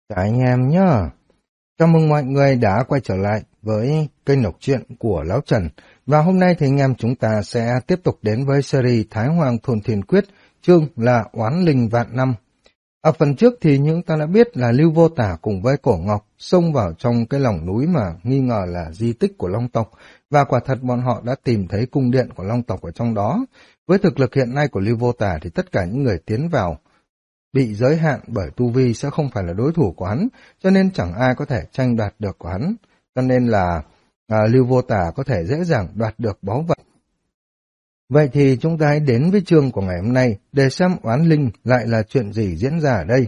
Cả anh em nhá. Chào mừng mọi người đã quay trở lại với kênh đọc truyện của Lão Trần. Và hôm nay thì anh em chúng ta sẽ tiếp tục đến với series Thái Hoàng Thôn Thiên Quyết, chương là Oán Linh Vạn Năm. Ở phần trước thì chúng ta đã biết là Lưu Vô Tả cùng với Cổ Ngọc xông vào trong cái lòng núi mà nghi ngờ là di tích của Long tộc, và quả thật bọn họ đã tìm thấy cung điện của Long tộc ở trong đó. Với thực lực hiện nay của Lưu Vô Tả thì tất cả những người tiến vào bị giới hạn bởi tu vi sẽ không phải là đối thủ của hắn, cho nên chẳng ai có thể tranh đoạt được của hắn. Cho nên là Lưu Vô Tả có thể dễ dàng đoạt được báu vật. Vậy thì chúng ta hãy đến với chương của ngày hôm nay để xem oán linh lại là chuyện gì diễn ra ở đây.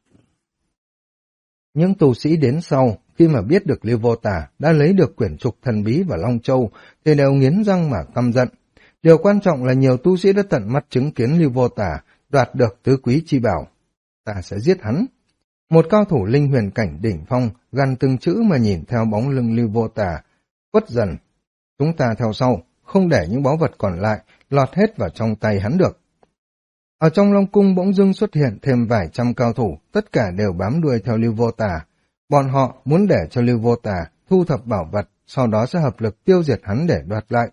Những tu sĩ đến sau, khi mà biết được Lưu Vô Tả đã lấy được quyển trục thần bí và Long Châu, thì đều nghiến răng mà căm giận. Điều quan trọng là nhiều tu sĩ đã tận mắt chứng kiến Lưu Vô Tả đoạt được tứ quý chi bảo. Ta sẽ giết hắn. Một cao thủ linh huyền cảnh đỉnh phong, gằn từng chữ mà nhìn theo bóng lưng Lưu Vô Tả, quất dần. Chúng ta theo sau, không để những báu vật còn lại lọt hết vào trong tay hắn được. Ở trong Long Cung bỗng dưng xuất hiện thêm vài trăm cao thủ, tất cả đều bám đuôi theo Lưu Vô Tả. Bọn họ muốn để cho Lưu Vô Tả thu thập bảo vật, sau đó sẽ hợp lực tiêu diệt hắn để đoạt lại.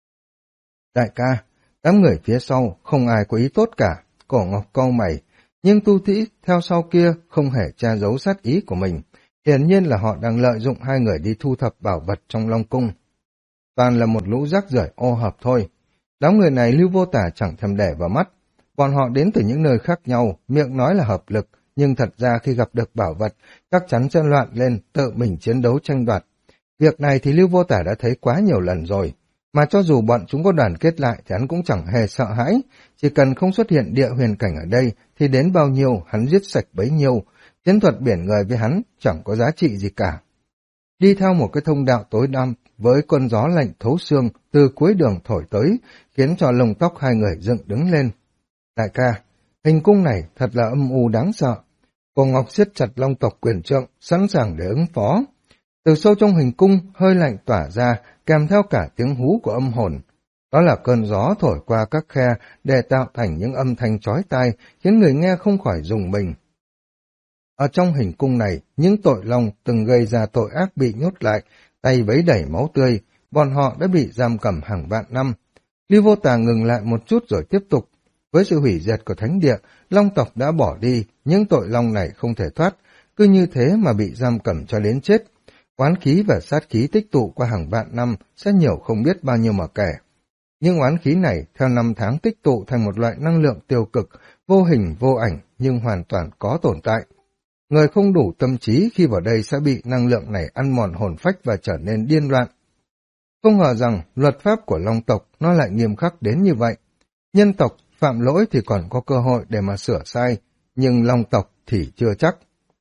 Đại ca, đám người phía sau không ai có ý tốt cả. Cổ Ngọc cau mày, nhưng tu sĩ theo sau kia không hề che giấu sát ý của mình. Hiển nhiên là họ đang lợi dụng hai người đi thu thập bảo vật trong Long Cung. Toàn là một lũ rác rưởi ô hợp thôi. Đám người này Lưu Vô Tả chẳng thèm để vào mắt. Bọn họ đến từ những nơi khác nhau, miệng nói là hợp lực, nhưng thật ra khi gặp được bảo vật, chắc chắn sẽ loạn lên, tự mình chiến đấu tranh đoạt. Việc này thì Lưu Vô Tả đã thấy quá nhiều lần rồi. Mà cho dù bọn chúng có đoàn kết lại thì hắn cũng chẳng hề sợ hãi. Chỉ cần không xuất hiện địa huyền cảnh ở đây thì đến bao nhiêu hắn giết sạch bấy nhiêu. Chiến thuật biển người với hắn chẳng có giá trị gì cả. Đi theo một cái thông đạo tối đăm với cơn gió lạnh thấu xương từ cuối đường thổi tới, khiến cho lông tóc hai người dựng đứng lên. Đại ca, hình cung này thật là âm u đáng sợ. Cô Ngọc siết chặt Long tộc quyền trượng, sẵn sàng để ứng phó. Từ sâu trong hình cung, hơi lạnh tỏa ra, kèm theo cả tiếng hú của âm hồn. Đó là cơn gió thổi qua các khe để tạo thành những âm thanh chói tai, khiến người nghe không khỏi rùng mình. Ở trong hình cung này, những tội long từng gây ra tội ác bị nhốt lại, tay vấy đẩy máu tươi, bọn họ đã bị giam cầm hàng vạn năm. Lưu Vô Tả ngừng lại một chút rồi tiếp tục. Với sự hủy diệt của thánh địa, long tộc đã bỏ đi, những tội long này không thể thoát, cứ như thế mà bị giam cầm cho đến chết. Oán khí và sát khí tích tụ qua hàng vạn năm sẽ nhiều không biết bao nhiêu mà kể. Nhưng oán khí này theo năm tháng tích tụ thành một loại năng lượng tiêu cực, vô hình vô ảnh nhưng hoàn toàn có tồn tại. Người không đủ tâm trí khi vào đây sẽ bị năng lượng này ăn mòn hồn phách và trở nên điên loạn. Không ngờ rằng luật pháp của long tộc nó lại nghiêm khắc đến như vậy. Nhân tộc phạm lỗi thì còn có cơ hội để mà sửa sai, nhưng long tộc thì chưa chắc.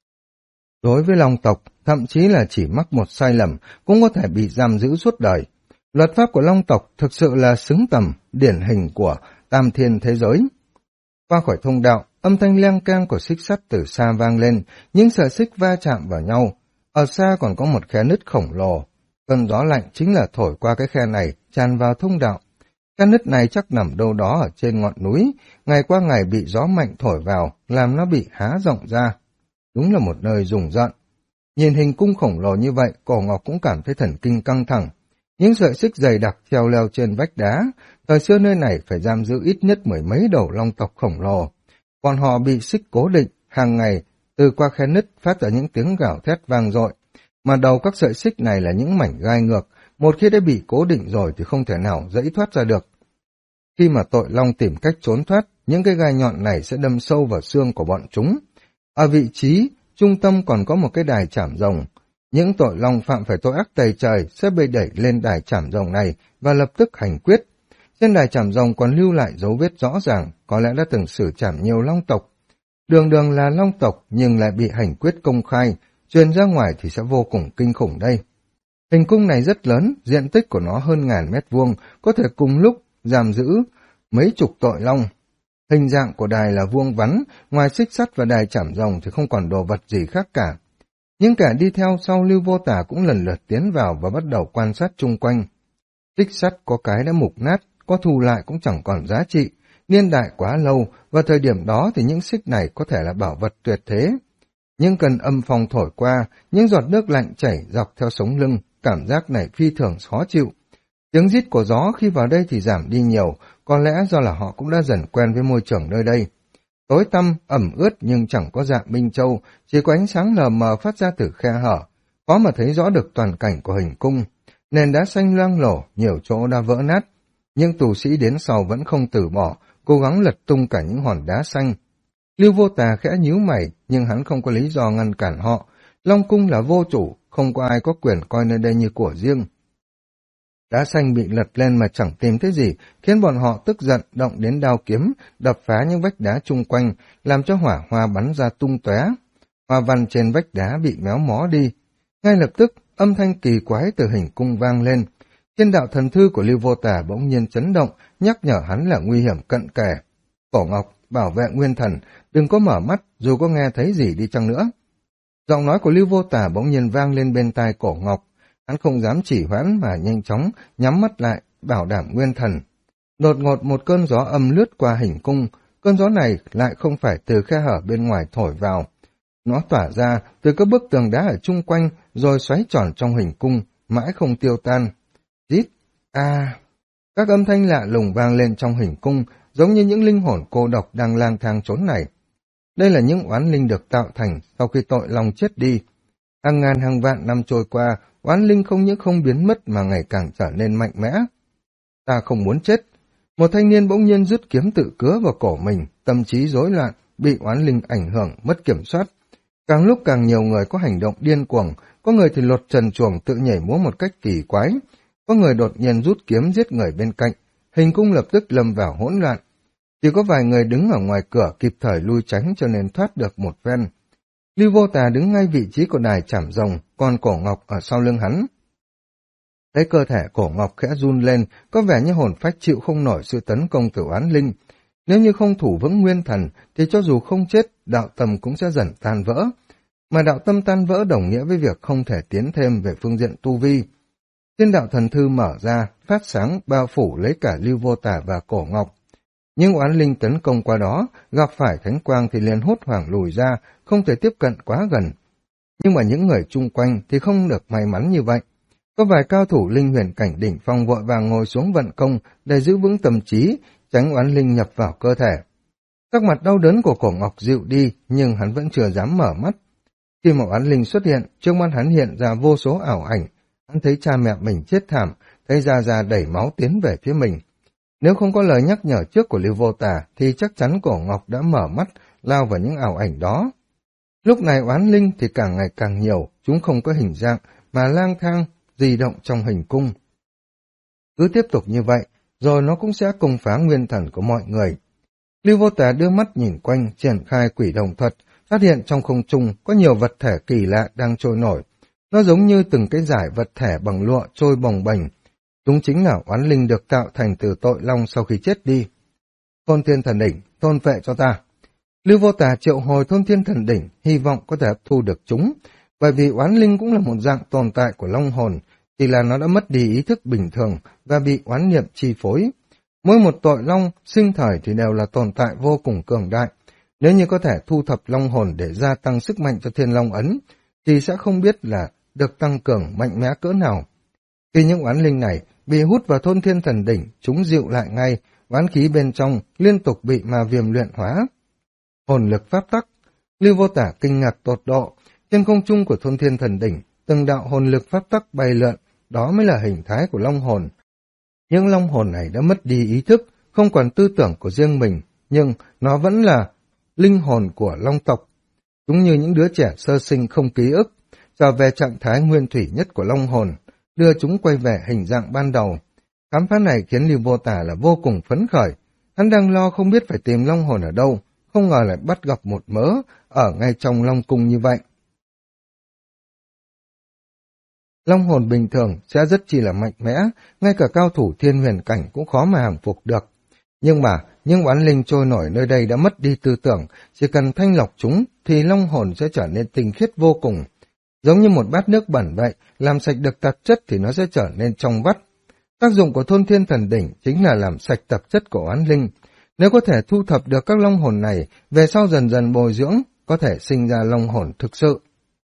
Đối với long tộc, thậm chí là chỉ mắc một sai lầm cũng có thể bị giam giữ suốt đời. Luật pháp của long tộc thực sự là xứng tầm, điển hình của tam thiên thế giới. Qua khỏi thông đạo, âm thanh leng keng của xích sắt từ xa vang lên, những sợi xích va chạm vào nhau. Ở xa còn có một khe nứt khổng lồ. Cơn gió lạnh chính là thổi qua cái khe này, tràn vào thông đạo. Cái nứt này chắc nằm đâu đó ở trên ngọn núi, ngày qua ngày bị gió mạnh thổi vào, làm nó bị há rộng ra. Đúng là một nơi rùng rợn. Nhìn hình cung khổng lồ như vậy, Cổ Ngọc cũng cảm thấy thần kinh căng thẳng. Những sợi xích dày đặc treo leo trên vách đá, thời xưa nơi này phải giam giữ ít nhất mười mấy đầu long tộc khổng lồ. Còn họ bị xích cố định, hàng ngày, từ qua khe nứt phát ra những tiếng gào thét vang dội. Mà đầu các sợi xích này là những mảnh gai ngược, một khi đã bị cố định rồi thì không thể nào giãy thoát ra được. Khi mà tội long tìm cách trốn thoát, những cái gai nhọn này sẽ đâm sâu vào xương của bọn chúng. Ở vị trí trung tâm còn có một cái đài chảm rồng. Những tội long phạm phải tội ác tày trời sẽ bị đẩy lên đài chảm rồng này và lập tức hành quyết. Trên đài chảm rồng còn lưu lại dấu vết rõ ràng, có lẽ đã từng xử trảm nhiều long tộc. Đường đường là long tộc nhưng lại bị hành quyết công khai, truyền ra ngoài thì sẽ vô cùng kinh khủng đây. Hình cung này rất lớn, diện tích của nó hơn 1000 mét vuông, có thể cùng lúc giam giữ mấy chục tội long. Hình dạng của đài là vuông vắn, ngoài xích sắt và đài chảm rồng thì không còn đồ vật gì khác cả. Những kẻ đi theo sau Lưu Vô Tả cũng lần lượt tiến vào và bắt đầu quan sát chung quanh. Xích sắt có cái đã mục nát, có thu lại cũng chẳng còn giá trị, niên đại quá lâu, và thời điểm đó thì những xích này có thể là bảo vật tuyệt thế. Những cơn âm phong thổi qua, những giọt nước lạnh chảy dọc theo sống lưng, cảm giác này phi thường khó chịu. Tiếng rít của gió khi vào đây thì giảm đi nhiều, có lẽ do là họ cũng đã dần quen với môi trường nơi đây. Tối tăm, ẩm ướt nhưng chẳng có dạng minh châu, chỉ có ánh sáng lờ mờ phát ra từ khe hở, khó mà thấy rõ được toàn cảnh của hình cung. Nền đá xanh loang lổ, nhiều chỗ đã vỡ nát, nhưng tù sĩ đến sau vẫn không từ bỏ, cố gắng lật tung cả những hòn đá xanh. Lưu Vô Tà khẽ nhíu mày, nhưng hắn không có lý do ngăn cản họ. Long cung là vô chủ, không có ai có quyền coi nơi đây như của riêng. Đá xanh bị lật lên mà chẳng tìm thấy gì, khiến bọn họ tức giận, động đến đao kiếm, đập phá những vách đá chung quanh, làm cho hỏa hoa bắn ra tung tóe. Hoa văn trên vách đá bị méo mó đi. Ngay lập tức, âm thanh kỳ quái từ hình cung vang lên. Thiên đạo thần thư của Lưu Vô Tà bỗng nhiên chấn động, nhắc nhở hắn là nguy hiểm cận kề. Cổ Ngọc, bảo vệ nguyên thần, đừng có mở mắt dù có nghe thấy gì đi chăng nữa. Giọng nói của Lưu Vô Tà bỗng nhiên vang lên bên tai Cổ Ngọc. Hắn không dám chỉ hoãn mà nhanh chóng nhắm mắt lại, bảo đảm nguyên thần. Đột ngột một cơn gió âm lướt qua hình cung, cơn gió này lại không phải từ khe hở bên ngoài thổi vào. Nó tỏa ra từ các bức tường đá ở chung quanh rồi xoáy tròn trong hình cung, mãi không tiêu tan. Rít, các âm thanh lạ lùng vang lên trong hình cung, giống như những linh hồn cô độc đang lang thang trốn này. Đây là những oán linh được tạo thành sau khi tội long chết đi. Hàng ngàn hàng vạn năm trôi qua, oán linh không những không biến mất mà ngày càng trở nên mạnh mẽ. Ta không muốn chết. Một thanh niên bỗng nhiên rút kiếm tự cứa vào cổ mình, tâm trí rối loạn, bị oán linh ảnh hưởng, mất kiểm soát. Càng lúc càng nhiều người có hành động điên cuồng, có người thì lột trần truồng tự nhảy múa một cách kỳ quái, có người đột nhiên rút kiếm giết người bên cạnh, hình cung lập tức lâm vào hỗn loạn. Chỉ có vài người đứng ở ngoài cửa kịp thời lui tránh cho nên thoát được một phen. Lưu Vô Tà đứng ngay vị trí của đài chảm rồng, còn Cổ Ngọc ở sau lưng hắn. Thấy cơ thể Cổ Ngọc khẽ run lên, có vẻ như hồn phách chịu không nổi sự tấn công từ oán linh. Nếu như không thủ vững nguyên thần, thì cho dù không chết, đạo tâm cũng sẽ dần tan vỡ. Mà đạo tâm tan vỡ đồng nghĩa với việc không thể tiến thêm về phương diện tu vi. Thiên đạo thần thư mở ra, phát sáng, bao phủ lấy cả Lưu Vô Tà và Cổ Ngọc. Nhưng oán linh tấn công qua đó, gặp phải thánh quang thì liền hốt hoảng lùi ra, không thể tiếp cận quá gần. Nhưng mà những người chung quanh thì không được may mắn như vậy. Có vài cao thủ linh huyền cảnh đỉnh phong vội vàng ngồi xuống vận công để giữ vững tâm trí, tránh oán linh nhập vào cơ thể. Các mặt đau đớn của Cổ Ngọc dịu đi, nhưng hắn vẫn chưa dám mở mắt. Khi một oán linh xuất hiện, trước mắt hắn hiện ra vô số ảo ảnh. Hắn thấy cha mẹ mình chết thảm, thấy Gia Gia đẩy máu tiến về phía mình. Nếu không có lời nhắc nhở trước của Lưu Vô Tà, thì chắc chắn Cổ Ngọc đã mở mắt, lao vào những ảo ảnh đó. Lúc này oán linh thì càng ngày càng nhiều, chúng không có hình dạng, mà lang thang, di động trong hình cung. Cứ tiếp tục như vậy, rồi nó cũng sẽ công phá nguyên thần của mọi người. Lưu Vô Tà đưa mắt nhìn quanh, triển khai quỷ đồng thuật, phát hiện trong không trung có nhiều vật thể kỳ lạ đang trôi nổi. Nó giống như từng cái dải vật thể bằng lụa trôi bồng bềnh. Chúng chính là oán linh được tạo thành từ tội long sau khi chết đi. Thôn Thiên Thần Đỉnh, thôn vệ cho ta. Lưu Vô Tà triệu hồi Thôn Thiên Thần Đỉnh, hy vọng có thể hấp thu được chúng, bởi vì oán linh cũng là một dạng tồn tại của long hồn, chỉ là nó đã mất đi ý thức bình thường và bị oán niệm chi phối. Mỗi một tội long sinh thời thì đều là tồn tại vô cùng cường đại. Nếu như có thể thu thập long hồn để gia tăng sức mạnh cho Thiên Long Ấn, thì sẽ không biết là được tăng cường mạnh mẽ cỡ nào. Khi những oán linh này bị hút vào Thôn Thiên Thần Đỉnh, chúng dịu lại ngay, oán khí bên trong liên tục bị ma viêm luyện hóa. Hồn lực pháp tắc. Lưu Vô Tà kinh ngạc tột độ. Trên không trung của Thôn Thiên Thần Đỉnh, từng đạo hồn lực pháp tắc bay lượn, đó mới là hình thái của long hồn. Những long hồn này đã mất đi ý thức, không còn tư tưởng của riêng mình, nhưng nó vẫn là linh hồn của long tộc. Chúng như những đứa trẻ sơ sinh không ký ức, trở về trạng thái nguyên thủy nhất của long hồn, đưa chúng quay về hình dạng ban đầu. Khám phá này khiến Lưu Vô Tà là vô cùng phấn khởi. Hắn đang lo không biết phải tìm long hồn ở đâu, không ngờ lại bắt gặp một mớ ở ngay trong long cung như vậy. Long hồn bình thường sẽ rất chi là mạnh mẽ, ngay cả cao thủ thiên huyền cảnh cũng khó mà hàng phục được. Nhưng mà, những oán linh trôi nổi nơi đây đã mất đi tư tưởng, chỉ cần thanh lọc chúng thì long hồn sẽ trở nên tinh khiết vô cùng. Giống như một bát nước bẩn vậy, làm sạch được tạp chất thì nó sẽ trở nên trong vắt. Tác dụng của Thôn Thiên Thần Đỉnh chính là làm sạch tạp chất của oán linh. Nếu có thể thu thập được các long hồn này, về sau dần dần bồi dưỡng, có thể sinh ra long hồn thực sự.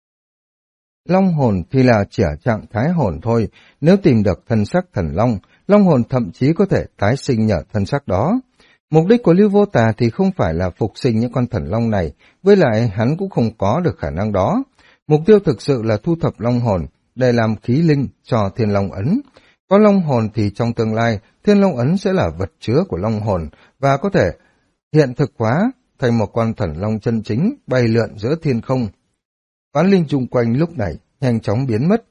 Long hồn thì là chỉ ở trạng thái hồn thôi, nếu tìm được thân xác thần long, long hồn thậm chí có thể tái sinh nhờ thân xác đó. Mục đích của Lưu Vô Tà thì không phải là phục sinh những con thần long này, với lại hắn cũng không có được khả năng đó. Mục tiêu thực sự là thu thập long hồn, để làm khí linh cho Thiên Long Ấn. Có long hồn thì trong tương lai, Thiên Long Ấn sẽ là vật chứa của long hồn, và có thể hiện thực hóa thành một con thần long chân chính bay lượn giữa thiên không. Quán linh chung quanh lúc này nhanh chóng biến mất.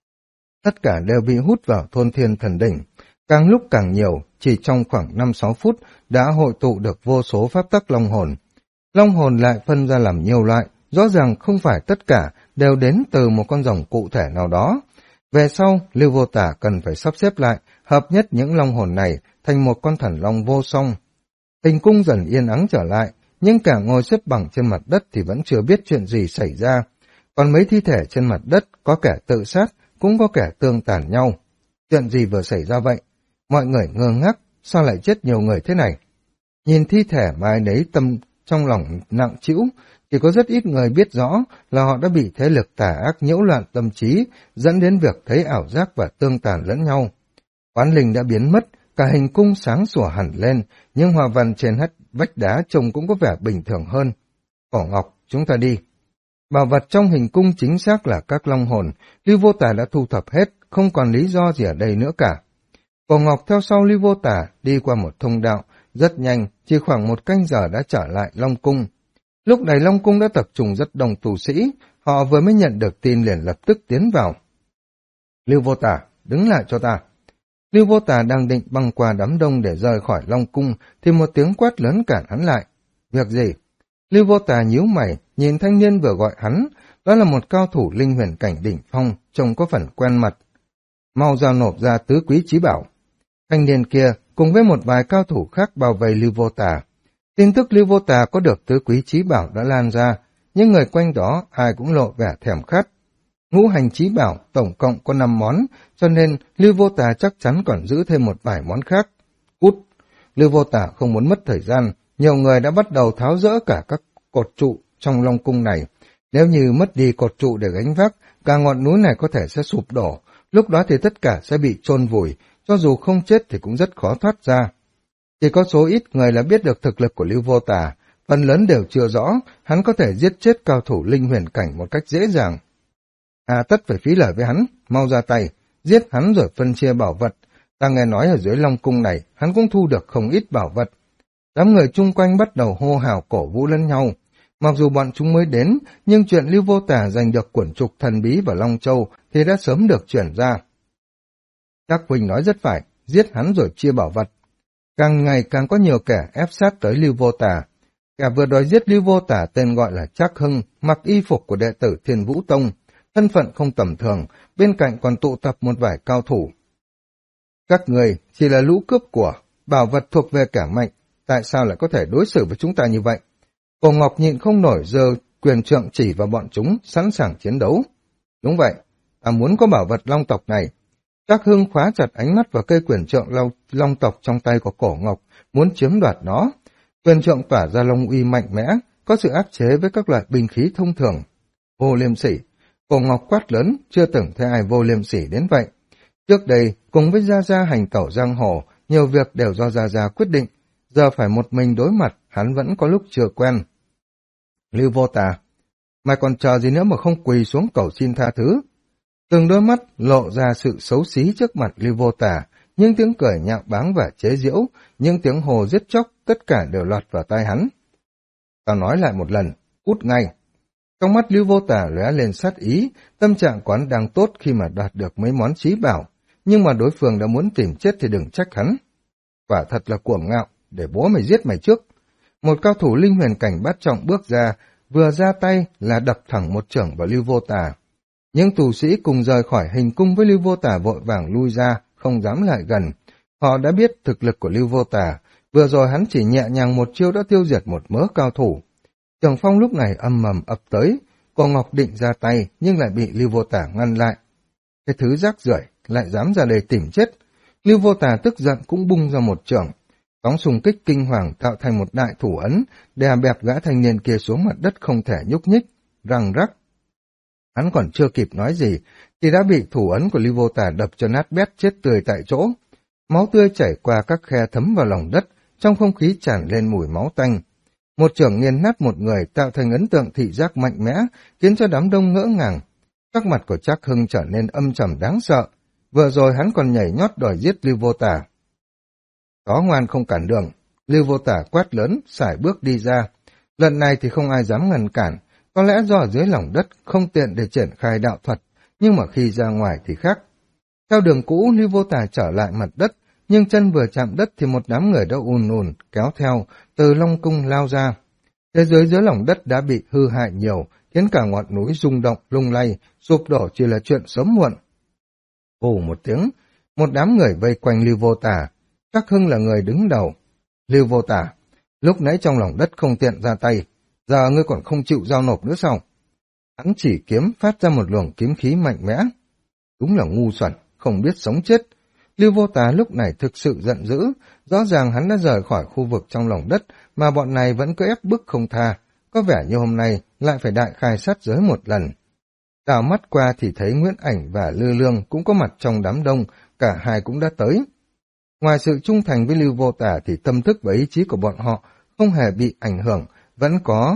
Tất cả đều bị hút vào thôn thiên thần đỉnh. Càng lúc càng nhiều, chỉ trong khoảng 5-6 phút đã hội tụ được vô số pháp tắc long hồn. Long hồn lại phân ra làm nhiều loại, rõ ràng không phải tất cả đều đến từ một con rồng cụ thể nào đó. Về sau, Lưu Vô Tả cần phải sắp xếp lại, hợp nhất những long hồn này thành một con thần long vô song. Hình cung dần yên ắng trở lại, nhưng cả ngồi xếp bằng trên mặt đất thì vẫn chưa biết chuyện gì xảy ra. Còn mấy thi thể trên mặt đất, có kẻ tự sát, cũng có kẻ tương tàn nhau. Chuyện gì vừa xảy ra vậy? Mọi người ngơ ngác, sao lại chết nhiều người thế này? Nhìn thi thể mà ai nấy tâm trong lòng nặng trĩu, chỉ có rất ít người biết rõ là họ đã bị thế lực tà ác nhiễu loạn tâm trí, dẫn đến việc thấy ảo giác và tương tàn lẫn nhau. Quán linh đã biến mất, cả hình cung sáng sủa hẳn lên, nhưng hoa văn trên vách đá trông cũng có vẻ bình thường hơn. Cổ Ngọc, chúng ta đi. Bảo vật trong hình cung chính xác là các long hồn, Lưu Vô Tà đã thu thập hết, không còn lý do gì ở đây nữa cả. Cổ Ngọc theo sau Lưu Vô Tà đi qua một thông đạo, rất nhanh, chỉ khoảng 1 canh giờ đã trở lại Long Cung. Lúc này Long Cung đã tập trung rất đông tu sĩ, họ vừa mới nhận được tin liền lập tức tiến vào. Lưu Vô Tà, đứng lại cho ta. Lưu Vô Tà đang định băng qua đám đông để rời khỏi Long Cung, thì một tiếng quát lớn cản hắn lại. Việc gì? Lưu Vô Tà nhíu mày, nhìn thanh niên vừa gọi hắn, đó là một cao thủ linh huyền cảnh đỉnh phong, trông có phần quen mặt. Mau giao nộp ra tứ quý chí bảo. Thanh niên kia cùng với một vài cao thủ khác bao vây Lưu Vô Tà. Tin tức Lưu Vô Tà có được tứ quý chí bảo đã lan ra, nhưng người quanh đó ai cũng lộ vẻ thèm khát. Ngũ hành chí bảo tổng cộng có 5 món, cho nên Lưu Vô Tà chắc chắn còn giữ thêm một vài món khác. Cút! Lưu Vô Tà không muốn mất thời gian, nhiều người đã bắt đầu tháo dỡ cả các cột trụ trong Long Cung này. Nếu như mất đi cột trụ để gánh vác, cả ngọn núi này có thể sẽ sụp đổ, lúc đó thì tất cả sẽ bị chôn vùi, cho dù không chết thì cũng rất khó thoát ra. Chỉ có số ít người là biết được thực lực của Lưu Vô Tà, phần lớn đều chưa rõ, hắn có thể giết chết cao thủ linh huyền cảnh một cách dễ dàng. Tất phải phí lời với hắn, mau ra tay, giết hắn rồi phân chia bảo vật. Ta nghe nói ở dưới Long Cung này, hắn cũng thu được không ít bảo vật. Đám người chung quanh bắt đầu hô hào cổ vũ lẫn nhau. Mặc dù bọn chúng mới đến, nhưng chuyện Lưu Vô Tà giành được quyển trục thần bí vào Long Châu thì đã sớm được chuyển ra. Các huynh nói rất phải, giết hắn rồi chia bảo vật. Càng ngày càng có nhiều kẻ ép sát tới Lưu Vô Tà. Kẻ vừa đòi giết Lưu Vô Tà tên gọi là Trác Hưng, mặc y phục của đệ tử Thiên Vũ Tông, thân phận không tầm thường, bên cạnh còn tụ tập một vài cao thủ. Các người chỉ là lũ cướp của, bảo vật thuộc về kẻ mạnh, tại sao lại có thể đối xử với chúng ta như vậy? Cổ Ngọc nhịn không nổi giơ quyền trượng chỉ vào bọn chúng, sẵn sàng chiến đấu. Đúng vậy, ta muốn có bảo vật long tộc này. Trác Hưng khóa chặt ánh mắt vào cây quyền trượng long tộc trong tay của Cổ Ngọc, muốn chiếm đoạt nó. Quyền trượng tỏa ra long uy mạnh mẽ, có sự áp chế với các loại binh khí thông thường. Vô liêm sỉ, Cổ Ngọc quát lớn, chưa từng thấy ai vô liêm sỉ đến vậy. Trước đây, cùng với Gia Gia hành tẩu giang hồ, nhiều việc đều do Gia Gia quyết định, giờ phải một mình đối mặt, hắn vẫn có lúc chưa quen. Lưu Vô Tà, mày còn chờ gì nữa mà không quỳ xuống cầu xin tha thứ? Từng đôi mắt lộ ra sự xấu xí trước mặt Lưu Vô Tà, những tiếng cười nhạo báng và chế giễu, những tiếng hồ giết chóc, tất cả đều lọt vào tai hắn. Tao nói lại một lần, cút ngay. Trong mắt Lưu Vô Tà lóe lên sát ý, tâm trạng quán đang tốt khi mà đạt được mấy món chí bảo, nhưng mà đối phương đã muốn tìm chết thì đừng trách hắn. Quả thật là cuồng ngạo, để bố mày giết mày trước. Một cao thủ linh huyền cảnh bát trọng bước ra, vừa ra tay là đập thẳng một chưởng vào Lưu Vô Tà. Những tù sĩ cùng rời khỏi hình cung với Lưu Vô Tà vội vàng lui ra, không dám lại gần. Họ đã biết thực lực của Lưu Vô Tà, vừa rồi hắn chỉ nhẹ nhàng một chiêu đã tiêu diệt một mớ cao thủ. Trường Phong lúc này âm mầm ập tới, Cổ Ngọc định ra tay nhưng lại bị Lưu Vô Tà ngăn lại. Cái thứ rác rưởi lại dám ra đây tìm chết. Lưu Vô Tà tức giận cũng bung ra một chưởng. Sóng xung kích kinh hoàng tạo thành một đại thủ ấn, đè bẹp gã thanh niên kia xuống mặt đất không thể nhúc nhích, răng rắc. Hắn còn chưa kịp nói gì, thì đã bị thủ ấn của Lưu Vô Tả đập cho nát bét chết tươi tại chỗ. Máu tươi chảy qua các khe thấm vào lòng đất, trong không khí tràn lên mùi máu tanh. Một chưởng nghiền nát một người tạo thành ấn tượng thị giác mạnh mẽ, khiến cho đám đông ngỡ ngàng. Sắc mặt của Trác Hưng trở nên âm trầm đáng sợ. Vừa rồi hắn còn nhảy nhót đòi giết Lưu Vô Tả. Chó ngoan không cản đường, Lưu Vô Tả quát lớn, sải bước đi ra. Lần này thì không ai dám ngăn cản, có lẽ do ở dưới lòng đất không tiện để triển khai đạo thuật, nhưng mà khi ra ngoài thì khác. Theo đường cũ, Lưu Vô Tả trở lại mặt đất, nhưng chân vừa chạm đất thì một đám người đã ùn ùn kéo theo từ Long Cung lao ra. Thế giới dưới lòng đất đã bị hư hại nhiều, khiến cả ngọn núi rung động lung lay, sụp đổ chỉ là chuyện sớm muộn. Ồ một tiếng, một đám người vây quanh Lưu Vô Tả. Trác Hưng là người đứng đầu. Lưu Vô Tả, lúc nãy trong lòng đất không tiện ra tay, giờ ngươi còn không chịu giao nộp nữa sao? Hắn chỉ kiếm phát ra một luồng kiếm khí mạnh mẽ. Đúng là ngu xuẩn, không biết sống chết. Lưu Vô Tả lúc này thực sự giận dữ, rõ ràng hắn đã rời khỏi khu vực trong lòng đất, mà bọn này vẫn cứ ép bức không tha, có vẻ như hôm nay lại phải đại khai sát giới một lần. Đảo mắt qua thì thấy Nguyễn Ảnh và Lư Lương cũng có mặt trong đám đông, cả hai cũng đã tới. Ngoài sự trung thành với Lưu Vô Tả thì tâm thức và ý chí của bọn họ không hề bị ảnh hưởng, vẫn có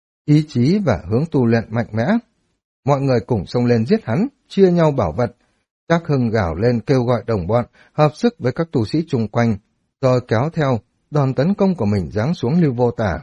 ý chí và hướng tu luyện mạnh mẽ. Mọi người cùng xông lên giết hắn, chia nhau bảo vật. Trác Hưng gào lên kêu gọi đồng bọn, hợp sức với các tu sĩ chung quanh, rồi kéo theo, đòn tấn công của mình giáng xuống Lưu Vô Tả.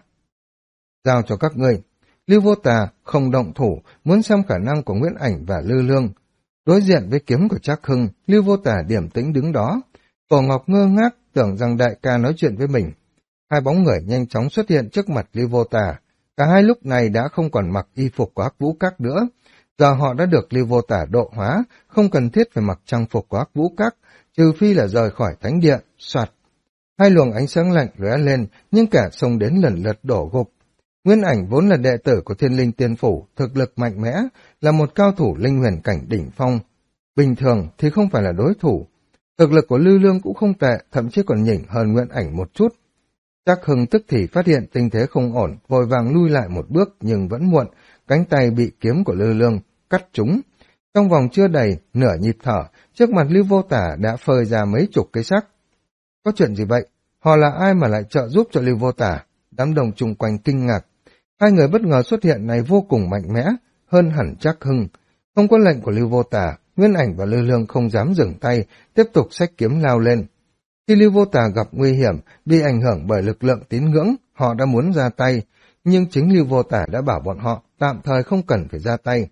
Giao cho các ngươi. Lưu Vô Tả không động thủ, muốn xem khả năng của Nguyễn Ảnh và Lư Lương. Đối diện với kiếm của Trác Hưng, Lưu Vô Tả điềm tĩnh đứng đó. Cổ Ngọc ngơ ngác, tưởng rằng đại ca nói chuyện với mình. Hai bóng người nhanh chóng xuất hiện trước mặt Lưu Vô Tả. Cả hai lúc này đã không còn mặc y phục của Hắc Vũ Các nữa. Giờ họ đã được Lưu Vô Tả độ hóa, không cần thiết phải mặc trang phục của Hắc Vũ Các, trừ phi là rời khỏi thánh địa. Soạt. Hai luồng ánh sáng lạnh lóe lên, nhưng cả xông đến lần lượt đổ gục. Nguyên Ảnh vốn là đệ tử của Thiên Linh Tiên Phủ, thực lực mạnh mẽ, là một cao thủ linh huyền cảnh đỉnh phong. Bình thường thì không phải là đối thủ. Thực lực của Lư Lương cũng không tệ, thậm chí còn nhỉnh hơn Nguyên Ảnh một chút. Trác Hưng tức thì phát hiện tình thế không ổn, vội vàng lui lại một bước nhưng vẫn muộn, cánh tay bị kiếm của Lư Lương cắt trúng. Trong vòng chưa đầy nửa nhịp thở, trước mặt Lưu Vô Tả đã phơi ra mấy chục cái xác. Có chuyện gì vậy? Họ là ai mà lại trợ giúp cho Lưu Vô Tả? Đám đông chung quanh kinh ngạc. Hai người bất ngờ xuất hiện này vô cùng mạnh mẽ, hơn hẳn Trác Hưng. Không có lệnh của Lưu Vô Tả, Nguyên Ảnh và Lư Lương không dám dừng tay, tiếp tục xách kiếm lao lên. Khi Lưu Vô Tả gặp nguy hiểm, bị ảnh hưởng bởi lực lượng tín ngưỡng, họ đã muốn ra tay, nhưng chính Lưu Vô Tả đã bảo bọn họ tạm thời không cần phải ra tay.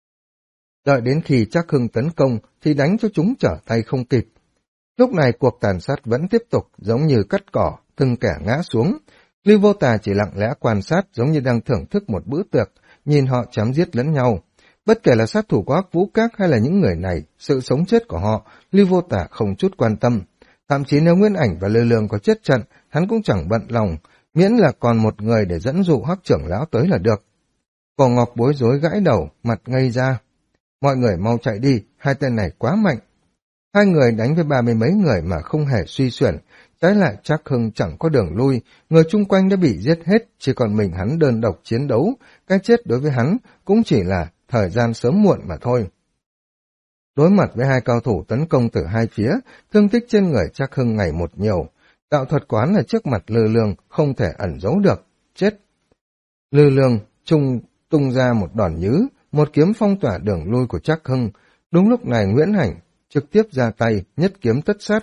Đợi đến khi Trác Hưng tấn công thì đánh cho chúng trở tay không kịp. Lúc này cuộc tàn sát vẫn tiếp tục, giống như cắt cỏ, từng kẻ ngã xuống. Lưu Vô Tả chỉ lặng lẽ quan sát, giống như đang thưởng thức một bữa tiệc, nhìn họ chém giết lẫn nhau. Bất kể là sát thủ của Hắc Vũ Các hay là những người này, sự sống chết của họ, Lưu Vô Tả không chút quan tâm. Thậm chí nếu Nguyên Ảnh và Lư Lương có chết trận, hắn cũng chẳng bận lòng, miễn là còn một người để dẫn dụ Hắc trưởng lão tới là được. Cổ Ngọc bối rối gãi đầu, mặt ngây ra. Mọi người mau chạy đi, hai tên này quá mạnh. Hai người đánh với 30 mấy người mà không hề suy xuyển, trái lại Trác Hưng chẳng có đường lui, người chung quanh đã bị giết hết, chỉ còn mình hắn đơn độc chiến đấu, cái chết đối với hắn cũng chỉ là thời gian sớm muộn mà thôi. Đối mặt với hai cao thủ tấn công từ hai phía, thương tích trên người Trác Hưng ngày một nhiều, đạo thuật quán ở trước mặt Lư Lương không thể ẩn giấu được, chết. Lư Lương tung ra một đòn nhứ, một kiếm phong tỏa đường lui của Trác Hưng. Đúng lúc này Nguyễn Hành trực tiếp ra tay, nhất kiếm tất sát.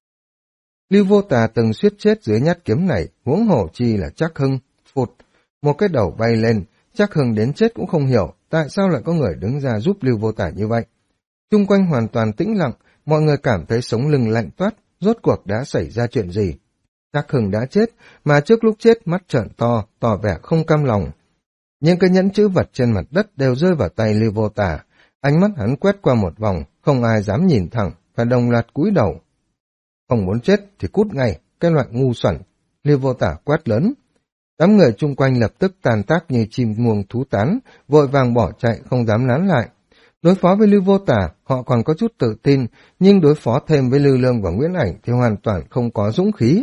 Lưu Vô Tả từng suýt chết dưới nhát kiếm này, huống hồ chi là Trác Hưng. Phụt, một cái đầu bay lên, Trác Hưng đến chết cũng không hiểu tại sao lại có người đứng ra giúp Lưu Vô Tả như vậy. Chung quanh hoàn toàn tĩnh lặng, mọi người cảm thấy sống lưng lạnh toát, rốt cuộc đã xảy ra chuyện gì. Trác Hưng đã chết, mà trước lúc chết mắt trợn to, tỏ vẻ không cam lòng. Những cái nhẫn chữ vật trên mặt đất đều rơi vào tay Lưu Vô Tả, ánh mắt hắn quét qua một vòng, không ai dám nhìn thẳng, và đồng loạt cúi đầu. Không muốn chết thì cút ngay, cái loại ngu xuẩn, Lưu Vô Tả quát lớn. Đám người chung quanh lập tức tàn tác như chim muông thú tán, vội vàng bỏ chạy không dám nán lại. Đối phó với Lưu Vô Tả, họ còn có chút tự tin, nhưng đối phó thêm với Lư Lương và Nguyễn Ảnh thì hoàn toàn không có dũng khí.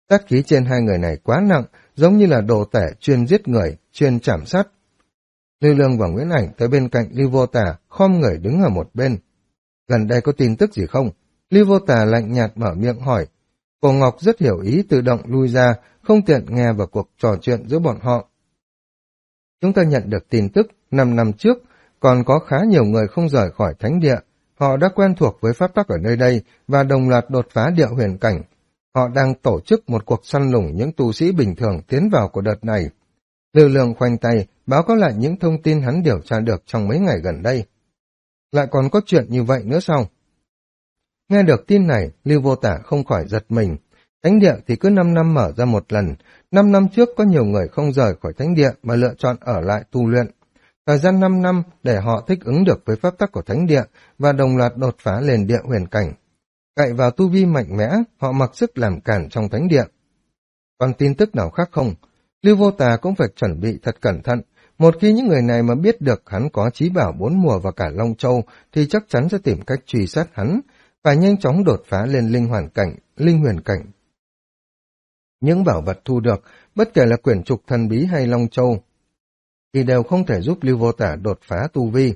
Sát khí trên hai người này quá nặng, giống như là đồ tể chuyên giết người, chuyên trảm sát. Lưu Lương và Nguyễn Ảnh tới bên cạnh Lưu Vô Tà, khom người đứng ở một bên. Gần đây có tin tức gì không? Lưu Vô Tà lạnh nhạt mở miệng hỏi. Cổ Ngọc rất hiểu ý, tự động lui ra, không tiện nghe vào cuộc trò chuyện giữa bọn họ. Chúng ta nhận được tin tức, 5 năm trước, còn có khá nhiều người không rời khỏi thánh địa. Họ đã quen thuộc với pháp tắc ở nơi đây và đồng loạt đột phá địa huyền cảnh. Họ đang tổ chức một cuộc săn lùng những tu sĩ bình thường tiến vào của đợt này. Lưu Lương khoanh tay, báo cáo lại những thông tin hắn điều tra được trong mấy ngày gần đây. Lại còn có chuyện như vậy nữa sao? Nghe được tin này, Lưu Vô Tả không khỏi giật mình. Thánh địa thì cứ 5 năm mở ra một lần. 5 năm trước có nhiều người không rời khỏi thánh địa mà lựa chọn ở lại tu luyện. Thời gian 5 năm để họ thích ứng được với pháp tắc của thánh địa và đồng loạt đột phá lên địa huyền cảnh. Cậy vào tu vi mạnh mẽ, họ mặc sức làm cản trong thánh địa. Còn tin tức nào khác không? Lưu Vô Tà cũng phải chuẩn bị thật cẩn thận. Một khi những người này mà biết được hắn có chí bảo 4 mùa và cả Long Châu thì chắc chắn sẽ tìm cách truy sát hắn, phải nhanh chóng đột phá lên linh huyền cảnh. Những bảo vật thu được, bất kể là quyển trục thần bí hay Long Châu, thì đều không thể giúp Lưu Vô Tả đột phá tu vi.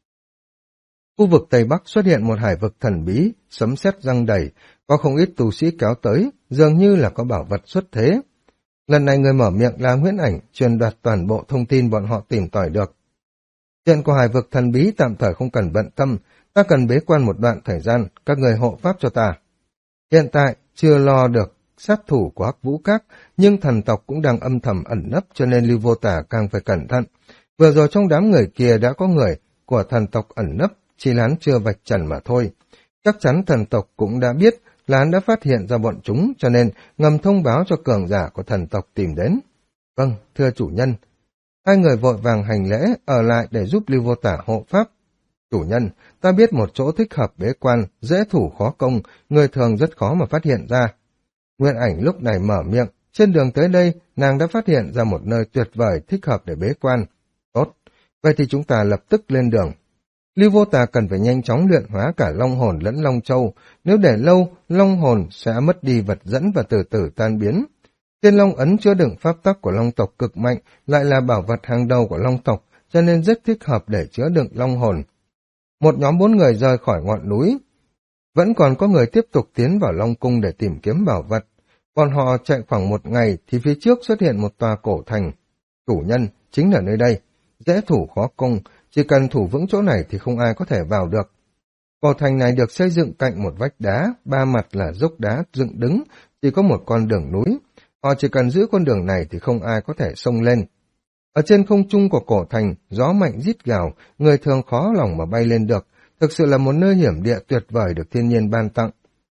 Khu vực Tây Bắc xuất hiện một hải vực thần bí, sấm sét giăng đầy, có không ít tu sĩ kéo tới, dường như là có bảo vật xuất thế. Lần này người mở miệng là Nguyễn Ảnh, truyền đoạt toàn bộ thông tin bọn họ tìm tòi được. Chuyện của hải vực thần bí tạm thời không cần bận tâm, ta cần bế quan một đoạn thời gian, các người hộ pháp cho ta. Hiện tại, chưa lo được sát thủ của Hắc Vũ Các, nhưng thần tộc cũng đang âm thầm ẩn nấp cho nên Lưu Vô Tả càng phải cẩn thận. Vừa rồi trong đám người kia đã có người của thần tộc ẩn nấp, chỉ là hắn chưa vạch trần mà thôi. Chắc chắn thần tộc cũng đã biết là hắn đã phát hiện ra bọn chúng, cho nên ngầm thông báo cho cường giả của thần tộc tìm đến. Vâng, thưa chủ nhân. Hai người vội vàng hành lễ, ở lại để giúp Lưu Vô Tả hộ pháp. Chủ nhân, ta biết một chỗ thích hợp bế quan, dễ thủ khó công, người thường rất khó mà phát hiện ra. Nguyên Ảnh lúc này mở miệng, trên đường tới đây, nàng đã phát hiện ra một nơi tuyệt vời thích hợp để bế quan. Tốt, vậy thì chúng ta lập tức lên đường. Lưu Vô Tà cần phải nhanh chóng luyện hóa cả Long Hồn lẫn Long Châu, nếu để lâu, Long Hồn sẽ mất đi vật dẫn và từ từ tan biến. Thiên Long ấn chứa đựng pháp tắc của Long tộc cực mạnh, lại là bảo vật hàng đầu của Long tộc, cho nên rất thích hợp để chứa đựng Long Hồn. Một nhóm 4 người rời khỏi ngọn núi, vẫn còn có người tiếp tục tiến vào Long Cung để tìm kiếm bảo vật. Còn họ chạy khoảng 1 ngày thì phía trước xuất hiện một tòa cổ thành. Chủ nhân, chính là nơi đây. Dễ thủ khó công, chỉ cần thủ vững chỗ này thì không ai có thể vào được. Cổ thành này được xây dựng cạnh một vách đá, 3 mặt là dốc đá dựng đứng, chỉ có một con đường núi. Họ chỉ cần giữ con đường này thì không ai có thể xông lên. Ở trên không trung của cổ thành, gió mạnh rít gào, người thường khó lòng mà bay lên được. Thực sự là một nơi hiểm địa tuyệt vời được thiên nhiên ban tặng.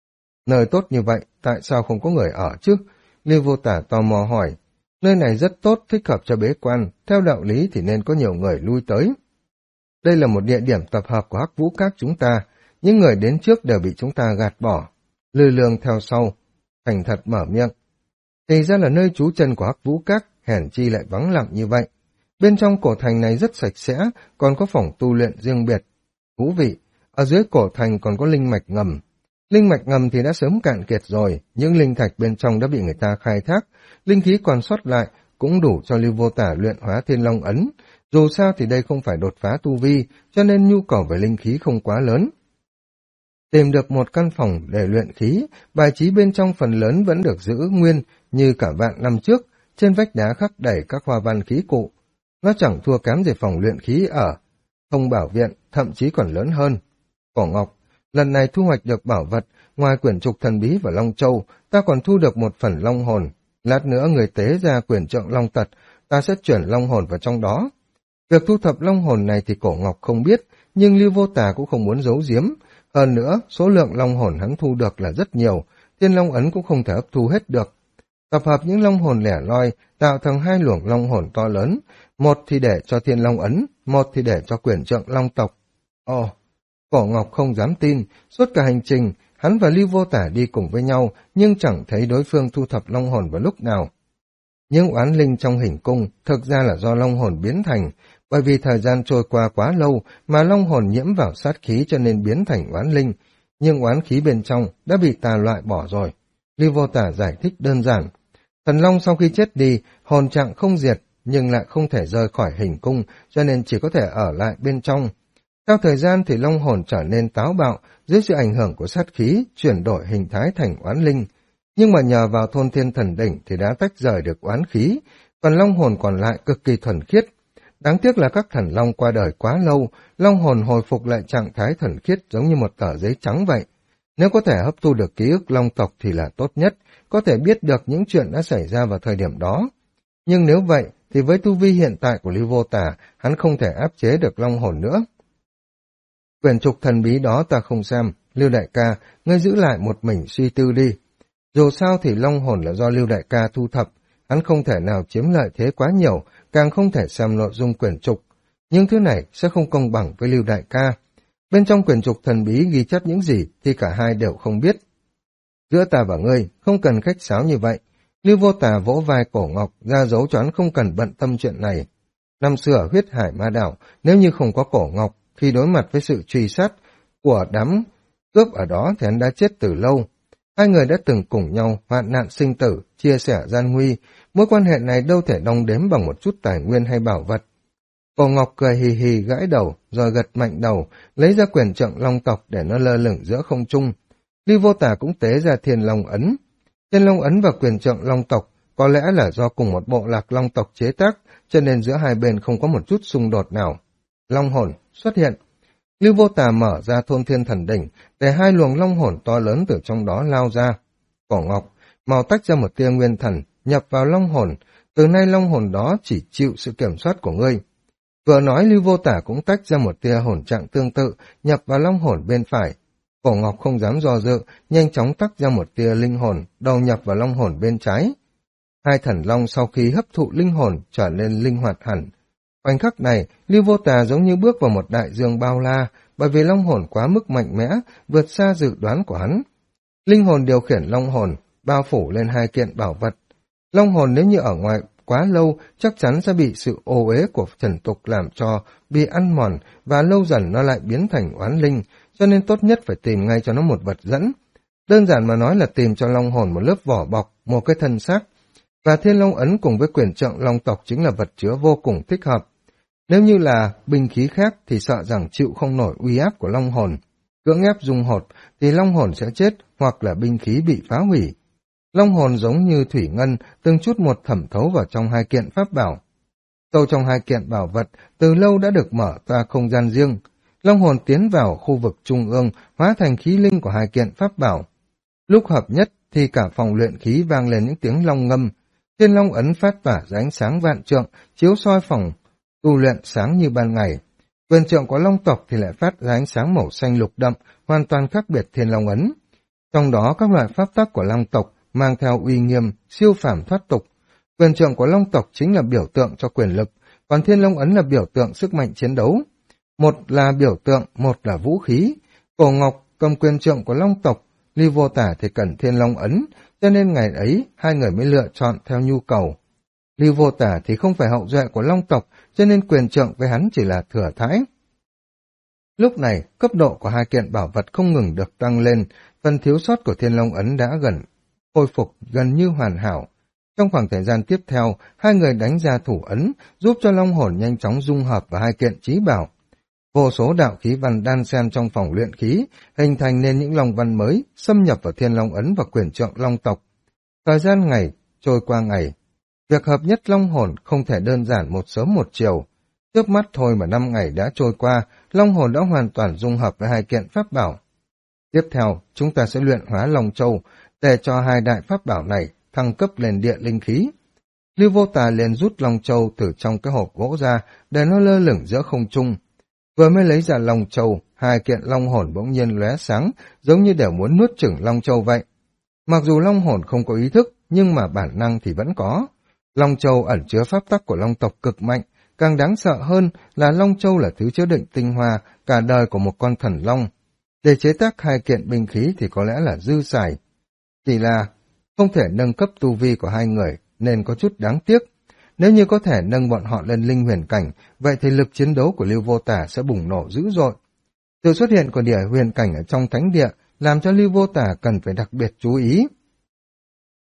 Nơi tốt như vậy, tại sao không có người ở chứ? Lưu Vô Tả tò mò hỏi. Nơi này rất tốt, thích hợp cho bế quan, theo đạo lý thì nên có nhiều người lui tới. Đây là một địa điểm tập hợp của Hắc Vũ Các chúng ta, những người đến trước đều bị chúng ta gạt bỏ. Lư Lương theo sau, thành thật mở miệng. Thì ra là nơi trú chân của Hắc Vũ Các, hèn chi lại vắng lặng như vậy. Bên trong cổ thành này rất sạch sẽ, còn có phòng tu luyện riêng biệt. Thú vị, ở dưới cổ thành còn có linh mạch ngầm. Linh mạch ngầm thì đã sớm cạn kiệt rồi, những linh thạch bên trong đã bị người ta khai thác, linh khí còn sót lại cũng đủ cho Lưu Vô Tả luyện hóa Thiên Long ấn. Dù sao thì đây không phải đột phá tu vi, cho nên nhu cầu về linh khí không quá lớn. Tìm được một căn phòng để luyện khí, bài trí bên trong phần lớn vẫn được giữ nguyên như cả vạn năm trước, trên vách đá khắc đầy các hoa văn khí cụ. Nó chẳng thua kém gì phòng luyện khí ở Thông Bảo Viện, thậm chí còn lớn hơn. Cổ Ngọc, lần này thu hoạch được bảo vật, ngoài quyển trục thần bí và Long Châu, ta còn thu được một phần Long Hồn. Lát nữa người tế ra quyển trượng Long Tật, ta sẽ chuyển Long Hồn vào trong đó. Việc thu thập Long Hồn này thì Cổ Ngọc không biết, nhưng Lưu Vô Tà cũng không muốn giấu giếm. Hơn nữa, số lượng Long Hồn hắn thu được là rất nhiều, Thiên Long ấn cũng không thể hấp thu hết được. Tập hợp những Long Hồn lẻ loi, tạo thành 2 luồng Long Hồn to lớn, một thì để cho Thiên Long ấn, một thì để cho quyển trượng Long tộc. Ồ, Cổ Ngọc không dám tin, suốt cả hành trình, hắn và Lưu Vô Tả đi cùng với nhau, nhưng chẳng thấy đối phương thu thập Long Hồn vào lúc nào. Những oán linh trong hình cung thực ra là do Long Hồn biến thành, bởi vì thời gian trôi qua quá lâu mà Long Hồn nhiễm vào sát khí cho nên biến thành oán linh, nhưng oán khí bên trong đã bị tà loại bỏ rồi. Lưu Vô Tả giải thích đơn giản. Thần long sau khi chết đi, hồn trạng không diệt, nhưng lại không thể rời khỏi hình cung, cho nên chỉ có thể ở lại bên trong. Theo thời gian thì long hồn trở nên táo bạo, dưới sự ảnh hưởng của sát khí, chuyển đổi hình thái thành oán linh. Nhưng mà nhờ vào thôn thiên thần đỉnh thì đã tách rời được oán khí, còn long hồn còn lại cực kỳ thuần khiết. Đáng tiếc là các thần long qua đời quá lâu, long hồn hồi phục lại trạng thái thuần khiết giống như một tờ giấy trắng vậy. Nếu có thể hấp thu được ký ức long tộc thì là tốt nhất, có thể biết được những chuyện đã xảy ra vào thời điểm đó. Nhưng nếu vậy thì với tu vi hiện tại của Lưu Vô Tả, hắn không thể áp chế được long hồn nữa. Quyển trục thần bí đó ta không xem, Lưu đại ca, ngươi giữ lại một mình suy tư đi. Dù sao thì long hồn là do Lưu đại ca thu thập, hắn không thể nào chiếm lợi thế quá nhiều, càng không thể xem nội dung quyển trục. Nhưng thứ này sẽ không công bằng với Lưu đại ca. Bên trong quyển trục thần bí ghi chép những gì thì cả hai đều không biết. Giữa ta và ngươi, không cần khách sáo như vậy. Lưu Vô Tà vỗ vai Cổ Ngọc, ra dấu cho hắn không cần bận tâm chuyện này. Năm xưa ở huyết hải ma đảo, nếu như không có Cổ Ngọc, khi đối mặt với sự truy sát của đám cướp ở đó thì hắn đã chết từ lâu. Hai người đã từng cùng nhau hoạn nạn sinh tử, chia sẻ gian nguy, mối quan hệ này đâu thể đong đếm bằng một chút tài nguyên hay bảo vật. Cổ Ngọc cười hì hì gãi đầu, rồi gật mạnh đầu, lấy ra quyển trượng long tộc để nó lơ lửng giữa không trung. Lưu Vô Tả cũng tế ra thiên long ấn. Thiên long ấn và quyền trượng long tộc có lẽ là do cùng một bộ lạc long tộc chế tác, cho nên giữa hai bên không có một chút xung đột nào. Long hồn xuất hiện. Lưu Vô Tả mở ra thôn thiên thần đỉnh, để hai luồng long hồn to lớn từ trong đó lao ra. Cổ Ngọc, mau tách ra một tia nguyên thần, nhập vào long hồn, từ nay long hồn đó chỉ chịu sự kiểm soát của ngươi. Vừa nói Lưu Vô Tả cũng tách ra một tia hồn trạng tương tự, nhập vào long hồn bên phải. Cổ Ngọc không dám do dự, nhanh chóng tách ra một tia linh hồn, đầu nhập vào long hồn bên trái. Hai thần long sau khi hấp thụ linh hồn trở nên linh hoạt hẳn. Khoảnh khắc này, Lưu Vô Tà giống như bước vào một đại dương bao la, bởi vì long hồn quá mức mạnh mẽ, vượt xa dự đoán của hắn. Linh hồn điều khiển long hồn, bao phủ lên hai kiện bảo vật. Long hồn nếu như ở ngoài quá lâu, chắc chắn sẽ bị sự ô uế của trần tục làm cho bị ăn mòn, và lâu dần nó lại biến thành oán linh, cho nên tốt nhất phải tìm ngay cho nó một vật dẫn. Đơn giản mà nói là tìm cho long hồn một lớp vỏ bọc, một cái thân xác. Và thiên long ấn cùng với quyền trượng long tộc chính là vật chứa vô cùng thích hợp. Nếu như là binh khí khác thì sợ rằng chịu không nổi uy áp của long hồn. Cưỡng ép dung hột thì long hồn sẽ chết hoặc là binh khí bị phá hủy. Long hồn giống như thủy ngân, từng chút một thẩm thấu vào trong hai kiện pháp bảo. Sâu trong hai kiện bảo vật, từ lâu đã được mở ra không gian riêng. Long hồn tiến vào khu vực trung ương, hóa thành khí linh của hai kiện pháp bảo. Lúc hợp nhất thì cả phòng luyện khí vang lên những tiếng long ngâm. Thiên long ấn phát tỏa ra ánh sáng vạn trượng, chiếu soi phòng tu luyện sáng như ban ngày. Quyền trượng của long tộc thì lại phát ra ánh sáng màu xanh lục đậm, hoàn toàn khác biệt thiên long ấn. Trong đó các loại pháp tắc của long tộc mang theo uy nghiêm, siêu phàm thoát tục. Quyền trượng của long tộc chính là biểu tượng cho quyền lực, còn thiên long ấn là biểu tượng sức mạnh chiến đấu. Một là biểu tượng, một là vũ khí. Cổ Ngọc cầm quyền trượng của long tộc, Lưu Vô Tả thì cần thiên long ấn, cho nên ngày ấy hai người mới lựa chọn theo nhu cầu. Lưu Vô Tả thì không phải hậu duệ của long tộc, cho nên quyền trượng với hắn chỉ là thừa thãi. Lúc này, cấp độ của hai kiện bảo vật không ngừng được tăng lên, phần thiếu sót của thiên long ấn đã khôi phục gần như hoàn hảo. Trong khoảng thời gian tiếp theo, hai người đánh ra thủ ấn, giúp cho long hồn nhanh chóng dung hợp vào hai kiện chí bảo. Vô số đạo khí văn đan xen trong phòng luyện khí, hình thành nên những long văn mới, xâm nhập vào thiên long ấn và quyền trượng long tộc. Thời gian ngày trôi qua ngày, việc hợp nhất long hồn không thể đơn giản một sớm một chiều. Chớp mắt thôi mà 5 ngày đã trôi qua, long hồn đã hoàn toàn dung hợp với hai kiện pháp bảo. Tiếp theo, chúng ta sẽ luyện hóa Long Châu, để cho hai đại pháp bảo này thăng cấp lên địa linh khí. Lưu Vô Tà liền rút Long Châu từ trong cái hộp gỗ ra, để nó lơ lửng giữa không trung. Vừa mới lấy ra Long Châu, hai kiện long hồn bỗng nhiên lóe sáng, giống như đều muốn nuốt chửng Long Châu vậy. Mặc dù long hồn không có ý thức, nhưng mà bản năng thì vẫn có. Long Châu ẩn chứa pháp tắc của long tộc cực mạnh, càng đáng sợ hơn là Long Châu là thứ chứa đựng tinh hoa cả đời của một con thần long. Để chế tác hai kiện binh khí thì có lẽ là dư xài. Chỉ là không thể nâng cấp tu vi của hai người nên có chút đáng tiếc. Nếu như có thể nâng bọn họ lên linh huyền cảnh, vậy thì lực chiến đấu của Lưu Vô Tả sẽ bùng nổ dữ dội. Sự xuất hiện của địa huyền cảnh ở trong thánh địa làm cho Lưu Vô Tả cần phải đặc biệt chú ý.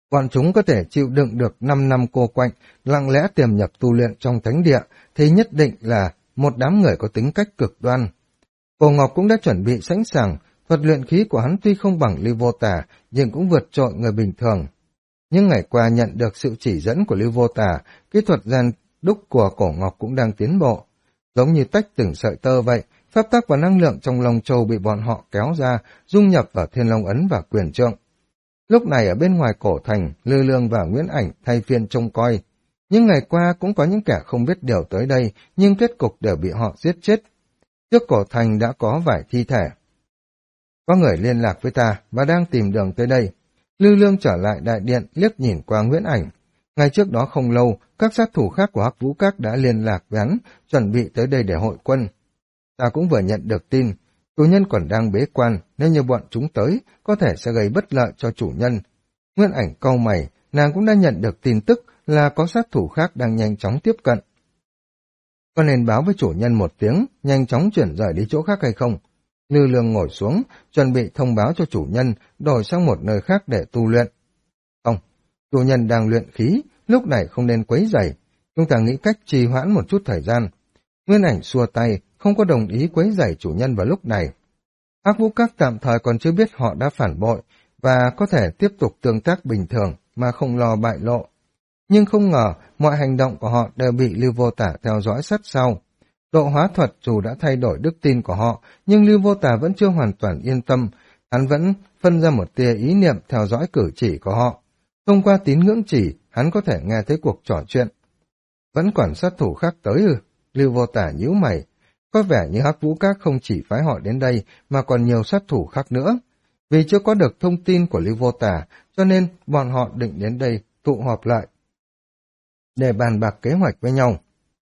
Bọn chúng có thể chịu đựng được 5 năm cô quạnh, lặng lẽ tiềm nhập tu luyện trong thánh địa, thì nhất định là một đám người có tính cách cực đoan. Cổ Ngọc cũng đã chuẩn bị sẵn sàng, thuật luyện khí của hắn tuy không bằng Lưu Vô Tà, nhưng cũng vượt trội người bình thường. Những ngày qua nhận được sự chỉ dẫn của Lưu Vô Tà, kỹ thuật rèn đúc của Cổ Ngọc cũng đang tiến bộ. Giống như tách từng sợi tơ vậy, pháp tắc và năng lượng trong Long Châu bị bọn họ kéo ra, dung nhập vào Thiên Long Ấn và Quyền Trượng. Lúc này ở bên ngoài cổ thành, Lư Lương và Nguyễn Ảnh thay phiên trông coi. Những ngày qua cũng có những kẻ không biết điều tới đây, nhưng kết cục đều bị họ giết chết. Trước cổ thành đã có vài thi thể. Có người liên lạc với ta và đang tìm đường tới đây. Lư Lương trở lại đại điện liếc nhìn qua Nguyễn Ảnh. Ngay trước đó không lâu, các sát thủ khác của Hắc Vũ Các đã liên lạc với hắn, chuẩn bị tới đây để hội quân. Ta cũng vừa nhận được tin, chủ nhân còn đang bế quan, nếu như bọn chúng tới, có thể sẽ gây bất lợi cho chủ nhân. Nguyễn Ảnh cau mày, nàng cũng đã nhận được tin tức là có sát thủ khác đang nhanh chóng tiếp cận. Có nên báo với chủ nhân một tiếng, nhanh chóng chuyển rời đi chỗ khác hay không? Lư Lương ngồi xuống, chuẩn bị thông báo cho chủ nhân, đổi sang một nơi khác để tu luyện. Không, chủ nhân đang luyện khí, lúc này không nên quấy rầy. Chúng ta nghĩ cách trì hoãn một chút thời gian. Nguyên Ảnh xua tay, không có đồng ý quấy rầy chủ nhân vào lúc này. Hắc Vũ Các tạm thời còn chưa biết họ đã phản bội, và có thể tiếp tục tương tác bình thường mà không lo bại lộ. Nhưng không ngờ, mọi hành động của họ đều bị Lưu Vô Tả theo dõi sát sao. Độ hóa thuật dù đã thay đổi đức tin của họ, nhưng Lưu Vô Tả vẫn chưa hoàn toàn yên tâm, hắn vẫn phân ra một tia ý niệm theo dõi cử chỉ của họ. Thông qua tín ngưỡng chỉ, hắn có thể nghe thấy cuộc trò chuyện. Vẫn còn sát thủ khác tới ư? Lưu Vô Tả nhíu mày. Có vẻ như Hắc Vũ Các không chỉ phái họ đến đây, mà còn nhiều sát thủ khác nữa. Vì chưa có được thông tin của Lưu Vô Tả, cho nên bọn họ định đến đây tụ họp lại để bàn bạc kế hoạch với nhau.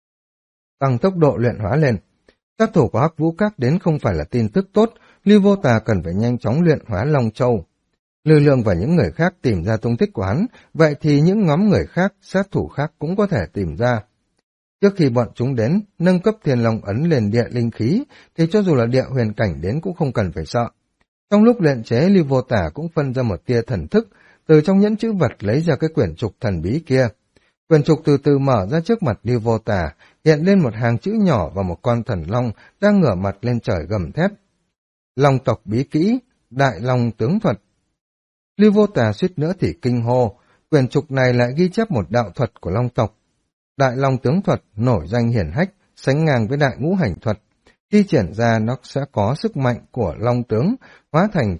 Tăng tốc độ luyện hóa lên. Sát thủ của Hắc Vũ Các đến không phải là tin tức tốt, Lưu Vô Tà cần phải nhanh chóng luyện hóa Long Châu. Lư Lương và những người khác tìm ra tung tích của hắn, vậy thì những nhóm người khác, sát thủ khác cũng có thể tìm ra. Trước khi bọn chúng đến, nâng cấp Thiên Long Ấn lên địa linh khí, thì cho dù là địa huyền cảnh đến cũng không cần phải sợ. Trong lúc luyện chế, Lưu Vô Tả cũng phân ra một tia thần thức, từ trong nhẫn chữ vật lấy ra cái quyển trục thần bí kia. Quyển trục từ từ mở ra trước mặt Lưu Vô Tả, hiện lên một hàng chữ nhỏ và một con thần long đang ngửa mặt lên trời gầm thét. Long tộc bí kỹ, Đại Long tướng thuật. Lưu Vô Tả suýt nữa thì kinh hô, quyển trục này lại ghi chép một đạo thuật của Long tộc. Đại Long tướng thuật nổi danh hiển hách, sánh ngang với Đại Ngũ Hành thuật. Khi triển ra nó sẽ có sức mạnh của Long tướng, hóa thành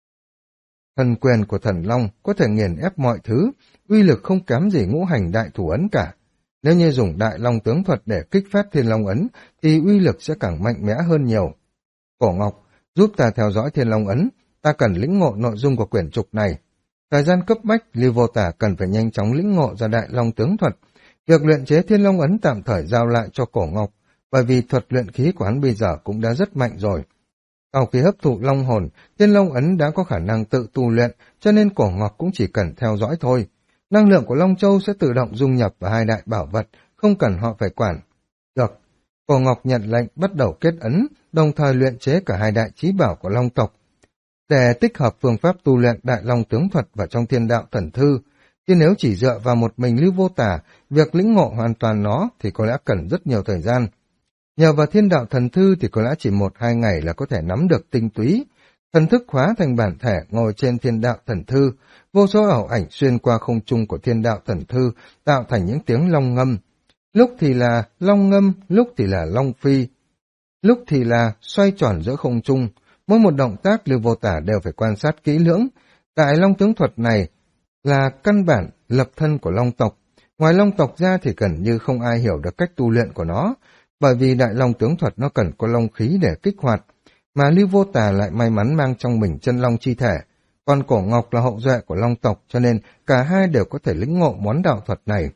thần quyền của thần Long, có thể nghiền ép mọi thứ, uy lực không kém gì Ngũ Hành Đại Thủ Ấn cả. Nếu như dùng Đại Long tướng thuật để kích phát Thiên Long Ấn, thì uy lực sẽ càng mạnh mẽ hơn nhiều. Cổ Ngọc, giúp ta theo dõi Thiên Long Ấn, ta cần lĩnh ngộ nội dung của quyển trục này. Thời gian cấp bách, Lưu Vô Tả cần phải nhanh chóng lĩnh ngộ ra Đại Long tướng thuật. Việc luyện chế Thiên Long Ấn tạm thời giao lại cho Cổ Ngọc, bởi vì thuật luyện khí của hắn bây giờ cũng đã rất mạnh rồi. Sau khi hấp thụ Long hồn, Thiên Long Ấn đã có khả năng tự tu luyện, cho nên Cổ Ngọc cũng chỉ cần theo dõi thôi. Năng lượng của Long Châu sẽ tự động dung nhập vào hai đại bảo vật, không cần họ phải quản. Được, Cổ Ngọc nhận lệnh bắt đầu kết ấn, đồng thời luyện chế cả hai đại chí bảo của Long tộc. Để tích hợp phương pháp tu luyện Đại Long tướng thuật vào trong Thiên Đạo Thần Thư, chứ nếu chỉ dựa vào một mình Lưu Vô Tả, việc lĩnh ngộ hoàn toàn nó thì có lẽ cần rất nhiều thời gian. Nhờ vào Thiên Đạo Thần Thư thì có lẽ chỉ 1-2 ngày là có thể nắm được tinh túy. Thần thức hóa thành bản thể ngồi trên Thiên Đạo Thần Thư, vô số ảo ảnh xuyên qua không trung của Thiên Đạo Thần Thư tạo thành những tiếng long ngâm. Lúc thì là long ngâm, lúc thì là long phi, lúc thì là xoay tròn giữa không trung. Mỗi một động tác Lưu Vô Tả đều phải quan sát kỹ lưỡng. Tại Long tướng thuật này là căn bản lập thân của Long tộc. Ngoài Long tộc ra thì gần như không ai hiểu được cách tu luyện của nó, bởi vì Đại Long tướng thuật nó cần có long khí để kích hoạt, mà Lưu Vô Tả lại may mắn mang trong mình chân long chi thể, còn Cổ Ngọc là hậu duệ của Long tộc, cho nên cả hai đều có thể lĩnh ngộ món đạo thuật này.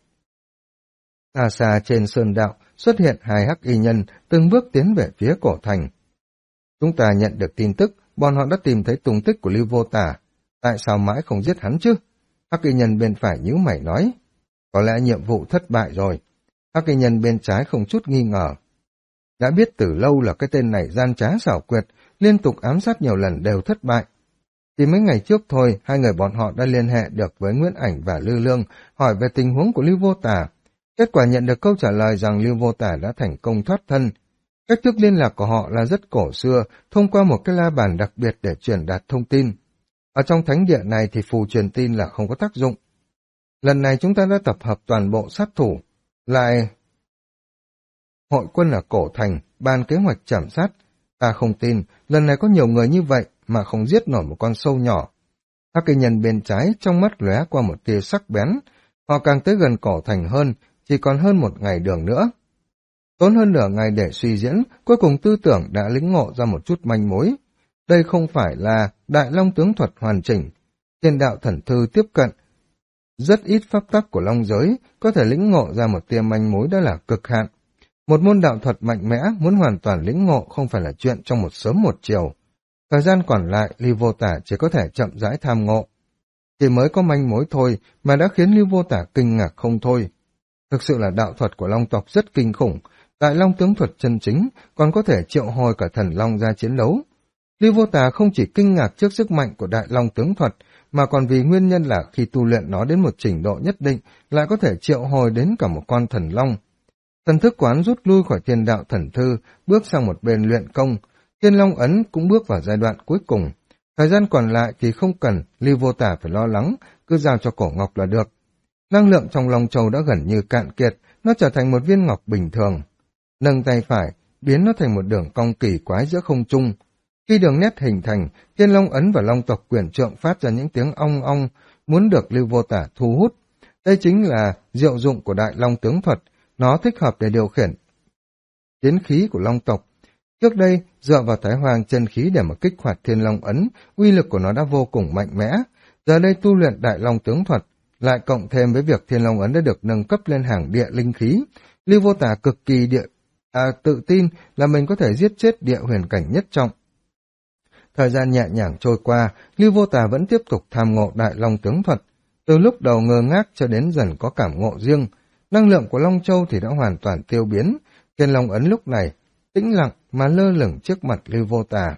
Xa xa trên sơn đạo xuất hiện hai hắc y nhân từng bước tiến về phía cổ thành. Chúng ta nhận được tin tức, bọn họ đã tìm thấy tung tích của Lưu Vô Tả. Tại sao mãi không giết hắn chứ? Hắc y nhân bên phải nhíu mày nói. Có lẽ nhiệm vụ thất bại rồi. Hắc y nhân bên trái không chút nghi ngờ. Đã biết từ lâu là cái tên này gian trá xảo quyệt, liên tục ám sát nhiều lần đều thất bại. Chỉ mấy ngày trước thôi, hai người bọn họ đã liên hệ được với Nguyễn Ảnh và Lưu Lương, hỏi về tình huống của Lưu Vô Tả. Kết quả nhận được câu trả lời rằng Lưu Vô Tả đã thành công thoát thân. Cách thức liên lạc của họ là rất cổ xưa, thông qua một cái la bàn đặc biệt để truyền đạt thông tin. Ở trong thánh địa này thì phù truyền tin là không có tác dụng. Lần này chúng ta đã tập hợp toàn bộ sát thủ, lại hội quân ở cổ thành, bàn kế hoạch trảm sát. Ta không tin, lần này có nhiều người như vậy mà không giết nổi một con sâu nhỏ. Các cây nhân bên trái trong mắt lóe qua một tia sắc bén. Họ càng tới gần cổ thành hơn, chỉ còn hơn một ngày đường nữa. Tốn hơn nửa ngày để suy diễn, cuối cùng tư tưởng đã lĩnh ngộ ra một chút manh mối. Đây không phải là Đại Long tướng thuật hoàn chỉnh. Thiên đạo thần thư tiếp cận. Rất ít pháp tắc của long giới có thể lĩnh ngộ ra một tia manh mối đó là cực hạn. Một môn đạo thuật mạnh mẽ muốn hoàn toàn lĩnh ngộ không phải là chuyện trong một sớm một chiều. Thời gian còn lại, Lưu Vô Tả chỉ có thể chậm rãi tham ngộ. Chỉ mới có manh mối thôi mà đã khiến Lưu Vô Tả kinh ngạc không thôi. Thực sự là đạo thuật của long tộc rất kinh khủng. Đại Long tướng thuật chân chính còn có thể triệu hồi cả thần long ra chiến đấu. Lưu Vô Tả không chỉ kinh ngạc trước sức mạnh của Đại Long tướng thuật, mà còn vì nguyên nhân là khi tu luyện nó đến một trình độ nhất định, lại có thể triệu hồi đến cả một con thần long. Thần thức quán rút lui khỏi thiên đạo thần thư, bước sang một bên luyện công. Thiên Long ấn cũng bước vào giai đoạn cuối cùng. Thời gian còn lại thì không cần Lưu Vô Tả phải lo lắng, cứ giao cho Cổ Ngọc là được. Năng lượng trong Long Châu đã gần như cạn kiệt, nó trở thành một viên ngọc bình thường. Nâng tay phải, biến nó thành một đường cong kỳ quái giữa không trung. Khi đường nét hình thành, Thiên Long ấn và Long tộc quyền trượng phát ra những tiếng ong ong, muốn được Lưu Vô Tả thu hút. Đây chính là diệu dụng của Đại Long tướng thuật, nó thích hợp để điều khiển chiến khí của Long tộc. Trước đây, dựa vào Thái Hoàng chân khí để mà kích hoạt Thiên Long ấn, uy lực của nó đã vô cùng mạnh mẽ. Giờ đây tu luyện Đại Long tướng thuật, lại cộng thêm với việc Thiên Long ấn đã được nâng cấp lên hàng địa linh khí, Lưu Vô Tả cực kỳ tự tin là mình có thể giết chết địa huyền cảnh nhất trọng. Thời gian nhẹ nhàng trôi qua, Lưu Vô Tả vẫn tiếp tục tham ngộ Đại Long tướng thuật. Từ lúc đầu ngơ ngác cho đến dần có cảm ngộ riêng, năng lượng của Long Châu thì đã hoàn toàn tiêu biến. Thiên Long ấn lúc này tĩnh lặng mà lơ lửng trước mặt Lưu Vô Tả.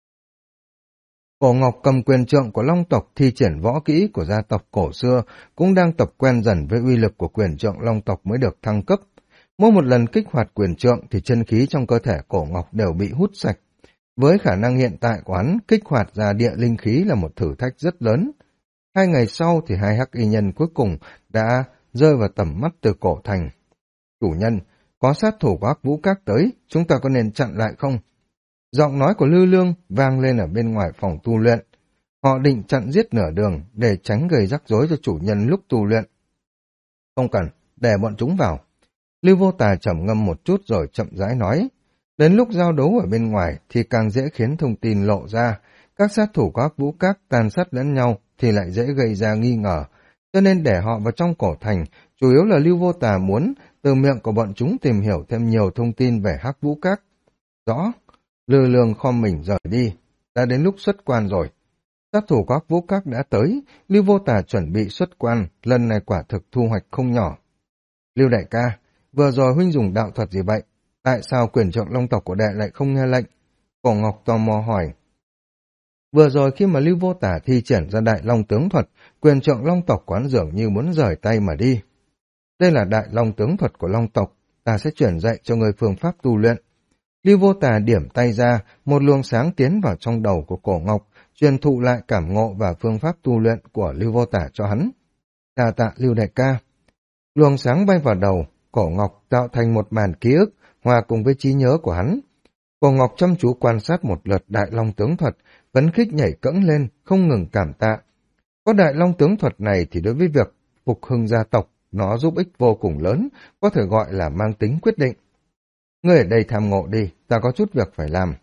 Cổ Ngọc cầm quyền trượng của Long tộc thi triển võ kỹ của gia tộc cổ xưa, cũng đang tập quen dần với uy lực của quyền trượng Long tộc mới được thăng cấp. Mỗi một lần kích hoạt quyền trượng thì chân khí trong cơ thể Cổ Ngọc đều bị hút sạch. Với khả năng hiện tại của hắn, kích hoạt ra địa linh khí là một thử thách rất lớn. 2 ngày sau thì hai hắc y nhân cuối cùng đã rơi vào tầm mắt từ cổ thành. Chủ nhân, có sát thủ của Hắc Vũ Các tới, chúng ta có nên chặn lại không? Giọng nói của Lư Lương vang lên ở bên ngoài phòng tu luyện. Họ định chặn giết nửa đường để tránh gây rắc rối cho chủ nhân lúc tu luyện. Không cần, để bọn chúng vào. Lưu Vô Tả trầm ngâm một chút rồi chậm rãi nói. Đến lúc giao đấu ở bên ngoài thì càng dễ khiến thông tin lộ ra. Các sát thủ của Hắc Vũ Các tàn sát lẫn nhau thì lại dễ gây ra nghi ngờ. Cho nên để họ vào trong cổ thành, chủ yếu là Lưu Vô Tả muốn từ miệng của bọn chúng tìm hiểu thêm nhiều thông tin về Hắc Vũ Các. Rõ, Lư Lương khom mình rời đi. Đã đến lúc xuất quan rồi. Sát thủ của Hắc Vũ Các đã tới, Lưu Vô Tả chuẩn bị xuất quan, lần này quả thực thu hoạch không nhỏ. Lưu đại ca, vừa rồi huynh dùng đạo thuật gì vậy? Tại sao quyền trượng Long tộc của đệ lại không nghe lệnh? Cổ Ngọc tò mò hỏi. Vừa rồi khi mà Lưu Vô Tả thi triển ra Đại Long tướng thuật, quyền trượng Long tộc quán dường như muốn rời tay mà đi. Đây là Đại Long tướng thuật của Long tộc, ta sẽ chuyển dạy cho người phương pháp tu luyện. Lưu Vô Tả điểm tay ra, một luồng sáng tiến vào trong đầu của Cổ Ngọc, truyền thụ lại cảm ngộ và phương pháp tu luyện của Lưu Vô Tả cho hắn. Đa tạ Lưu đại ca. Luồng sáng bay vào đầu, Cổ Ngọc tạo thành một màn ký ức, hòa cùng với trí nhớ của hắn. Cổ Ngọc chăm chú quan sát một lượt Đại Long tướng thuật, phấn khích nhảy cẫng lên, không ngừng cảm tạ. Có Đại Long tướng thuật này thì đối với việc phục hưng gia tộc, nó giúp ích vô cùng lớn, có thể gọi là mang tính quyết định. Ngươi ở đây tham ngộ đi, ta có chút việc phải làm.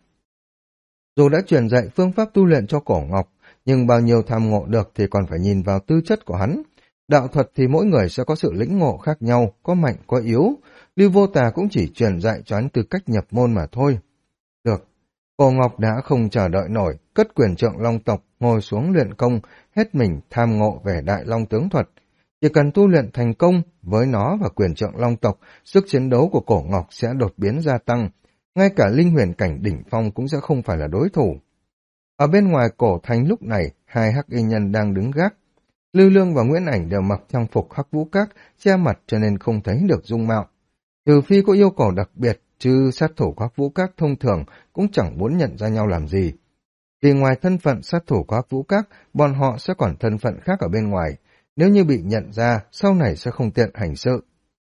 Dù đã truyền dạy phương pháp tu luyện cho Cổ Ngọc, nhưng bao nhiêu tham ngộ được thì còn phải nhìn vào tư chất của hắn. Đạo thuật thì mỗi người sẽ có sự lĩnh ngộ khác nhau, có mạnh có yếu. Lưu Vô Tả cũng chỉ truyền dạy cho hắn từ cách nhập môn mà thôi. Được, Cổ Ngọc đã không chờ đợi nổi, cất quyền trượng Long tộc, ngồi xuống luyện công, hết mình tham ngộ về Đại Long tướng thuật. Chỉ cần tu luyện thành công với nó và quyền trượng Long tộc, sức chiến đấu của Cổ Ngọc sẽ đột biến gia tăng. Ngay cả linh huyền cảnh đỉnh phong cũng sẽ không phải là đối thủ. Ở bên ngoài cổ thành lúc này, hai hắc y nhân đang đứng gác. Lưu Lương và Nguyễn Ảnh đều mặc trang phục Hắc Vũ Các, che mặt cho nên không thấy được dung mạo. Trừ phi có yêu cầu đặc biệt, chứ sát thủ của Hắc Vũ Các thông thường cũng chẳng muốn nhận ra nhau làm gì. Vì ngoài thân phận sát thủ của Hắc Vũ Các, bọn họ sẽ còn thân phận khác ở bên ngoài. Nếu như bị nhận ra, sau này sẽ không tiện hành sự.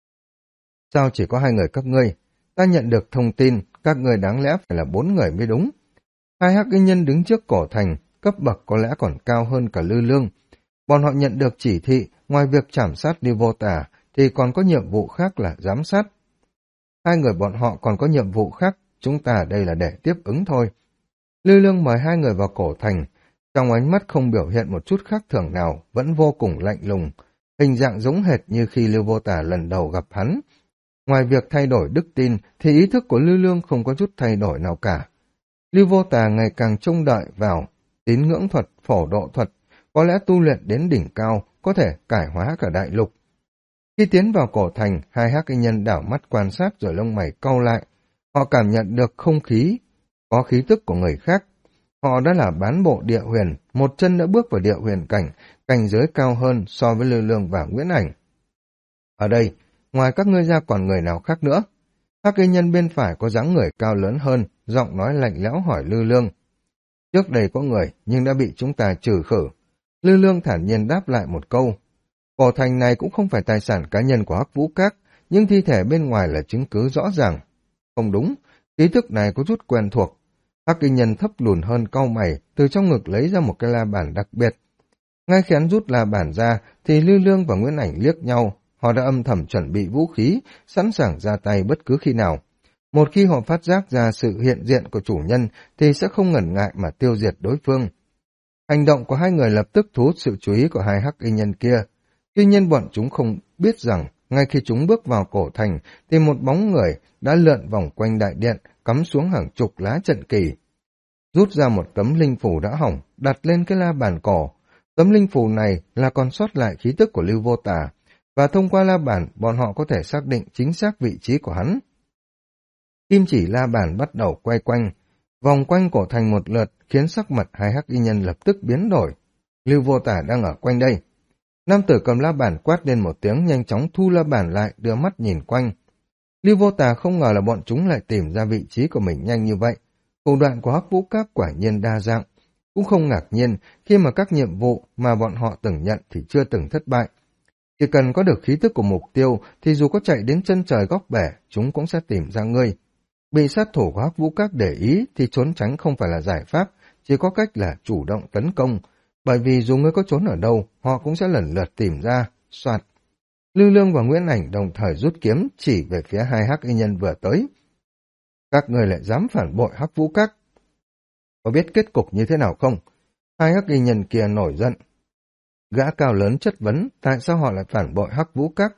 Sao chỉ có 2 người các ngươi? Ta nhận được thông tin, các ngươi đáng lẽ phải là 4 người mới đúng. Hai hắc y nhân đứng trước cổ thành, cấp bậc có lẽ còn cao hơn cả Lư Lương. Bọn họ nhận được chỉ thị, ngoài việc trảm sát Lưu Vô Tả, thì còn có nhiệm vụ khác là giám sát. 2 người bọn họ còn có nhiệm vụ khác, chúng ta ở đây là để tiếp ứng thôi. Lư Lương mời 2 người vào cổ thành, trong ánh mắt không biểu hiện một chút khác thường nào, vẫn vô cùng lạnh lùng, hình dạng giống hệt như khi Lưu Vô Tả lần đầu gặp hắn. Ngoài việc thay đổi đức tin, thì ý thức của Lư Lương không có chút thay đổi nào cả. Lưu Vô Tà ngày càng trông đợi vào tín ngưỡng thuật, phổ độ thuật, có lẽ tu luyện đến đỉnh cao, có thể cải hóa cả đại lục. Khi tiến vào cổ thành, hai hắc y nhân đảo mắt quan sát rồi lông mày cau lại. Họ cảm nhận được không khí, có khí tức của người khác. Họ đã là bán bộ địa huyền, một chân đã bước vào địa huyền cảnh, cảnh giới cao hơn so với Lư Lương và Nguyễn Ảnh. Ở đây, ngoài các ngươi ra còn người nào khác nữa? Hắc y nhân bên phải có dáng người cao lớn hơn, giọng nói lạnh lẽo hỏi Lư Lương. Trước đây có người, nhưng đã bị chúng ta trừ khử. Lư Lương thản nhiên đáp lại một câu. Cổ thành này cũng không phải tài sản cá nhân của Hắc Vũ Các, nhưng thi thể bên ngoài là chứng cứ rõ ràng. Không đúng, ký thức này có chút quen thuộc. Hắc y nhân thấp lùn hơn cau mày, từ trong ngực lấy ra một cái la bàn đặc biệt. Ngay khi hắn rút la bàn ra, thì Lư Lương và Nguyễn Ảnh liếc nhau. Họ đã âm thầm chuẩn bị vũ khí, sẵn sàng ra tay bất cứ khi nào. Một khi họ phát giác ra sự hiện diện của chủ nhân, thì sẽ không ngần ngại mà tiêu diệt đối phương. Hành động của 2 người lập tức thu hút sự chú ý của 2 hắc y nhân kia. Tuy nhiên bọn chúng không biết rằng, ngay khi chúng bước vào cổ thành, thì một bóng người đã lượn vòng quanh đại điện, cắm xuống hàng chục lá trận kỳ. Rút ra một tấm linh phù đã hỏng, đặt lên cái la bàn cổ. Tấm linh phù này là còn sót lại khí tức của Lưu Vô Tà, và thông qua la bàn, bọn họ có thể xác định chính xác vị trí của hắn. Kim chỉ la bàn bắt đầu quay quanh, vòng quanh cổ thành một lượt, khiến sắc mặt 2 hắc y nhân lập tức biến đổi. Lưu Vô Tả đang ở quanh đây. Nam tử cầm la bàn quát lên một tiếng, nhanh chóng thu la bàn lại, đưa mắt nhìn quanh. Lưu Vô Tả không ngờ là bọn chúng lại tìm ra vị trí của mình nhanh như vậy. Thủ đoạn của Hắc Vũ Các quả nhiên đa dạng. Cũng không ngạc nhiên khi mà các nhiệm vụ mà bọn họ từng nhận thì chưa từng thất bại. Chỉ cần có được khí tức của mục tiêu thì dù có chạy đến chân trời góc bể, chúng cũng sẽ tìm ra ngươi. Bị sát thủ của Hắc Vũ Các để ý thì trốn tránh không phải là giải pháp, chỉ có cách là chủ động tấn công. Bởi vì dù ngươi có trốn ở đâu, họ cũng sẽ lần lượt tìm ra, soạt. Lư Lương và Nguyễn Ảnh đồng thời rút kiếm chỉ về phía 2 hắc y nhân vừa tới. Các người lại dám phản bội Hắc Vũ Các. Có biết kết cục như thế nào không? 2 hắc y nhân kia nổi giận. Gã cao lớn chất vấn tại sao họ lại phản bội Hắc Vũ Các.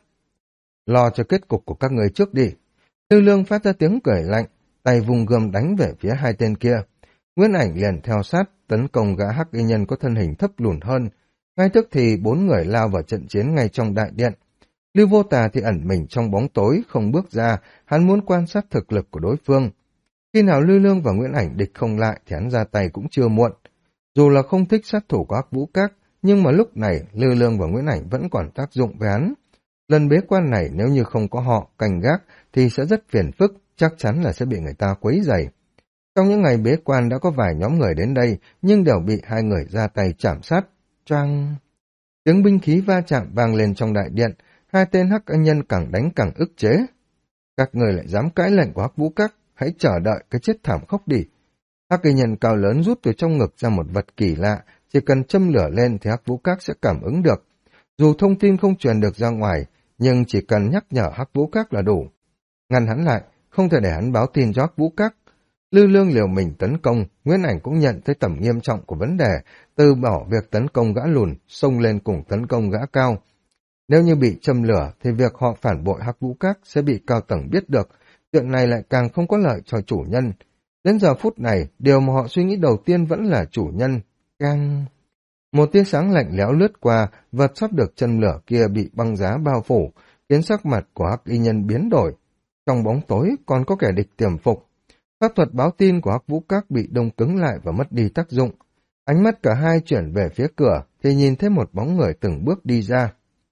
Lo cho kết cục của các người trước đi. Lư Lương phát ra tiếng cười lạnh, tay vùng gươm đánh về phía 2 tên kia. Nguyễn Ảnh liền theo sát, tấn công gã hắc y nhân có thân hình thấp lùn hơn. Ngay tức thì 4 người lao vào trận chiến ngay trong đại điện. Lưu Vô Tà thì ẩn mình trong bóng tối, không bước ra, hắn muốn quan sát thực lực của đối phương. Khi nào Lư Lương và Nguyễn Ảnh địch không lại thì hắn ra tay cũng chưa muộn. Dù là không thích sát thủ của Hắc Vũ Các, nhưng mà lúc này Lư Lương và Nguyễn Ảnh vẫn còn tác dụng với hắn. Lần bế quan này nếu như không có họ canh gác thì sẽ rất phiền phức, chắc chắn là sẽ bị người ta quấy rầy. Trong những ngày bế quan đã có vài nhóm người đến đây, nhưng đều bị 2 người ra tay chảm sát. Choang! Tiếng binh khí va chạm vang lên trong đại điện, 2 tên hắc y nhân càng đánh càng ức chế. Các người lại dám cãi lệnh của Hắc Vũ Các, hãy chờ đợi cái chết thảm khốc đi. Hắc y nhân cao lớn rút từ trong ngực ra một vật kỳ lạ, chỉ cần châm lửa lên thì Hắc Vũ Các sẽ cảm ứng được. Dù thông tin không truyền được ra ngoài, nhưng chỉ cần nhắc nhở Hắc Vũ Các là đủ. Ngăn hắn lại, không thể để hắn báo tin cho Hắc Vũ Các. Lư Lương liều mình tấn công, Nguyễn Ảnh cũng nhận thấy tầm nghiêm trọng của vấn đề, từ bỏ việc tấn công gã lùn, xông lên cùng tấn công gã cao. Nếu như bị châm lửa thì việc họ phản bội Hắc Vũ Các sẽ bị cao tầng biết được, chuyện này lại càng không có lợi cho chủ nhân. Đến giờ phút này, điều mà họ suy nghĩ đầu tiên vẫn là chủ nhân. Càng... Một tia sáng lạnh lẽo lướt qua, vật sắp được châm lửa kia bị băng giá bao phủ, khiến sắc mặt của Hắc y nhân biến đổi. Trong bóng tối còn có kẻ địch tiềm phục. Pháp thuật báo tin của Hắc Vũ Các bị đông cứng lại và mất đi tác dụng. Ánh mắt cả hai chuyển về phía cửa, thì nhìn thấy một bóng người từng bước đi ra.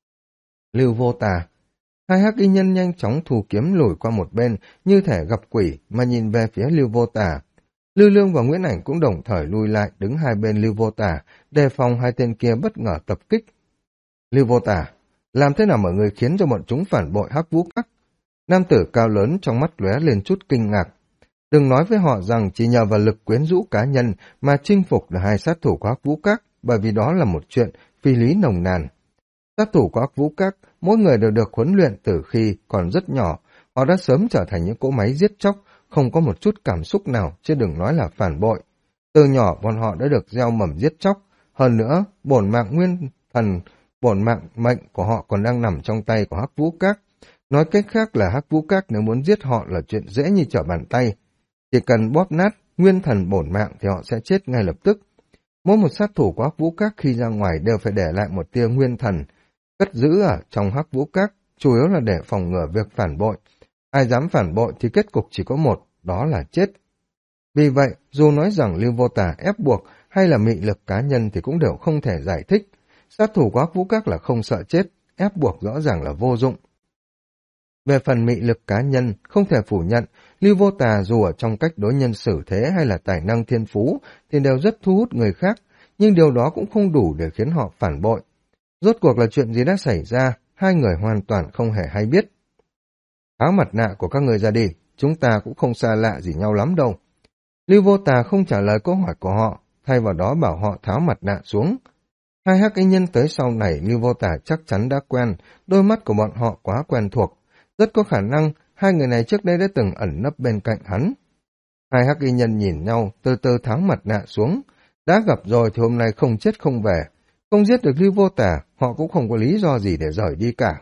Lưu Vô Tà. Hai hắc y nhân nhanh chóng thu kiếm lùi qua một bên, như thể gặp quỷ mà nhìn về phía Lưu Vô Tà. Lưu Lương và Nguyễn Ảnh cũng đồng thời lui lại, đứng hai bên Lưu Vô Tà, đề phòng hai tên kia bất ngờ tập kích. Lưu Vô Tà, làm thế nào mà người khiến cho bọn chúng phản bội Hắc Vũ Các? Nam tử cao lớn trong mắt lóe lên chút kinh ngạc. Đừng nói với họ rằng chỉ nhờ vào lực quyến rũ cá nhân mà chinh phục được hai sát thủ của Hắc Vũ Các, bởi vì đó là một chuyện phi lý nồng nàn. Sát thủ của Hắc Vũ Các, mỗi người đều được huấn luyện từ khi còn rất nhỏ, họ đã sớm trở thành những cỗ máy giết chóc, không có một chút cảm xúc nào, chứ đừng nói là phản bội. Từ nhỏ bọn họ đã được gieo mầm giết chóc, hơn nữa, bổn mạng nguyên thần, bổn mạng mệnh của họ còn đang nằm trong tay của Hắc Vũ Các. Nói cách khác là Hắc Vũ Các nếu muốn giết họ là chuyện dễ như trở bàn tay. Chỉ cần bóp nát nguyên thần bổn mạng thì họ sẽ chết ngay lập tức. Mỗi một sát thủ của Hắc Vũ Các khi ra ngoài đều phải để lại một tia nguyên thần, cất giữ ở trong Hắc Vũ Các, chủ yếu là để phòng ngừa việc phản bội. Ai dám phản bội thì kết cục chỉ có một, đó là chết. Vì vậy, dù nói rằng Lưu Vô Tà ép buộc hay là mị lực cá nhân thì cũng đều không thể giải thích. Sát thủ của Hắc Vũ Các là không sợ chết, ép buộc rõ ràng là vô dụng. Về phần mị lực cá nhân, không thể phủ nhận, Lưu Vô Tà dù ở trong cách đối nhân xử thế hay là tài năng thiên phú thì đều rất thu hút người khác, nhưng điều đó cũng không đủ để khiến họ phản bội. Rốt cuộc là chuyện gì đã xảy ra, hai người hoàn toàn không hề hay biết. Tháo mặt nạ của các người ra đi, chúng ta cũng không xa lạ gì nhau lắm đâu. Lưu Vô Tà không trả lời câu hỏi của họ, thay vào đó bảo họ tháo mặt nạ xuống. Hai hắc y nhân tới sau này Lưu Vô Tà chắc chắn đã quen, đôi mắt của bọn họ quá quen thuộc. Rất có khả năng hai người này trước đây đã từng ẩn nấp bên cạnh hắn. Hai hắc y nhân nhìn nhau, từ từ tháo mặt nạ xuống. Đã gặp rồi thì hôm nay không chết không về. Không giết được Lưu Vô Tà, họ cũng không có lý do gì để rời đi cả.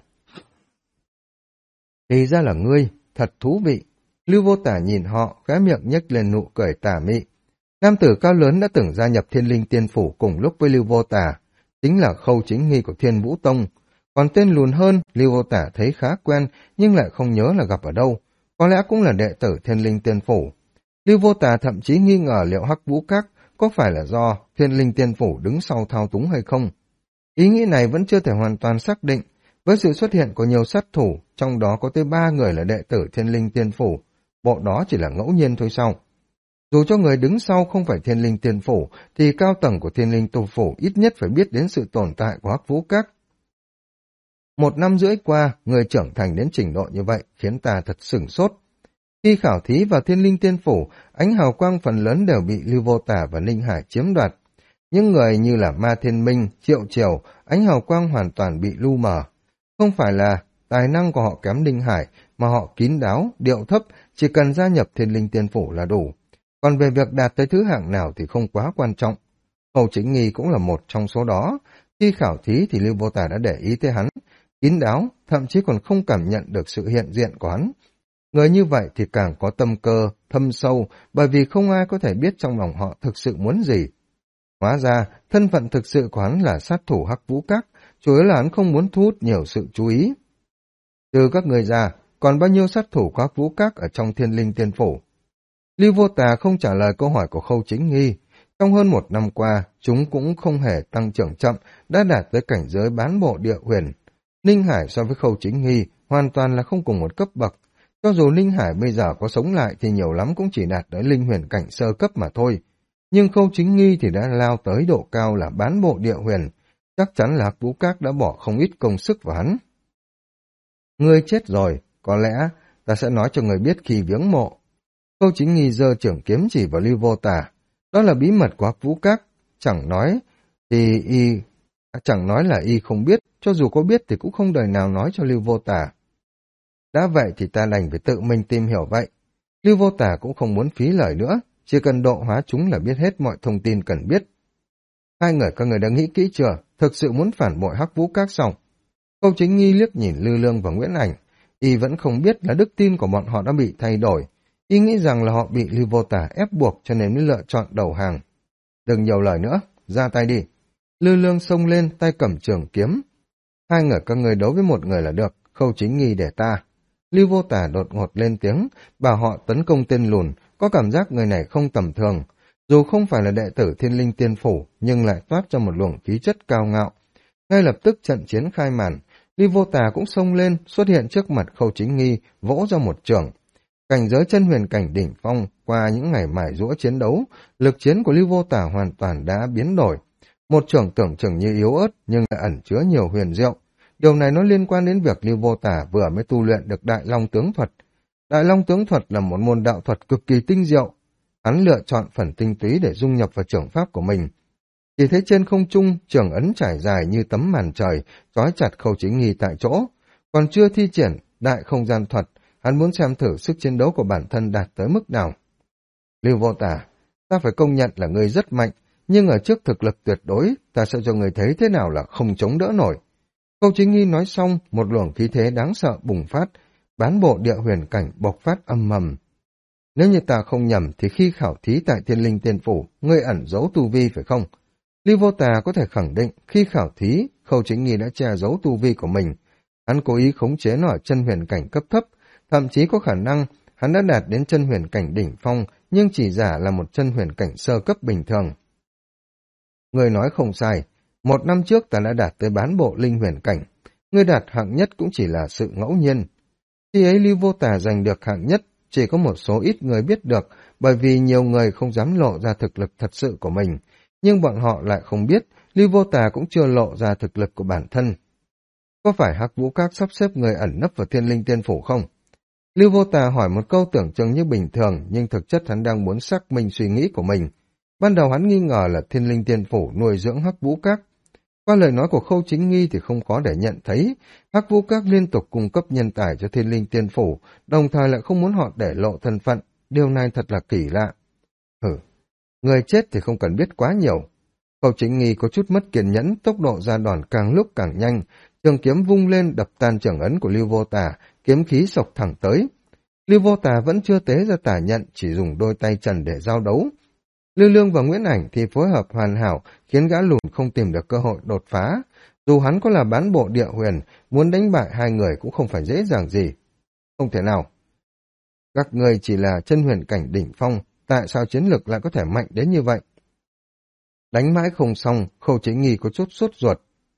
Thì ra là ngươi, thật thú vị. Lưu Vô Tà nhìn họ, khóe miệng nhếch lên nụ cười tà mị. Nam tử cao lớn đã từng gia nhập Thiên Linh Tiên Phủ cùng lúc với Lưu Vô Tà, chính là Khâu Chính Nghi của Thiên Vũ Tông. Còn tên lùn hơn, Lưu Vô Tà thấy khá quen, nhưng lại không nhớ là gặp ở đâu. Có lẽ cũng là đệ tử Thiên Linh Tiên Phủ. Lưu Vô Tà thậm chí nghi ngờ liệu Hắc Vũ Các có phải là do Thiên Linh Tiên Phủ đứng sau thao túng hay không. Ý nghĩ này vẫn chưa thể hoàn toàn xác định. Với sự xuất hiện của nhiều sát thủ, trong đó có tới 3 người là đệ tử Thiên Linh Tiên Phủ, bộ đó chỉ là ngẫu nhiên thôi sao? Dù cho người đứng sau không phải Thiên Linh Tiên Phủ, thì cao tầng của Thiên Linh Tiên Phủ ít nhất phải biết đến sự tồn tại của Hắc Vũ Các. 1 năm rưỡi qua, người trưởng thành đến trình độ như vậy khiến ta thật sửng sốt. Khi khảo thí vào Thiên Linh Tiên Phủ, ánh hào quang phần lớn đều bị Lưu Vô Tà và Ninh Hải chiếm đoạt. Những người như là Ma Thiên Minh, Triệu Triều, ánh hào quang hoàn toàn bị lu mờ. Không phải là tài năng của họ kém Ninh Hải, mà họ kín đáo, điệu thấp, chỉ cần gia nhập Thiên Linh Tiên Phủ là đủ. Còn về việc đạt tới thứ hạng nào thì không quá quan trọng. Khâu Chính Nghi cũng là một trong số đó. Khi khảo thí thì Lưu Vô Tà đã để ý tới hắn, kín đáo, thậm chí còn không cảm nhận được sự hiện diện của hắn. Người như vậy thì càng có tâm cơ, thâm sâu, bởi vì không ai có thể biết trong lòng họ thực sự muốn gì. Hóa ra, thân phận thực sự của hắn là sát thủ Hắc Vũ Các, chủ yếu là hắn không muốn thu hút nhiều sự chú ý. Từ các người ra, còn bao nhiêu sát thủ của Hắc Vũ Các ở trong Thiên Linh Tiên Phủ? Lưu Vô Tà không trả lời câu hỏi của Khâu Chính Nghi. Trong hơn 1 năm qua, chúng cũng không hề tăng trưởng chậm, đã đạt tới cảnh giới bán bộ địa huyền. Ninh Hải so với Khâu Chính Nghi hoàn toàn là không cùng một cấp bậc. Cho dù Ninh Hải bây giờ có sống lại thì nhiều lắm cũng chỉ đạt tới linh huyền cảnh sơ cấp mà thôi. Nhưng Khâu Chính Nghi thì đã lao tới độ cao là bán bộ địa huyền. Chắc chắn là Hắc Vũ Các đã bỏ không ít công sức vào hắn. Ngươi chết rồi, có lẽ ta sẽ nói cho người biết khi viếng mộ. Khâu Chính Nghi giơ trưởng kiếm chỉ vào Lưu Vô Tà. Đó là bí mật của Hắc Vũ Các. Chẳng nói là y không biết, cho dù có biết thì cũng không đời nào nói cho Lưu Vô Tà. Đã vậy thì ta đành phải tự mình tìm hiểu vậy. Lưu Vô Tà cũng không muốn phí lời nữa, chỉ cần độ hóa chúng là biết hết mọi thông tin cần biết. Hai người các người đã nghĩ kỹ chưa, thực sự muốn phản bội Hắc Vũ Các xong? Khâu Chính Nghi liếc nhìn Lư Lương và Nguyễn Ảnh, y vẫn không biết là đức tin của bọn họ đã bị thay đổi. Y nghĩ rằng là họ bị Lưu Vô Tà ép buộc cho nên mới lựa chọn đầu hàng. Đừng nhiều lời nữa, ra tay đi. Lư Lương xông lên, tay cầm trường kiếm. Hai người các người đấu với một người là được, Khâu Chính Nghi để ta. Lưu Vô Tà đột ngột lên tiếng, bảo họ tấn công tên lùn, có cảm giác người này không tầm thường. Dù không phải là đệ tử Thiên Linh Tiên Phủ, nhưng lại toát ra một luồng khí chất cao ngạo. Ngay lập tức trận chiến khai màn, Ly Vô Tà cũng xông lên, xuất hiện trước mặt Khâu Chính Nghi, vỗ ra một chưởng. Cảnh giới chân huyền cảnh đỉnh phong, qua những ngày mài giũa chiến đấu, lực chiến của Ly Vô Tà hoàn toàn đã biến đổi. Một chưởng tưởng chừng như yếu ớt, nhưng lại ẩn chứa nhiều huyền diệu. Điều này nó liên quan đến việc Ly Vô Tà vừa mới tu luyện được Đại Long Tướng Thuật. Đại Long Tướng Thuật là một môn đạo thuật cực kỳ tinh diệu. Hắn lựa chọn phần tinh túy để dung nhập vào chưởng pháp của mình. Chỉ thấy trên không trung, chưởng ấn trải dài như tấm màn trời, trói chặt Khâu Chính Nghi tại chỗ. Còn chưa thi triển Đại Không Gian Thuật, hắn muốn xem thử sức chiến đấu của bản thân đạt tới mức nào. Lưu Vô Tà, ta phải công nhận là ngươi rất mạnh, nhưng ở trước thực lực tuyệt đối, ta sẽ cho người thấy thế nào là không chống đỡ nổi. Khâu Chính Nghi nói xong, một luồng khí thế đáng sợ bùng phát, bán bộ địa huyền cảnh bộc phát âm mầm. Nếu như ta không nhầm thì khi khảo thí tại Thiên Linh Tiên Phủ, ngươi ẩn giấu tu vi phải không? Lưu Vô Tà có thể khẳng định khi khảo thí, Khâu Chính Nghi đã che giấu tu vi của mình. Hắn cố ý khống chế nó ở chân huyền cảnh cấp thấp, thậm chí có khả năng hắn đã đạt đến chân huyền cảnh đỉnh phong, nhưng chỉ giả là một chân huyền cảnh sơ cấp bình thường. Người nói không sai, 1 năm trước ta đã đạt tới bán bộ linh huyền cảnh, người đạt hạng nhất cũng chỉ là sự ngẫu nhiên. Khi ấy Lưu Vô Tà giành được hạng nhất, chỉ có một số ít người biết được, bởi vì nhiều người không dám lộ ra thực lực thật sự của mình, nhưng bọn họ lại không biết, Lưu Vô Tà cũng chưa lộ ra thực lực của bản thân. Có phải Hắc Vũ Các sắp xếp người ẩn nấp vào Thiên Linh Tiên Phủ không? Lưu Vô Tà hỏi một câu tưởng chừng như bình thường, nhưng thực chất hắn đang muốn xác minh suy nghĩ của mình. Ban đầu hắn nghi ngờ là Thiên Linh Tiên Phủ nuôi dưỡng Hắc Vũ Các. Qua lời nói của Khâu Chính Nghi thì không khó để nhận thấy, Hắc Vũ Các liên tục cung cấp nhân tài cho Thiên Linh Tiên Phủ, đồng thời lại không muốn họ để lộ thân phận. Điều này thật là kỳ lạ. Người chết thì không cần biết quá nhiều. Khâu Chính Nghi có chút mất kiên nhẫn, tốc độ ra đòn càng lúc càng nhanh, trường kiếm vung lên đập tan chưởng ấn của Lưu Vô Tà, kiếm khí sộc thẳng tới. Lưu Vô Tà vẫn chưa tế ra tà nhận, chỉ dùng đôi tay trần để giao đấu. Lưu Lương và Nguyễn Ảnh thì phối hợp hoàn hảo, khiến gã lùn không tìm được cơ hội đột phá. Dù hắn có là bán bộ địa huyền, muốn đánh bại hai người cũng không phải dễ dàng gì. Không thể nào. Các người chỉ là chân huyền cảnh đỉnh phong, tại sao chiến lực lại có thể mạnh đến như vậy? Đánh mãi không xong, Khâu Chính Nghi có chút sốt ruột.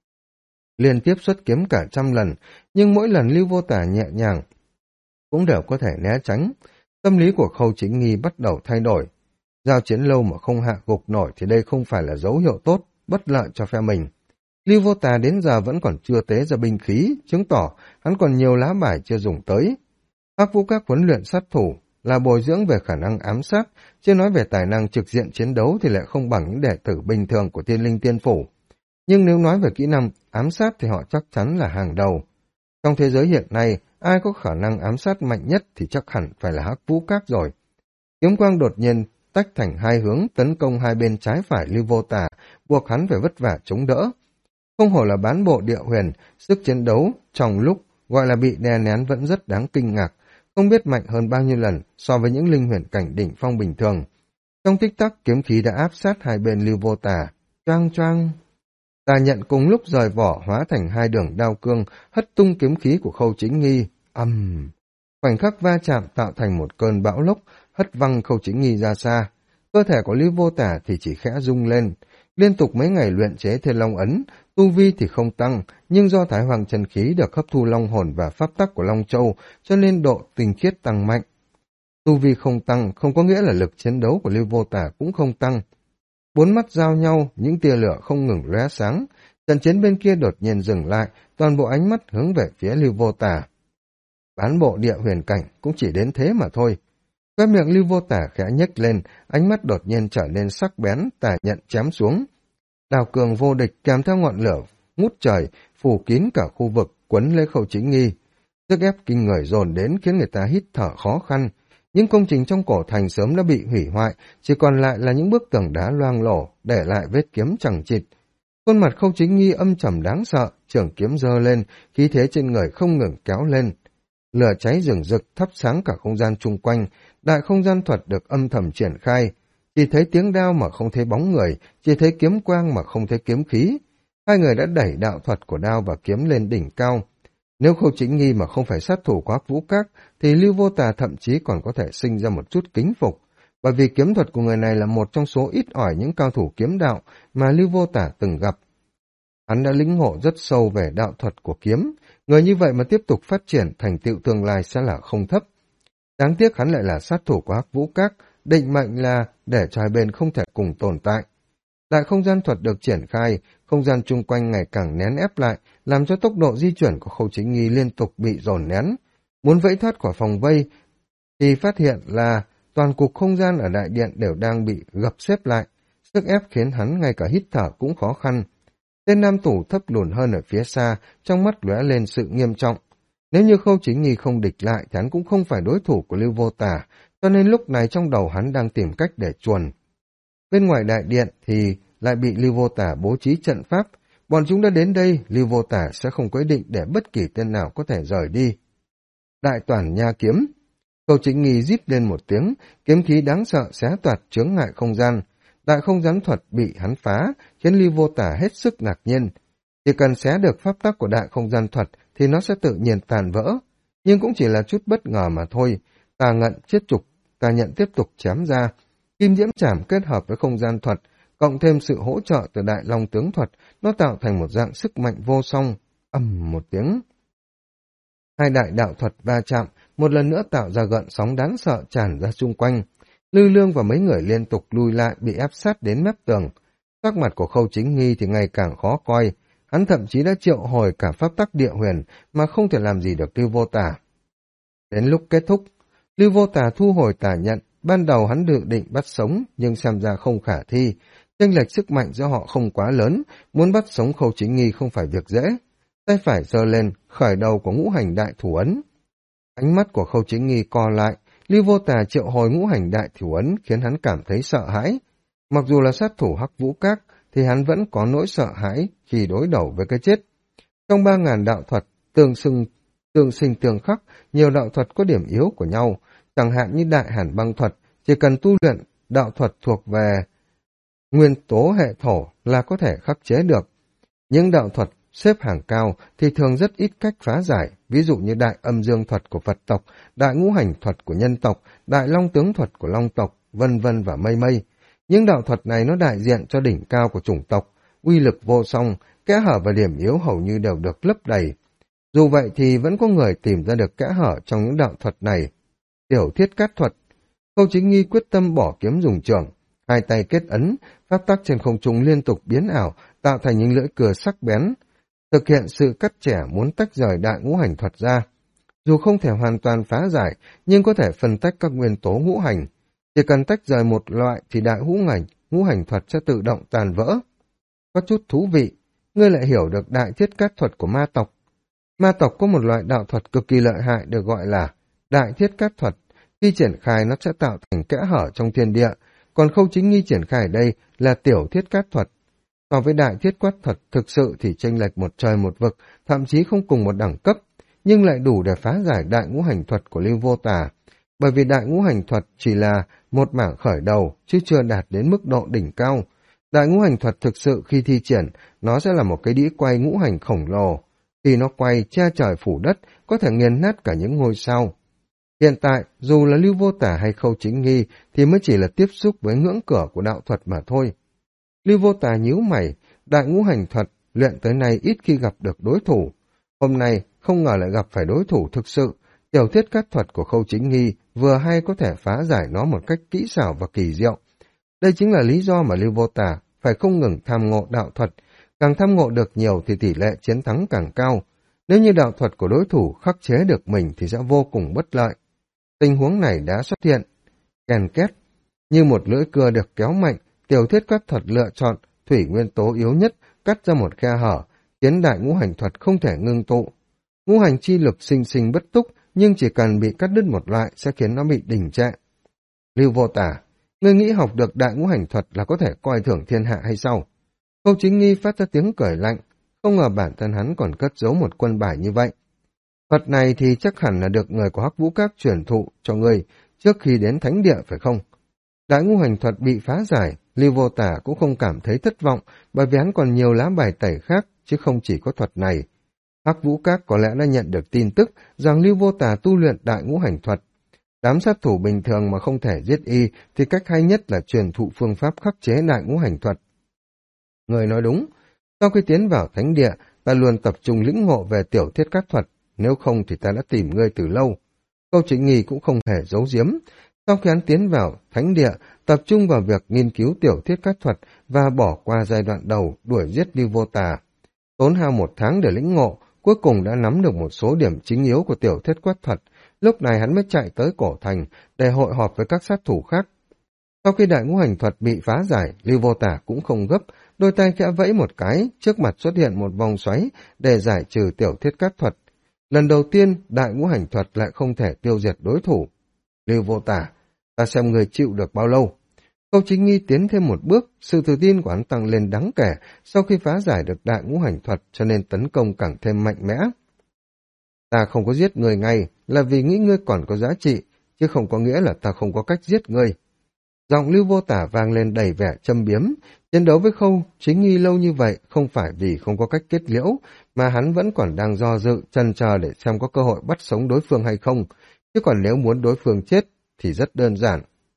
Liên tiếp xuất kiếm cả 100 lần, nhưng mỗi lần Lưu Vô Tà nhẹ nhàng cũng đều có thể né tránh. Tâm lý của Khâu Chính Nghi bắt đầu thay đổi. Giao chiến lâu mà không hạ gục nổi thì đây không phải là dấu hiệu tốt, bất lợi cho phe mình. Lưu Vô Tà đến giờ vẫn còn chưa tế ra binh khí, chứng tỏ hắn còn nhiều lá bài chưa dùng tới. Hắc Vũ Các huấn luyện sát thủ là bồi dưỡng về khả năng ám sát, chưa nói về tài năng trực diện chiến đấu thì lại không bằng những đệ tử bình thường của Thiên Linh Tiên Phủ. Nhưng nếu nói về kỹ năng ám sát thì họ chắc chắn là hàng đầu. Trong thế giới hiện nay, ai có khả năng ám sát mạnh nhất thì chắc hẳn phải là Hắc Vũ Các rồi. Kiếm quang đột nhiên tách thành hai hướng tấn công hai bên trái phải Lưu Vô Tà, buộc hắn phải vất vả chống đỡ. Không hổ là bán bộ địa huyền, sức chiến đấu trong lúc gọi là bị đè nén vẫn rất đáng kinh ngạc, không biết mạnh hơn bao nhiêu lần so với những linh huyền cảnh đỉnh phong bình thường. Trong tích tắc kiếm khí đã áp sát hai bên Lưu Vô Tà, choang choang. Tà nhận cùng lúc rời vỏ hóa thành hai đường đao cương, hất tung kiếm khí của Khâu Chính Nghi. Khoảnh khắc va chạm tạo thành một cơn bão lốc, hất văng Khâu Chính Nghi ra xa. Cơ thể của Lưu Vô Tà thì chỉ khẽ rung lên. Liên tục mấy ngày luyện chế Thiên Long ấn, tu vi thì không tăng, nhưng do Thái Hoàng chân khí được hấp thu long hồn và pháp tắc của Long Châu, cho nên độ tinh khiết tăng mạnh. Tu vi không tăng không có nghĩa là lực chiến đấu của Lưu Vô Tà cũng không tăng. Bốn mắt giao nhau, những tia lửa không ngừng lóe sáng. Trận chiến bên kia đột nhiên dừng lại, toàn bộ ánh mắt hướng về phía Lưu Vô Tà. Bán bộ địa huyền cảnh cũng chỉ đến thế mà thôi. Khóe miệng Lưu Vô Tà khẽ nhếch lên, ánh mắt đột nhiên trở nên sắc bén, tà nhận chém xuống. Đào cường vô địch kèm theo ngọn lửa ngút trời, phủ kín cả khu vực, quấn lấy Khâu Chính Nghi. Sức ép kinh người dồn đến khiến người ta hít thở khó khăn. Những công trình trong cổ thành sớm đã bị hủy hoại, chỉ còn lại là những bức tường đá loang lổ, để lại vết kiếm chằng chịt. Khuôn mặt Khâu Chính Nghi âm trầm đáng sợ, trường kiếm giơ lên, khí thế trên người không ngừng kéo lên. Lửa cháy rừng rực thắp sáng cả không gian chung quanh, đại không gian thuật được âm thầm triển khai. Chỉ thấy tiếng đao mà không thấy bóng người, chỉ thấy kiếm quang mà không thấy kiếm khí. Hai người đã đẩy đạo thuật của đao và kiếm lên đỉnh cao. Nếu Khâu Chính Nghi mà không phải sát thủ của Hắc Vũ Các, thì Lưu Vô Tà thậm chí còn có thể sinh ra một chút kính phục. bởi vì kiếm thuật của người này là một trong số ít ỏi những cao thủ kiếm đạo mà Lưu Vô Tả từng gặp. Hắn đã lĩnh ngộ rất sâu về đạo thuật của kiếm, người như vậy mà tiếp tục phát triển thành tựu tương lai sẽ là không thấp. Đáng tiếc hắn lại là sát thủ của Hắc Vũ Các, định mệnh là để cho hai bên không thể cùng tồn tại. Đại không gian thuật được triển khai, không gian chung quanh ngày càng nén ép lại, làm cho tốc độ di chuyển của Khâu Chính Nghi liên tục bị dồn nén. Muốn vẫy thoát khỏi phòng vây, thì phát hiện là toàn cục không gian ở đại điện đều đang bị gập xếp lại, sức ép khiến hắn ngay cả hít thở cũng khó khăn. Tên nam tù thấp lùn hơn ở phía xa, trong mắt lóe lên sự nghiêm trọng. Nếu như Khâu Chính Nghi không địch lại thì hắn cũng không phải đối thủ của Lưu Vô Tả, cho nên lúc này trong đầu hắn đang tìm cách để chuồn. Bên ngoài đại điện thì lại bị Lưu Vô Tả bố trí trận pháp. Bọn chúng đã đến đây, Lưu Vô Tả sẽ không quyết định để bất kỳ tên nào có thể rời đi. Đại toàn nha kiếm. Khâu Chính Nghi rít lên một tiếng, kiếm khí đáng sợ xé toạc chướng ngại không gian. Đại không gian thuật bị hắn phá, khiến Lưu Vô Tả hết sức ngạc nhiên. Chỉ cần xé được pháp tắc của đại không gian thuật thì nó sẽ tự nhiên tàn vỡ. Nhưng cũng chỉ là chút bất ngờ mà thôi. Tà ngận chiết trục, tà nhận tiếp tục chém ra. Kim diễm trảm kết hợp với không gian thuật, cộng thêm sự hỗ trợ từ đại long tướng thuật, nó tạo thành một dạng sức mạnh vô song. Ầm một tiếng. Hai đại đạo thuật va chạm, một lần nữa tạo ra gợn sóng đáng sợ tràn ra xung quanh. Lư Lương và mấy người liên tục lùi lại bị ép sát đến mép tường. Sắc mặt của Khâu Chính Nghi thì ngày càng khó coi. Hắn thậm chí đã triệu hồi cả pháp tắc địa huyền mà không thể làm gì được Lưu Vô Tả. Đến lúc kết thúc, Lưu Vô Tả thu hồi tà nhận. Ban đầu hắn dự định bắt sống nhưng xem ra không khả thi. Chênh lệch sức mạnh giữa họ không quá lớn, muốn bắt sống Khâu Chính Nghi không phải việc dễ. Tay phải giơ lên, khởi đầu của ngũ hành đại thủ ấn. Ánh mắt của Khâu Chính Nghi co lại, Lưu Vô Tả triệu hồi ngũ hành đại thủ ấn khiến hắn cảm thấy sợ hãi. Mặc dù là sát thủ Hắc Vũ Các, thì hắn vẫn có nỗi sợ hãi khi đối đầu với cái chết. Trong 3.000 đạo thuật, tương sinh tương khắc, nhiều đạo thuật có điểm yếu của nhau, chẳng hạn như đại hàn băng thuật, chỉ cần tu luyện đạo thuật thuộc về nguyên tố hệ thổ là có thể khắc chế được. Những đạo thuật xếp hàng cao thì thường rất ít cách phá giải, ví dụ như đại âm dương thuật của Phật tộc, đại ngũ hành thuật của nhân tộc, đại long tướng thuật của long tộc, vân vân và mây mây. Những đạo thuật này nó đại diện cho đỉnh cao của chủng tộc, uy lực vô song, kẽ hở và điểm yếu hầu như đều được lấp đầy. Dù vậy thì vẫn có người tìm ra được kẽ hở trong những đạo thuật này. Tiểu thiết cát thuật. Khâu Chính Nghi quyết tâm bỏ kiếm dùng trường, hai tay kết ấn, pháp tắc trên không trung liên tục biến ảo, tạo thành những lưỡi cưa sắc bén, thực hiện sự cắt chẻ muốn tách rời đại ngũ hành thuật ra. Dù không thể hoàn toàn phá giải, nhưng có thể phân tách các nguyên tố ngũ hành. Chỉ cần tách rời một loại thì đại ngũ hành thuật sẽ tự động tàn vỡ. Có chút thú vị, ngươi lại hiểu được đại thiết cát thuật của ma tộc. Ma tộc có một loại đạo thuật cực kỳ lợi hại được gọi là đại thiết cát thuật. Khi triển khai nó sẽ tạo thành kẽ hở trong thiên địa, còn Khâu Chính Nghi triển khai ở đây là tiểu thiết cát thuật. So với đại thiết cát thuật thực sự thì chênh lệch một trời một vực, thậm chí không cùng một đẳng cấp, nhưng lại đủ để phá giải đại ngũ hành thuật của Lưu Vô Tả. Bởi vì đại ngũ hành thuật chỉ là một mảng khởi đầu, chứ chưa đạt đến mức độ đỉnh cao. Đại ngũ hành thuật thực sự khi thi triển, nó sẽ là một cái đĩa quay ngũ hành khổng lồ. Khi nó quay che trời phủ đất, có thể nghiền nát cả những ngôi sao. Hiện tại, dù là Lưu Vô Tả hay Khâu Chính Nghi thì mới chỉ là tiếp xúc với ngưỡng cửa của đạo thuật mà thôi. Lưu Vô Tả nhíu mày, đại ngũ hành thuật luyện tới nay ít khi gặp được đối thủ. Hôm nay không ngờ lại gặp phải đối thủ thực sự. Tiểu thiết cát thuật của Khâu Chính Nghi vừa hay có thể phá giải nó một cách kỹ xảo và kỳ diệu. Đây chính là lý do mà Lưu Vô Tả phải không ngừng tham ngộ đạo thuật. Càng tham ngộ được nhiều thì tỷ lệ chiến thắng càng cao. Nếu như đạo thuật của đối thủ khắc chế được mình thì sẽ vô cùng bất lợi. Tình huống này đã xuất hiện. Kèn két, như một lưỡi cưa được kéo mạnh, tiểu thiết cát thuật lựa chọn thủy nguyên tố yếu nhất, cắt ra một khe hở, khiến đại ngũ hành thuật không thể ngưng tụ. Ngũ hành chi lực sinh sinh bất túc, nhưng chỉ cần bị cắt đứt một loại sẽ khiến nó bị đình trệ. Lưu Vô Tả, ngươi nghĩ học được đại ngũ hành thuật là có thể coi thưởng thiên hạ hay sao? Khâu Chính Nghi phát ra tiếng cười lạnh, không ngờ bản thân hắn còn cất giấu một quân bài như vậy. Thuật này thì chắc hẳn là được người của Hắc Vũ Các truyền thụ cho ngươi trước khi đến thánh địa phải không? Đại ngũ hành thuật bị phá giải, Lưu Vô Tả cũng không cảm thấy thất vọng, bởi vì hắn còn nhiều lá bài tẩy khác, chứ không chỉ có thuật này. Hắc Vũ Các có lẽ đã nhận được tin tức rằng Lưu Vô Tả tu luyện đại ngũ hành thuật. Đám sát thủ bình thường mà không thể giết y thì cách hay nhất là truyền thụ phương pháp khắc chế đại ngũ hành thuật. Người nói đúng, sau khi tiến vào thánh địa, ta luôn tập trung lĩnh ngộ về tiểu thiết cát thuật, nếu không thì ta đã tìm ngươi từ lâu. Câu Chính Nghi cũng không hề giấu giếm. Sau khi hắn tiến vào thánh địa, tập trung vào việc nghiên cứu tiểu thiết cát thuật và bỏ qua giai đoạn đầu đuổi giết Lưu Vô Tà. Tốn hao 1 tháng để lĩnh ngộ, cuối cùng đã nắm được một số điểm chính yếu của tiểu thiết cát thuật. Lúc này hắn mới chạy tới cổ thành để hội họp với các sát thủ khác. Sau khi đại ngũ hành thuật bị phá giải, Lưu Vô Tả cũng không gấp, đôi tay khẽ vẫy một cái, trước mặt xuất hiện một vòng xoáy để giải trừ tiểu thiết cát thuật. Lần đầu tiên, đại ngũ hành thuật lại không thể tiêu diệt đối thủ. Lưu Vô Tả, ta xem người chịu được bao lâu. Câu Chính Nghi tiến thêm một bước, sự tự tin của hắn tăng lên đáng kể sau khi phá giải được đại ngũ hành thuật, cho nên tấn công càng thêm mạnh mẽ. Ta không có giết người ngay là vì nghĩ ngươi còn có giá trị, chứ không có nghĩa là ta không có cách giết ngươi. Giọng Lưu Vô Tả vang lên đầy vẻ châm biếm, chiến đấu với Khâu Chính Nghi lâu như vậy không phải vì không có cách kết liễu, mà hắn vẫn còn đang do dự, chần chờ để xem có cơ hội bắt sống đối phương hay không, chứ còn nếu muốn đối phương chết thì rất đơn giản.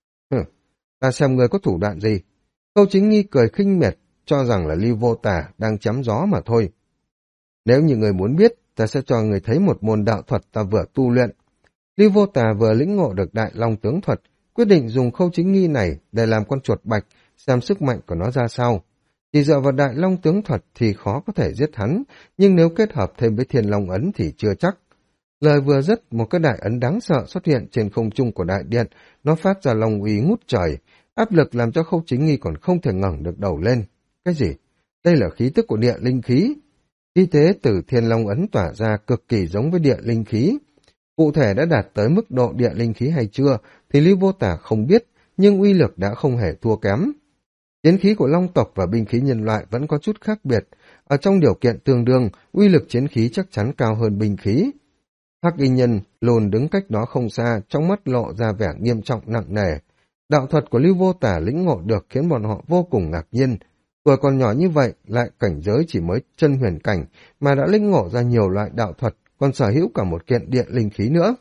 Ta xem ngươi có thủ đoạn gì. Khâu Chính Nghi cười khinh miệt, cho rằng là Lưu Vô Tả đang chém gió mà thôi. Nếu như người muốn biết, ta sẽ cho người thấy một môn đạo thuật ta vừa tu luyện. Lưu Vô Tà vừa lĩnh ngộ được đại long tướng thuật, quyết định dùng Khâu Chính Nghi này để làm con chuột bạch, xem sức mạnh của nó ra sao. Chỉ dựa vào đại long tướng thuật thì khó có thể giết hắn, nhưng nếu kết hợp thêm với thiên long ấn thì chưa chắc. Lời vừa dứt, một cái đại ấn đáng sợ xuất hiện trên không trung của đại điện, nó phát ra long uy ngút trời, áp lực làm cho Khâu Chính Nghi còn không thể ngẩng được đầu lên. Cái gì? Đây là khí tức của địa linh khí. Khí thế từ thiên long ấn tỏa ra cực kỳ giống với địa linh khí. Cụ thể đã đạt tới mức độ địa linh khí hay chưa thì Lưu Vô Tả không biết, nhưng uy lực đã không hề thua kém. Chiến khí của long tộc và binh khí nhân loại vẫn có chút khác biệt. Ở trong điều kiện tương đương, uy lực chiến khí chắc chắn cao hơn binh khí. Hắc Y Nhân lùn đứng cách đó không xa, trong mắt lộ ra vẻ nghiêm trọng nặng nề. Đạo thuật của Lưu Vô Tả lĩnh ngộ được khiến bọn họ vô cùng ngạc nhiên. Tuổi còn nhỏ như vậy, lại cảnh giới chỉ mới chân huyền cảnh, mà đã lĩnh ngộ ra nhiều loại đạo thuật, còn sở hữu cả một kiện địa linh khí nữa.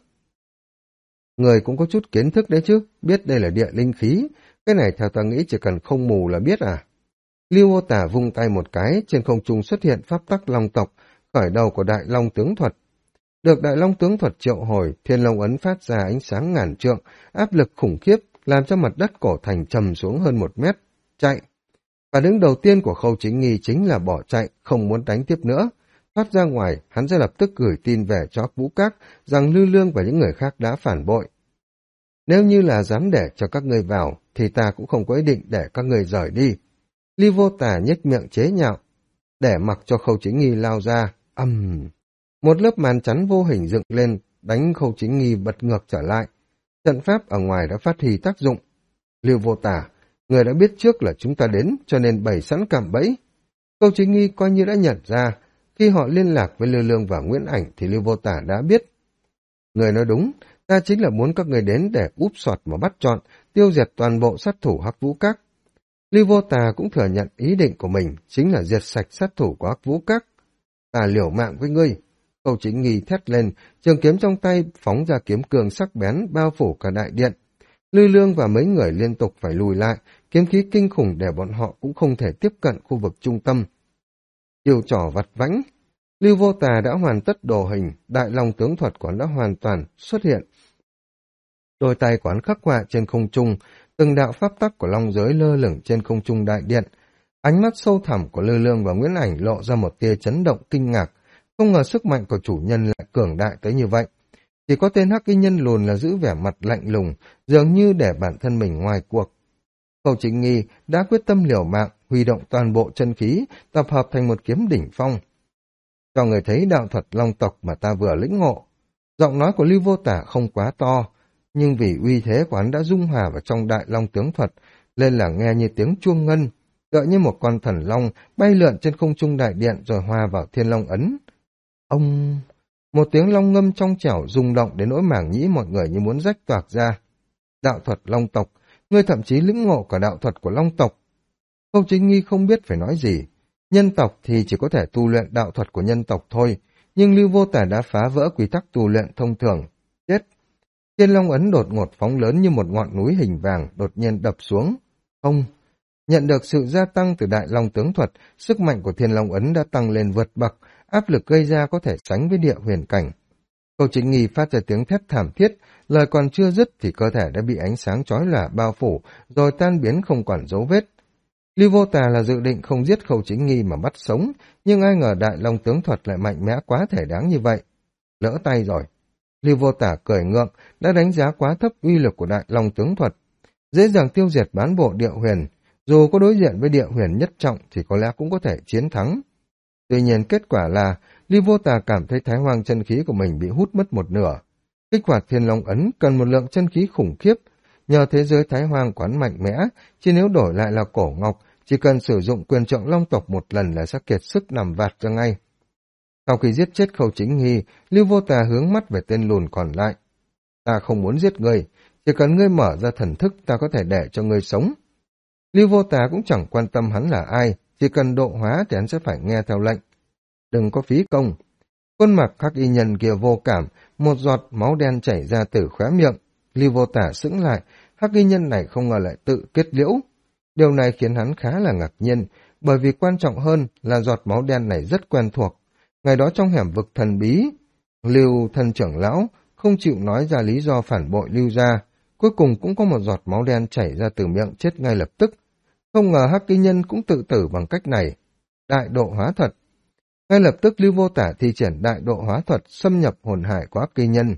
Người cũng có chút kiến thức đấy chứ, biết đây là địa linh khí, cái này theo ta nghĩ chỉ cần không mù là biết à. Lưu Vô Tả vung tay một cái, trên không trung xuất hiện pháp tắc long tộc, khởi đầu của đại long tướng thuật. Được đại long tướng thuật triệu hồi, thiên long ấn phát ra ánh sáng ngàn trượng, áp lực khủng khiếp, làm cho mặt đất cổ thành trầm xuống hơn 1 mét. Chạy! Phản ứng đầu tiên của Khâu Chính Nghi chính là bỏ chạy, không muốn đánh tiếp nữa. Thoát ra ngoài, hắn sẽ lập tức gửi tin về cho Vũ Các rằng Lư Lương và những người khác đã phản bội. Nếu như là dám để cho các ngươi vào, thì ta cũng không có ý định để các ngươi rời đi. Lưu Vô Tả nhếch miệng chế nhạo, để mặc cho Khâu Chính Nghi lao ra. Một lớp màn chắn vô hình dựng lên, đánh Khâu Chính Nghi bật ngược trở lại. Trận pháp ở ngoài đã phát huy tác dụng. Lưu Vô Tả, người đã biết trước là chúng ta đến, cho nên bày sẵn cạm bẫy. Khâu Chính Nghi coi như đã nhận ra, khi họ liên lạc với Lư Lương và Nguyễn Ảnh thì Lưu Vô Tả đã biết. Người nói đúng, ta chính là muốn các người đến để úp soạt mà bắt trọn, tiêu diệt toàn bộ sát thủ Hắc Vũ Các. Lưu Vô Tà cũng thừa nhận ý định của mình, chính là diệt sạch sát thủ của Hắc Vũ Các. Ta liều mạng với ngươi. Khâu Chính Nghi thét lên, trường kiếm trong tay phóng ra kiếm cương sắc bén bao phủ cả đại điện. Lư Lương và mấy người liên tục phải lùi lại, kiếm khí kinh khủng để bọn họ cũng không thể tiếp cận khu vực trung tâm. Chiêu trò vặt vãnh, Lưu Vô Tà đã hoàn tất đồ hình, đại long tướng thuật của hắn đã hoàn toàn xuất hiện. Đôi tay của hắn khắc họa trên không trung, từng đạo pháp tắc của long giới lơ lửng trên không trung đại điện. Ánh mắt sâu thẳm của Lư Lương và Nguyễn Ảnh lộ ra một tia chấn động kinh ngạc, không ngờ sức mạnh của chủ nhân lại cường đại tới như vậy. Chỉ có tên Hắc Y Nhân lùn là giữ vẻ mặt lạnh lùng, dường như để bản thân mình ngoài cuộc. Khâu Chính Nghi đã quyết tâm liều mạng, huy động toàn bộ chân khí, tập hợp thành một kiếm đỉnh phong. Cho người thấy đạo thuật long tộc mà ta vừa lĩnh ngộ. Giọng nói của Lưu Vô Tả không quá to, nhưng vì uy thế của hắn đã dung hòa vào trong đại long tướng thuật, nên là nghe như tiếng chuông ngân, tựa như một con thần long bay lượn trên không trung đại điện rồi hòa vào thiên long ấn. Ông... Một tiếng long ngâm trong trẻo rung động đến nỗi màng nhĩ mọi người như muốn rách toạc ra. Đạo thuật long tộc, ngươi thậm chí lĩnh ngộ cả đạo thuật của long tộc. Khâu Chính Nghi không biết phải nói gì. Nhân tộc thì chỉ có thể tu luyện đạo thuật của nhân tộc thôi, nhưng Lưu Vô Tả đã phá vỡ quy tắc tu luyện thông thường. Chết! Thiên Long ấn đột ngột phóng lớn như một ngọn núi hình vàng đột nhiên đập xuống. Không! Nhận được sự gia tăng từ Đại Long tướng thuật, sức mạnh của Thiên Long ấn đã tăng lên vượt bậc, áp lực gây ra có thể sánh với địa huyền cảnh. Khâu Chính Nghi phát ra tiếng thét thảm thiết, lời còn chưa dứt thì cơ thể đã bị ánh sáng chói lòa bao phủ, rồi tan biến không còn dấu vết. Lưu Vô Tà là dự định không giết Khâu Chính Nghi mà bắt sống, nhưng ai ngờ Đại Long tướng thuật lại mạnh mẽ quá thể đáng như vậy. Lỡ tay rồi. Lưu Vô Tà cười ngượng, đã đánh giá quá thấp uy lực của Đại Long tướng thuật. Dễ dàng tiêu diệt bán bộ địa huyền, dù có đối diện với địa huyền nhất trọng thì có lẽ cũng có thể chiến thắng. Tuy nhiên kết quả là Lưu Vô Tà cảm thấy Thái Hoang chân khí của mình bị hút mất một nửa. Kích hoạt Thiên Long ấn cần một lượng chân khí khủng khiếp, nhờ thế giới Thái Hoang quán mạnh mẽ, chứ nếu đổi lại là cổ ngọc, chỉ cần sử dụng quyền trượng long tộc một lần là sẽ kiệt sức nằm vạt ra ngay. Sau khi giết chết Khâu Chính Nghi, Lưu Vô Tà hướng mắt về tên lùn còn lại. Ta không muốn giết ngươi, chỉ cần ngươi mở ra thần thức ta có thể để cho ngươi sống. Lưu Vô Tà cũng chẳng quan tâm hắn là ai, chỉ cần độ hóa thì hắn sẽ phải nghe theo lệnh. Đừng có phí công. Khuôn mặt Hắc Y Nhân kia vô cảm, một giọt máu đen chảy ra từ khóe miệng. Lưu Vô Tà sững lại, Hắc Y Nhân này không ngờ lại tự kết liễu. Điều này khiến hắn khá là ngạc nhiên, bởi vì quan trọng hơn là giọt máu đen này rất quen thuộc. Ngày đó trong hẻm vực thần bí, Lưu thân trưởng lão không chịu nói ra lý do phản bội Lưu gia, cuối cùng cũng có một giọt máu đen chảy ra từ miệng chết ngay lập tức. Không ngờ Hắc Y Nhân cũng tự tử bằng cách này. Đại độ hóa thuật. Ngay lập tức Lưu Vô Tả thi triển đại độ hóa thuật xâm nhập hồn hải của Hắc Y Nhân.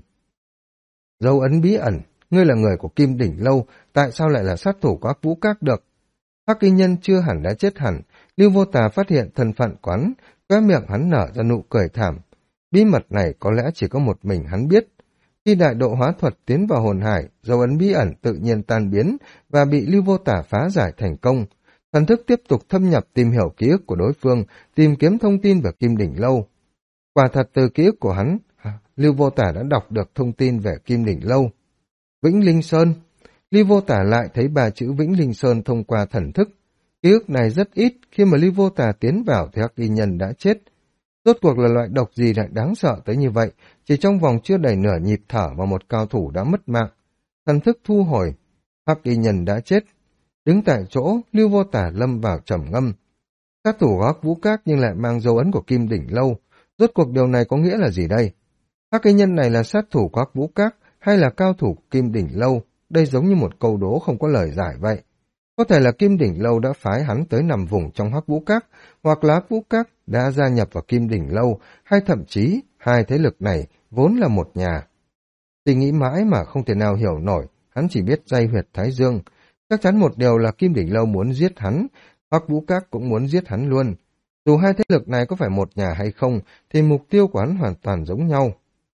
Dấu ấn bí ẩn, ngươi là người của Kim Đỉnh Lâu, tại sao lại là sát thủ của Hắc Vũ Các được? Hắc Y Nhân chưa hẳn đã chết hẳn, Lưu Vô Tà phát hiện thân phận quán, khóe miệng hắn nở ra nụ cười thảm. Bí mật này có lẽ chỉ có một mình hắn biết. Khi đại độ hóa thuật tiến vào hồn hải, dấu ấn bí ẩn tự nhiên tan biến và bị Lưu Vô Tả phá giải thành công. Thần thức tiếp tục thâm nhập tìm hiểu ký ức của đối phương, tìm kiếm thông tin về Kim Đỉnh Lâu. Quả thật từ ký ức của hắn, Lưu Vô Tả đã đọc được thông tin về Kim Đỉnh Lâu. Vĩnh Linh Sơn. Lưu Vô Tả lại thấy ba chữ Vĩnh Linh Sơn thông qua thần thức. Ký ức này rất ít, khi mà Lưu Vô Tả tiến vào thì Hắc Y Nhân đã chết. Rốt cuộc là loại độc gì lại đáng sợ tới như vậy, chỉ trong vòng chưa đầy nửa nhịp thở mà một cao thủ đã mất mạng. Thần thức thu hồi, Hắc Y Nhân đã chết. Đứng tại chỗ, Lưu Vô Tả lâm vào trầm ngâm. Sát thủ Hắc Vũ Các nhưng lại mang dấu ấn của Kim Đỉnh Lâu. Rốt cuộc điều này có nghĩa là gì đây? Hắc Y Nhân này là sát thủ của Hắc Vũ Các hay là cao thủ của Kim Đỉnh Lâu? Đây giống như một câu đố không có lời giải vậy. Có thể là Kim Đỉnh Lâu đã phái hắn tới nằm vùng trong Hắc Vũ Các, hoặc là Hắc Vũ Các đã gia nhập vào Kim Đỉnh Lâu, hay thậm chí hai thế lực này vốn là một nhà. Suy nghĩ mãi mà không thể nào hiểu nổi, hắn chỉ biết day huyệt Thái Dương. Chắc chắn một điều là Kim Đỉnh Lâu muốn giết hắn, Hắc Vũ Các cũng muốn giết hắn luôn. Dù hai thế lực này có phải một nhà hay không, thì mục tiêu của hắn hoàn toàn giống nhau.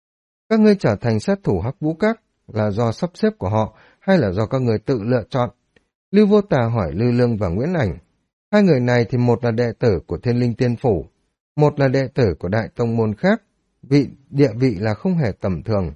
Các ngươi trở thành sát thủ Hắc Vũ Các là do sắp xếp của họ, hay là do các ngươi tự lựa chọn? Lưu Vô Tà hỏi Lư Lương và Nguyễn Ảnh. Hai người này thì một là đệ tử của Thiên Linh Tiên Phủ, một là đệ tử của đại tông môn khác, địa vị là không hề tầm thường.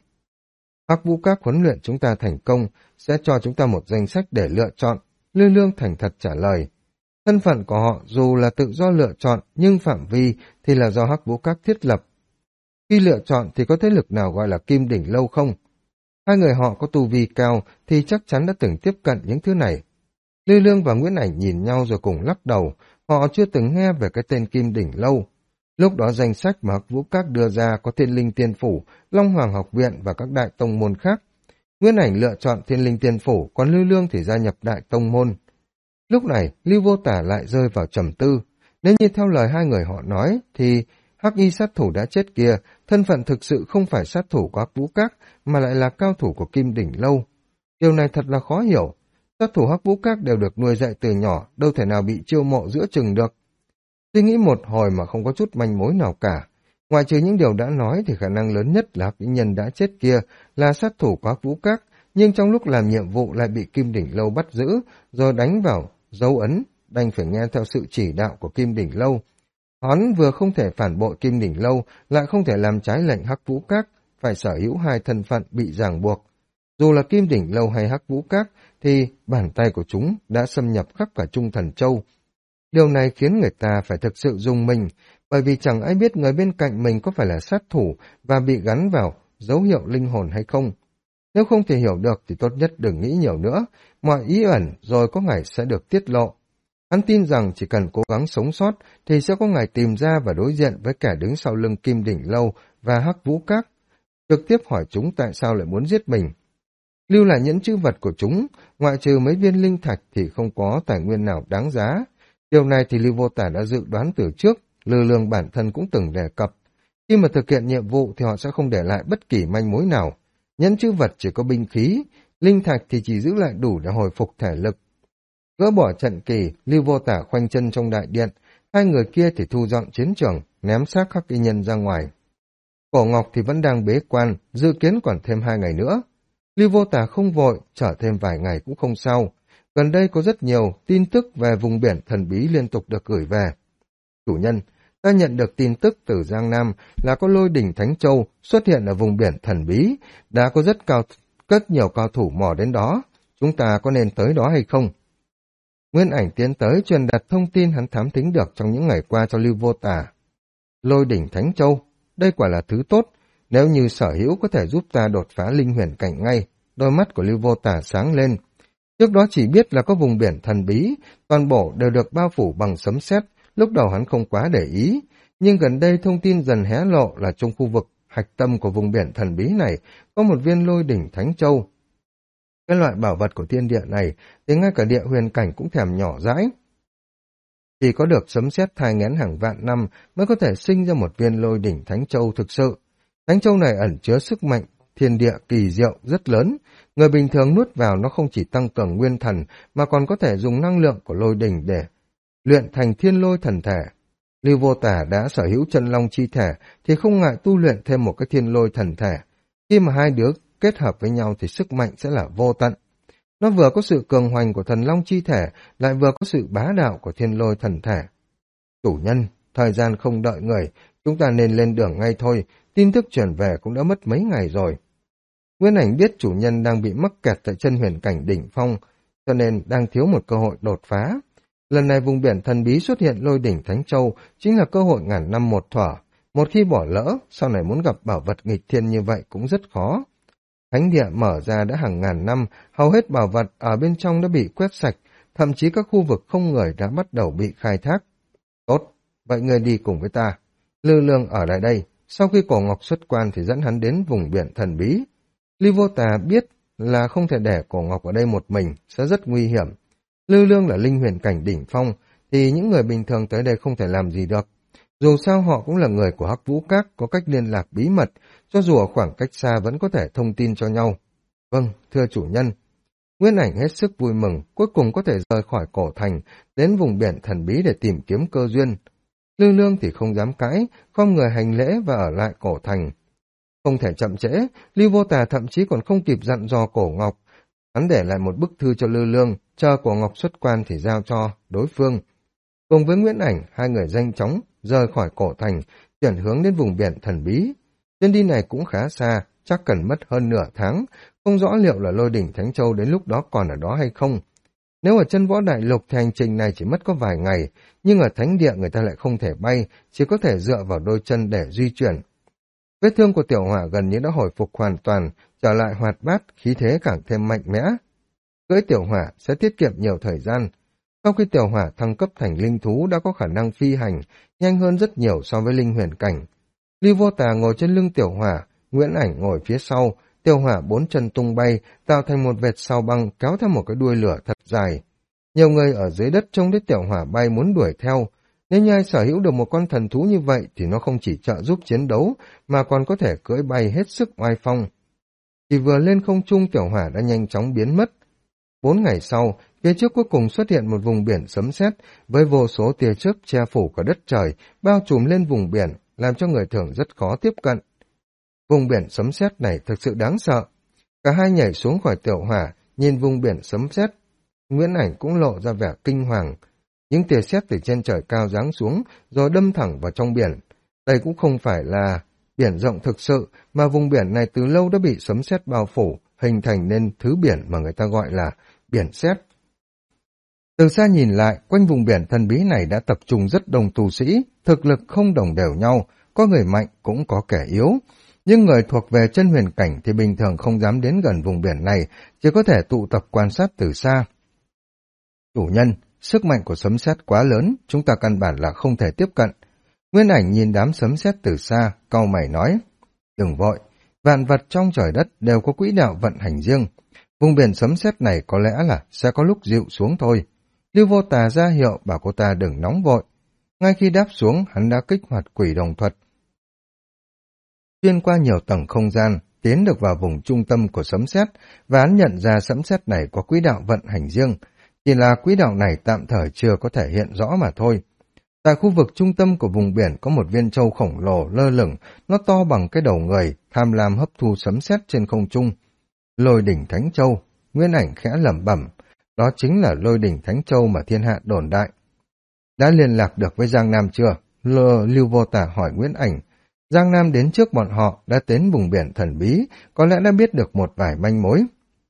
Hắc Vũ Các huấn luyện chúng ta thành công, sẽ cho chúng ta một danh sách để lựa chọn. Lư Lương thành thật trả lời. Thân phận của họ dù là tự do lựa chọn, nhưng phạm vi thì là do Hắc Vũ Các thiết lập. Khi lựa chọn thì có thế lực nào gọi là Kim Đỉnh Lâu không? Hai người họ có tu vi cao thì chắc chắn đã từng tiếp cận những thứ này. Lư Lương và Nguyễn Ảnh nhìn nhau rồi cùng lắc đầu, họ chưa từng nghe về cái tên Kim Đỉnh Lâu. Lúc đó danh sách mà Hắc Vũ Các đưa ra có Thiên Linh Tiên Phủ, Long Hoàng Học Viện và các đại tông môn khác. Nguyễn Ảnh lựa chọn Thiên Linh Tiên Phủ, còn Lư Lương thì gia nhập đại tông môn. Lúc này, Lưu Vô Tả lại rơi vào trầm tư. Nếu như theo lời hai người họ nói, thì Hắc Y sát thủ đã chết kia, thân phận thực sự không phải sát thủ của Hắc Vũ Các, mà lại là cao thủ của Kim Đỉnh Lâu. Điều này thật là khó hiểu. Sát thủ Hắc Vũ Các đều được nuôi dạy từ nhỏ, đâu thể nào bị chiêu mộ giữa chừng được. Suy nghĩ một hồi mà không có chút manh mối nào cả. Ngoài trừ những điều đã nói thì khả năng lớn nhất là Hắc Y Nhân đã chết kia là sát thủ của Hắc Vũ Các, nhưng trong lúc làm nhiệm vụ lại bị Kim Đỉnh Lâu bắt giữ, rồi đánh vào dấu ấn, đành phải nghe theo sự chỉ đạo của Kim Đỉnh Lâu. Hắn vừa không thể phản bội Kim Đỉnh Lâu, lại không thể làm trái lệnh Hắc Vũ Các, phải sở hữu hai thân phận bị ràng buộc. Dù là Kim Đỉnh Lâu hay Hắc Vũ Các, thì bàn tay của chúng đã xâm nhập khắp cả Trung Thần Châu. Điều này khiến người ta phải thực sự rung mình, bởi vì chẳng ai biết người bên cạnh mình có phải là sát thủ và bị gắn vào dấu hiệu linh hồn hay không. Nếu không thể hiểu được thì tốt nhất đừng nghĩ nhiều nữa, mọi ý ẩn rồi có ngày sẽ được tiết lộ. Hắn tin rằng chỉ cần cố gắng sống sót thì sẽ có ngày tìm ra và đối diện với kẻ đứng sau lưng Kim Đỉnh Lâu và Hắc Vũ Các, trực tiếp hỏi chúng tại sao lại muốn giết mình. Lưu lại những chữ vật của chúng, ngoại trừ mấy viên linh thạch thì không có tài nguyên nào đáng giá. Điều này thì Lưu Vô Tả đã dự đoán từ trước, Lư Lương bản thân cũng từng đề cập. Khi mà thực hiện nhiệm vụ thì họ sẽ không để lại bất kỳ manh mối nào. Nhẫn chữ vật chỉ có binh khí, linh thạch thì chỉ giữ lại đủ để hồi phục thể lực. Gỡ bỏ trận kỳ, Lưu Vô Tả khoanh chân trong đại điện, hai người kia thì thu dọn chiến trường, ném xác Hắc Y Nhân ra ngoài. Cổ Ngọc thì vẫn đang bế quan, dự kiến còn thêm 2 ngày nữa. Lưu Vô Tả không vội, chờ thêm vài ngày cũng không sao. Gần đây có rất nhiều tin tức về vùng biển thần bí liên tục được gửi về. Chủ nhân, ta nhận được tin tức từ Giang Nam là có Lôi Đỉnh Thánh Châu xuất hiện ở vùng biển thần bí, đã có rất nhiều cao thủ mò đến đó. Chúng ta có nên tới đó hay không? Nguyên Ảnh tiến tới truyền đạt thông tin hắn thám thính được trong những ngày qua cho Lưu Vô Tả. Lôi Đỉnh Thánh Châu, đây quả là thứ tốt. Nếu như sở hữu có thể giúp ta đột phá linh huyền cảnh ngay, đôi mắt của Lưu Vô Tả sáng lên. Trước đó chỉ biết là có vùng biển thần bí, toàn bộ đều được bao phủ bằng sấm sét, lúc đầu hắn không quá để ý, nhưng gần đây thông tin dần hé lộ là trong khu vực hạch tâm của vùng biển thần bí này có một viên Lôi Đỉnh Thánh Châu. Cái loại bảo vật của thiên địa này thì ngay cả địa huyền cảnh cũng thèm nhỏ dãi. Chỉ có được sấm sét thai nghén hàng vạn năm mới có thể sinh ra một viên Lôi Đỉnh Thánh Châu thực sự. Thánh Châu này ẩn chứa sức mạnh thiên địa kỳ diệu rất lớn, người bình thường nuốt vào nó không chỉ tăng cường nguyên thần mà còn có thể dùng năng lượng của lôi đỉnh để luyện thành thiên lôi thần thể. Lưu Vô Tả đã sở hữu chân long chi thể thì không ngại tu luyện thêm một cái thiên lôi thần thể. Khi mà hai đứa kết hợp với nhau thì sức mạnh sẽ là vô tận. Nó vừa có sự cường hoành của thần long chi thể, lại vừa có sự bá đạo của thiên lôi thần thể. Chủ nhân, thời gian không đợi người, chúng ta nên lên đường ngay thôi, tin tức truyền về cũng đã mất mấy ngày rồi. Nguyên Ảnh biết chủ nhân đang bị mắc kẹt tại chân huyền cảnh đỉnh phong, cho nên đang thiếu một cơ hội đột phá. Lần này vùng biển thần bí xuất hiện Lôi Đỉnh Thánh Châu chính là cơ hội ngàn năm một thuở. Một khi bỏ lỡ, sau này muốn gặp bảo vật nghịch thiên như vậy cũng rất khó. Thánh địa mở ra đã hàng ngàn năm, hầu hết bảo vật ở bên trong đã bị quét sạch, thậm chí các khu vực không người đã bắt đầu bị khai thác. Tốt, vậy người đi cùng với ta. Lư Lương ở lại đây, sau khi Cổ Ngọc xuất quan thì dẫn hắn đến vùng biển thần bí. Lưu Vô Tà biết là không thể để Cổ Ngọc ở đây một mình, sẽ rất nguy hiểm. Lư Lương là linh huyền cảnh đỉnh phong, thì những người bình thường tới đây không thể làm gì được. Dù sao họ cũng là người của Hắc Vũ Các, có cách liên lạc bí mật, cho dù ở khoảng cách xa vẫn có thể thông tin cho nhau. Vâng, thưa chủ nhân. Nguyên Ảnh hết sức vui mừng, cuối cùng có thể rời khỏi cổ thành, đến vùng biển thần bí để tìm kiếm cơ duyên. Lư Lương thì không dám cãi, khom người hành lễ và ở lại cổ thành. Không thể chậm trễ, Lưu Vô Tà thậm chí còn không kịp dặn dò Cổ Ngọc. Hắn để lại một bức thư cho Lư Lương, chờ Cổ Ngọc xuất quan thì giao cho đối phương. Cùng với Nguyễn Ảnh, hai người nhanh chóng rời khỏi cổ thành, chuyển hướng đến vùng biển thần bí. Chuyến đi này cũng khá xa, chắc cần mất hơn nửa tháng, không rõ liệu là Lôi Đỉnh Thánh Châu đến lúc đó còn ở đó hay không. Nếu ở chân võ đại lục thì hành trình này chỉ mất có vài ngày, nhưng ở thánh địa người ta lại không thể bay, chỉ có thể dựa vào đôi chân để di chuyển. Vết thương của Tiểu Hỏa gần như đã hồi phục hoàn toàn, trở lại hoạt bát, khí thế càng thêm mạnh mẽ. Cưỡi Tiểu Hỏa sẽ tiết kiệm nhiều thời gian. Sau khi Tiểu Hỏa thăng cấp thành linh thú đã có khả năng phi hành, nhanh hơn rất nhiều so với linh huyền cảnh. Lưu Vô Tà ngồi trên lưng Tiểu Hỏa, Nguyễn Ảnh ngồi phía sau, Tiểu Hỏa 4 chân tung bay, tạo thành một vệt sao băng kéo theo một cái đuôi lửa thật dài. Nhiều người ở dưới đất trông thấy Tiểu Hỏa bay muốn đuổi theo. Nếu như ai sở hữu được một con thần thú như vậy thì nó không chỉ trợ giúp chiến đấu mà còn có thể cưỡi bay hết sức oai phong. Chỉ vừa lên không trung Tiểu Hỏa đã nhanh chóng biến mất. 4 ngày sau, phía trước cuối cùng xuất hiện một vùng biển sấm sét với vô số tia chớp che phủ cả đất trời, bao trùm lên vùng biển, làm cho người thường rất khó tiếp cận. Vùng biển sấm sét này thực sự đáng sợ. Cả hai nhảy xuống khỏi Tiểu Hỏa, nhìn vùng biển sấm sét. Nguyễn Ảnh cũng lộ ra vẻ kinh hoàng. Những tia sét từ trên trời cao giáng xuống, rồi đâm thẳng vào trong biển. Đây cũng không phải là biển rộng thực sự, mà vùng biển này từ lâu đã bị sấm sét bao phủ, hình thành nên thứ biển mà người ta gọi là biển sét. Từ xa nhìn lại, quanh vùng biển thần bí này đã tập trung rất đông tu sĩ, thực lực không đồng đều nhau, có người mạnh cũng có kẻ yếu. Nhưng người thuộc về chân huyền cảnh thì bình thường không dám đến gần vùng biển này, chỉ có thể tụ tập quan sát từ xa. Chủ nhân, sức mạnh của sấm sét quá lớn, chúng ta căn bản là không thể tiếp cận. Nguyên Ảnh nhìn đám sấm sét từ xa, cau mày nói. Đừng vội, vạn vật trong trời đất đều có quỹ đạo vận hành riêng. Vùng biển sấm sét này có lẽ là sẽ có lúc dịu xuống thôi. Lưu Vô Tà ra hiệu bảo cô ta đừng nóng vội. Ngay khi đáp xuống, hắn đã kích hoạt quỷ đồng thuật. Xuyên qua nhiều tầng không gian, tiến được vào vùng trung tâm của sấm sét, và hắn nhận ra sấm sét này có quỹ đạo vận hành riêng. Chỉ là quỹ đạo này tạm thời chưa có thể hiện rõ mà thôi. Tại khu vực trung tâm của vùng biển có một viên châu khổng lồ lơ lửng, nó to bằng cái đầu người, tham lam hấp thu sấm sét trên không trung. Lôi đỉnh Thánh Châu, Nguyên Ảnh khẽ lẩm bẩm, đó chính là Lôi đỉnh Thánh Châu mà thiên hạ đồn đại. Đã liên lạc được với Giang Nam chưa? Lưu Vô Tà hỏi Nguyễn Ảnh. Giang Nam đến trước bọn họ, đã đến vùng biển thần bí, có lẽ đã biết được một vài manh mối.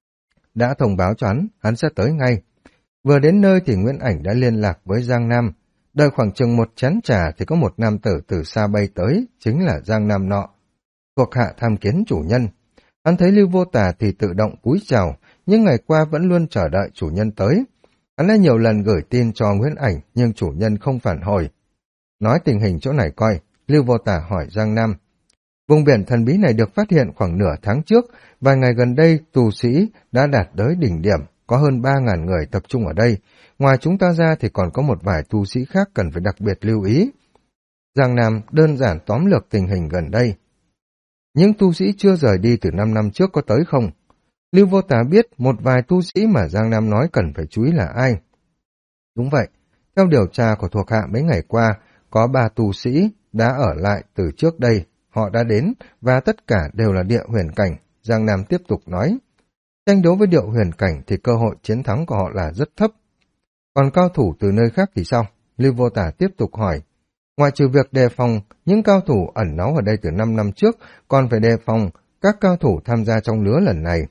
Đã thông báo cho hắn sẽ tới ngay. Vừa đến nơi thì Nguyễn Ảnh đã liên lạc với Giang Nam. Đợi khoảng chừng một chén trà thì có một nam tử từ xa bay tới, chính là Giang Nam nọ. Thuộc hạ tham kiến chủ nhân. Hắn thấy Lưu Vô Tà thì tự động cúi chào, nhưng ngày qua vẫn luôn chờ đợi chủ nhân tới. Hắn đã nhiều lần gửi tin cho Nguyễn Ảnh, nhưng chủ nhân không phản hồi. Nói tình hình chỗ này coi, Lưu Vô Tà hỏi Giang Nam. Vùng biển thần bí này được phát hiện khoảng nửa tháng trước, vài ngày gần đây tù sĩ đã đạt tới đỉnh điểm, có hơn 3.000 người tập trung ở đây. Ngoài chúng ta ra thì còn có một vài tu sĩ khác cần phải đặc biệt lưu ý. Giang Nam đơn giản tóm lược tình hình gần đây. Những tu sĩ chưa rời đi từ 5 năm trước có tới không? Lưu Vô Tà biết một vài tu sĩ mà Giang Nam nói cần phải chú ý là ai. Đúng vậy, theo điều tra của thuộc hạ mấy ngày qua, có 3 tu sĩ đã ở lại từ trước đây. Họ đã đến và tất cả đều là địa huyền cảnh, Giang Nam tiếp tục nói. Tranh đấu với địa huyền cảnh thì cơ hội chiến thắng của họ là rất thấp. Còn cao thủ từ nơi khác thì sao? Lưu Vô Tà tiếp tục hỏi. Ngoài trừ việc đề phòng những cao thủ ẩn náu ở đây từ 5 năm trước, còn phải đề phòng các cao thủ tham gia trong lứa lần này.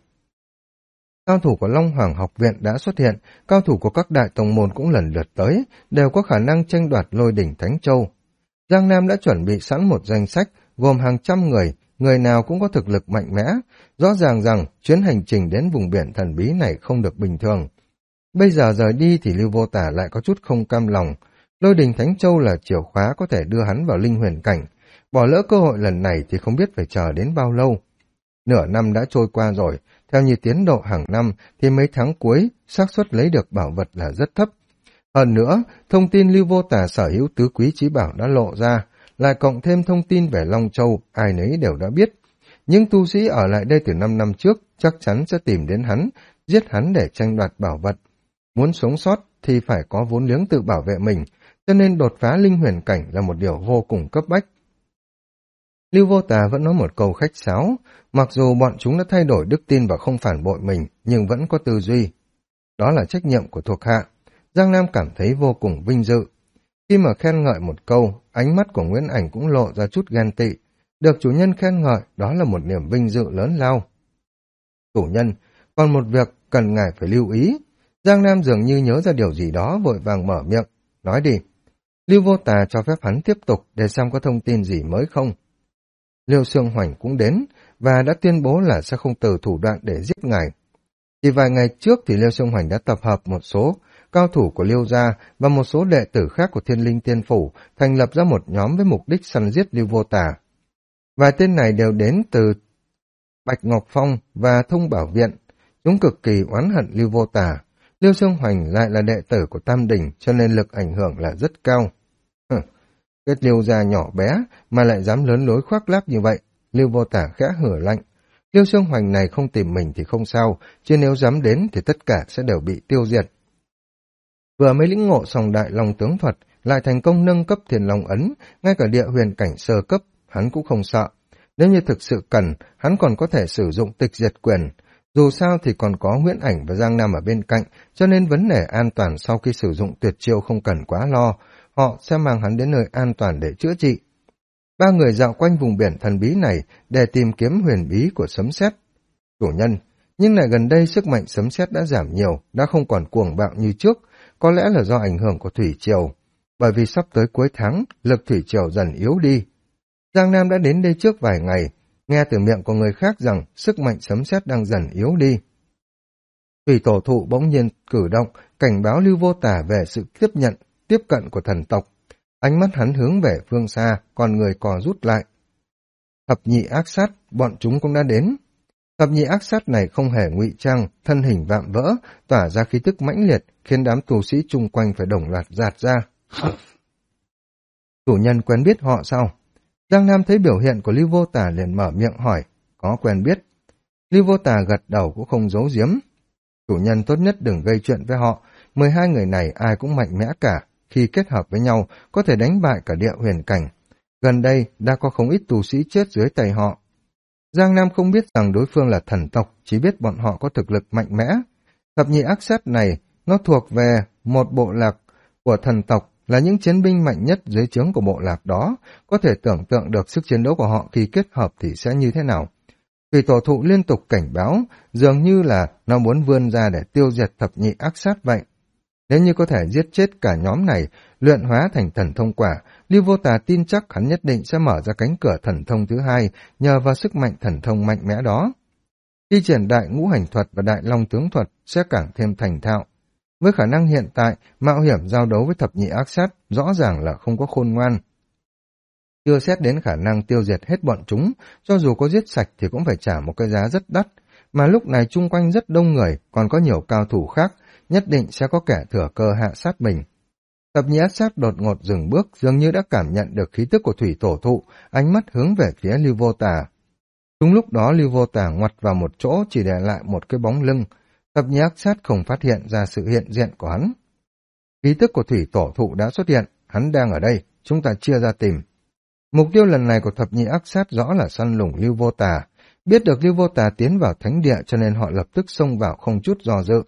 Cao thủ của Long Hoàng học viện đã xuất hiện, cao thủ của các đại tông môn cũng lần lượt tới, đều có khả năng tranh đoạt Lôi đỉnh Thánh Châu. Giang Nam đã chuẩn bị sẵn một danh sách gồm hàng trăm người, người nào cũng có thực lực mạnh mẽ, rõ ràng rằng chuyến hành trình đến vùng biển thần bí này không được bình thường. Bây giờ rời đi thì Lưu Vô Tà lại có chút không cam lòng. Lôi đỉnh Thánh Châu là chìa khóa có thể đưa hắn vào linh huyền cảnh, bỏ lỡ cơ hội lần này thì không biết phải chờ đến bao lâu. Nửa năm đã trôi qua rồi, theo như tiến độ hàng năm thì mấy tháng cuối xác suất lấy được bảo vật là rất thấp. Hơn nữa, thông tin Lưu Vô Tà sở hữu tứ quý chí bảo đã lộ ra, lại cộng thêm thông tin về Long Châu, ai nấy đều đã biết. Những tu sĩ ở lại đây từ 5 năm trước chắc chắn sẽ tìm đến hắn, giết hắn để tranh đoạt bảo vật. Muốn sống sót thì phải có vốn liếng tự bảo vệ mình, cho nên đột phá linh huyền cảnh là một điều vô cùng cấp bách. Lưu Vô Tà vẫn nói một câu khách sáo, mặc dù bọn chúng đã thay đổi đức tin và không phản bội mình, nhưng vẫn có tư duy. Đó là trách nhiệm của thuộc hạ. Giang Nam cảm thấy vô cùng vinh dự. Khi mà khen ngợi một câu, ánh mắt của Nguyễn Ảnh cũng lộ ra chút ghen tị. Được chủ nhân khen ngợi, đó là một niềm vinh dự lớn lao. Chủ nhân, còn một việc cần ngài phải lưu ý. Giang Nam dường như nhớ ra điều gì đó, vội vàng mở miệng. Nói đi. Lưu Vô Tà cho phép hắn tiếp tục để xem có thông tin gì mới không. Liêu Xương Hoành cũng đến và đã tuyên bố là sẽ không từ thủ đoạn để giết ngài. Chỉ vài ngày trước thì Liêu Xương Hoành đã tập hợp một số cao thủ của Liêu gia và một số đệ tử khác của Thiên Linh Tiên Phủ thành lập ra một nhóm với mục đích săn giết Lưu Vô Tà. Vài tên này đều đến từ Bạch Ngọc Phong và Thông Bảo Viện. Chúng cực kỳ oán hận Lưu Vô Tà. Liêu Xương Hoành lại là đệ tử của Tam Đỉnh cho nên lực ảnh hưởng là rất cao. Kết Liêu gia nhỏ bé mà lại dám lớn lối khoác lác như vậy. Lưu Vô Tà khẽ hử lạnh. Liêu Xương Hoành này không tìm mình thì không sao, chứ nếu dám đến thì tất cả sẽ đều bị tiêu diệt. Vừa mới lĩnh ngộ xong Đại Long tướng thuật, lại thành công nâng cấp Thiên Long ấn, ngay cả địa huyền cảnh sơ cấp, hắn cũng không sợ. Nếu như thực sự cần, hắn còn có thể sử dụng tịch diệt quyền. Dù sao thì còn có Nguyễn Ảnh và Giang Nam ở bên cạnh, cho nên vấn đề an toàn sau khi sử dụng tuyệt chiêu không cần quá lo. Họ sẽ mang hắn đến nơi an toàn để chữa trị. 3 người dạo quanh vùng biển thần bí này để tìm kiếm huyền bí của sấm sét. Chủ nhân, nhưng lại gần đây sức mạnh sấm sét đã giảm nhiều, đã không còn cuồng bạo như trước, có lẽ là do ảnh hưởng của thủy triều. Bởi vì sắp tới cuối tháng, lực thủy triều dần yếu đi. Giang Nam đã đến đây trước vài ngày, nghe từ miệng của người khác rằng sức mạnh sấm sét đang dần yếu đi. Thủy tổ thụ bỗng nhiên cử động, cảnh báo Lưu Vô Tả về sự tiếp cận của thần tộc. Ánh mắt hắn hướng về phương xa, còn người cò rút lại. Thập nhị ác sát, bọn chúng cũng đã đến. Thập nhị ác sát này không hề ngụy trang, thân hình vạm vỡ, tỏa ra khí tức mãnh liệt, khiến đám tù sĩ chung quanh phải đồng loạt giạt ra. Chủ nhân quen biết họ sao? Giang Nam thấy biểu hiện của Lưu Vô Tả liền mở miệng hỏi, có quen biết. Lưu Vô Tả gật đầu cũng không giấu giếm. Chủ nhân tốt nhất đừng gây chuyện với họ, 12 người này ai cũng mạnh mẽ cả, khi kết hợp với nhau có thể đánh bại cả địa huyền cảnh. Gần đây đã có không ít tù sĩ chết dưới tay họ. Giang Nam không biết rằng đối phương là thần tộc, chỉ biết bọn họ có thực lực mạnh mẽ. Thập nhị ác sát này, nó thuộc về một bộ lạc của thần tộc, là những chiến binh mạnh nhất dưới trướng của bộ lạc đó, có thể tưởng tượng được sức chiến đấu của họ khi kết hợp thì sẽ như thế nào. Thủy tổ thụ liên tục cảnh báo, dường như là nó muốn vươn ra để tiêu diệt thập nhị ác sát vậy. Nếu như có thể giết chết cả nhóm này, luyện hóa thành thần thông quả, Lưu Vô Tà tin chắc hắn nhất định sẽ mở ra cánh cửa thần thông thứ hai nhờ vào sức mạnh thần thông mạnh mẽ đó. Thi triển đại ngũ hành thuật và đại long tướng thuật sẽ càng thêm thành thạo. Với khả năng hiện tại, mạo hiểm giao đấu với thập nhị ác sát rõ ràng là không có khôn ngoan. Chưa xét đến khả năng tiêu diệt hết bọn chúng, cho dù có giết sạch thì cũng phải trả một cái giá rất đắt, mà lúc này chung quanh rất đông người, còn có nhiều cao thủ khác, nhất định sẽ có kẻ thừa cơ hạ sát mình. Thập nhị ác sát đột ngột dừng bước, dường như đã cảm nhận được khí tức của thủy tổ thụ, ánh mắt hướng về phía Lưu Vô Tà. Đúng lúc đó Lưu Vô Tà ngoặt vào một chỗ, chỉ để lại một cái bóng lưng. Thập nhị ác sát không phát hiện ra sự hiện diện của hắn. Khí tức của thủy tổ thụ đã xuất hiện, hắn đang ở đây, chúng ta chia ra tìm. Mục tiêu lần này của thập nhị ác sát rõ là săn lùng Lưu Vô Tà. Biết được Lưu Vô Tà tiến vào thánh địa cho nên họ lập tức xông vào không chút do dự.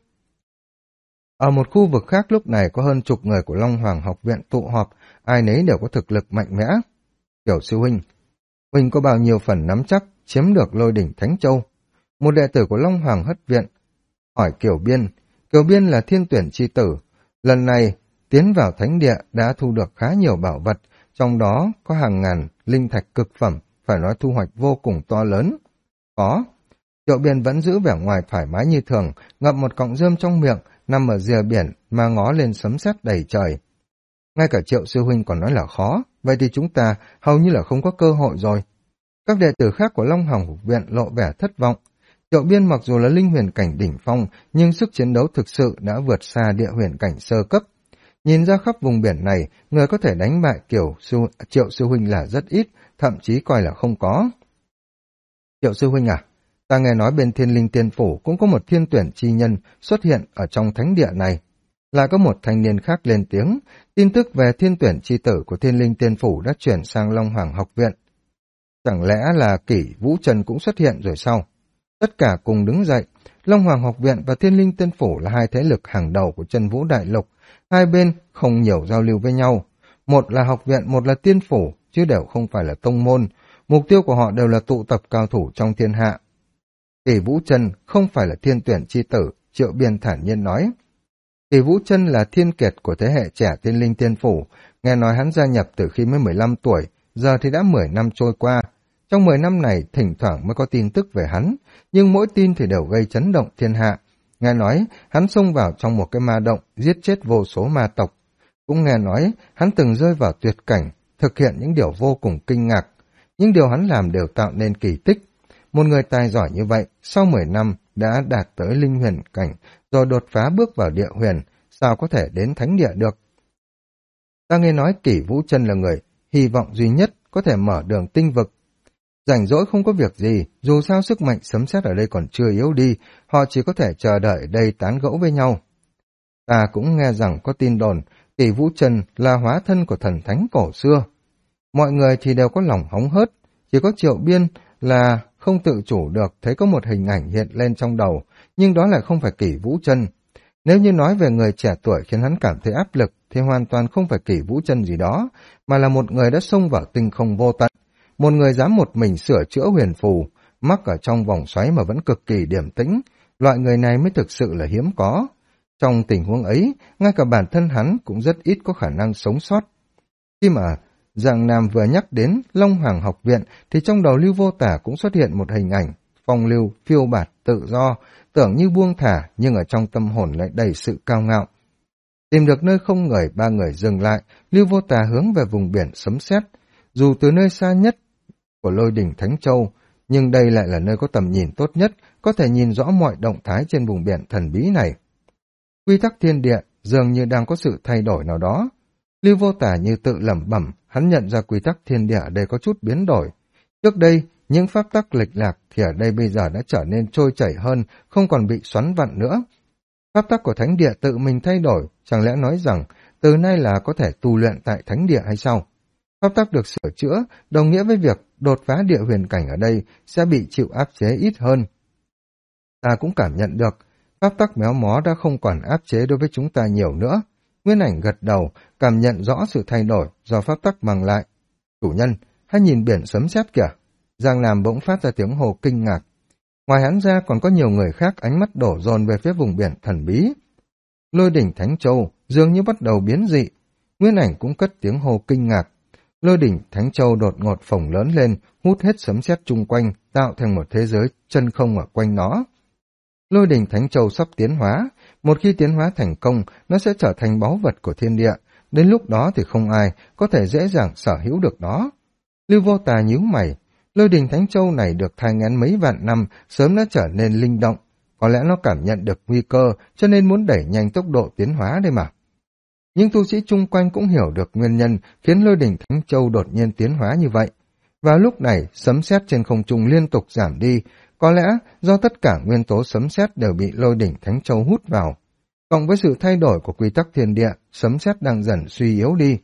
Ở một khu vực khác lúc này có hơn chục người của Long Hoàng học viện tụ họp, ai nấy đều có thực lực mạnh mẽ. Tiểu sư huynh, huynh có bao nhiêu phần nắm chắc chiếm được Lôi đỉnh Thánh Châu? Một đệ tử của Long Hoàng hất viện hỏi Kiều Biên. Kiều Biên là thiên tuyển chi tử, lần này tiến vào thánh địa đã thu được khá nhiều bảo vật, trong đó có hàng ngàn linh thạch cực phẩm, phải nói thu hoạch vô cùng to lớn. Có. Kiều Biên vẫn giữ vẻ ngoài thoải mái như thường, ngậm một cọng rơm trong miệng, nằm ở rìa biển mà ngó lên sấm sét đầy trời. Ngay cả Triệu sư huynh còn nói là khó, vậy thì chúng ta hầu như là không có cơ hội rồi. Các đệ tử khác của Long Hoàng học viện lộ vẻ thất vọng. Triệu Biên mặc dù là linh huyền cảnh đỉnh phong, nhưng sức chiến đấu thực sự đã vượt xa địa huyền cảnh sơ cấp. Nhìn ra khắp vùng biển này, người có thể đánh bại Triệu sư huynh là rất ít, thậm chí coi là không có. Triệu sư huynh à, ta nghe nói bên Thiên Linh Tiên Phủ cũng có một thiên tuyển chi nhân xuất hiện ở trong thánh địa này. Lại có một thanh niên khác lên tiếng, tin tức về thiên tuyển chi tử của Thiên Linh Tiên Phủ đã chuyển sang Long Hoàng học viện. Chẳng lẽ là Kỷ Vũ Trần cũng xuất hiện rồi sao? Tất cả cùng đứng dậy. Long Hoàng học viện và Thiên Linh Tiên Phủ là hai thế lực hàng đầu của Chân Vũ Đại Lục. Hai bên không nhiều giao lưu với nhau. Một là học viện, một là tiên phủ, chứ đều không phải là tông môn. Mục tiêu của họ đều là tụ tập cao thủ trong thiên hạ. Kỷ Vũ Trân không phải là thiên tuyển chi tử, Triệu Biên thản nhiên nói. Kỷ Vũ Trân là thiên kiệt của thế hệ trẻ Thiên Linh Tiên Phủ. Nghe nói hắn gia nhập từ khi mới 15 tuổi, giờ thì đã 10 năm trôi qua. Trong 10 năm này, thỉnh thoảng mới có tin tức về hắn, nhưng mỗi tin thì đều gây chấn động thiên hạ. Nghe nói, hắn xông vào trong một cái ma động, giết chết vô số ma tộc. Cũng nghe nói, hắn từng rơi vào tuyệt cảnh, thực hiện những điều vô cùng kinh ngạc. Những điều hắn làm đều tạo nên kỳ tích. Một người tài giỏi như vậy, sau 10 năm đã đạt tới linh huyền cảnh, rồi đột phá bước vào địa huyền, sao có thể đến thánh địa được? Ta nghe nói Kỷ Vũ Trân là người hy vọng duy nhất có thể mở đường tinh vực. Rảnh rỗi không có việc gì, dù sao sức mạnh sấm sét ở đây còn chưa yếu đi, họ chỉ có thể chờ đợi đây tán gẫu với nhau. Ta cũng nghe rằng có tin đồn, Kỷ Vũ Trân là hóa thân của thần thánh cổ xưa. Mọi người thì đều có lòng hóng hớt, chỉ có Triệu Biên là không tự chủ được thấy có một hình ảnh hiện lên trong đầu, nhưng đó lại không phải Kỷ Vũ Trân. Nếu như nói về người trẻ tuổi khiến hắn cảm thấy áp lực, thì hoàn toàn không phải Kỷ Vũ Trân gì đó, mà là một người đã xông vào tinh không vô tận. Một người dám một mình sửa chữa huyền phù, mắc ở trong vòng xoáy mà vẫn cực kỳ điềm tĩnh, loại người này mới thực sự là hiếm có. Trong tình huống ấy, ngay cả bản thân hắn cũng rất ít có khả năng sống sót. Khi mà Giang Nam vừa nhắc đến Long Hoàng học viện thì trong đầu Lưu Vô Tả cũng xuất hiện một hình ảnh, phong lưu, phiêu bạt, tự do, tưởng như buông thả nhưng ở trong tâm hồn lại đầy sự cao ngạo. Tìm được nơi không người, ba người dừng lại, Lưu Vô Tả hướng về vùng biển sấm sét. Dù từ nơi xa nhất của Lôi Đỉnh Thánh Châu, nhưng đây lại là nơi có tầm nhìn tốt nhất, có thể nhìn rõ mọi động thái trên vùng biển thần bí này. Quy tắc thiên địa dường như đang có sự thay đổi nào đó. Lưu Vô Tả như tự lẩm bẩm, hắn nhận ra quy tắc thiên địa ở đây có chút biến đổi. Trước đây, những pháp tắc lệch lạc thì ở đây bây giờ đã trở nên trôi chảy hơn, không còn bị xoắn vặn nữa. Pháp tắc của thánh địa tự mình thay đổi, chẳng lẽ nói rằng từ nay là có thể tu luyện tại thánh địa hay sao? Pháp tắc được sửa chữa, đồng nghĩa với việc đột phá địa huyền cảnh ở đây sẽ bị chịu áp chế ít hơn. Ta cũng cảm nhận được, pháp tắc méo mó đã không còn áp chế đối với chúng ta nhiều nữa. Nguyên Ảnh gật đầu, cảm nhận rõ sự thay đổi do pháp tắc mang lại. Chủ nhân, hãy nhìn biển sấm sét kìa. Giang Nam bỗng phát ra tiếng hồ kinh ngạc. Ngoài hắn ra còn có nhiều người khác ánh mắt đổ dồn về phía vùng biển thần bí. Lôi Đỉnh Thánh Châu dường như bắt đầu biến dị. Nguyên Ảnh cũng cất tiếng hồ kinh ngạc. Lôi Đỉnh Thánh Châu đột ngột phồng lớn lên, hút hết sấm sét chung quanh, tạo thành một thế giới chân không ở quanh nó. Lôi Đỉnh Thánh Châu sắp tiến hóa, một khi tiến hóa thành công, nó sẽ trở thành báu vật của thiên địa, đến lúc đó thì không ai có thể dễ dàng sở hữu được nó. Lưu Vô Tà nhíu mày, Lôi Đỉnh Thánh Châu này được thai nghén mấy vạn năm, sớm đã trở nên linh động, có lẽ nó cảm nhận được nguy cơ, cho nên muốn đẩy nhanh tốc độ tiến hóa đây mà. Nhưng tu sĩ chung quanh cũng hiểu được nguyên nhân khiến Lôi Đỉnh Thánh Châu đột nhiên tiến hóa như vậy. Vào lúc này, sấm sét trên không trung liên tục giảm đi, có lẽ do tất cả nguyên tố sấm sét đều bị Lôi Đỉnh Thánh Châu hút vào. Cộng với sự thay đổi của quy tắc thiên địa, sấm sét đang dần suy yếu đi.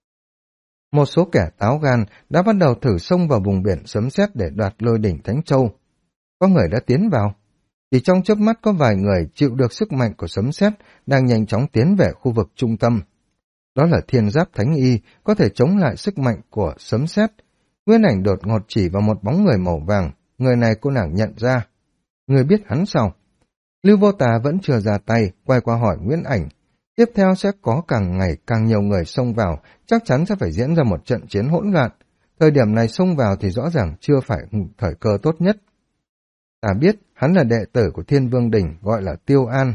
Một số kẻ táo gan đã bắt đầu thử xông vào vùng biển sấm sét để đoạt Lôi Đỉnh Thánh Châu. Có người đã tiến vào. Chỉ trong chớp mắt có vài người chịu được sức mạnh của sấm sét đang nhanh chóng tiến về khu vực trung tâm. Đó là Thiên Giáp Thánh Y, có thể chống lại sức mạnh của sấm sét. Nguyên Ảnh đột ngột chỉ vào một bóng người màu vàng, người này cô nàng nhận ra. Người biết hắn sao? Lưu Vô Tà vẫn chưa ra tay, quay qua hỏi Nguyên Ảnh. Tiếp theo sẽ có càng ngày càng nhiều người xông vào, chắc chắn sẽ phải diễn ra một trận chiến hỗn loạn. Thời điểm này xông vào thì rõ ràng chưa phải thời cơ tốt nhất. Ta biết hắn là đệ tử của Thiên Vương Đình, gọi là Tiêu An.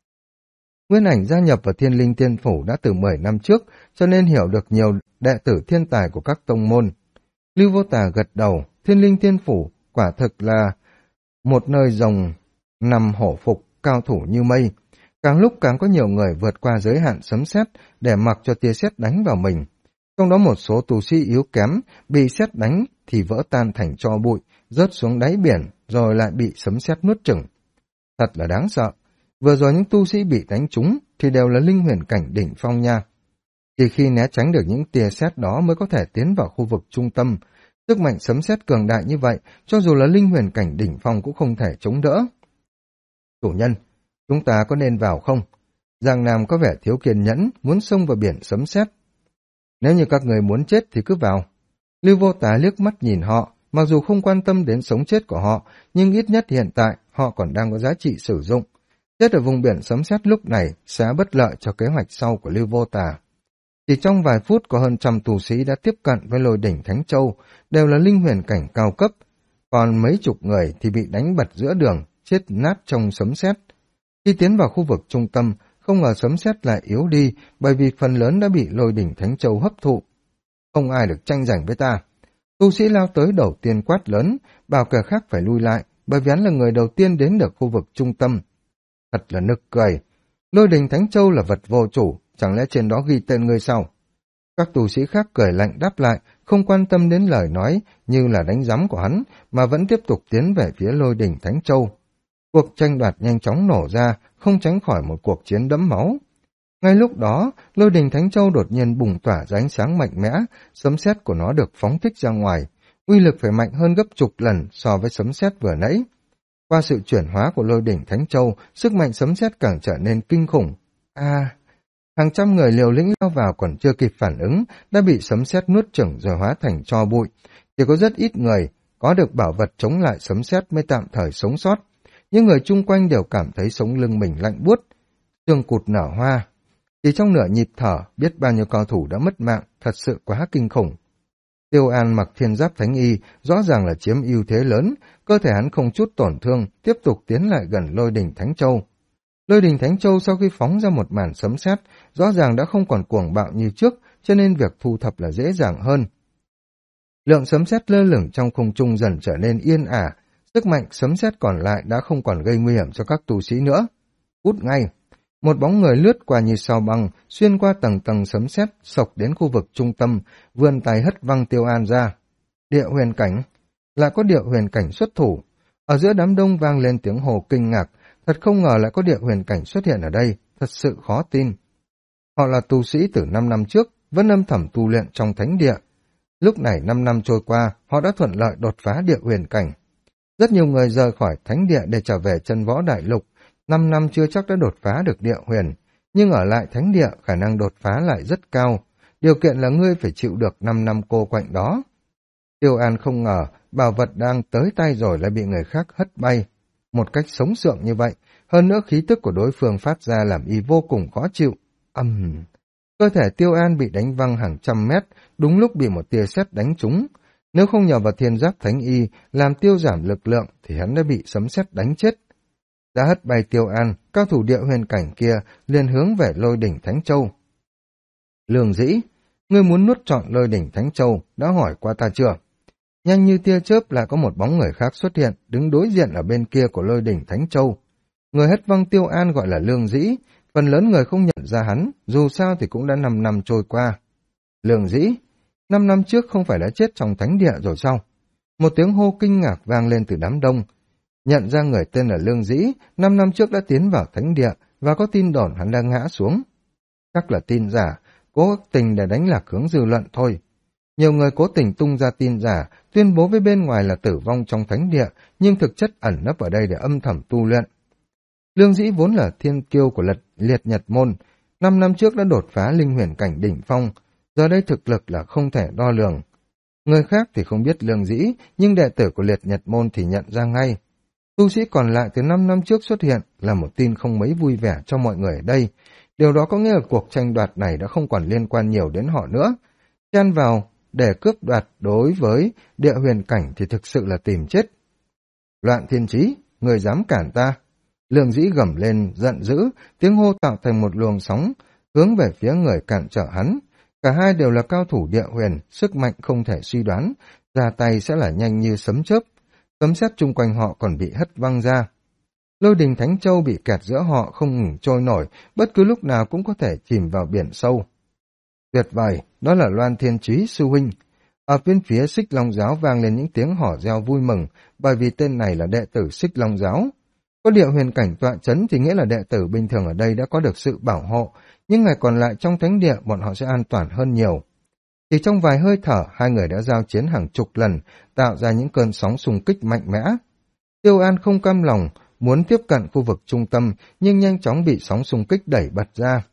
Nguyên Ảnh gia nhập vào Thiên Linh Tiên Phủ đã từ 10 năm trước, cho nên hiểu được nhiều đệ tử thiên tài của các tông môn. Lưu Vô Tà gật đầu, Thiên Linh Tiên Phủ quả thực là một nơi rồng nằm hổ phục, cao thủ như mây. Càng lúc càng có nhiều người vượt qua giới hạn sấm sét để mặc cho tia sét đánh vào mình. Trong đó một số tu sĩ yếu kém bị sét đánh thì vỡ tan thành tro bụi, rớt xuống đáy biển rồi lại bị sấm sét nuốt chửng. Thật là đáng sợ. Vừa rồi những tu sĩ bị đánh trúng thì đều là linh huyền cảnh đỉnh phong nha. Chỉ khi né tránh được những tia sét đó mới có thể tiến vào khu vực trung tâm. Sức mạnh sấm sét cường đại như vậy, cho dù là linh huyền cảnh đỉnh phong cũng không thể chống đỡ. Chủ nhân, chúng ta có nên vào không? Giang Nam có vẻ thiếu kiên nhẫn, muốn xông vào biển sấm sét. Nếu như các người muốn chết thì cứ vào. Lưu Vô Tà liếc mắt nhìn họ, mặc dù không quan tâm đến sống chết của họ, nhưng ít nhất hiện tại họ còn đang có giá trị sử dụng. Chết ở vùng biển sấm sét lúc này sẽ bất lợi cho kế hoạch sau của Lưu Vô Tà. Chỉ trong vài phút có hơn 100 tù sĩ đã tiếp cận với Lôi Đỉnh Thánh Châu, đều là linh huyền cảnh cao cấp, còn mấy chục người thì bị đánh bật giữa đường, chết nát trong sấm sét. Khi tiến vào khu vực trung tâm, không ngờ sấm sét lại yếu đi bởi vì phần lớn đã bị Lôi Đỉnh Thánh Châu hấp thụ. Không ai được tranh giành với ta. Tu sĩ lao tới đầu tiên quát lớn, bảo kẻ khác phải lui lại, bởi vì hắn là người đầu tiên đến được khu vực trung tâm. Thật là nực cười. Lôi Đỉnh Thánh Châu là vật vô chủ, chẳng lẽ trên đó ghi tên người sao? Các tu sĩ khác cười lạnh đáp lại, không quan tâm đến lời nói như là đánh giấm của hắn, mà vẫn tiếp tục tiến về phía Lôi Đỉnh Thánh Châu. Cuộc tranh đoạt nhanh chóng nổ ra, không tránh khỏi một cuộc chiến đẫm máu. Ngay lúc đó, Lôi Đỉnh Thánh Châu đột nhiên bùng tỏa ra ánh sáng mạnh mẽ, sấm sét của nó được phóng thích ra ngoài, uy lực phải mạnh hơn gấp chục lần so với sấm sét vừa nãy. Qua sự chuyển hóa của Lôi Đỉnh Thánh Châu, sức mạnh sấm sét càng trở nên kinh khủng. Hàng trăm người liều lĩnh lao vào còn chưa kịp phản ứng, đã bị sấm sét nuốt chửng rồi hóa thành tro bụi. Chỉ có rất ít người có được bảo vật chống lại sấm sét mới tạm thời sống sót. Những người chung quanh đều cảm thấy sống lưng mình lạnh buốt, xương cụt nở hoa. Chỉ trong nửa nhịp thở, biết bao nhiêu cao thủ đã mất mạng, thật sự quá kinh khủng. Tiêu An mặc thiên giáp thánh y, rõ ràng là chiếm ưu thế lớn, cơ thể hắn không chút tổn thương, tiếp tục tiến lại gần Lôi Đỉnh Thánh Châu. Lôi Đỉnh Thánh Châu sau khi phóng ra một màn sấm sét, rõ ràng đã không còn cuồng bạo như trước, cho nên việc thu thập là dễ dàng hơn. Lượng sấm sét lơ lửng trong không trung dần trở nên yên ả, sức mạnh sấm sét còn lại đã không còn gây nguy hiểm cho các tu sĩ nữa. Cút ngay! Một bóng người lướt qua như sao băng, xuyên qua tầng tầng sấm sét, xộc đến khu vực trung tâm, vươn tay hất văng Tiêu An ra. Địa huyền cảnh, lại có địa huyền cảnh xuất thủ. Ở giữa đám đông vang lên tiếng hồ kinh ngạc, thật không ngờ lại có địa huyền cảnh xuất hiện ở đây, thật sự khó tin. Họ là tu sĩ từ 5 năm trước, vẫn âm thầm tu luyện trong thánh địa. Lúc này 5 năm trôi qua, họ đã thuận lợi đột phá địa huyền cảnh. Rất nhiều người rời khỏi thánh địa để trở về chân võ đại lục, 5 năm chưa chắc đã đột phá được địa huyền, nhưng ở lại thánh địa khả năng đột phá lại rất cao, điều kiện là ngươi phải chịu được 5 năm cô quạnh đó. Tiêu An không ngờ, bảo vật đang tới tay rồi lại bị người khác hất bay. Một cách sống sượng như vậy, hơn nữa khí tức của đối phương phát ra làm y vô cùng khó chịu. Cơ thể Tiêu An bị đánh văng hàng trăm mét, đúng lúc bị một tia sét đánh trúng. Nếu không nhờ vào thiên giáp thánh y làm tiêu giảm lực lượng thì hắn đã bị sấm sét đánh chết. Đã hất bay Tiêu An, cao thủ địa huyền cảnh kia liền hướng về Lôi Đỉnh Thánh Châu. Lương Dĩ, ngươi muốn nuốt trọn Lôi Đỉnh Thánh Châu, đã hỏi qua ta chưa? Nhanh như tia chớp lại có một bóng người khác xuất hiện, đứng đối diện ở bên kia của Lôi Đỉnh Thánh Châu. Người hất văng Tiêu An gọi là Lương Dĩ, phần lớn người không nhận ra hắn, dù sao thì cũng đã 5 năm trôi qua. Lương Dĩ, 5 năm trước không phải đã chết trong thánh địa rồi sao? Một tiếng hô kinh ngạc vang lên từ đám đông. Nhận ra người tên là Lương Dĩ, 5 năm trước đã tiến vào thánh địa và có tin đồn hắn đang ngã xuống. Chắc là tin giả, cố tình để đánh lạc hướng dư luận thôi. Nhiều người cố tình tung ra tin giả, tuyên bố với bên ngoài là tử vong trong thánh địa, nhưng thực chất ẩn nấp ở đây để âm thầm tu luyện. Lương Dĩ vốn là thiên kiêu của liệt nhật môn, 5 năm trước đã đột phá linh huyền cảnh đỉnh phong, giờ đây thực lực là không thể đo lường. Người khác thì không biết Lương Dĩ, nhưng đệ tử của liệt nhật môn thì nhận ra ngay. Tu sĩ còn lại từ 5 năm trước xuất hiện là một tin không mấy vui vẻ cho mọi người ở đây. Điều đó có nghĩa là cuộc tranh đoạt này đã không còn liên quan nhiều đến họ nữa. Chen vào để cướp đoạt đối với địa huyền cảnh thì thực sự là tìm chết. Loạn Thiên Chí, người dám cản ta? Lương Dĩ gầm lên giận dữ, tiếng hô tạo thành một luồng sóng, hướng về phía người cản trở hắn. Cả hai đều là cao thủ địa huyền, sức mạnh không thể suy đoán, ra tay sẽ là nhanh như sấm chớp. Sấm sét chung quanh họ còn bị hất văng ra. Lôi Đình Thánh Châu bị kẹt giữa họ không ngừng trôi nổi, bất cứ lúc nào cũng có thể chìm vào biển sâu. Tuyệt vời, đó là Loan Thiên Chí sư huynh. Ở bên phía Xích Long Giáo vang lên những tiếng hò reo vui mừng, bởi vì tên này là đệ tử Xích Long Giáo. Có địa huyền cảnh tọa chấn thì nghĩa là đệ tử bình thường ở đây đã có được sự bảo hộ, nhưng ngày còn lại trong thánh địa bọn họ sẽ an toàn hơn nhiều. Chỉ trong vài hơi thở, hai người đã giao chiến hàng chục lần, tạo ra những cơn sóng xung kích mạnh mẽ. Tiêu An không cam lòng, muốn tiếp cận khu vực trung tâm, nhưng nhanh chóng bị sóng xung kích đẩy bật ra.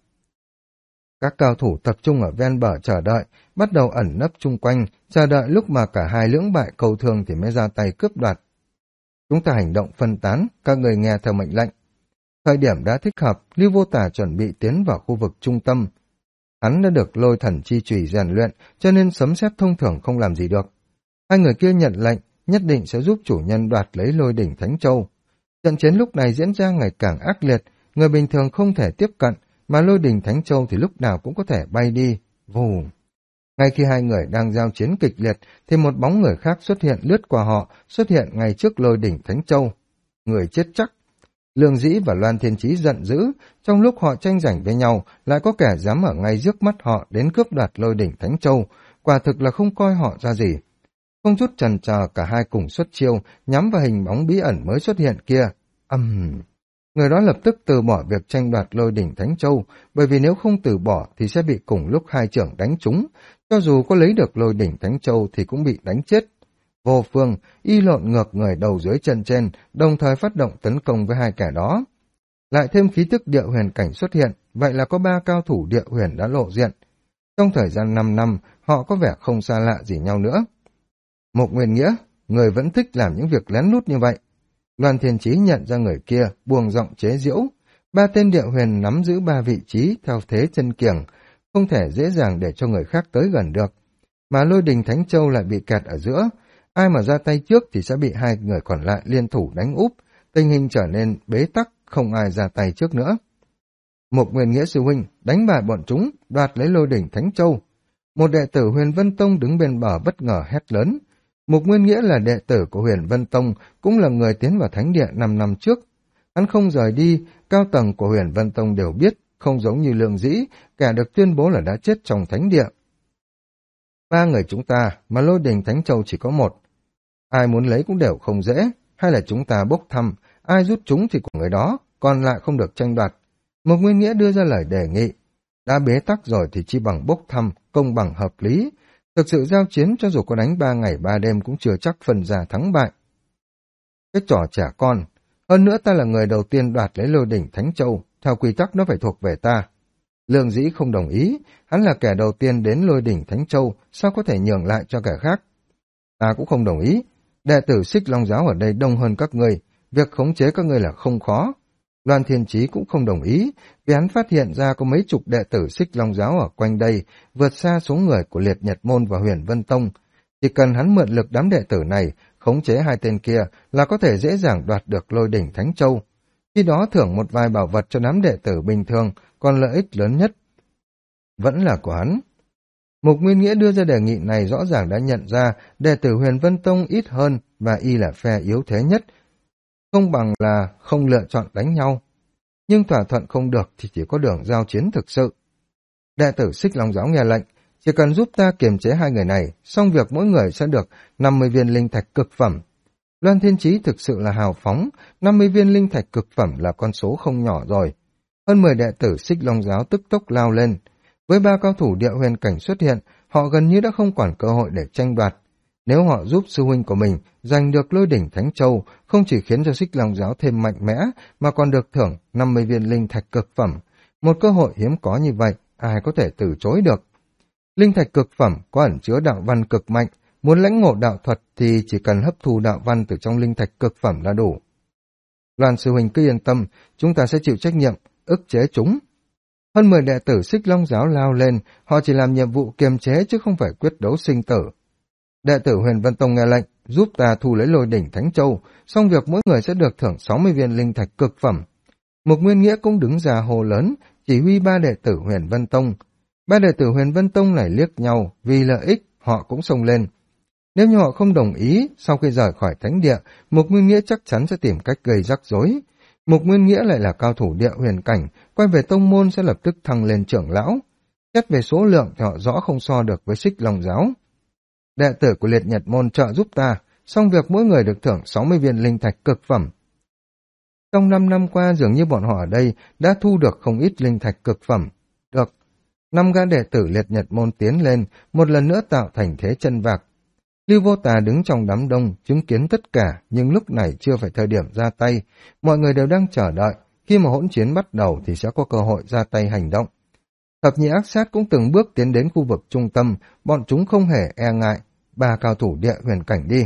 Các cao thủ tập trung ở ven bờ chờ đợi, bắt đầu ẩn nấp chung quanh, chờ đợi lúc mà cả hai lưỡng bại cầu thường thì mới ra tay cướp đoạt. Chúng ta hành động phân tán, các người nghe theo mệnh lệnh. Thời điểm đã thích hợp, Lưu Vô Tà chuẩn bị tiến vào khu vực trung tâm. Hắn đã được lôi thần chi chùy rèn luyện, cho nên sấm sét thông thường không làm gì được. Hai người kia nhận lệnh, nhất định sẽ giúp chủ nhân đoạt lấy Lôi Đỉnh Thánh Châu. Trận chiến lúc này diễn ra ngày càng ác liệt, người bình thường không thể tiếp cận, mà Lôi Đỉnh Thánh Châu thì lúc nào cũng có thể bay đi. Vù! Ngay khi hai người đang giao chiến kịch liệt, thì một bóng người khác xuất hiện lướt qua họ, xuất hiện ngay trước Lôi Đỉnh Thánh Châu. Người chết chắc! Lương Dĩ và Loan Thiên Chí giận dữ, trong lúc họ tranh giành với nhau, lại có kẻ dám ở ngay trước mắt họ đến cướp đoạt Lôi Đỉnh Thánh Châu, quả thực là không coi họ ra gì. Không chút chần chờ, cả hai cùng xuất chiêu, nhắm vào hình bóng bí ẩn mới xuất hiện kia. Người đó lập tức từ bỏ việc tranh đoạt Lôi Đỉnh Thánh Châu, bởi vì nếu không từ bỏ thì sẽ bị cùng lúc hai trưởng đánh trúng, cho dù có lấy được Lôi Đỉnh Thánh Châu thì cũng bị đánh chết. Vô Phương y lộn ngược người đầu dưới chân trên, đồng thời phát động tấn công với hai kẻ đó. Lại thêm khí tức địa huyền cảnh xuất hiện, vậy là có 3 cao thủ địa huyền đã lộ diện. Trong thời gian 5 năm, họ có vẻ không xa lạ gì nhau nữa. Mục Nguyên Nghĩa, người vẫn thích làm những việc lén lút như vậy. Loan Thiên Chí nhận ra người kia, buông giọng chế giễu. 3 tên địa huyền nắm giữ 3 vị trí theo thế chân kiềng, không thể dễ dàng để cho người khác tới gần được. mà Lôi Đình Thánh Châu lại bị kẹt ở giữa. Ai mà ra tay trước thì sẽ bị hai người còn lại liên thủ đánh úp, tình hình trở nên bế tắc, không ai ra tay trước nữa. Mục Nguyên Nghĩa sư huynh đánh bại bọn chúng, đoạt lấy Lôi Đỉnh Thánh Châu. Một đệ tử Huyền Vân Tông đứng bên bờ bất ngờ hét lớn. Mục Nguyên Nghĩa là đệ tử của Huyền Vân Tông, cũng là người tiến vào thánh địa 5 năm trước. Hắn không rời đi, cao tầng của Huyền Vân Tông đều biết, không giống như Lương Dĩ, kẻ được tuyên bố là đã chết trong thánh địa. 3 người chúng ta, mà Lôi Đỉnh Thánh Châu chỉ có 1. Ai muốn lấy cũng đều không dễ, hay là chúng ta bốc thăm, ai rút chúng thì của người đó, còn lại không được tranh đoạt. Mục Nguyên Nghĩa đưa ra lời đề nghị. Đã bế tắc rồi thì chi bằng bốc thăm, công bằng hợp lý. Thực sự giao chiến cho dù có đánh 3 ngày 3 đêm cũng chưa chắc phần ra thắng bại. Cái trò trẻ con, hơn nữa ta là người đầu tiên đoạt lấy Lôi Đỉnh Thánh Châu, theo quy tắc nó phải thuộc về ta. Lương Dĩ không đồng ý, hắn là kẻ đầu tiên đến Lôi Đỉnh Thánh Châu, sao có thể nhường lại cho kẻ khác. Ta cũng không đồng ý, đệ tử Xích Long Giáo ở đây đông hơn các ngươi, việc khống chế các ngươi là không khó. Loan Thiên Chí cũng không đồng ý, vì hắn phát hiện ra có mấy chục đệ tử Xích Long Giáo ở quanh đây, vượt xa số người của Liệt Nhật Môn và Huyền Vân Tông. Chỉ cần hắn mượn lực đám đệ tử này, khống chế hai tên kia là có thể dễ dàng đoạt được Lôi Đỉnh Thánh Châu. Khi đó thưởng một vài bảo vật cho đám đệ tử bình thường, còn lợi ích lớn nhất vẫn là của hắn. Mục Nguyên Nghĩa đưa ra đề nghị này rõ ràng đã nhận ra đệ tử Huyền Vân Tông ít hơn và y là phe yếu thế nhất, không bằng là không lựa chọn đánh nhau. Nhưng thỏa thuận không được thì chỉ có đường giao chiến thực sự. Đệ tử Xích Long Giáo nghe lệnh, chỉ cần giúp ta kiềm chế hai người này, xong việc mỗi người sẽ được 50 viên linh thạch cực phẩm. Loan Thiên Chí thực sự là hào phóng, 50 viên linh thạch cực phẩm là con số không nhỏ rồi. Hơn 10 đệ tử Xích Long Giáo tức tốc lao lên. Với 3 cao thủ địa huyền cảnh xuất hiện, họ gần như đã không còn cơ hội để tranh đoạt. Nếu họ giúp sư huynh của mình giành được Lôi Đỉnh Thánh Châu, không chỉ khiến cho Xích Long Giáo thêm mạnh mẽ, mà còn được thưởng 50 viên linh thạch cực phẩm. Một cơ hội hiếm có như vậy, ai có thể từ chối được. Linh thạch cực phẩm có ẩn chứa đạo văn cực mạnh, muốn lãnh ngộ đạo thuật thì chỉ cần hấp thu đạo văn từ trong linh thạch cực phẩm là đủ. Loan sư huynh cứ yên tâm, chúng ta sẽ chịu trách nhiệm, ức chế chúng. Hơn 10 đệ tử Xích Long Giáo lao lên, họ chỉ làm nhiệm vụ kiềm chế chứ không phải quyết đấu sinh tử. Đệ tử Huyền Vân Tông nghe lệnh, giúp ta thu lấy Lôi Đỉnh Thánh Châu, xong việc mỗi người sẽ được thưởng 60 viên linh thạch cực phẩm. Mục Nguyên Nghĩa cũng đứng ra hô lớn, chỉ huy 3 đệ tử Huyền Vân Tông. 3 đệ tử Huyền Vân Tông này liếc nhau, vì lợi ích, họ cũng xông lên. Nếu như họ không đồng ý, sau khi rời khỏi thánh địa, Mục Nguyên Nghĩa chắc chắn sẽ tìm cách gây rắc rối. Mục Nguyên Nghĩa lại là cao thủ địa huyền cảnh, quay về tông môn sẽ lập tức thăng lên trưởng lão. Xét về số lượng thì họ rõ không so được với Xích Long Giáo. Đệ tử của Liệt Nhật Môn trợ giúp ta, xong việc mỗi người được thưởng 60 viên linh thạch cực phẩm. Trong 5 năm qua dường như bọn họ ở đây đã thu được không ít linh thạch cực phẩm. Được, 5 gã đệ tử Liệt Nhật Môn tiến lên, một lần nữa tạo thành thế chân vạc. Lưu Vô Tà đứng trong đám đông, chứng kiến tất cả, nhưng lúc này chưa phải thời điểm ra tay. Mọi người đều đang chờ đợi, khi mà hỗn chiến bắt đầu thì sẽ có cơ hội ra tay hành động. Thập nhị ác sát cũng từng bước tiến đến khu vực trung tâm, bọn chúng không hề e ngại. 3 cao thủ địa huyền cảnh đi.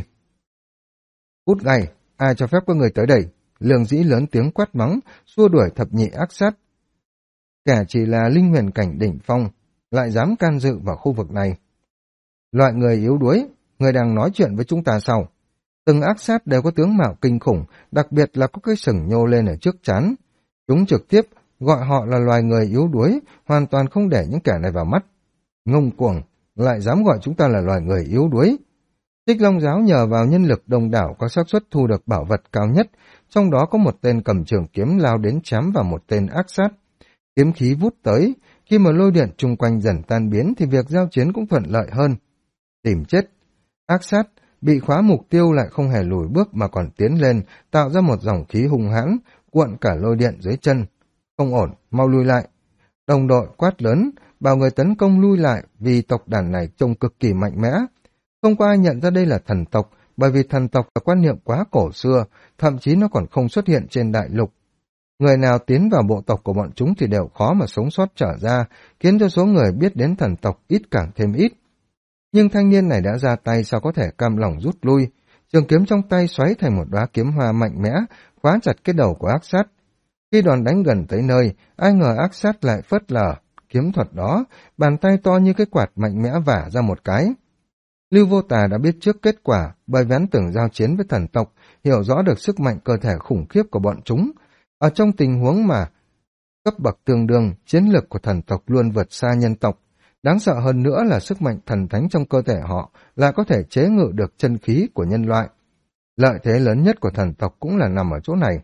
Cút ngay, ai cho phép có người tới đây? Lương Dĩ lớn tiếng quát mắng, xua đuổi thập nhị ác sát. Kẻ chỉ là linh huyền cảnh đỉnh phong, lại dám can dự vào khu vực này. Loại người yếu đuối, người đang nói chuyện với chúng ta sau. Từng ác sát đều có tướng mạo kinh khủng, đặc biệt là có cái sừng nhô lên ở trước trán. Chúng trực tiếp gọi họ là loài người yếu đuối, hoàn toàn không để những kẻ này vào mắt. Ngông cuồng, lại dám gọi chúng ta là loài người yếu đuối. Xích Long Giáo nhờ vào nhân lực đông đảo có xác suất thu được bảo vật cao nhất, trong đó có một tên cầm trường kiếm lao đến chém vào một tên ác sát. Kiếm khí vút tới, khi mà lôi điện chung quanh dần tan biến thì việc giao chiến cũng thuận lợi hơn. Tìm chết, ác sát bị khóa mục tiêu lại không hề lùi bước mà còn tiến lên, tạo ra một dòng khí hung hãn, cuộn cả lôi điện dưới chân. Không ổn, mau lui lại. Đồng đội quát lớn, bảo người tấn công lui lại vì tộc đàn này trông cực kỳ mạnh mẽ. Không có ai nhận ra đây là thần tộc, bởi vì thần tộc là quan niệm quá cổ xưa, thậm chí nó còn không xuất hiện trên đại lục. Người nào tiến vào bộ tộc của bọn chúng thì đều khó mà sống sót trở ra, khiến cho số người biết đến thần tộc ít càng thêm ít. Nhưng thanh niên này đã ra tay sao có thể cam lòng rút lui, trường kiếm trong tay xoáy thành một đóa kiếm hoa mạnh mẽ, khóa chặt cái đầu của ác sát. Khi đòn đánh gần tới nơi, ai ngờ ác sát lại phớt lờ kiếm thuật đó, bàn tay to như cái quạt mạnh mẽ vả ra một cái. Lưu Vô Tà đã biết trước kết quả, bởi vì hắn từng giao chiến với thần tộc, hiểu rõ được sức mạnh cơ thể khủng khiếp của bọn chúng. Ở trong tình huống mà cấp bậc tương đương, chiến lực của thần tộc luôn vượt xa nhân tộc. Đáng sợ hơn nữa là sức mạnh thần thánh trong cơ thể họ là có thể chế ngự được chân khí của nhân loại. Lợi thế lớn nhất của thần tộc cũng là nằm ở chỗ này.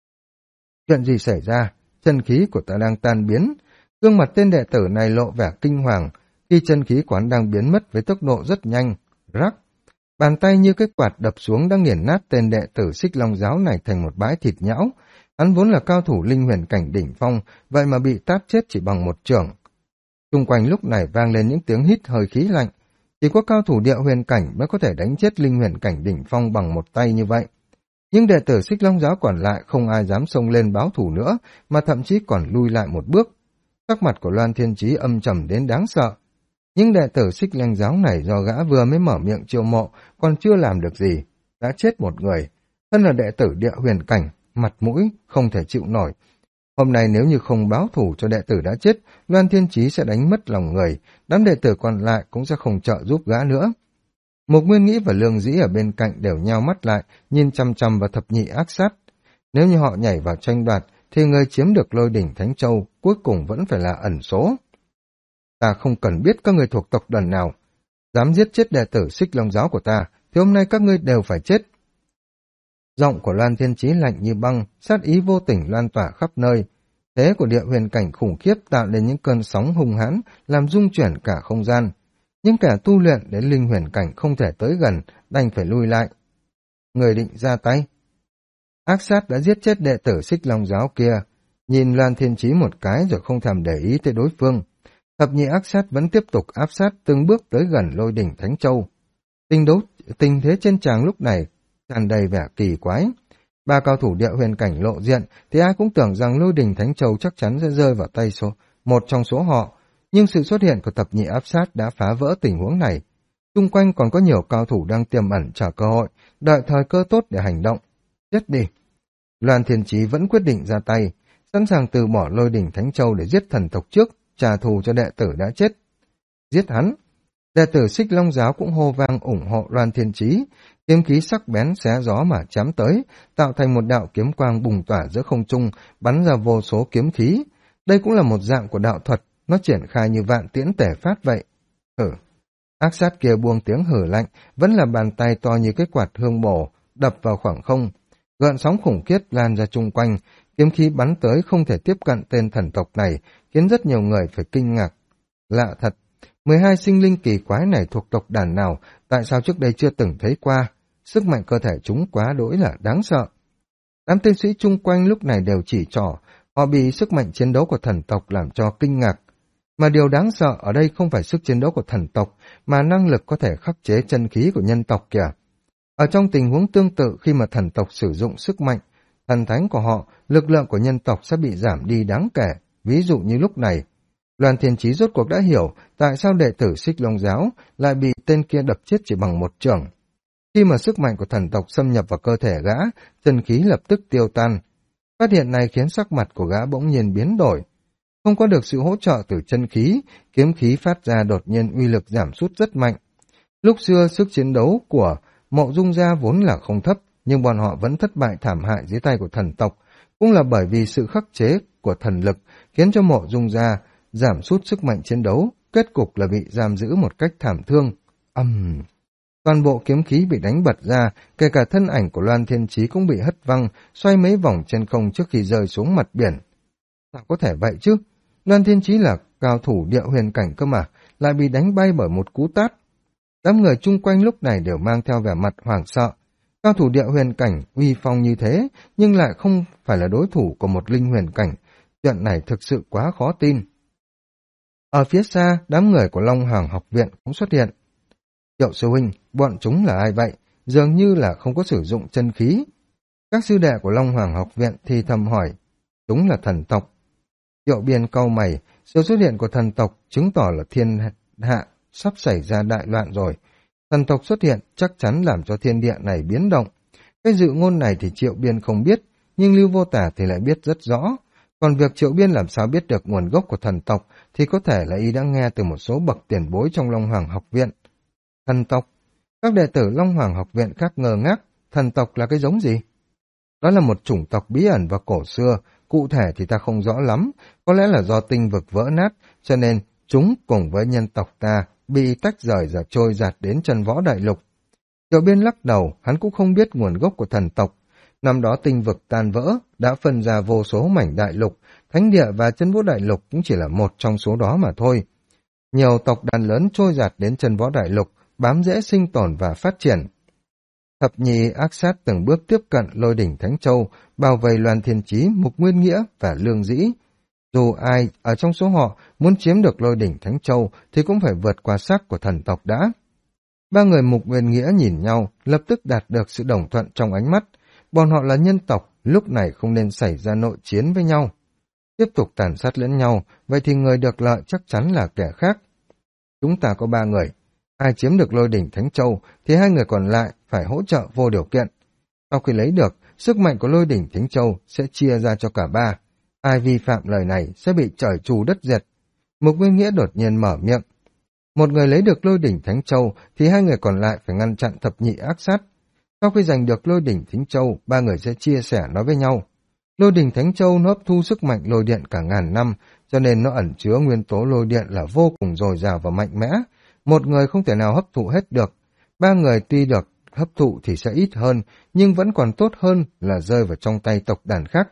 Chuyện gì xảy ra? Chân khí của ta đang tan biến. Gương mặt tên đệ tử này lộ vẻ kinh hoàng, khi chân khí quán đang biến mất với tốc độ rất nhanh. Rắc! Bàn tay như cái quạt đập xuống đã nghiền nát tên đệ tử Xích Long giáo này thành một bãi thịt nhão. Hắn vốn là cao thủ linh huyền cảnh đỉnh phong, vậy mà bị tát chết chỉ bằng một chưởng. Xung quanh lúc này vang lên những tiếng hít hơi khí lạnh. Chỉ có cao thủ địa huyền cảnh mới có thể đánh chết linh huyền cảnh đỉnh phong bằng một tay như vậy. Nhưng đệ tử Xích Long giáo còn lại không ai dám xông lên báo thù nữa, mà thậm chí còn lui lại một bước. Sắc mặt của Loan Thiên Chí âm trầm đến đáng sợ. Nhưng đệ tử Xích Long giáo này do gã vừa mới mở miệng chiêu mộ, còn chưa làm được gì, đã chết một người. Thân là đệ tử địa huyền cảnh, mặt mũi không thể chịu nổi. Hôm nay nếu như không báo thù cho đệ tử đã chết, Loan Thiên Chí sẽ đánh mất lòng người, đám đệ tử còn lại cũng sẽ không trợ giúp gã nữa. Mục Nguyên Nghĩ và Lương Dĩ ở bên cạnh đều nhao mắt lại, nhìn chăm chăm vào thập nhị ác sát. Nếu như họ nhảy vào tranh đoạt, thì người chiếm được Lôi đỉnh Thánh Châu cuối cùng vẫn phải là ẩn số. Ta không cần biết các người thuộc tộc đần nào. Dám giết chết đệ tử Xích Long giáo của ta, thì hôm nay các ngươi đều phải chết. Giọng của Loan Thiên Chí lạnh như băng, sát ý vô tình loan tỏa khắp nơi. Thế của địa huyền cảnh khủng khiếp tạo nên những cơn sóng hung hãn, làm rung chuyển cả không gian. Nhưng kẻ tu luyện đến linh huyền cảnh không thể tới gần, đành phải lui lại. Người định ra tay. Ác sát đã giết chết đệ tử Xích Long giáo kia, nhìn Loan Thiên Chí một cái rồi không thèm để ý tới đối phương. Thập nhị ác sát vẫn tiếp tục áp sát từng bước tới gần Lôi đỉnh Thánh Châu. Tình thế trên tràng lúc này tràn đầy vẻ kỳ quái. Ba cao thủ địa huyền cảnh lộ diện thì ai cũng tưởng rằng Lôi đỉnh Thánh Châu chắc chắn sẽ rơi vào tay một trong số họ, nhưng sự xuất hiện của thập nhị áp sát đã phá vỡ tình huống này. Xung quanh còn có nhiều cao thủ đang tiềm ẩn chờ cơ hội, đợi thời cơ tốt để hành động. Chết đi! Loan Thiên Chí vẫn quyết định ra tay, sẵn sàng từ bỏ Lôi đỉnh Thánh Châu để giết thần tộc trước, trả thù cho đệ tử đã chết. Giết hắn! Đệ tử Xích Long giáo cũng hô vang ủng hộ Loan Thiên Chí, kiếm khí sắc bén xé gió mà chém tới, tạo thành một đạo kiếm quang bùng tỏa giữa không trung, bắn ra vô số kiếm khí. Đây cũng là một dạng của đạo thuật, nó triển khai như vạn tiễn tể phát vậy. Ác sát kia buông tiếng hử lạnh, vẫn là bàn tay to như cái quạt hương bổ, đập vào khoảng không. Gợn sóng khủng khiếp lan ra chung quanh, kiếm khí bắn tới không thể tiếp cận tên thần tộc này, khiến rất nhiều người phải kinh ngạc. Lạ thật, 12 sinh linh kỳ quái này thuộc tộc đàn nào, tại sao trước đây chưa từng thấy qua? Sức mạnh cơ thể chúng quá đỗi là đáng sợ. Đám tên sĩ chung quanh lúc này đều chỉ trỏ, họ bị sức mạnh chiến đấu của thần tộc làm cho kinh ngạc. Mà điều đáng sợ ở đây không phải sức chiến đấu của thần tộc, mà năng lực có thể khắc chế chân khí của nhân tộc kìa. Ở trong tình huống tương tự khi mà thần tộc sử dụng sức mạnh, thần thánh của họ, lực lượng của nhân tộc sẽ bị giảm đi đáng kể. Ví dụ như lúc này, Loan Thiên Chí rốt cuộc đã hiểu tại sao đệ tử Xích Long giáo lại bị tên kia đập chết chỉ bằng một chưởng. Khi mà sức mạnh của thần tộc xâm nhập vào cơ thể gã, chân khí lập tức tiêu tan. Phát hiện này khiến sắc mặt của gã bỗng nhiên biến đổi. Không có được sự hỗ trợ từ chân khí, kiếm khí phát ra đột nhiên uy lực giảm sút rất mạnh. Lúc xưa sức chiến đấu của Mộ Dung gia vốn là không thấp, nhưng bọn họ vẫn thất bại thảm hại dưới tay của thần tộc, cũng là bởi vì sự khắc chế của thần lực khiến cho Mộ Dung gia giảm sút sức mạnh chiến đấu, kết cục là bị giam giữ một cách thảm thương. Toàn bộ kiếm khí bị đánh bật ra, kể cả thân ảnh của Loan Thiên Chí cũng bị hất văng, xoay mấy vòng trên không trước khi rơi xuống mặt biển. Sao có thể vậy chứ? Loan Thiên Chí là cao thủ địa huyền cảnh cơ mà, lại bị đánh bay bởi một cú tát. Đám người chung quanh lúc này đều mang theo vẻ mặt hoảng sợ. Cao thủ địa huyền cảnh uy phong như thế, nhưng lại không phải là đối thủ của một linh huyền cảnh. Chuyện này thực sự quá khó tin. Ở phía xa, đám người của Long Hoàng học viện cũng xuất hiện. Triệu sư huynh, bọn chúng là ai vậy? Dường như là không có sử dụng chân khí. Các sư đệ của Long Hoàng học viện thì thầm hỏi, chúng là thần tộc. Triệu Biên cau mày, sự xuất hiện của thần tộc chứng tỏ là thiên hạ sắp xảy ra đại loạn rồi. Thần tộc xuất hiện chắc chắn làm cho thiên địa này biến động. Cái dự ngôn này thì Triệu Biên không biết, nhưng Lưu Vô Tả thì lại biết rất rõ. Còn việc Triệu Biên làm sao biết được nguồn gốc của thần tộc thì có thể là y đã nghe từ một số bậc tiền bối trong Long Hoàng học viện. Thần tộc. Các đệ tử Long Hoàng học viện khác ngơ ngác, thần tộc là cái giống gì? Đó là một chủng tộc bí ẩn và cổ xưa, cụ thể thì ta không rõ lắm, có lẽ là do tinh vực vỡ nát, cho nên chúng cùng với nhân tộc ta bị tách rời và trôi dạt đến chân võ đại lục. Triệu Biên lắc đầu, hắn cũng không biết nguồn gốc của thần tộc. Năm đó tinh vực tan vỡ, đã phân ra vô số mảnh đại lục, thánh địa và chân võ đại lục cũng chỉ là một trong số đó mà thôi. Nhiều tộc đàn lớn trôi dạt đến chân võ đại lục, bám rễ sinh tồn và phát triển. Thập nhị ác sát từng bước tiếp cận Lôi đỉnh Thánh Châu, bao vây Loan Thiên Chí, Mục Nguyên Nghĩa và Lương Dĩ. Dù ai ở trong số họ muốn chiếm được Lôi đỉnh Thánh Châu thì cũng phải vượt qua xác của thần tộc đã. Ba người Mục Nguyên Nghĩa nhìn nhau, lập tức đạt được sự đồng thuận trong ánh mắt. Bọn họ là nhân tộc, lúc này không nên xảy ra nội chiến với nhau. Tiếp tục tàn sát lẫn nhau, vậy thì người được lợi chắc chắn là kẻ khác. Chúng ta có 3 người. Ai chiếm được Lôi đỉnh Thánh Châu thì 2 người còn lại phải hỗ trợ vô điều kiện. Sau khi lấy được, sức mạnh của Lôi đỉnh Thánh Châu sẽ chia ra cho cả 3. Ai vi phạm lời này sẽ bị trời trù đất diệt. Mục Nguyên Nghĩa đột nhiên mở miệng. Một người lấy được Lôi đỉnh Thánh Châu thì 2 người còn lại phải ngăn chặn thập nhị ác sát. Sau khi giành được Lôi đỉnh Thánh Châu, 3 người sẽ chia sẻ nó với nhau. Lôi đỉnh Thánh Châu nó hấp thu sức mạnh lôi điện cả ngàn năm, cho nên nó ẩn chứa nguyên tố lôi điện là vô cùng dồi dào và mạnh mẽ. Một người không thể nào hấp thụ hết được. 3 người tuy được hấp thụ thì sẽ ít hơn, nhưng vẫn còn tốt hơn là rơi vào trong tay tộc đàn khác.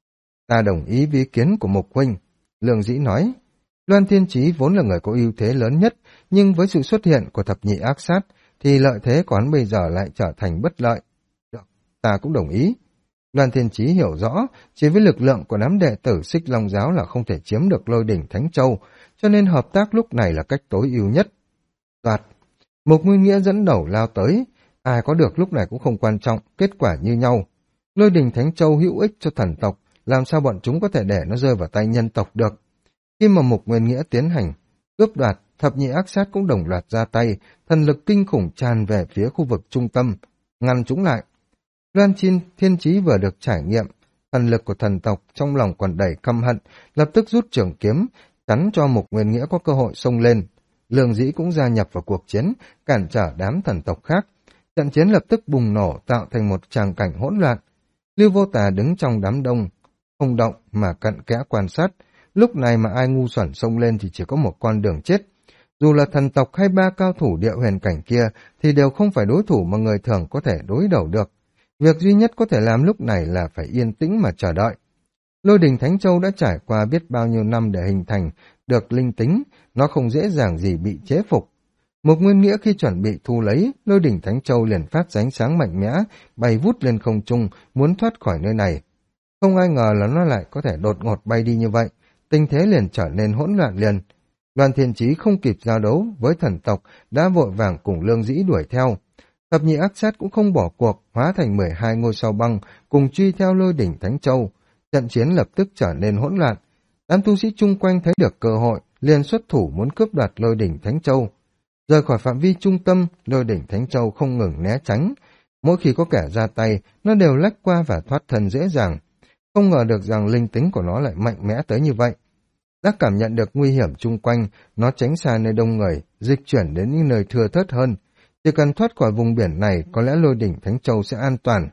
Ta đồng ý với ý kiến của Mục huynh, Lương Dĩ nói. Loan Thiên Chí vốn là người có ưu thế lớn nhất, nhưng với sự xuất hiện của thập nhị ác sát, thì lợi thế của hắn bây giờ lại trở thành bất lợi. Được, ta cũng đồng ý. Loan Thiên Chí hiểu rõ, chỉ với lực lượng của đám đệ tử Xích Long giáo là không thể chiếm được Lôi đỉnh Thánh Châu, cho nên hợp tác lúc này là cách tối ưu nhất. Đoạt. Mục Nguyên Nghĩa dẫn đầu lao tới, ai có được lúc này cũng không quan trọng, kết quả như nhau. Lôi đỉnh Thánh Châu hữu ích cho thần tộc, làm sao bọn chúng có thể để nó rơi vào tay nhân tộc được. Khi mà Mục Nguyên Nghĩa tiến hành cướp đoạt, thập nhị ác sát cũng đồng loạt ra tay, thần lực kinh khủng tràn về phía khu vực trung tâm, ngăn chúng lại. Loan Thiên Chí vừa được trải nghiệm thần lực của thần tộc, trong lòng còn đầy căm hận, lập tức rút trường kiếm, chắn cho Mục Nguyên Nghĩa có cơ hội xông lên. Lương Dĩ cũng gia nhập vào cuộc chiến, cản trở đám thần tộc khác. Trận chiến lập tức bùng nổ, tạo thành một tràng cảnh hỗn loạn. Lưu Vô Tà đứng trong đám đông, không động mà cận kẽ quan sát. Lúc này mà ai ngu xuẩn xông lên thì chỉ có một con đường chết. Dù là thần tộc hay 3 cao thủ địa huyền cảnh kia thì đều không phải đối thủ mà người thường có thể đối đầu được. Việc duy nhất có thể làm lúc này là phải yên tĩnh mà chờ đợi. Lôi đỉnh Thánh Châu đã trải qua biết bao nhiêu năm để hình thành được linh tính, nó không dễ dàng gì bị chế phục. Mục Nguyên Nghĩa khi chuẩn bị thu lấy, Lôi đỉnh Thánh Châu liền phát ra ánh sáng mạnh mẽ, bay vút lên không trung, muốn thoát khỏi nơi này. Không ai ngờ là nó lại có thể đột ngột bay đi như vậy, tình thế liền trở nên hỗn loạn liền. Loan Thiên Chí không kịp giao đấu với thần tộc, đã vội vàng cùng Lương Dĩ đuổi theo. Thập nhị ác sát cũng không bỏ cuộc, hóa thành 12 ngôi sao băng, cùng truy theo Lôi đỉnh Thánh Châu. Trận chiến lập tức trở nên hỗn loạn. Đám tu sĩ chung quanh thấy được cơ hội, liền xuất thủ muốn cướp đoạt Lôi đỉnh Thánh Châu. Rời khỏi phạm vi trung tâm, Lôi đỉnh Thánh Châu không ngừng né tránh. Mỗi khi có kẻ ra tay, nó đều lách qua và thoát thân dễ dàng. Không ngờ được rằng linh tính của nó lại mạnh mẽ tới như vậy. Đã cảm nhận được nguy hiểm chung quanh, nó tránh xa nơi đông người, dịch chuyển đến những nơi thưa thớt hơn. Chỉ cần thoát khỏi vùng biển này, có lẽ Lôi đỉnh Thánh Châu sẽ an toàn.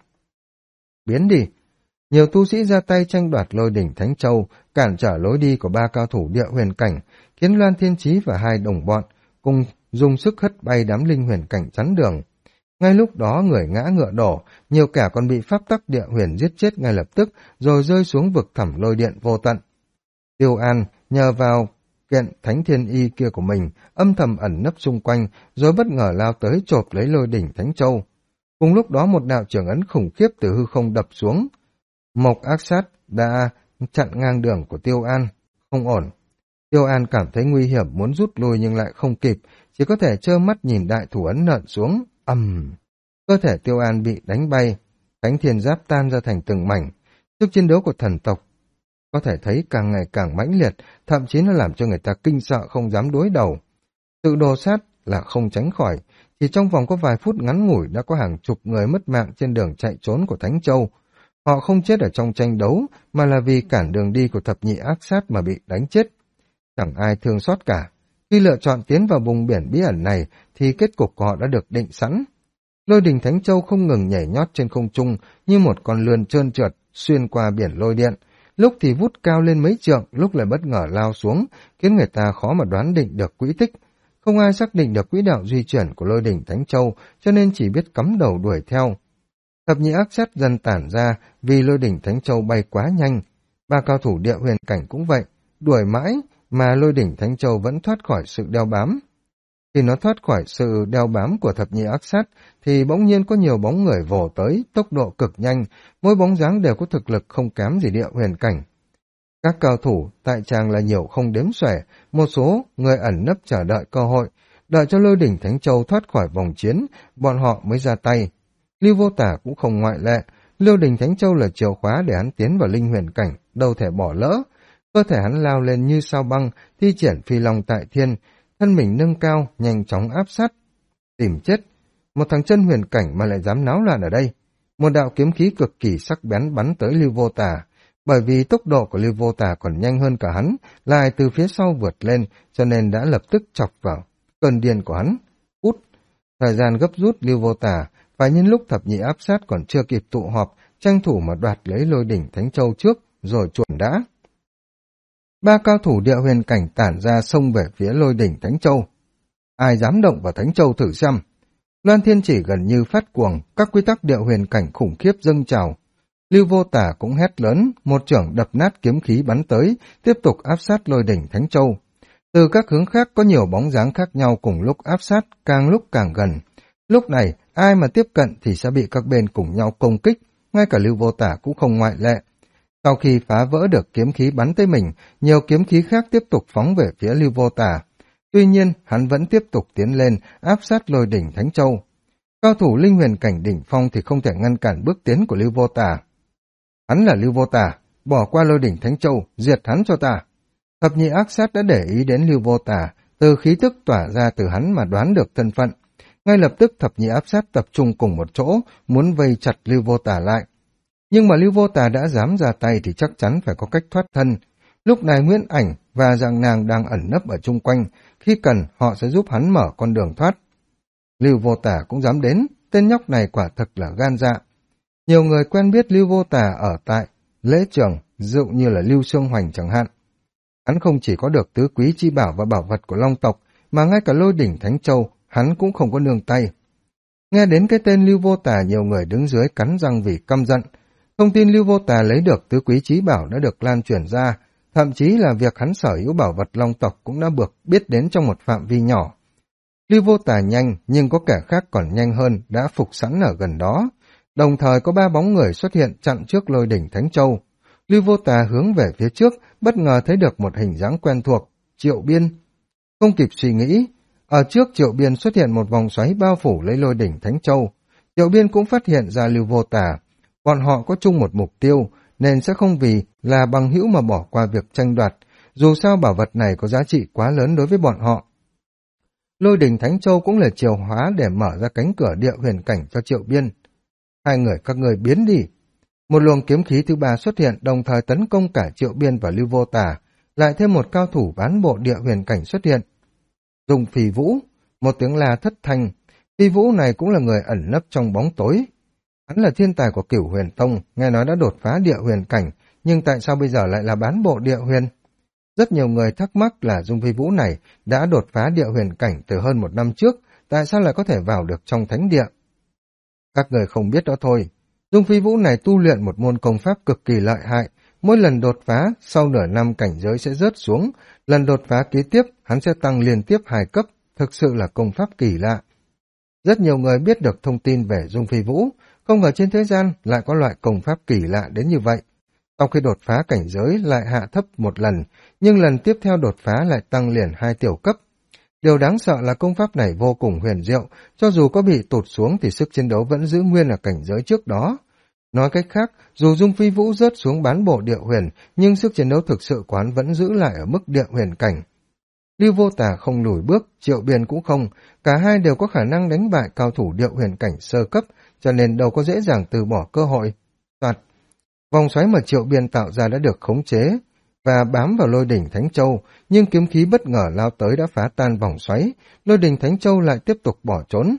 Biến đi! Nhiều tu sĩ ra tay tranh đoạt Lôi đỉnh Thánh Châu, cản trở lối đi của 3 cao thủ địa huyền cảnh, khiến Loan Thiên Chí và 2 đồng bọn cùng dùng sức hất bay đám linh huyền cảnh chắn đường. Ngay lúc đó người ngã ngựa đổ, nhiều kẻ còn bị pháp tắc địa huyền giết chết ngay lập tức, rồi rơi xuống vực thẳm lôi điện vô tận. Tiêu An nhờ vào kiện thánh thiên y kia của mình, âm thầm ẩn nấp xung quanh, rồi bất ngờ lao tới chộp lấy Lôi đỉnh Thánh Châu. Cùng lúc đó một đạo trưởng ấn khủng khiếp từ hư không đập xuống. Mộc ác sát đã chặn ngang đường của Tiêu An, không ổn. Tiêu An cảm thấy nguy hiểm muốn rút lui nhưng lại không kịp, chỉ có thể trơ mắt nhìn đại thủ ấn nện xuống. Cơ thể Tiêu An bị đánh bay, cánh thiên giáp tan ra thành từng mảnh. Sức chiến đấu của thần tộc có thể thấy càng ngày càng mãnh liệt, thậm chí nó làm cho người ta kinh sợ không dám đối đầu. Sự đồ sát là không tránh khỏi, chỉ trong vòng có vài phút ngắn ngủi đã có hàng chục người mất mạng trên đường chạy trốn của Thánh Châu. Họ không chết ở trong tranh đấu, mà là vì cản đường đi của thập nhị ác sát mà bị đánh chết. Chẳng ai thương xót cả. Khi lựa chọn tiến vào vùng biển bí ẩn này thì kết cục của họ đã được định sẵn. Lôi đỉnh Thánh Châu không ngừng nhảy nhót trên không trung như một con lươn trơn trượt xuyên qua biển lôi điện. Lúc thì vút cao lên mấy trượng, lúc lại bất ngờ lao xuống, khiến người ta khó mà đoán định được quỹ tích. Không ai xác định được quỹ đạo di chuyển của lôi đỉnh Thánh Châu, cho nên chỉ biết cắm đầu đuổi theo. Thập nhị ác sát dần tản ra vì lôi đỉnh Thánh Châu bay quá nhanh. Ba cao thủ địa huyền cảnh cũng vậy, đuổi mãi mà lôi đỉnh Thánh Châu vẫn thoát khỏi sự đeo bám. Khi nó thoát khỏi sự đeo bám của thập nhị ác sát thì bỗng nhiên có nhiều bóng người vồ tới, tốc độ cực nhanh, mỗi bóng dáng đều có thực lực không kém gì địa huyền cảnh. Các cao thủ tại tràng là nhiều không đếm xuể, một số người ẩn nấp chờ đợi cơ hội, đợi cho lôi đỉnh Thánh Châu thoát khỏi vòng chiến, bọn họ mới ra tay. Lưu Vô Tả cũng không ngoại lệ, lôi đỉnh Thánh Châu là chìa khóa để hắn tiến vào linh huyền cảnh, đâu thể bỏ lỡ. Cơ thể hắn lao lên như sao băng, thi triển phi long tại thiên, thân mình nâng cao, nhanh chóng áp sát. Tìm chết, một thằng chân huyền cảnh mà lại dám náo loạn ở đây. Một đạo kiếm khí cực kỳ sắc bén bắn tới Lưu Vô Tả. Bởi vì tốc độ của Lưu Vô Tả còn nhanh hơn cả hắn, lại từ phía sau vượt lên, cho nên đã lập tức chọc vào cơn điên của hắn. Út, thời gian gấp rút Lưu Vô Tả, phải nhân lúc thập nhị áp sát còn chưa kịp tụ họp, tranh thủ mà đoạt lấy lôi đỉnh Thánh Châu trước, rồi chuẩn đã. Ba cao thủ địa huyền cảnh tản ra xông về phía lôi đỉnh Thánh Châu. Ai dám động vào Thánh Châu thử xem. Loan Thiên Chỉ gần như phát cuồng, các quy tắc địa huyền cảnh khủng khiếp dâng trào. Lưu Vô Tả cũng hét lớn, một chưởng đập nát kiếm khí bắn tới, tiếp tục áp sát lôi đỉnh Thánh Châu. Từ các hướng khác có nhiều bóng dáng khác nhau cùng lúc áp sát, càng lúc càng gần. Lúc này, ai mà tiếp cận thì sẽ bị các bên cùng nhau công kích, ngay cả Lưu Vô Tả cũng không ngoại lệ. Sau khi phá vỡ được kiếm khí bắn tới mình, nhiều kiếm khí khác tiếp tục phóng về phía Lưu Vô Tả. Tuy nhiên, hắn vẫn tiếp tục tiến lên, áp sát lôi đỉnh Thánh Châu. Cao thủ linh huyền cảnh đỉnh phong thì không thể ngăn cản bước tiến của Lưu Vô Tả. Hắn là Lưu Vô Tả, bỏ qua lôi đỉnh Thánh Châu, diệt hắn cho ta. Thập nhị ác sát đã để ý đến Lưu Vô Tả, từ khí tức tỏa ra từ hắn mà đoán được thân phận. Ngay lập tức thập nhị áp sát tập trung cùng một chỗ, muốn vây chặt Lưu Vô Tả lại. Nhưng mà Lưu Vô Tả đã dám ra tay thì chắc chắn phải có cách thoát thân. Lúc này Nguyễn Ảnh và Giang Nàng đang ẩn nấp ở chung quanh, khi cần họ sẽ giúp hắn mở con đường thoát. Lưu Vô Tả cũng dám đến, tên nhóc này quả thực là gan dạ. Nhiều người quen biết Lưu Vô Tả ở tại lễ trường, dụ như là Lưu Xương Hoành chẳng hạn. Hắn không chỉ có được tứ quý chi bảo và bảo vật của Long tộc, mà ngay cả lôi đỉnh Thánh Châu, hắn cũng không có nương tay. Nghe đến cái tên Lưu Vô Tả, nhiều người đứng dưới cắn răng vì căm giận. Thông tin Lưu Vô Tả lấy được tứ quý chí bảo đã được lan truyền ra, thậm chí là việc hắn sở hữu bảo vật Long tộc cũng đã được biết đến trong một phạm vi nhỏ. Lưu Vô Tả nhanh, nhưng có kẻ khác còn nhanh hơn đã phục sẵn ở gần đó. Đồng thời có ba bóng người xuất hiện chặn trước lôi đỉnh Thánh Châu. Lưu Vô Tả hướng về phía trước, bất ngờ thấy được một hình dáng quen thuộc, Triệu Biên. Không kịp suy nghĩ, ở trước Triệu Biên xuất hiện một vòng xoáy bao phủ lấy lôi đỉnh Thánh Châu. Triệu Biên cũng phát hiện ra Lưu Vô Tả. Bọn họ có chung một mục tiêu, nên sẽ không vì là bằng hữu mà bỏ qua việc tranh đoạt, dù sao bảo vật này có giá trị quá lớn đối với bọn họ. Lôi đỉnh Thánh Châu cũng là chìa khóa để mở ra cánh cửa địa huyền cảnh cho Triệu Biên. Hai người các người biến đi. Một luồng kiếm khí thứ ba xuất hiện, đồng thời tấn công cả Triệu Biên và Lưu Vô Tả. Lại thêm một cao thủ bán bộ địa huyền cảnh xuất hiện. Dùng Phì Vũ, một tiếng la thất thanh. Phì Vũ này cũng là người ẩn nấp trong bóng tối. Hắn là thiên tài của Cửu Huyền Tông, nghe nói đã đột phá địa huyền cảnh, nhưng tại sao bây giờ lại là bán bộ địa huyền? Rất nhiều người thắc mắc là Dung Phi Vũ này đã đột phá địa huyền cảnh từ hơn một năm trước, tại sao lại có thể vào được trong thánh địa? Các người không biết đó thôi. Dung Phi Vũ này tu luyện một môn công pháp cực kỳ lợi hại, mỗi lần đột phá, sau nửa năm cảnh giới sẽ rớt xuống, lần đột phá kế tiếp, hắn sẽ tăng liên tiếp 2 cấp, thực sự là công pháp kỳ lạ. Rất nhiều người biết được thông tin về Dung Phi Vũ, không ngờ trên thế gian lại có loại công pháp kỳ lạ đến như vậy. Sau khi đột phá cảnh giới lại hạ thấp một lần, nhưng lần tiếp theo đột phá lại tăng liền 2 tiểu cấp. Điều đáng sợ là công pháp này vô cùng huyền diệu, cho dù có bị tụt xuống thì sức chiến đấu vẫn giữ nguyên ở cảnh giới trước đó. Nói cách khác, dù Dung Phi Vũ rớt xuống bán bộ địa huyền, nhưng sức chiến đấu thực sự quán vẫn giữ lại ở mức địa huyền cảnh. Lưu Vô Tả không lùi bước, Triệu Biên cũng không, cả hai đều có khả năng đánh bại cao thủ địa huyền cảnh sơ cấp, cho nên đâu có dễ dàng từ bỏ cơ hội. Soạt, vòng xoáy mà Triệu Biên tạo ra đã được khống chế, và bám vào lôi đỉnh Thánh Châu, nhưng kiếm khí bất ngờ lao tới đã phá tan vòng xoáy, lôi đỉnh Thánh Châu lại tiếp tục bỏ trốn.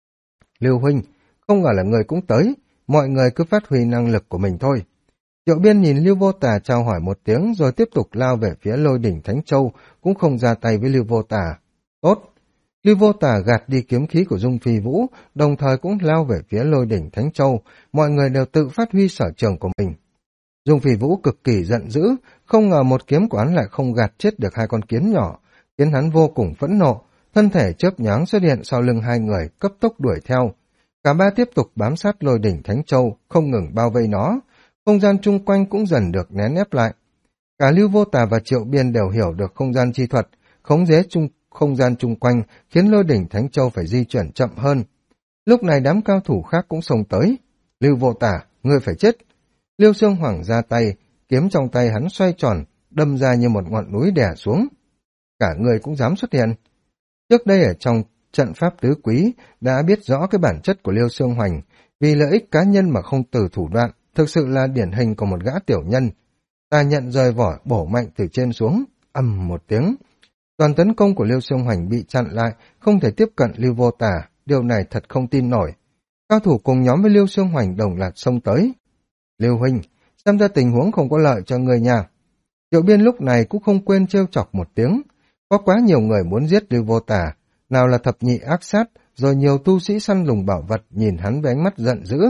Lưu huynh, không ngờ là người cũng tới, mọi người cứ phát huy năng lực của mình thôi. Triệu Biên nhìn Lưu Vô Tà chào hỏi một tiếng rồi tiếp tục lao về phía lôi đỉnh Thánh Châu, cũng không ra tay với Lưu Vô Tà. Tốt! Lưu Vô Tà gạt đi kiếm khí của Dung Phi Vũ, đồng thời cũng lao về phía lôi đỉnh Thánh Châu, mọi người đều tự phát huy sở trường của mình. Dung Phi Vũ cực kỳ giận dữ, không ngờ một kiếm của hắn lại không gạt chết được hai con kiến nhỏ, khiến hắn vô cùng phẫn nộ, thân thể chớp nhoáng xuất hiện sau lưng hai người, cấp tốc đuổi theo. Cả ba tiếp tục bám sát lôi đỉnh Thánh Châu, không ngừng bao vây nó, không gian chung quanh cũng dần được nén ép lại. Cả Lưu Vô Tà và Triệu Biên đều hiểu được không gian chi thuật, khống chế không gian chung quanh khiến lôi đỉnh Thánh Châu phải di chuyển chậm hơn. Lúc này đám cao thủ khác cũng xông tới. Lưu Vô Tà, ngươi phải chết. Liêu Xương Hoàng ra tay, kiếm trong tay hắn xoay tròn, đâm ra như một ngọn núi đè xuống. Cả người cũng dám xuất hiện. Trước đây ở trong trận pháp tứ quý đã biết rõ cái bản chất của Liêu Xương Hoành, vì lợi ích cá nhân mà không từ thủ đoạn, thực sự là điển hình của một gã tiểu nhân. Ta nhận rời vỏ bổ mạnh từ trên xuống, ầm một tiếng. Toàn tấn công của Liêu Xương Hoành bị chặn lại, không thể tiếp cận Lưu Vô Tà, điều này thật không tin nổi. Cao thủ cùng nhóm với Liêu Xương Hoành đồng loạt xông tới. Lưu huynh, xem ra tình huống không có lợi cho người nhà. Triệu Biên lúc này cũng không quên trêu chọc một tiếng. Có quá nhiều người muốn giết Lưu Vô Tà, nào là thập nhị ác sát, rồi nhiều tu sĩ săn lùng bảo vật nhìn hắn với ánh mắt giận dữ.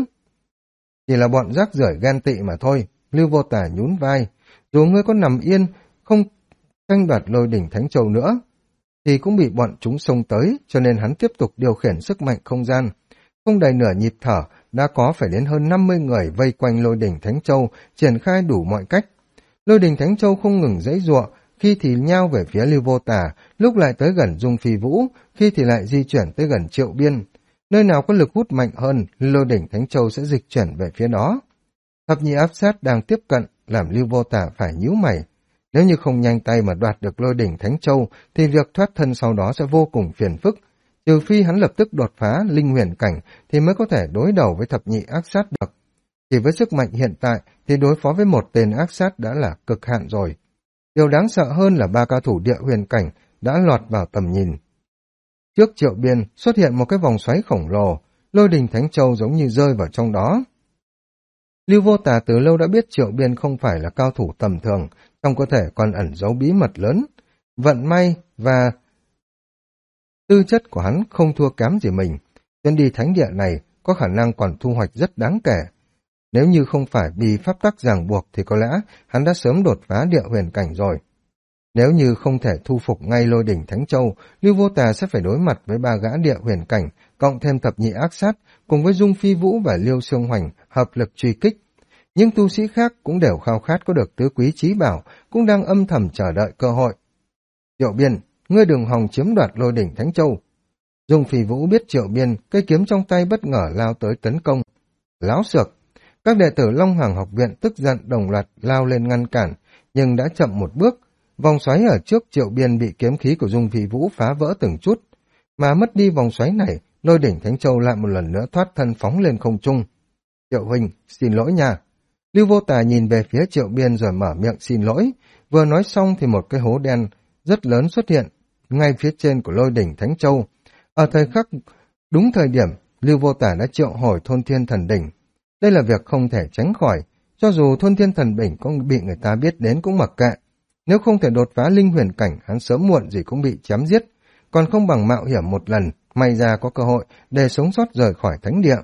Chỉ là bọn rác rưởi ghen tị mà thôi, Lưu Vô Tà nhún vai. Dù ngươi có nằm yên, không tranh đoạt lôi đỉnh Thánh Châu nữa, thì cũng bị bọn chúng xông tới, cho nên hắn tiếp tục điều khiển sức mạnh không gian. Không đầy nửa nhịp thở, đã có phải đến hơn 50 người vây quanh lôi đỉnh Thánh Châu, triển khai đủ mọi cách. Lôi đỉnh Thánh Châu không ngừng giãy giụa, khi thì nhao về phía Lưu Vô Tà, lúc lại tới gần Dung Phi Vũ, khi thì lại di chuyển tới gần Triệu Biên. Nơi nào có lực hút mạnh hơn, lôi đỉnh Thánh Châu sẽ dịch chuyển về phía đó. Thập nhị áp sát đang tiếp cận, làm Lưu Vô Tà phải nhíu mày. Nếu như không nhanh tay mà đoạt được lôi đỉnh Thánh Châu, thì việc thoát thân sau đó sẽ vô cùng phiền phức. Trừ phi hắn lập tức đột phá linh huyền cảnh thì mới có thể đối đầu với thập nhị ác sát được. Chỉ với sức mạnh hiện tại thì đối phó với một tên ác sát đã là cực hạn rồi. Điều đáng sợ hơn là ba cao thủ địa huyền cảnh đã lọt vào tầm nhìn. Trước Triệu Biên xuất hiện một cái vòng xoáy khổng lồ, lôi đỉnh Thánh Châu giống như rơi vào trong đó. Lưu Vô Tà từ lâu đã biết Triệu Biên không phải là cao thủ tầm thường, trong cơ thể còn ẩn giấu bí mật lớn. Vận may và tư chất của hắn không thua kém gì mình. Chuyến đi thánh địa này có khả năng còn thu hoạch rất đáng kể. Nếu như không phải bị pháp tắc ràng buộc thì có lẽ hắn đã sớm đột phá địa huyền cảnh rồi. Nếu như không thể thu phục ngay lôi đỉnh Thánh Châu, Lưu Vô Tà sẽ phải đối mặt với ba gã địa huyền cảnh, cộng thêm thập nhị ác sát, cùng với Dung Phi Vũ và Liêu Xương Hoành hợp lực truy kích. Nhưng tu sĩ khác cũng đều khao khát có được tứ quý chí bảo, cũng đang âm thầm chờ đợi cơ hội. Triệu Biên, ngươi đừng hòng chiếm đoạt lôi đỉnh Thánh Châu. Dung Phi Vũ biết Triệu Biên, cây kiếm trong tay bất ngờ lao tới tấn công. Láo xược! Các đệ tử Long Hoàng học viện tức giận đồng loạt lao lên ngăn cản, nhưng đã chậm một bước. Vòng xoáy ở trước Triệu Biên bị kiếm khí của Dung Phi Vũ phá vỡ từng chút. Mà mất đi vòng xoáy này, lôi đỉnh Thánh Châu lại một lần nữa thoát thân phóng lên không trung. Triệu huynh, xin lỗi nha. Lưu Vô Tà nhìn về phía Triệu Biên rồi mở miệng xin lỗi. Vừa nói xong thì một cái hố đen rất lớn xuất hiện ngay phía trên của lôi đỉnh Thánh Châu. Ở đúng thời điểm, Lưu Vô Tà đã triệu hồi Thôn Thiên Thần Đỉnh. Đây là việc không thể tránh khỏi, cho dù Thôn Thiên Thần Đỉnh có bị người ta biết đến cũng mặc kệ. Nếu không thể đột phá linh huyền cảnh, hắn sớm muộn gì cũng bị chém giết, còn không bằng mạo hiểm một lần, may ra có cơ hội để sống sót rời khỏi thánh địa.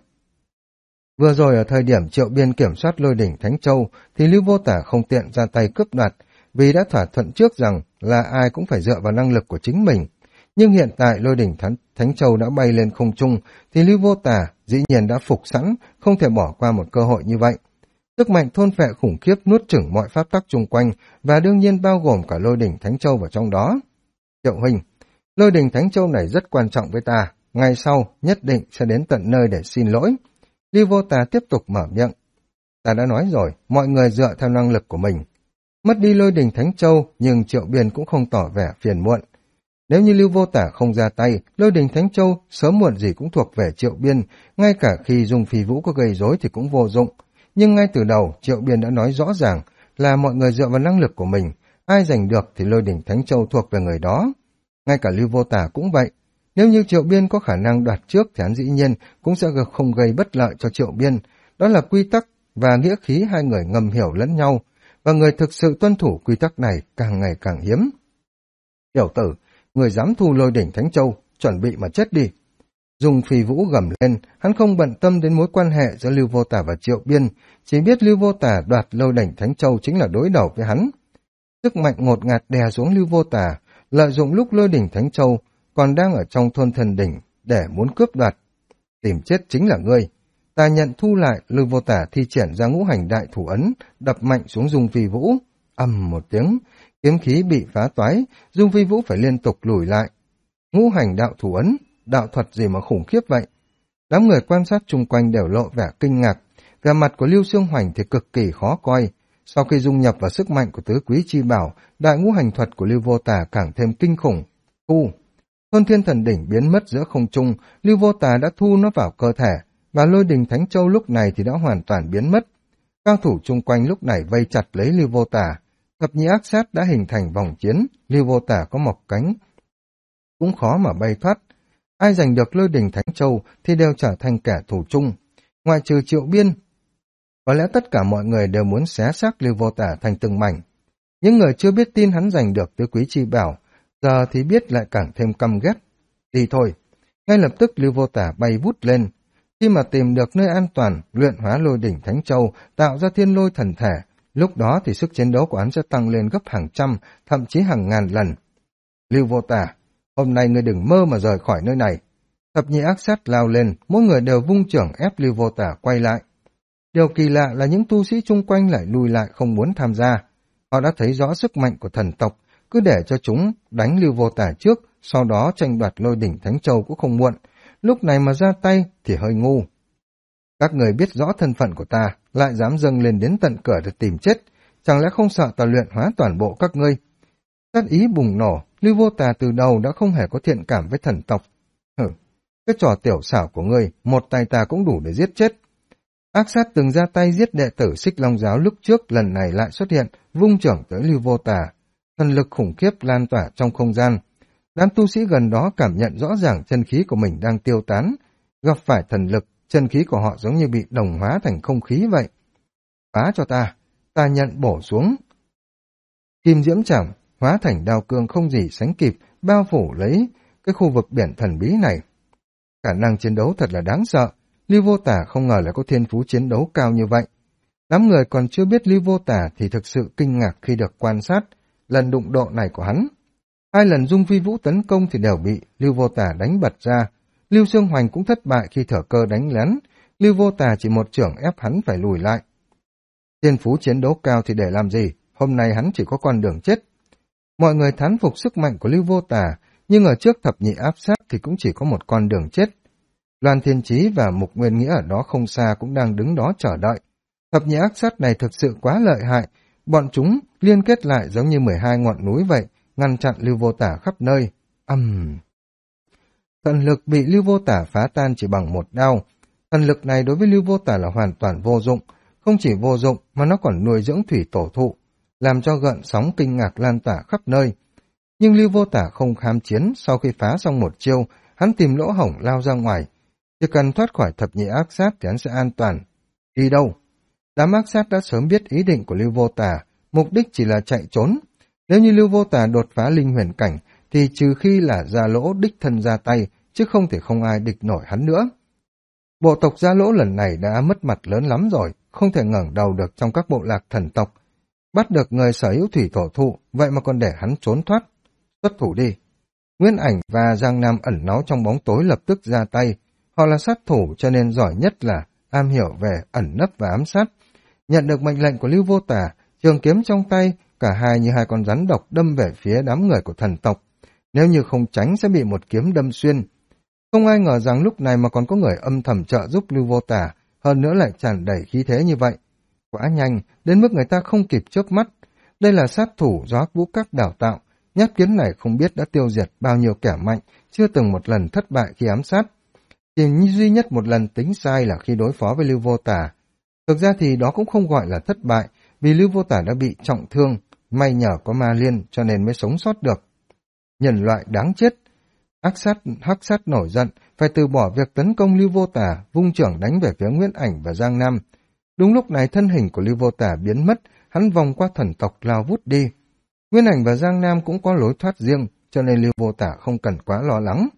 Vừa rồi ở thời điểm Triệu Biên kiểm soát lôi đỉnh Thánh Châu thì Lưu Vô Tà không tiện ra tay cướp đoạt, vì đã thỏa thuận trước rằng là ai cũng phải dựa vào năng lực của chính mình. Nhưng hiện tại lôi đỉnh Thánh Châu đã bay lên không trung thì Lưu Vô Tà dĩ nhiên đã phục sẵn, không thể bỏ qua một cơ hội như vậy. Sức mạnh thôn phệ khủng khiếp nuốt chửng mọi pháp tắc chung quanh và đương nhiên bao gồm cả lôi đỉnh Thánh Châu vào trong đó. Triệu huynh, lôi đỉnh Thánh Châu này rất quan trọng với ta, ngày sau nhất định sẽ đến tận nơi để xin lỗi. Lưu Vô Tà tiếp tục mở miệng. Ta đã nói rồi, mọi người dựa theo năng lực của mình. Mất đi lôi đỉnh Thánh Châu, nhưng Triệu Biên cũng không tỏ vẻ phiền muộn. Nếu như Lưu Vô Tà không ra tay, lôi đỉnh Thánh Châu sớm muộn gì cũng thuộc về Triệu Biên, ngay cả khi Dung Phi Vũ có gây rối thì cũng vô dụng. Nhưng ngay từ đầu, Triệu Biên đã nói rõ ràng là mọi người dựa vào năng lực của mình, ai giành được thì Lôi Đỉnh Thánh Châu thuộc về người đó. Ngay cả Lưu Vô Tả cũng vậy, nếu như Triệu Biên có khả năng đoạt trước thì hắn dĩ nhiên cũng sẽ không gây bất lợi cho Triệu Biên. Đó là quy tắc và nghĩa khí hai người ngầm hiểu lẫn nhau, và người thực sự tuân thủ quy tắc này càng ngày càng hiếm. Tiểu tử, người dám thu Lôi Đỉnh Thánh Châu, chuẩn bị mà chết đi. Dung Phi Vũ gầm lên, hắn không bận tâm đến mối quan hệ giữa Lưu Vô Tả và Triệu Biên, chỉ biết Lưu Vô Tả đoạt Lôi Đỉnh Thánh Châu chính là đối đầu với hắn. Sức mạnh ngột ngạt đè xuống Lưu Vô Tả, lợi dụng lúc Lôi Đỉnh Thánh Châu còn đang ở trong thôn thần đỉnh để muốn cướp đoạt. Tìm chết chính là ngươi. Ta nhận thu lại. Lưu Vô Tả thi triển ra ngũ hành đại thủ ấn, đập mạnh xuống Dung Phi Vũ. Ầm một tiếng, kiếm khí bị phá toái, Dung Phi Vũ phải liên tục lùi lại. Ngũ hành đạo thủ ấn, đạo thuật gì mà khủng khiếp vậy? Đám người quan sát chung quanh đều lộ vẻ kinh ngạc, vẻ mặt của Lưu Xương Hoành thì cực kỳ khó coi. Sau khi dung nhập vào sức mạnh của tứ quý chi bảo, đại ngũ hành thuật của Lưu Vô Tả càng thêm kinh khủng. Thu, thôn thiên thần đỉnh biến mất giữa không trung, Lưu Vô Tả đã thu nó vào cơ thể, và Lôi Đỉnh Thánh Châu lúc này thì đã hoàn toàn biến mất. Cao thủ chung quanh lúc này vây chặt lấy Lưu Vô Tả. Thập nhị ác sát đã hình thành vòng chiến, Lưu Vô Tả có mọc cánh cũng khó mà bay thoát. Ai giành được Lôi Đỉnh Thánh Châu thì đều trở thành kẻ thù chung. Ngoại trừ Triệu Biên, có lẽ tất cả mọi người đều muốn xé xác Lưu Vô Tả thành từng mảnh. Những người chưa biết tin hắn giành được tứ quý chi bảo, giờ thì biết lại càng thêm căm ghét. Đi thôi. Ngay lập tức Lưu Vô Tả bay vút lên. Khi mà tìm được nơi an toàn, luyện hóa Lôi Đỉnh Thánh Châu, tạo ra thiên lôi thần thể, lúc đó thì sức chiến đấu của hắn sẽ tăng lên gấp hàng trăm, thậm chí hàng ngàn lần. Lưu Vô Tả, hôm nay ngươi đừng mơ mà rời khỏi nơi này. Thập nhị ác sát lao lên, mỗi người đều vung chưởng ép Lưu Vô Tả quay lại. Điều kỳ lạ là những tu sĩ chung quanh lại lùi lại không muốn tham gia. Họ đã thấy rõ sức mạnh của thần tộc, cứ để cho chúng đánh Lưu Vô Tả trước, sau đó tranh đoạt Lôi Đỉnh Thánh Châu cũng không muộn. Lúc này mà ra tay thì hơi ngu. Các người biết rõ thân phận của ta, lại dám dâng lên đến tận cửa để tìm chết, chẳng lẽ không sợ ta luyện hóa toàn bộ các ngươi? Sát ý bùng nổ, Lưu Vô Tả từ đầu đã không hề có thiện cảm với thần tộc. Cái trò tiểu xảo của ngươi, một tay ta cũng đủ để giết chết. Ác sát từng ra tay giết đệ tử Xích Long Giáo lúc trước, lần này lại xuất hiện, vung chưởng tới Lưu Vô Tả. Thần lực khủng khiếp lan tỏa trong không gian. Đám tu sĩ gần đó cảm nhận rõ ràng chân khí của mình đang tiêu tán. Gặp phải thần lực, chân khí của họ giống như bị đồng hóa thành không khí vậy. Phá cho ta nhận bổ xuống. Kim diễm chảm hóa thành đao cương không gì sánh kịp, bao phủ lấy cái khu vực biển thần bí này. Khả năng chiến đấu thật là đáng sợ. Lưu Vô Tả không ngờ lại có thiên phú chiến đấu cao như vậy. Đám người còn chưa biết Lưu Vô Tả thì thực sự kinh ngạc khi được quan sát lần đụng độ này của hắn. 2 lần Dung Phi Vũ tấn công thì đều bị Lưu Vô Tả đánh bật ra. Lưu Xương Hoành cũng thất bại khi thở cơ đánh lén. Lưu Vô Tả chỉ một chưởng ép hắn phải lùi lại. Thiên phú chiến đấu cao thì để làm gì? Hôm nay hắn chỉ có con đường chết. Mọi người thán phục sức mạnh của Lưu Vô Tả, nhưng ở trước thập nhị áp sát thì cũng chỉ có một con đường chết. Loan Thiên Chí và Mục Nguyên Nghĩa ở đó không xa cũng đang đứng đó chờ đợi. Thập nhị ác sát này thực sự quá lợi hại, bọn chúng liên kết lại giống như 12 ngọn núi vậy, ngăn chặn Lưu Vô Tả khắp nơi. Thần lực bị Lưu Vô Tả phá tan chỉ bằng một đao. Thần lực này đối với Lưu Vô Tả là hoàn toàn vô dụng, không chỉ vô dụng mà nó còn nuôi dưỡng thủy tổ thụ, làm cho gợn sóng kinh ngạc lan tỏa khắp nơi. Nhưng Lưu Vô Tả không kham chiến, sau khi phá xong một chiêu, hắn tìm lỗ hổng lao ra ngoài. Chỉ cần thoát khỏi thập nhị ác sát thì hắn sẽ an toàn. Đi đâu? Đám ác sát đã sớm biết ý định của Lưu Vô Tả, mục đích chỉ là chạy trốn. Nếu như Lưu Vô Tả đột phá linh huyền cảnh, thì trừ khi là Gia Lỗ đích thân ra tay, chứ không thể không ai địch nổi hắn nữa. Bộ tộc Gia Lỗ lần này đã mất mặt lớn lắm rồi, không thể ngẩng đầu được trong các bộ lạc thần tộc. Bắt được người sở hữu thủy tổ thụ, vậy mà còn để hắn trốn thoát. Xuất thủ đi. Nguyên Ảnh và Giang Nam ẩn náu trong bóng tối lập tức ra tay. Họ là sát thủ cho nên giỏi nhất là am hiểu về ẩn nấp và ám sát. Nhận được mệnh lệnh của Lưu Vô Tả, trường kiếm trong tay, cả hai như hai con rắn độc đâm về phía đám người của thần tộc. Nếu như không tránh sẽ bị một kiếm đâm xuyên. Không ai ngờ rằng lúc này mà còn có người âm thầm trợ giúp Lưu Vô Tả, hơn nữa lại tràn đầy khí thế như vậy. Quá nhanh, đến mức người ta không kịp chớp mắt. Đây là sát thủ do Hắc Vũ Các đào tạo. Nhát kiếm này không biết đã tiêu diệt bao nhiêu kẻ mạnh, chưa từng một lần thất bại khi ám sát. Chỉ duy nhất một lần tính sai là khi đối phó với Lưu Vô Tả. Thực ra thì đó cũng không gọi là thất bại, vì Lưu Vô Tả đã bị trọng thương, may nhờ có ma liên cho nên mới sống sót được. Nhân loại đáng chết. Hắc sát nổi giận, phải từ bỏ việc tấn công Lưu Vô Tà, vung trưởng đánh về phía Nguyễn Ảnh và Giang Nam. Đúng lúc này thân hình của Lưu Vô Tà biến mất, hắn vòng qua thần tộc lao vút đi. Nguyễn Ảnh và Giang Nam cũng có lối thoát riêng, cho nên Lưu Vô Tà không cần quá lo lắng.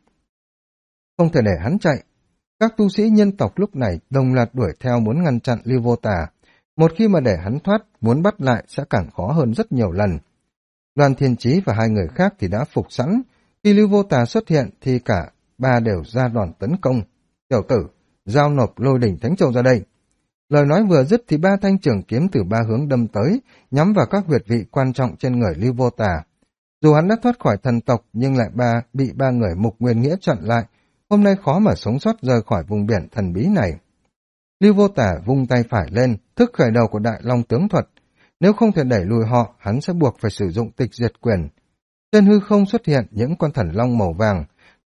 Không thể để hắn chạy. Các tu sĩ nhân tộc lúc này đồng loạt đuổi theo muốn ngăn chặn Lưu Vô Tà. Một khi mà để hắn thoát, muốn bắt lại sẽ càng khó hơn rất nhiều lần. Đoàn Thiên Chí và hai người khác thì đã phục sẵn. Khi Lưu Vô Tà xuất hiện thì cả ba đều ra đòn tấn công. Tiểu tử, giao nộp Lôi Đỉnh Thánh Châu ra đây. Lời nói vừa dứt thì ba thanh trường kiếm từ ba hướng đâm tới, nhắm vào các huyệt vị quan trọng trên người Lưu Vô Tà. Dù hắn đã thoát khỏi thần tộc nhưng lại bị ba người Mục Nguyên Nghĩa chặn lại. Hôm nay khó mà sống sót rời khỏi vùng biển thần bí này. Lưu Vô Tà vung tay phải lên, thức khởi đầu của Đại Long tướng thuật. Nếu không thể đẩy lùi họ, hắn sẽ buộc phải sử dụng tịch diệt quyền. Trên hư không xuất hiện những con thần long màu vàng.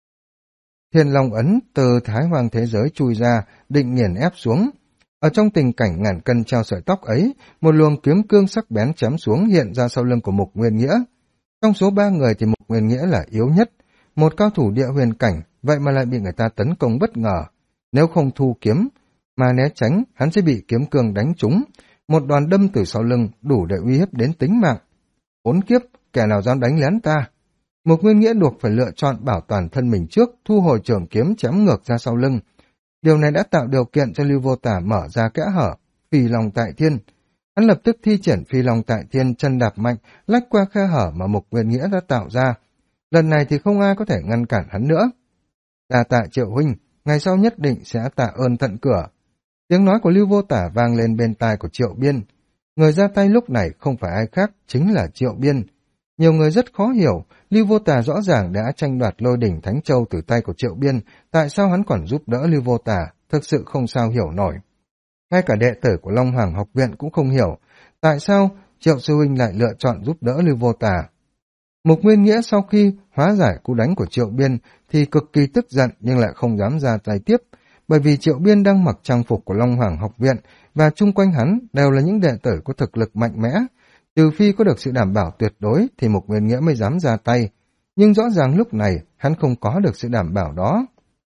Thiên Long ấn từ Thái Hoang thế giới chui ra, định nghiền ép xuống. Ở trong tình cảnh ngàn cân treo sợi tóc ấy, một luồng kiếm cương sắc bén chém xuống hiện ra sau lưng của Mục Nguyên Nghĩa. Trong số ba người thì Mục Nguyên Nghĩa là yếu nhất, một cao thủ địa huyền cảnh, vậy mà lại bị người ta tấn công bất ngờ. Nếu không thu kiếm mà né tránh, hắn sẽ bị kiếm cương đánh trúng. Một đòn đâm từ sau lưng đủ để uy hiếp đến tính mạng. Khốn kiếp, kẻ nào dám đánh lén ta? Mục Nguyên Nghĩa buộc phải lựa chọn bảo toàn thân mình trước, thu hồi trường kiếm chém ngược ra sau lưng. Điều này đã tạo điều kiện cho Lưu Vô Tà mở ra kẽ hở, Phi Long Tại Thiên. Hắn lập tức thi triển Phi Long Tại Thiên, chân đạp mạnh, lách qua khe hở mà Mục Nguyên Nghĩa đã tạo ra. Lần này thì không ai có thể ngăn cản hắn nữa. Đa tạ Triệu huynh, ngày sau nhất định sẽ tạ ơn tận cửa. Tiếng nói của Lưu Vô Tà vang lên bên tai của Triệu Biên. Người ra tay lúc này không phải ai khác, chính là Triệu Biên. Nhiều người rất khó hiểu, Lưu Vô Tà rõ ràng đã tranh đoạt Lôi Đỉnh Thánh Châu từ tay của Triệu Biên, tại sao hắn còn giúp đỡ Lưu Vô Tà, thực sự không sao hiểu nổi. Ngay cả đệ tử của Long Hoàng học viện cũng không hiểu, tại sao Triệu sư huynh lại lựa chọn giúp đỡ Lưu Vô Tà. Mục Nguyên Nghĩa sau khi hóa giải cú đánh của Triệu Biên thì cực kỳ tức giận nhưng lại không dám ra tay tiếp, bởi vì Triệu Biên đang mặc trang phục của Long Hoàng học viện và chung quanh hắn đều là những đệ tử có thực lực mạnh mẽ. Trừ phi có được sự đảm bảo tuyệt đối thì Mục Nguyên Nghĩa mới dám ra tay, nhưng rõ ràng lúc này hắn không có được sự đảm bảo đó.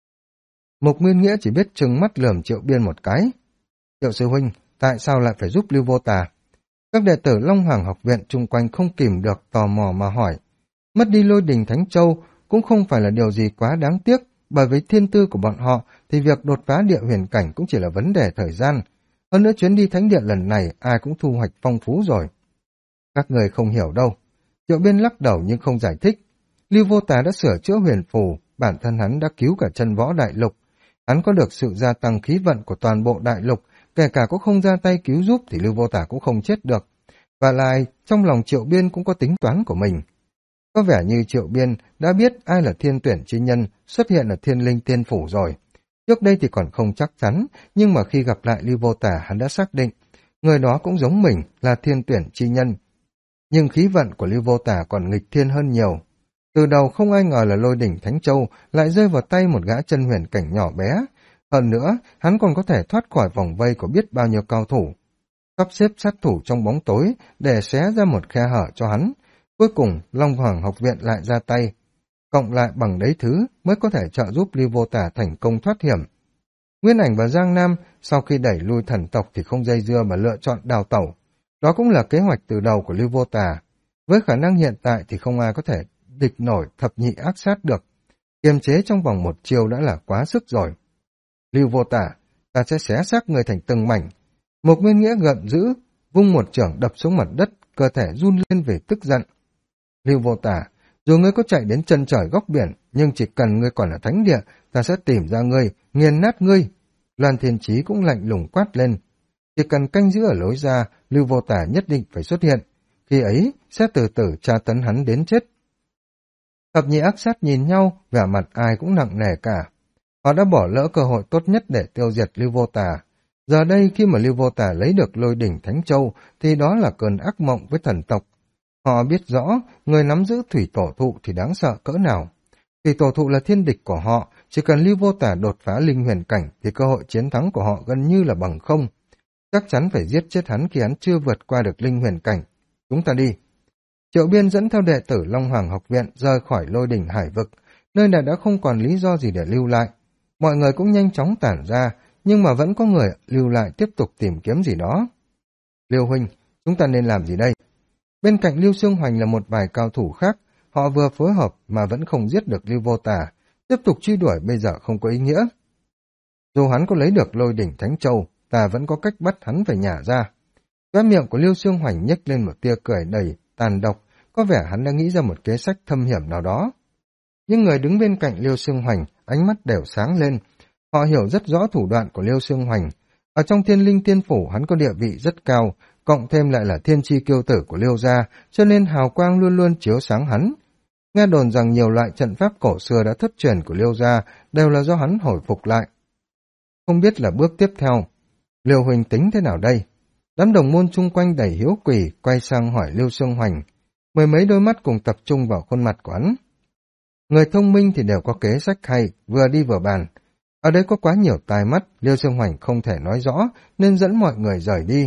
Mục Nguyên Nghĩa chỉ biết trừng mắt lườm Triệu Biên một cái. Triệu sư huynh, tại sao lại phải giúp Lưu Vô Tà? Các đệ tử Long Hoàng học viện chung quanh không kìm được tò mò mà hỏi. Mất đi Lôi Đỉnh Thánh Châu cũng không phải là điều gì quá đáng tiếc, bởi với thiên tư của bọn họ thì việc đột phá địa huyền cảnh cũng chỉ là vấn đề thời gian. Hơn nữa chuyến đi thánh địa lần này ai cũng thu hoạch phong phú rồi. Các người không hiểu đâu. Triệu Biên lắc đầu nhưng không giải thích. Lưu Vô Tà đã sửa chữa huyền phù, bản thân hắn đã cứu cả chân võ đại lục. Hắn có được sự gia tăng khí vận của toàn bộ đại lục, kể cả có không ra tay cứu giúp thì Lưu Vô Tà cũng không chết được. Và lại, trong lòng Triệu Biên cũng có tính toán của mình. Có vẻ như Triệu Biên đã biết ai là thiên tuyển chi nhân xuất hiện ở Thiên Linh Tiên Phủ rồi. Trước đây thì còn không chắc chắn, nhưng mà khi gặp lại Lưu Vô Tà hắn đã xác định, người đó cũng giống mình là thiên tuyển chi nhân. Nhưng khí vận của Lưu Vô Tà còn nghịch thiên hơn nhiều. Từ đầu không ai ngờ là Lôi Đỉnh Thánh Châu lại rơi vào tay một gã chân huyền cảnh nhỏ bé. Hơn nữa, hắn còn có thể thoát khỏi vòng vây của biết bao nhiêu cao thủ. Sắp xếp sát thủ trong bóng tối để xé ra một khe hở cho hắn. Cuối cùng, Long Hoàng học viện lại ra tay. Cộng lại bằng đấy thứ mới có thể trợ giúp Lưu Vô Tà thành công thoát hiểm. Nguyên Ảnh và Giang Nam sau khi đẩy lui thần tộc thì không dây dưa mà lựa chọn đào tẩu. Đó cũng là kế hoạch từ đầu của Lưu Vô Tà. Với khả năng hiện tại thì không ai có thể địch nổi thập nhị ác sát được. Kiềm chế trong vòng một chiều đã là quá sức rồi. Lưu Vô Tà, ta sẽ xé xác người thành từng mảnh. Mục Nguyên Nghĩa gậm dữ, vung một chưởng đập xuống mặt đất, cơ thể run lên về tức giận. Lưu Vô Tà, dù ngươi có chạy đến chân trời góc biển, nhưng chỉ cần ngươi còn ở thánh địa, ta sẽ tìm ra ngươi, nghiền nát ngươi. Loan Thiên Chí cũng lạnh lùng quát lên. Chỉ cần canh giữ ở lối ra, Lưu Vô Tà nhất định phải xuất hiện. Khi ấy, sẽ từ từ tra tấn hắn đến chết. Thập nhị ác sát nhìn nhau, vẻ mặt ai cũng nặng nề cả. Họ đã bỏ lỡ cơ hội tốt nhất để tiêu diệt Lưu Vô Tà. Giờ đây khi mà Lưu Vô Tà lấy được Lôi Đỉnh Thánh Châu, thì đó là cơn ác mộng với thần tộc. Họ biết rõ, người nắm giữ thủy tổ thụ thì đáng sợ cỡ nào. Thủy tổ thụ là thiên địch của họ, chỉ cần Lưu Vô Tà đột phá linh huyền cảnh thì cơ hội chiến thắng của họ gần như là bằng không. Chắc chắn phải giết chết hắn khi hắn chưa vượt qua được linh huyền cảnh. Chúng ta đi. Triệu Biên dẫn theo đệ tử Long Hoàng học viện rời khỏi Lôi Đỉnh Hải vực, nơi này đã không còn lý do gì để lưu lại. Mọi người cũng nhanh chóng tản ra, nhưng mà vẫn có người lưu lại tiếp tục tìm kiếm gì đó. Liêu huynh, chúng ta nên làm gì đây? Bên cạnh Lưu Xương Hoành là một vài cao thủ khác, họ vừa phối hợp mà vẫn không giết được Lưu Vô Tà, tiếp tục truy đuổi bây giờ không có ý nghĩa. Dù hắn có lấy được Lôi Đỉnh Thánh Châu, ta vẫn có cách bắt hắn phải nhả ra. Khóe miệng của Lưu Xương Hoành nhếch lên một tia cười đầy tàn độc, có vẻ hắn đã nghĩ ra một kế sách thâm hiểm nào đó. Những người đứng bên cạnh Lưu Xương Hoành, ánh mắt đều sáng lên. Họ hiểu rất rõ thủ đoạn của Lưu Xương Hoành. Ở trong Thiên Linh Tiên Phủ hắn có địa vị rất cao, cộng thêm lại là thiên chi kiêu tử của Lưu gia, cho nên hào quang luôn luôn chiếu sáng hắn. Nghe đồn rằng nhiều loại trận pháp cổ xưa đã thất truyền của Lưu gia đều là do hắn hồi phục lại. Không biết là bước tiếp theo, Liêu huynh tính thế nào đây? Đám đồng môn chung quanh đầy hiếu kỳ quay sang hỏi Lưu Xương Hoành. Mười mấy đôi mắt cùng tập trung vào khuôn mặt của hắn. Người thông minh thì đều có kế sách hay, vừa đi vừa bàn. Ở đây có quá nhiều tai mắt, Liêu Xương Hoành không thể nói rõ, nên dẫn mọi người rời đi.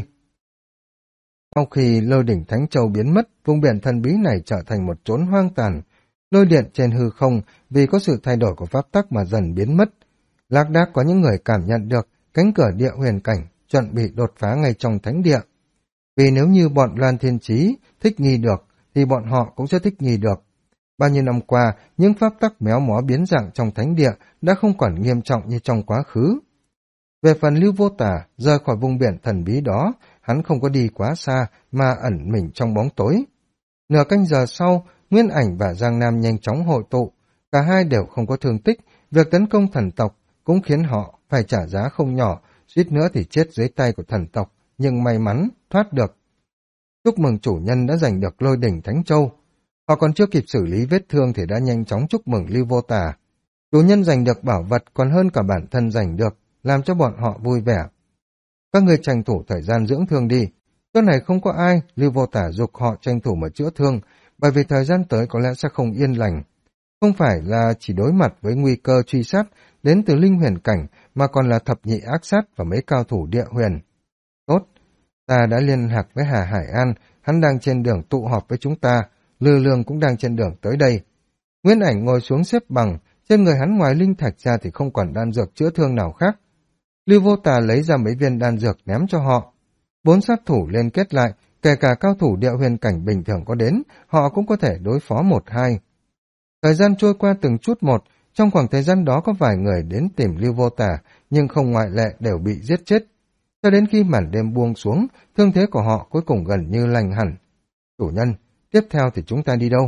Sau khi Lôi Đỉnh Thánh Châu biến mất, vùng biển thần bí này trở thành một chốn hoang tàn. Lôi điện trên hư không, vì có sự thay đổi của pháp tắc mà dần biến mất. Lạc đác có những người cảm nhận được cánh cửa địa huyền cảnh, chuẩn bị đột phá ngay trong thánh địa. Vì nếu như bọn Loan Thiên Chí thích nghi được, thì bọn họ cũng sẽ thích nghi được. Bao nhiêu năm qua, những pháp tắc méo mó biến dạng trong thánh địa đã không còn nghiêm trọng như trong quá khứ. Về phần Lưu Vô Tà, rời khỏi vùng biển thần bí đó, hắn không có đi quá xa mà ẩn mình trong bóng tối. Nửa canh giờ sau, Nguyên Ảnh và Giang Nam nhanh chóng hội tụ. Cả hai đều không có thương tích, việc tấn công thần tộc cũng khiến họ phải trả giá không nhỏ, suýt nữa thì chết dưới tay của thần tộc, nhưng may mắn thoát được. Chúc mừng chủ nhân đã giành được Lôi Đỉnh Thánh Châu. Họ còn chưa kịp xử lý vết thương thì đã nhanh chóng chúc mừng Lưu Vô Tà. Chủ nhân giành được bảo vật còn hơn cả bản thân giành được, làm cho bọn họ vui vẻ. Các người tranh thủ thời gian dưỡng thương đi. Chỗ này không có ai, Lưu Vô Tà giục họ tranh thủ mà chữa thương, bởi vì thời gian tới có lẽ sẽ không yên lành. Không phải là chỉ đối mặt với nguy cơ truy sát đến từ linh huyền cảnh, mà còn là thập nhị ác sát và mấy cao thủ địa huyền. Tốt, ta đã liên lạc với Hà Hải An, hắn đang trên đường tụ họp với chúng ta, Lư Lương cũng đang trên đường tới đây. Nguyên Ảnh ngồi xuống xếp bằng, trên người hắn ngoài linh thạch ra thì không còn đan dược chữa thương nào khác. Lưu Vô Tà lấy ra mấy viên đan dược ném cho họ. 4 sát thủ liên kết lại, kể cả cao thủ địa huyền cảnh bình thường có đến, họ cũng có thể đối phó 1-2. Thời gian trôi qua từng chút một, trong khoảng thời gian đó có vài người đến tìm Lưu Vô Tà, nhưng không ngoại lệ đều bị giết chết. Cho đến khi màn đêm buông xuống, thương thế của họ cuối cùng gần như lành hẳn. Chủ nhân, tiếp theo thì chúng ta đi đâu?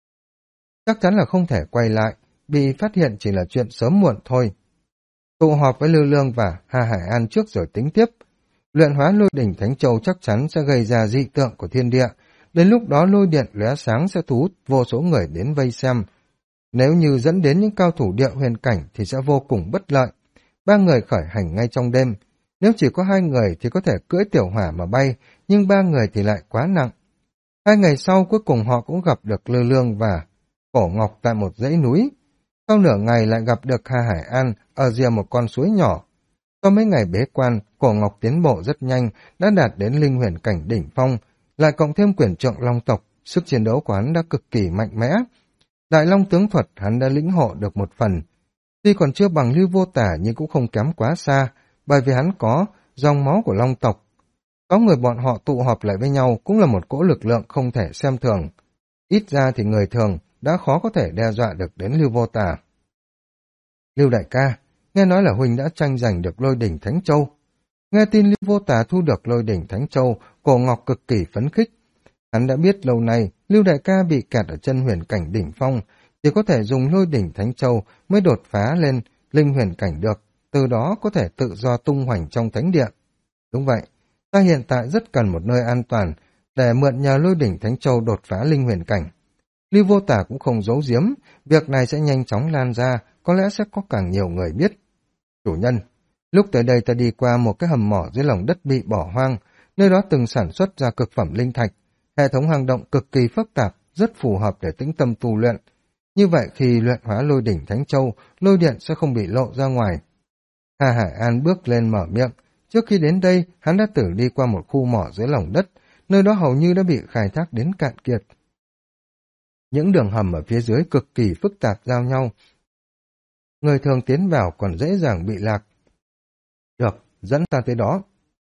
Chắc chắn là không thể quay lại, bị phát hiện chỉ là chuyện sớm muộn thôi. Tụ họp với Lư Lương và Hà Hải An trước rồi tính tiếp. Luyện hóa Lôi Đỉnh Thánh Châu chắc chắn sẽ gây ra dị tượng của thiên địa. Đến lúc đó lôi điện lóe sáng sẽ thu hút vô số người đến vây xem. Nếu như dẫn đến những cao thủ địa huyền cảnh thì sẽ vô cùng bất lợi. 3 người khởi hành ngay trong đêm. Nếu chỉ có 2 người thì có thể cưỡi tiểu hỏa mà bay, nhưng 3 người thì lại quá nặng. 2 ngày sau cuối cùng họ cũng gặp được Lư Lương và Cổ Ngọc tại một dãy núi. Sau nửa ngày lại gặp được Hà Hải An ở rìa một con suối nhỏ. Sau mấy ngày bế quan, Cổ Ngọc tiến bộ rất nhanh, đã đạt đến linh huyền cảnh đỉnh phong, lại cộng thêm quyền trượng long tộc, sức chiến đấu của hắn đã cực kỳ mạnh mẽ. Đại Long tướng thuật hắn đã lĩnh hộ được một phần. Tuy còn chưa bằng Lưu Vô Tà nhưng cũng không kém quá xa, bởi vì hắn có dòng máu của long tộc. Có người bọn họ tụ họp lại với nhau cũng là một cỗ lực lượng không thể xem thường. Ít ra thì người thường đã khó có thể đe dọa được đến Lưu Vô Tà. Lưu đại ca, nghe nói là huynh đã tranh giành được Lôi Đỉnh Thánh Châu. Nghe tin Lưu Vô Tà thu được Lôi Đỉnh Thánh Châu, Cổ Ngọc cực kỳ phấn khích. Hắn đã biết lâu nay Lưu đại ca bị kẹt ở chân huyền cảnh đỉnh phong, chỉ có thể dùng Lôi Đỉnh Thánh Châu mới đột phá lên linh huyền cảnh được, từ đó có thể tự do tung hoành trong thánh địa. Đúng vậy, ta hiện tại rất cần một nơi an toàn để mượn nhờ Lôi Đỉnh Thánh Châu đột phá linh huyền cảnh. Lưu Vô Tà cũng không giấu giếm, việc này sẽ nhanh chóng lan ra, có lẽ sẽ có càng nhiều người biết. Chủ nhân, lúc tới đây ta đi qua một cái hầm mỏ dưới lòng đất bị bỏ hoang, nơi đó từng sản xuất ra cực phẩm linh thạch. Hệ thống hang động cực kỳ phức tạp, rất phù hợp để tĩnh tâm tu luyện. Như vậy khi luyện hóa Lôi Đỉnh Thánh Châu, lôi điện sẽ không bị lộ ra ngoài. Hà Hải An bước lên mở miệng. Trước khi đến đây, hắn đã đi qua một khu mỏ dưới lòng đất, nơi đó hầu như đã bị khai thác đến cạn kiệt. Những đường hầm ở phía dưới cực kỳ phức tạp giao nhau. Người thường tiến vào còn dễ dàng bị lạc. Được, dẫn ta tới đó.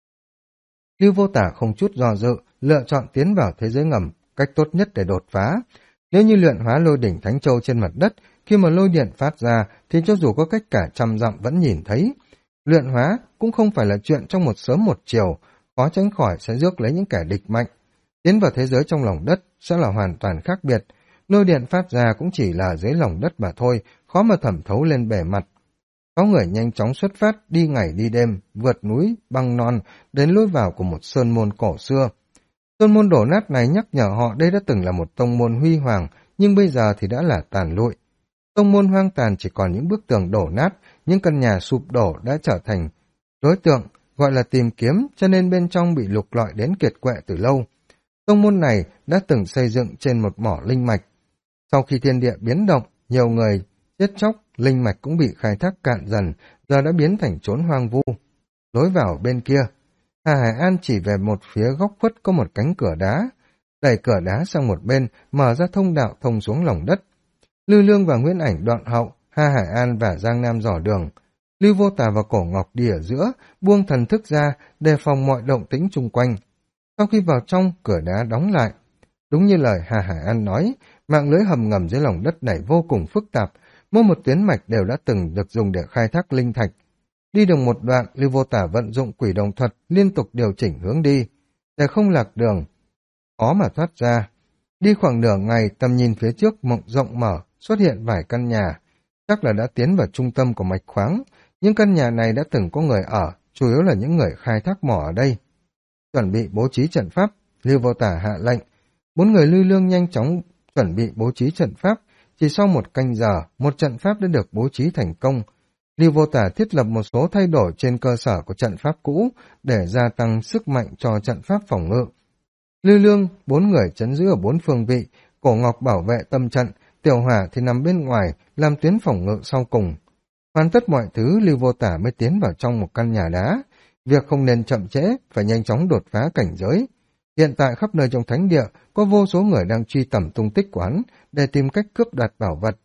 Lưu Vô Tả không chút do dự, lựa chọn tiến vào thế giới ngầm, cách tốt nhất để đột phá. Nếu như luyện hóa lôi đỉnh Thánh Châu trên mặt đất, khi mà lôi điện phát ra thì cho dù có cách cả trăm dặm vẫn nhìn thấy. Luyện hóa cũng không phải là chuyện trong một sớm một chiều, khó tránh khỏi sẽ rước lấy những kẻ địch mạnh. Tiến vào thế giới trong lòng đất sẽ là hoàn toàn khác biệt. Lôi điện phát ra cũng chỉ là dưới lòng đất mà thôi, khó mà thẩm thấu lên bề mặt. Có người nhanh chóng xuất phát, đi ngày đi đêm, vượt núi, băng non, đến lối vào của một sơn môn cổ xưa. Sơn môn đổ nát này nhắc nhở họ đây đã từng là một tông môn huy hoàng, nhưng bây giờ thì đã là tàn lụi. Tông môn hoang tàn chỉ còn những bức tường đổ nát, những căn nhà sụp đổ đã trở thành đối tượng, gọi là tìm kiếm, cho nên bên trong bị lục lọi đến kiệt quệ từ lâu. Tông môn này đã từng xây dựng trên một mỏ linh mạch. Sau khi thiên địa biến động, nhiều người chết chóc, linh mạch cũng bị khai thác cạn dần, giờ đã biến thành chốn hoang vu. Lối vào bên kia, Hà Hải An chỉ về một phía góc khuất có một cánh cửa đá, đẩy cửa đá sang một bên, mở ra thông đạo thông xuống lòng đất. Lưu Lương và Nguyễn Ảnh đoạn hậu, Hà Hải An và Giang Nam dò đường. Lưu Vô Tà và Cổ Ngọc đi ở giữa, buông thần thức ra, đề phòng mọi động tĩnh chung quanh. Sau khi vào trong, cửa đá đóng lại. Đúng như lời Hà Hải An nói, mạng lưới hầm ngầm dưới lòng đất này vô cùng phức tạp, mỗi một tuyến mạch đều đã từng được dùng để khai thác linh thạch. Đi được một đoạn, Lưu Vô Tả vận dụng quỷ đồng thuật liên tục điều chỉnh hướng đi, để không lạc đường, khó mà thoát ra. Đi khoảng nửa ngày, tầm nhìn phía trước mộng rộng mở, xuất hiện vài căn nhà, chắc là đã tiến vào trung tâm của mạch khoáng. Những căn nhà này đã từng có người ở, chủ yếu là những người khai thác mỏ ở đây. Chuẩn bị bố trí trận pháp, Lưu Vô Tả hạ lệnh. 4 người Lưu Lương nhanh chóng chuẩn bị bố trí trận pháp. Chỉ sau một canh giờ, một trận pháp đã được bố trí thành công. Lưu Vô Tả thiết lập một số thay đổi trên cơ sở của trận pháp cũ để gia tăng sức mạnh cho trận pháp phòng ngự. Lưu Lương, 4 người trấn giữ ở 4 phương vị, Cổ Ngọc bảo vệ tâm trận, Tiểu Hỏa thì nằm bên ngoài làm tuyến phòng ngự sau cùng. Hoàn tất mọi thứ, Lưu Vô Tả mới tiến vào trong một căn nhà đá. Việc không nên chậm trễ, phải nhanh chóng đột phá cảnh giới. Hiện tại khắp nơi trong thánh địa có vô số người đang truy tầm tung tích của hắn để tìm cách cướp đoạt bảo vật.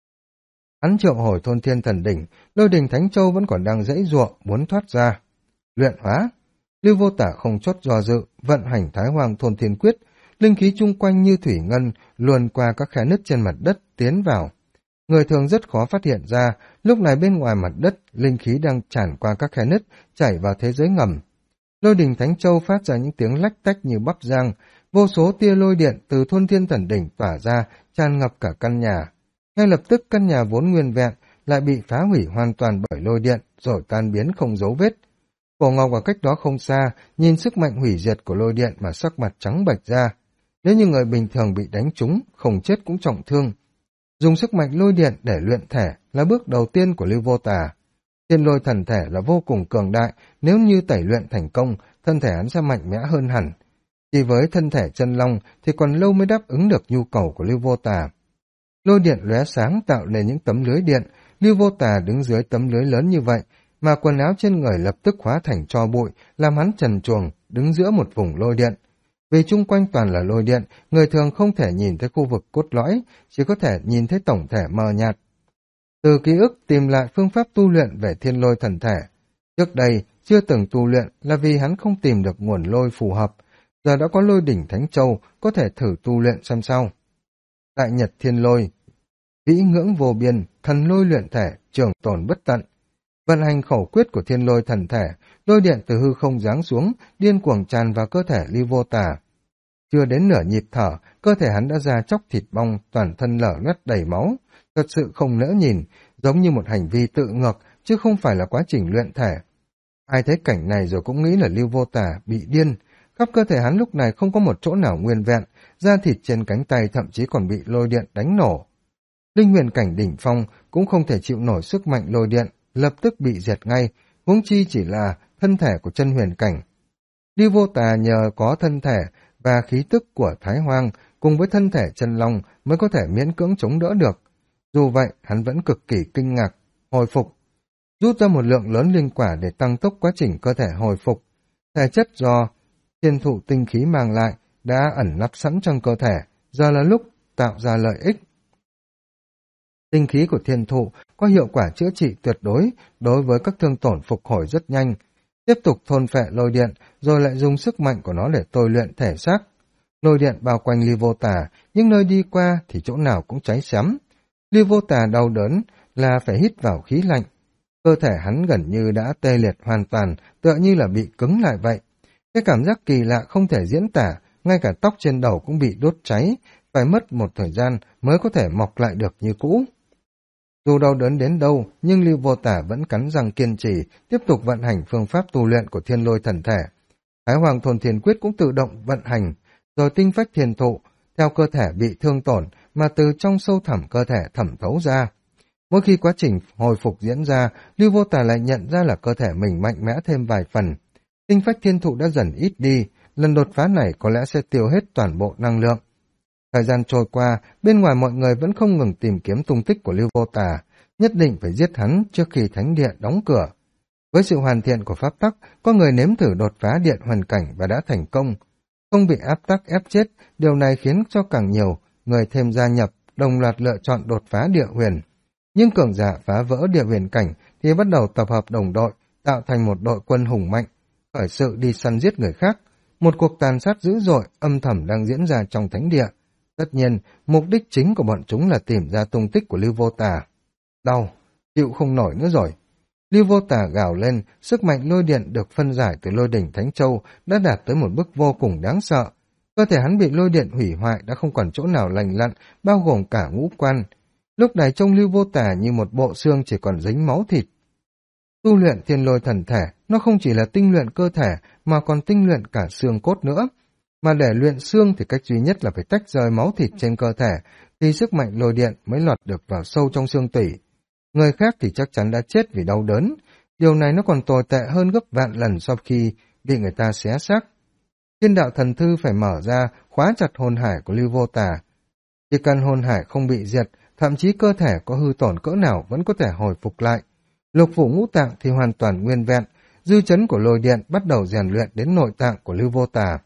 Hắn triệu hồi thôn thiên thần đỉnh, lôi đình Thánh Châu vẫn còn đang giãy giụa muốn thoát ra. Luyện hóa, Lưu Vô Tả không chốt do dự, vận hành Thái Hoang thôn thiên quyết, linh khí chung quanh như thủy ngân luồn qua các khe nứt trên mặt đất tiến vào. Người thường rất khó phát hiện ra, lúc này bên ngoài mặt đất, linh khí đang tràn qua các khe nứt, chảy vào thế giới ngầm. Lôi đình Thánh Châu phát ra những tiếng lách tách như bắp rang, vô số tia lôi điện từ thôn thiên thần đỉnh tỏa ra, tràn ngập cả căn nhà. Ngay lập tức căn nhà vốn nguyên vẹn lại bị phá hủy hoàn toàn bởi lôi điện, rồi tan biến không dấu vết. Cổ Ngọc ở cách đó không xa, nhìn sức mạnh hủy diệt của lôi điện mà sắc mặt trắng bệch ra. Nếu như người bình thường bị đánh trúng, không chết cũng trọng thương. Dùng sức mạnh lôi điện để luyện thể là bước đầu tiên của Lưu Vô Tà. Thiên lôi thần thể là vô cùng cường đại, nếu như tẩy luyện thành công, thân thể hắn sẽ mạnh mẽ hơn hẳn. Chỉ với thân thể chân long thì còn lâu mới đáp ứng được nhu cầu của Lưu Vô Tà. Lôi điện lóe sáng tạo nên những tấm lưới điện, Lưu Vô Tà đứng dưới tấm lưới lớn như vậy, mà quần áo trên người lập tức hóa thành tro bụi, làm hắn trần truồng, đứng giữa một vùng lôi điện. Vì chung quanh toàn là lôi điện, người thường không thể nhìn thấy khu vực cốt lõi, chỉ có thể nhìn thấy tổng thể mờ nhạt. Từ ký ức tìm lại phương pháp tu luyện về thiên lôi thần thể. Trước đây, chưa từng tu luyện là vì hắn không tìm được nguồn lôi phù hợp, giờ đã có lôi đỉnh Thánh Châu, có thể thử tu luyện xem sao. Đại nhật thiên lôi, vĩ ngưỡng vô biên, thần lôi luyện thể, trường tồn bất tận. Vận hành khẩu quyết của thiên lôi thần thể, lôi điện từ hư không giáng xuống, điên cuồng tràn vào cơ thể Lưu Vô Tà. Chưa đến nửa nhịp thở, cơ thể hắn đã ra chóc thịt bong, toàn thân lở loét đầy máu, thật sự không nỡ nhìn, giống như một hành vi tự ngược, chứ không phải là quá trình luyện thể. Ai thấy cảnh này rồi cũng nghĩ là Lưu Vô Tà bị điên, khắp cơ thể hắn lúc này không có một chỗ nào nguyên vẹn, da thịt trên cánh tay thậm chí còn bị lôi điện đánh nổ. Linh huyền cảnh đỉnh phong cũng không thể chịu nổi sức mạnh lôi điện, lập tức bị diệt ngay, huống chi chỉ là thân thể của chân huyền cảnh. Lưu Vô Tà nhờ có thân thể và khí tức của Thái Hoang cùng với thân thể chân long mới có thể miễn cưỡng chống đỡ được. Dù vậy, hắn vẫn cực kỳ kinh ngạc, hồi phục. Rút ra một lượng lớn linh quả để tăng tốc quá trình cơ thể hồi phục. Thể chất do thiên thụ tinh khí mang lại đã ẩn nấp sẵn trong cơ thể, giờ là lúc tạo ra lợi ích. Tinh khí của thiên thụ có hiệu quả chữa trị tuyệt đối với các thương tổn phục hồi rất nhanh. Tiếp tục thôn phệ lôi điện, rồi lại dùng sức mạnh của nó để tôi luyện thể xác. Lôi điện bao quanh Ly Vô Tà, nhưng nơi đi qua thì chỗ nào cũng cháy xém. Ly Vô Tà đau đớn là phải hít vào khí lạnh. Cơ thể hắn gần như đã tê liệt hoàn toàn, tựa như là bị cứng lại vậy. Cái cảm giác kỳ lạ không thể diễn tả, ngay cả tóc trên đầu cũng bị đốt cháy, phải mất một thời gian mới có thể mọc lại được như cũ. Dù đau đớn đến đâu, nhưng Lưu Vô Tả vẫn cắn răng kiên trì, tiếp tục vận hành phương pháp tu luyện của thiên lôi thần thể. Thái Hoàng Thôn Thiên Quyết cũng tự động vận hành, rồi tinh phách thiền thụ, theo cơ thể bị thương tổn mà từ trong sâu thẳm cơ thể thẩm thấu ra. Mỗi khi quá trình hồi phục diễn ra, Lưu Vô Tả lại nhận ra là cơ thể mình mạnh mẽ thêm vài phần. Tinh phách thiên thụ đã dần ít đi, lần đột phá này có lẽ sẽ tiêu hết toàn bộ năng lượng. Thời gian trôi qua, bên ngoài mọi người vẫn không ngừng tìm kiếm tung tích của Lưu Vô Tà, nhất định phải giết hắn trước khi thánh điện đóng cửa. Với sự hoàn thiện của pháp tắc, có người nếm thử đột phá điện hoàn cảnh và đã thành công. Không bị áp tắc ép chết, điều này khiến cho càng nhiều người thêm gia nhập, đồng loạt lựa chọn đột phá địa huyền. Nhưng cường giả phá vỡ địa huyền cảnh thì bắt đầu tập hợp đồng đội, tạo thành một đội quân hùng mạnh, khởi sự đi săn giết người khác. Một cuộc tàn sát dữ dội, âm thầm đang diễn ra trong thánh địa. Tất nhiên, mục đích chính của bọn chúng là tìm ra tung tích của Lưu Vô Tà. Đau, chịu không nổi nữa rồi. Lưu Vô Tà gào lên, sức mạnh lôi điện được phân giải từ lôi đỉnh Thánh Châu đã đạt tới một mức vô cùng đáng sợ. Cơ thể hắn bị lôi điện hủy hoại đã không còn chỗ nào lành lặn, bao gồm cả ngũ quan. Lúc này trông Lưu Vô Tà như một bộ xương chỉ còn dính máu thịt. Tu luyện thiên lôi thần thể, nó không chỉ là tinh luyện cơ thể mà còn tinh luyện cả xương cốt nữa. Mà để luyện xương thì cách duy nhất là phải tách rời máu thịt trên cơ thể, thì sức mạnh lôi điện mới lọt được vào sâu trong xương tủy. Người khác thì chắc chắn đã chết vì đau đớn. Điều này nó còn tồi tệ hơn gấp vạn lần sau khi bị người ta xé xác. Thiên đạo thần thư phải mở ra, khóa chặt hồn hải của Lưu Vô Tà. Chỉ cần hồn hải không bị diệt, thậm chí cơ thể có hư tổn cỡ nào vẫn có thể hồi phục lại. Lục phủ ngũ tạng thì hoàn toàn nguyên vẹn, dư chấn của lôi điện bắt đầu rèn luyện đến nội tạng của Lưu Vô Tà.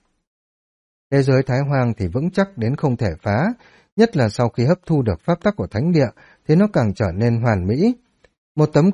Thế giới Thái Hoang thì vững chắc đến không thể phá, nhất là sau khi hấp thu được pháp tắc của thánh địa thì nó càng trở nên hoàn mỹ. Một tấm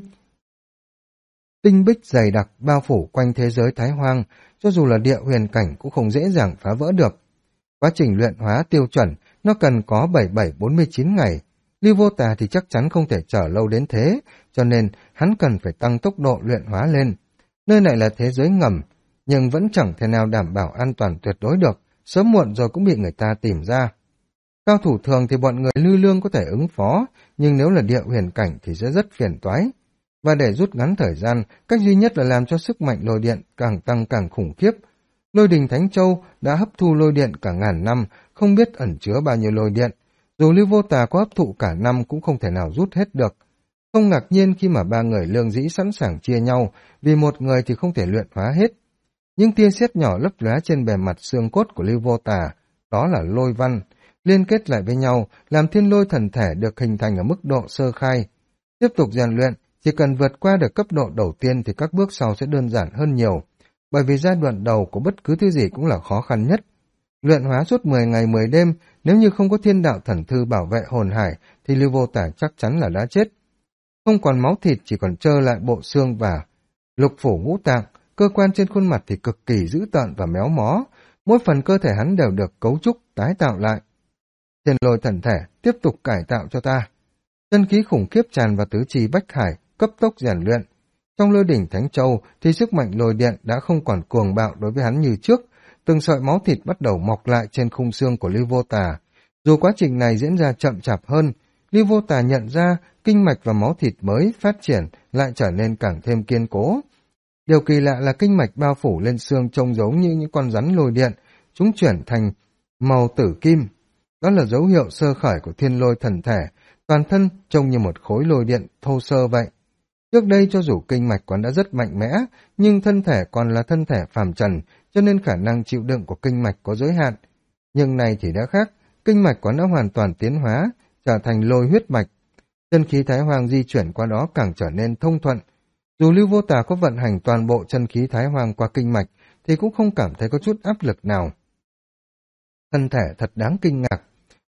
tinh bích dày đặc bao phủ quanh thế giới Thái Hoang, cho dù là địa huyền cảnh cũng không dễ dàng phá vỡ được. Quá trình luyện hóa tiêu chuẩn, nó cần có 7749 ngày. Lưu Vô Tà thì chắc chắn không thể chờ lâu đến thế, cho nên hắn cần phải tăng tốc độ luyện hóa lên. Nơi này là thế giới ngầm, nhưng vẫn chẳng thể nào đảm bảo an toàn tuyệt đối được, sớm muộn rồi cũng bị người ta tìm ra. Cao thủ thường thì bọn người lư lương có thể ứng phó, nhưng nếu là địa huyền cảnh thì sẽ rất phiền toái. Và để rút ngắn thời gian, cách duy nhất là làm cho sức mạnh lôi điện càng tăng càng khủng khiếp. Lôi đình Thánh Châu đã hấp thu lôi điện cả ngàn năm, không biết ẩn chứa bao nhiêu lôi điện. Dù Lưu Vô Tà có hấp thụ cả năm cũng không thể nào rút hết được. Không ngạc nhiên khi mà ba người lương dĩ sẵn sàng chia nhau, vì một người thì không thể luyện hóa hết. Những tia sét nhỏ lấp lóe trên bề mặt xương cốt của Lưu Vô Tà, đó là lôi văn, liên kết lại với nhau, làm thiên lôi thần thể được hình thành ở mức độ sơ khai. Tiếp tục rèn luyện, chỉ cần vượt qua được cấp độ đầu tiên thì các bước sau sẽ đơn giản hơn nhiều, bởi vì giai đoạn đầu của bất cứ thứ gì cũng là khó khăn nhất. Luyện hóa suốt 10 ngày 10 đêm, nếu như không có thiên đạo thần thư bảo vệ hồn hải thì Lưu Vô Tà chắc chắn là đã chết. Không còn máu thịt, chỉ còn trơ lại bộ xương và lục phủ ngũ tạng, cơ quan trên khuôn mặt thì cực kỳ dữ tợn và méo mó, mỗi phần cơ thể hắn đều được cấu trúc, tái tạo lại. Thiên lôi thần thể, tiếp tục cải tạo cho ta. Chân khí khủng khiếp tràn vào tứ chi bách hải, cấp tốc rèn luyện. Trong lôi đỉnh Thánh Châu thì sức mạnh lôi điện đã không còn cuồng bạo đối với hắn như trước, từng sợi máu thịt bắt đầu mọc lại trên khung xương của Lưu Vô Tà. Dù quá trình này diễn ra chậm chạp hơn, Lưu Vô Tà nhận ra kinh mạch và máu thịt mới phát triển lại trở nên càng thêm kiên cố. Điều kỳ lạ là kinh mạch bao phủ lên xương trông giống như những con rắn lôi điện, chúng chuyển thành màu tử kim. Đó là dấu hiệu sơ khởi của thiên lôi thần thể, toàn thân trông như một khối lôi điện thô sơ vậy. Trước đây cho dù kinh mạch còn đã rất mạnh mẽ, nhưng thân thể còn là thân thể phàm trần, cho nên khả năng chịu đựng của kinh mạch có giới hạn. Nhưng này thì đã khác, kinh mạch còn đã hoàn toàn tiến hóa, trở thành lôi huyết mạch. Chân khí Thái Hoang di chuyển qua đó càng trở nên thông thuận. Dù Lưu Vô Tà có vận hành toàn bộ chân khí Thái Hoang qua kinh mạch, thì cũng không cảm thấy có chút áp lực nào. Thân thể thật đáng kinh ngạc.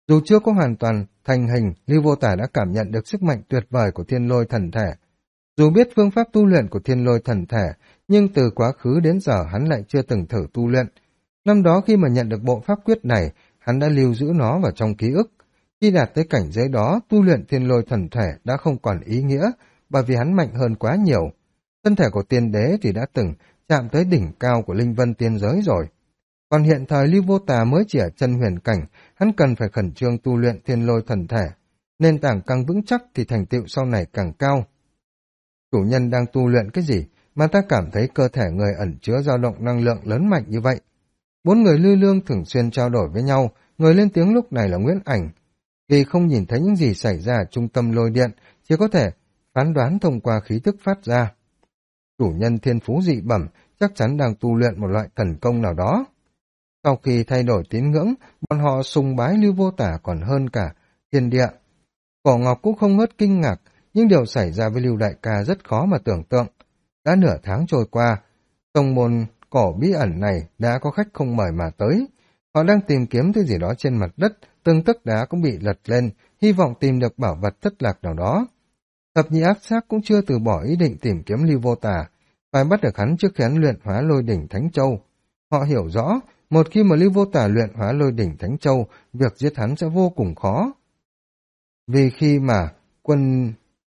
Dù chưa có hoàn toàn thành hình, Lưu Vô Tả đã cảm nhận được sức mạnh tuyệt vời của thiên lôi thần thể. Dù biết phương pháp tu luyện của thiên lôi thần thể, nhưng từ quá khứ đến giờ hắn lại chưa từng thử tu luyện. Năm đó khi mà nhận được bộ pháp quyết này, hắn đã lưu giữ nó vào trong ký ức. Khi đạt tới cảnh giới đó, tu luyện thiên lôi thần thể đã không còn ý nghĩa, bởi vì hắn mạnh hơn quá nhiều. Thân thể của tiên đế thì đã từng chạm tới đỉnh cao của linh vân tiên giới rồi. Còn hiện thời Lưu Vô Tà mới chỉ ở chân huyền cảnh, hắn cần phải khẩn trương tu luyện thiên lôi thần thể. Nền tảng càng vững chắc thì thành tựu sau này càng cao. Chủ nhân đang tu luyện cái gì mà ta cảm thấy cơ thể người ẩn chứa dao động năng lượng lớn mạnh như vậy? Bốn người Lư Lương thường xuyên trao đổi với nhau, người lên tiếng lúc này là Nguyễn Ảnh. Vì không nhìn thấy những gì xảy ra ở trung tâm lôi điện, chỉ có thể phán đoán thông qua khí tức phát ra. Chủ nhân thiên phú dị bẩm chắc chắn đang tu luyện một loại thần công nào đó. Sau khi thay đổi tín ngưỡng, bọn họ sùng bái Lưu Vô Tả còn hơn cả thiên địa. Cổ Ngọc cũng không ngớt kinh ngạc, nhưng điều xảy ra với Lưu Đại Ca rất khó mà tưởng tượng. Đã nửa tháng trôi qua, tông môn cổ bí ẩn này đã có khách không mời mà tới. Họ đang tìm kiếm thứ gì đó trên mặt đất, từng tấc đá cũng bị lật lên, hy vọng tìm được bảo vật thất lạc nào đó. Thập nhị ác xác cũng chưa từ bỏ ý định tìm kiếm Lưu Vô Tả, phải bắt được hắn trước khi hắn luyện hóa lôi đỉnh Thánh Châu. Họ hiểu rõ, một khi mà Lưu Vô Tả luyện hóa lôi đỉnh Thánh Châu, việc giết hắn sẽ vô cùng khó. Vì khi mà quân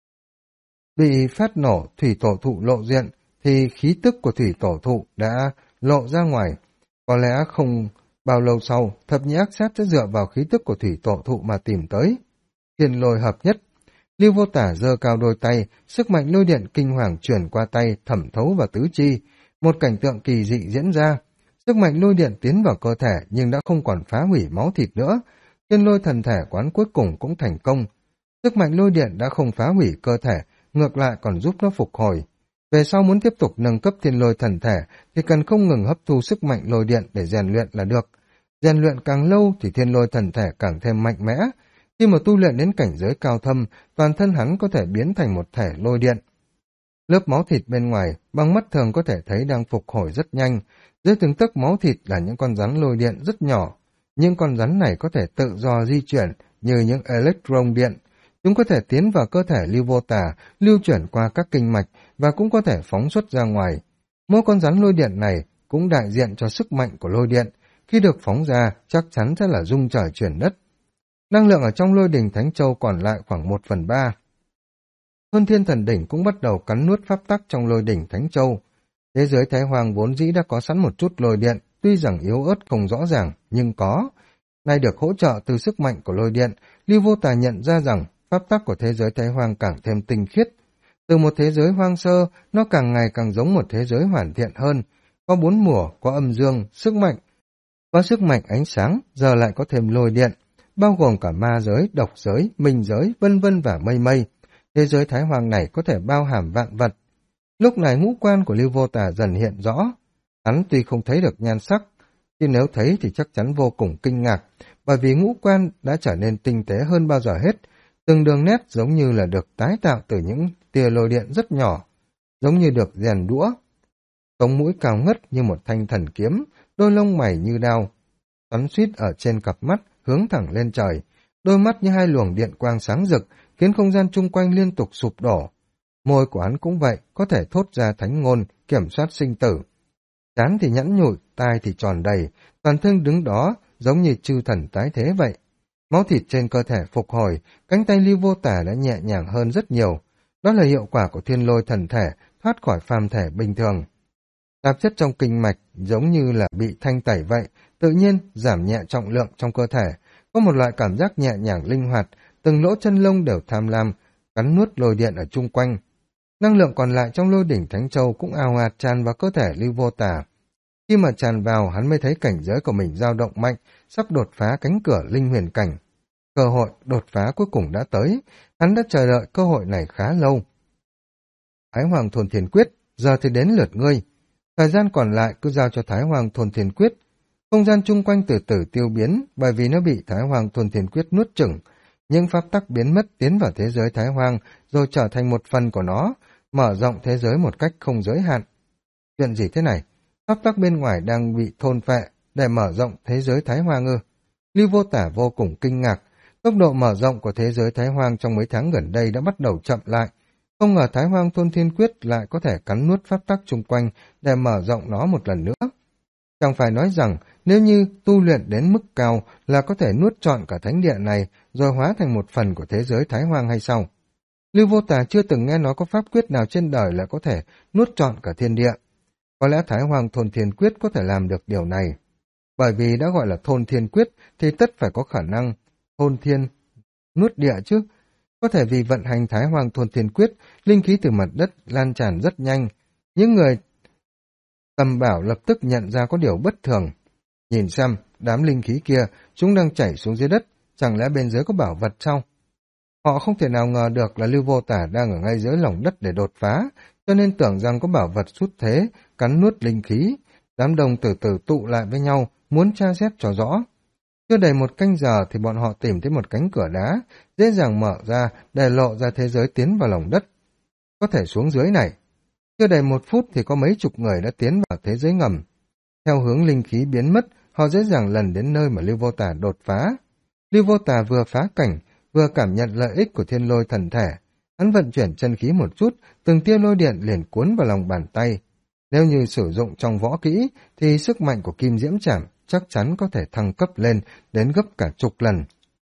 bị phát nổ thủy tổ thụ lộ diện, thì khí tức của thủy tổ thụ đã lộ ra ngoài. Có lẽ không bao lâu sau, thập nhị ác sát sẽ dựa vào khí tức của thủy tổ thụ mà tìm tới. Thiên lôi hợp nhất. Lưu Vô Tả giơ cao đôi tay, sức mạnh lôi điện kinh hoàng truyền qua tay, thẩm thấu vào tứ chi. Một cảnh tượng kỳ dị diễn ra. Sức mạnh lôi điện tiến vào cơ thể nhưng đã không còn phá hủy máu thịt nữa. Thiên lôi thần thể quán cuối cùng cũng thành công. Sức mạnh lôi điện đã không phá hủy cơ thể, ngược lại còn giúp nó phục hồi. Về sau muốn tiếp tục nâng cấp thiên lôi thần thể thì cần không ngừng hấp thu sức mạnh lôi điện để rèn luyện là được. Rèn luyện càng lâu thì thiên lôi thần thể càng thêm mạnh mẽ. Khi mà tu luyện đến cảnh giới cao thâm, toàn thân hắn có thể biến thành một thể lôi điện. Lớp máu thịt bên ngoài, bằng mắt thường có thể thấy đang phục hồi rất nhanh. Dưới từng tấc máu thịt là những con rắn lôi điện rất nhỏ. Những con rắn này có thể tự do di chuyển như những electron điện. Chúng có thể tiến vào cơ thể Lưu Vô Tả, lưu chuyển qua các kinh mạch và cũng có thể phóng xuất ra ngoài. Mỗi con rắn lôi điện này cũng đại diện cho sức mạnh của lôi điện. Khi được phóng ra, chắc chắn sẽ là rung trời chuyển đất. Năng lượng ở trong lôi đỉnh Thánh Châu còn lại khoảng 1/3. Hơn Thiên Thần Đỉnh cũng bắt đầu cắn nuốt pháp tắc trong lôi đỉnh Thánh Châu. Thế giới Thái Hoàng vốn dĩ đã có sẵn một chút lôi điện, tuy rằng yếu ớt không rõ ràng, nhưng có. Nay được hỗ trợ từ sức mạnh của lôi điện, Lưu Vô Tà nhận ra rằng pháp tắc của thế giới Thái Hoàng càng thêm tinh khiết. Từ một thế giới hoang sơ, nó càng ngày càng giống một thế giới hoàn thiện hơn. Có 4 mùa, có âm dương, sức mạnh. Có sức mạnh ánh sáng, giờ lại có thêm lôi điện, bao gồm cả ma giới, độc giới, minh giới, vân vân và mây mây. Thế giới Thái Hoàng này có thể bao hàm vạn vật. Lúc này ngũ quan của Lưu Vô Tà dần hiện rõ. Hắn tuy không thấy được nhan sắc, nhưng nếu thấy thì chắc chắn vô cùng kinh ngạc, bởi vì ngũ quan đã trở nên tinh tế hơn bao giờ hết. Từng đường nét giống như là được tái tạo từ những tia lôi điện rất nhỏ, giống như được rèn đũa. Sống mũi cao ngất như một thanh thần kiếm, đôi lông mày như đao, xoắn xuýt ở trên cặp mắt hướng thẳng lên trời, đôi mắt như hai luồng điện quang sáng rực, khiến không gian chung quanh liên tục sụp đổ. Môi của hắn cũng vậy, có thể thốt ra thánh ngôn, kiểm soát sinh tử. Trán thì nhẵn nhụi, tai thì tròn đầy, toàn thân đứng đó giống như chư thần tái thế vậy. Máu thịt trên cơ thể phục hồi, cánh tay Lưu Vô Tả đã nhẹ nhàng hơn rất nhiều. Đó là hiệu quả của thiên lôi thần thể, thoát khỏi phàm thể bình thường. Tạp chất trong kinh mạch giống như là bị thanh tẩy vậy, tự nhiên giảm nhẹ trọng lượng trong cơ thể, có một loại cảm giác nhẹ nhàng linh hoạt, từng lỗ chân lông đều tham lam, cắn nuốt lôi điện ở chung quanh. Năng lượng còn lại trong lôi đỉnh Thánh Châu cũng ào ạt tràn vào cơ thể Lưu Vô Tả. Khi mà tràn vào, hắn mới thấy cảnh giới của mình dao động mạnh, sắp đột phá cánh cửa linh huyền cảnh. Cơ hội đột phá cuối cùng đã tới, hắn đã chờ đợi cơ hội này khá lâu. Thái Hoàng Thuần Thiền Quyết, giờ thì đến lượt ngươi. Thời gian còn lại cứ giao cho Thái Hoàng Thuần Thiền Quyết. Không gian chung quanh từ từ tiêu biến, bởi vì nó bị Thái Hoàng Thuần Thiền Quyết nuốt chửng. Những pháp tắc biến mất tiến vào thế giới Thái Hoàng, rồi trở thành một phần của nó, mở rộng thế giới một cách không giới hạn. Chuyện gì thế này? Pháp tắc bên ngoài đang bị thôn phệ để mở rộng thế giới Thái Hoàng ư? Lưu Vô Tả vô cùng kinh ngạc, Tốc độ mở rộng của thế giới Thái Hoang trong mấy tháng gần đây đã bắt đầu chậm lại. Không ngờ Thái Hoang Thôn Thiên Quyết lại có thể cắn nuốt pháp tắc chung quanh để mở rộng nó một lần nữa. Chẳng phải nói rằng nếu như tu luyện đến mức cao là có thể nuốt trọn cả thánh địa này rồi hóa thành một phần của thế giới Thái Hoang hay sao? Lưu Vô Tà chưa từng nghe nói có pháp quyết nào trên đời là có thể nuốt trọn cả thiên địa. Có lẽ Thái Hoang Thôn Thiên Quyết có thể làm được điều này. Bởi vì đã gọi là Thôn Thiên Quyết thì tất phải có khả năng thôn thiên nuốt địa chứ. Có thể vì vận hành Thái Hoang Thôn Thiên Quyết, linh khí từ mặt đất lan tràn rất nhanh. Những người tầm bảo lập tức nhận ra có điều bất thường. Nhìn xem, đám linh khí kia, chúng đang chảy xuống dưới đất, chẳng lẽ bên dưới có bảo vật sao? Họ không thể nào ngờ được là Lưu Vô Tả đang ở ngay dưới lòng đất để đột phá, cho nên tưởng rằng có bảo vật xuất thế, cắn nuốt linh khí. Đám đông từ từ tụ lại với nhau, muốn tra xét cho rõ. Chưa đầy một canh giờ thì bọn họ tìm thấy một cánh cửa đá, dễ dàng mở ra để lộ ra thế giới tiến vào lòng đất. Có thể xuống dưới này. Chưa đầy 1 phút thì có mấy chục người đã tiến vào thế giới ngầm. Theo hướng linh khí biến mất, họ dễ dàng lần đến nơi mà Lưu Vô Tà đột phá. Lưu Vô Tà vừa phá cảnh, vừa cảm nhận lợi ích của thiên lôi thần thể. Hắn vận chuyển chân khí một chút, từng tia lôi điện liền cuốn vào lòng bàn tay. Nếu như sử dụng trong võ kỹ, thì sức mạnh của kim diễm trảm chắc chắn có thể thăng cấp lên đến gấp cả chục lần.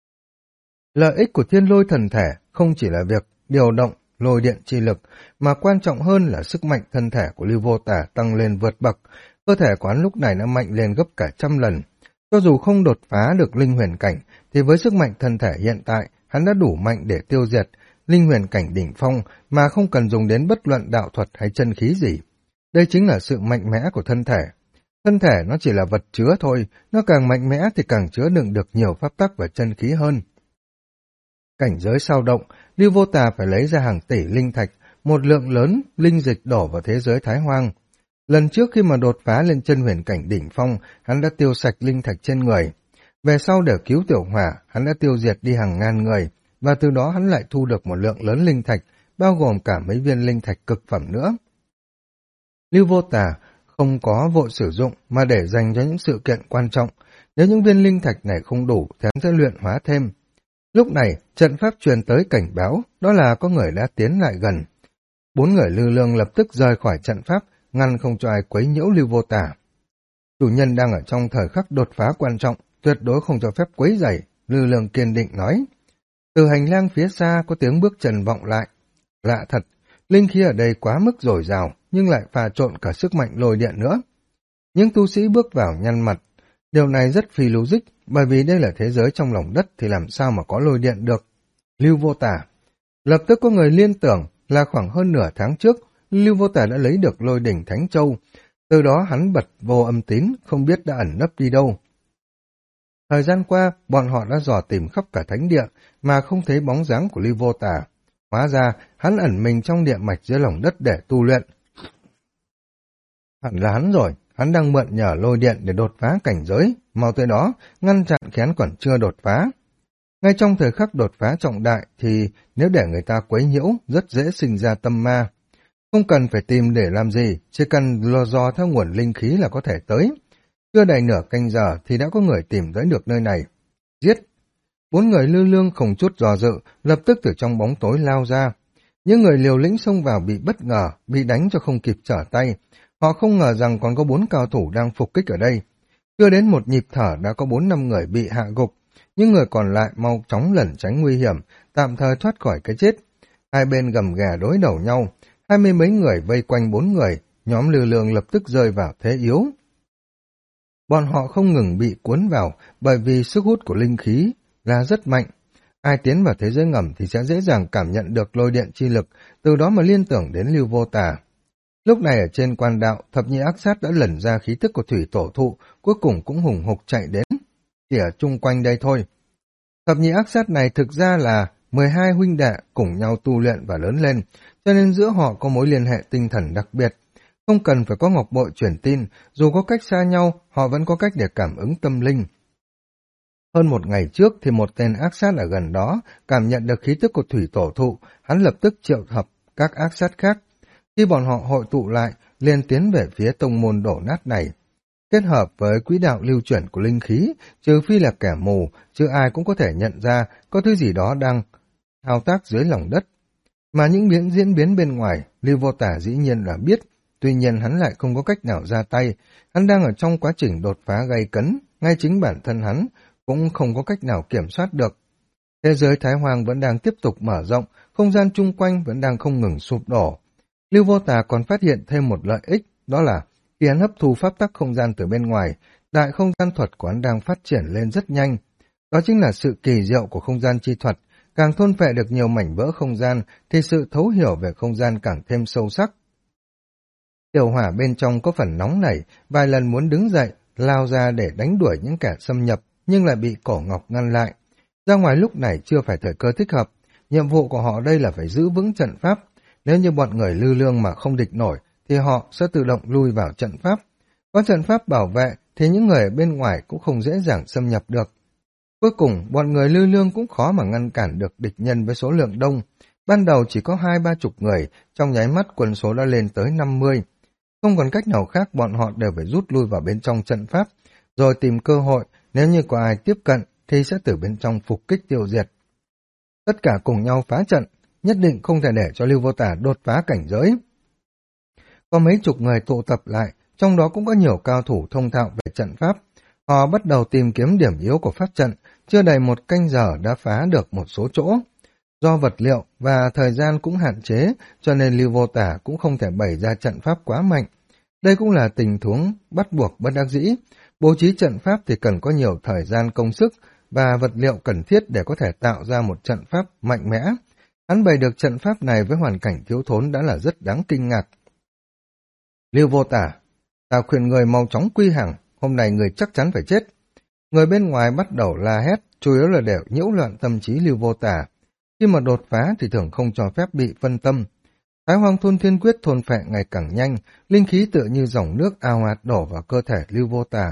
Lợi ích của thiên lôi thần thể không chỉ là việc điều động lôi điện chi lực, mà quan trọng hơn là sức mạnh thân thể của Lưu Vô Tả tăng lên vượt bậc. Cơ thể của hắn lúc này đã mạnh lên gấp cả 100 lần. Cho dù không đột phá được linh huyền cảnh, thì với sức mạnh thân thể hiện tại, hắn đã đủ mạnh để tiêu diệt linh huyền cảnh đỉnh phong mà không cần dùng đến bất luận đạo thuật hay chân khí gì. Đây chính là sự mạnh mẽ của thân thể. Thân thể nó chỉ là vật chứa thôi, nó càng mạnh mẽ thì càng chứa đựng được nhiều pháp tắc và chân khí hơn. Cảnh giới sao động, Lưu Vô Tà phải lấy ra hàng tỷ linh thạch, một lượng lớn linh dịch đổ vào thế giới Thái Hoang. Lần trước khi mà đột phá lên chân huyền cảnh đỉnh phong, hắn đã tiêu sạch linh thạch trên người. Về sau để cứu Tiểu Hỏa, hắn đã tiêu diệt đi hàng ngàn người, và từ đó hắn lại thu được một lượng lớn linh thạch, bao gồm cả mấy viên linh thạch cực phẩm nữa. Lưu Vô Tà không có vội sử dụng mà để dành cho những sự kiện quan trọng. Nếu những viên linh thạch này không đủ thì hắn sẽ luyện hóa thêm. Lúc này, trận pháp truyền tới cảnh báo, đó là có người đã tiến lại gần. 4 người Lư Lương lập tức rời khỏi trận pháp, ngăn không cho ai quấy nhiễu Lưu Vô Tả. Chủ nhân đang ở trong thời khắc đột phá quan trọng, tuyệt đối không cho phép quấy rầy, Lư Lương kiên định nói. Từ hành lang phía xa có tiếng bước chân vọng lại. Lạ thật, linh khí ở đây quá mức dồi dào, nhưng lại pha trộn cả sức mạnh lôi điện nữa. Những tu sĩ bước vào nhăn mặt. Điều này rất phi logic, bởi vì đây là thế giới trong lòng đất thì làm sao mà có lôi điện được. Lưu Vô Tả. Lập tức có người liên tưởng là khoảng hơn nửa tháng trước, Lưu Vô Tả đã lấy được lôi đỉnh Thánh Châu. Từ đó hắn bật vô âm tín, không biết đã ẩn nấp đi đâu. Thời gian qua, bọn họ đã dò tìm khắp cả thánh địa, mà không thấy bóng dáng của Lưu Vô Tả. Hóa ra, hắn ẩn mình trong địa mạch dưới lòng đất để tu luyện. Hẳn là hắn rồi, hắn đang mượn nhờ lôi điện để đột phá cảnh giới, mau tới đó, ngăn chặn khi hắn còn chưa đột phá. Ngay trong thời khắc đột phá trọng đại thì nếu để người ta quấy nhiễu, rất dễ sinh ra tâm ma. Không cần phải tìm để làm gì, chỉ cần lò dò theo nguồn linh khí là có thể tới. Chưa đầy nửa canh giờ thì đã có người tìm tới được nơi này. Giết! 4 người Lư Lương không chút dò dự, lập tức từ trong bóng tối lao ra. Những người liều lĩnh xông vào bị bất ngờ, bị đánh cho không kịp trở tay. Họ không ngờ rằng còn có 4 cao thủ đang phục kích ở đây. Chưa đến một nhịp thở đã có 4-5 người bị hạ gục. Những người còn lại mau chóng lẩn tránh nguy hiểm, tạm thời thoát khỏi cái chết. Hai bên gầm ghè đối đầu nhau, 20 mấy người vây quanh 4 người, nhóm Lư Lương lập tức rơi vào thế yếu. Bọn họ không ngừng bị cuốn vào bởi vì sức hút của linh khí là rất mạnh. Ai tiến vào thế giới ngầm thì sẽ dễ dàng cảm nhận được lôi điện chi lực, từ đó mà liên tưởng đến Lưu Vô Tả. Lúc này ở trên quan đạo, thập nhị ác sát đã lẩn ra khí tức của thủy tổ thụ, cuối cùng cũng hùng hục chạy đến. Chỉ ở chung quanh đây thôi. Thập nhị ác sát này thực ra là 12 huynh đệ cùng nhau tu luyện và lớn lên, cho nên giữa họ có mối liên hệ tinh thần đặc biệt. Không cần phải có ngọc bội truyền tin, dù có cách xa nhau, họ vẫn có cách để cảm ứng tâm linh. Hơn một ngày trước thì một tên ác sát ở gần đó cảm nhận được khí tức của thủy tổ thụ, hắn lập tức triệu tập các ác sát khác. Khi bọn họ hội tụ lại, liền tiến về phía tông môn đổ nát này. kết hợp với quỹ đạo lưu chuyển của linh khí, trừ phi là kẻ mù, chứ ai cũng có thể nhận ra có thứ gì đó đang thao tác dưới lòng đất. Mà những diễn biến bên ngoài, Lưu Vô Tả dĩ nhiên là biết, tuy nhiên hắn lại không có cách nào ra tay, hắn đang ở trong quá trình đột phá gay cấn, ngay chính bản thân hắn cũng không có cách nào kiểm soát được. Thế giới Thái Hoang vẫn đang tiếp tục mở rộng, không gian chung quanh vẫn đang không ngừng sụp đổ. Lưu Vô Tà còn phát hiện thêm một lợi ích, đó là khi hắn hấp thu pháp tắc không gian từ bên ngoài, đại không gian thuật của hắn đang phát triển lên rất nhanh. Đó chính là sự kỳ diệu của không gian chi thuật, càng thôn phệ được nhiều mảnh vỡ không gian thì sự thấu hiểu về không gian càng thêm sâu sắc. Tiểu hỏa bên trong có phần nóng nảy, vài lần muốn đứng dậy, lao ra để đánh đuổi những kẻ xâm nhập, nhưng lại bị Cổ Ngọc ngăn lại. Ra ngoài lúc này chưa phải thời cơ thích hợp, nhiệm vụ của họ đây là phải giữ vững trận pháp. Nếu như bọn người Lư Lương mà không địch nổi, thì họ sẽ tự động lui vào trận pháp. Có trận pháp bảo vệ, thì những người ở bên ngoài cũng không dễ dàng xâm nhập được. Cuối cùng, bọn người Lư Lương cũng khó mà ngăn cản được địch nhân với số lượng đông. Ban đầu chỉ có 20-30 người, trong nháy mắt quân số đã lên tới 50. Không còn cách nào khác, bọn họ đều phải rút lui vào bên trong trận pháp, rồi tìm cơ hội, nếu như có ai tiếp cận, thì sẽ từ bên trong phục kích tiêu diệt. Tất cả cùng nhau phá trận, nhất định không thể để cho Lưu Vô Tả đột phá cảnh giới. Có mấy chục người tụ tập lại, trong đó cũng có nhiều cao thủ thông thạo về trận pháp. Họ bắt đầu tìm kiếm điểm yếu của pháp trận, chưa đầy một canh giờ đã phá được một số chỗ. Do vật liệu và thời gian cũng hạn chế, cho nên Lưu Vô Tả cũng không thể bày ra trận pháp quá mạnh. Đây cũng là tình huống bắt buộc bất đắc dĩ. Bố trí trận pháp thì cần có nhiều thời gian công sức và vật liệu cần thiết để có thể tạo ra một trận pháp mạnh mẽ. Hắn bày được trận pháp này với hoàn cảnh thiếu thốn đã là rất đáng kinh ngạc. Lưu Vô Tả, ta khuyên người mau chóng quy hàng, hôm nay người chắc chắn phải chết. Người bên ngoài bắt đầu la hét, chủ yếu là để nhiễu loạn tâm trí Lưu Vô Tả. Khi mà đột phá thì thường không cho phép bị phân tâm. Thái Hoang Thôn Thiên Quyết thôn phệ ngày càng nhanh, linh khí tựa như dòng nước ào ạt đổ vào cơ thể Lưu Vô Tả.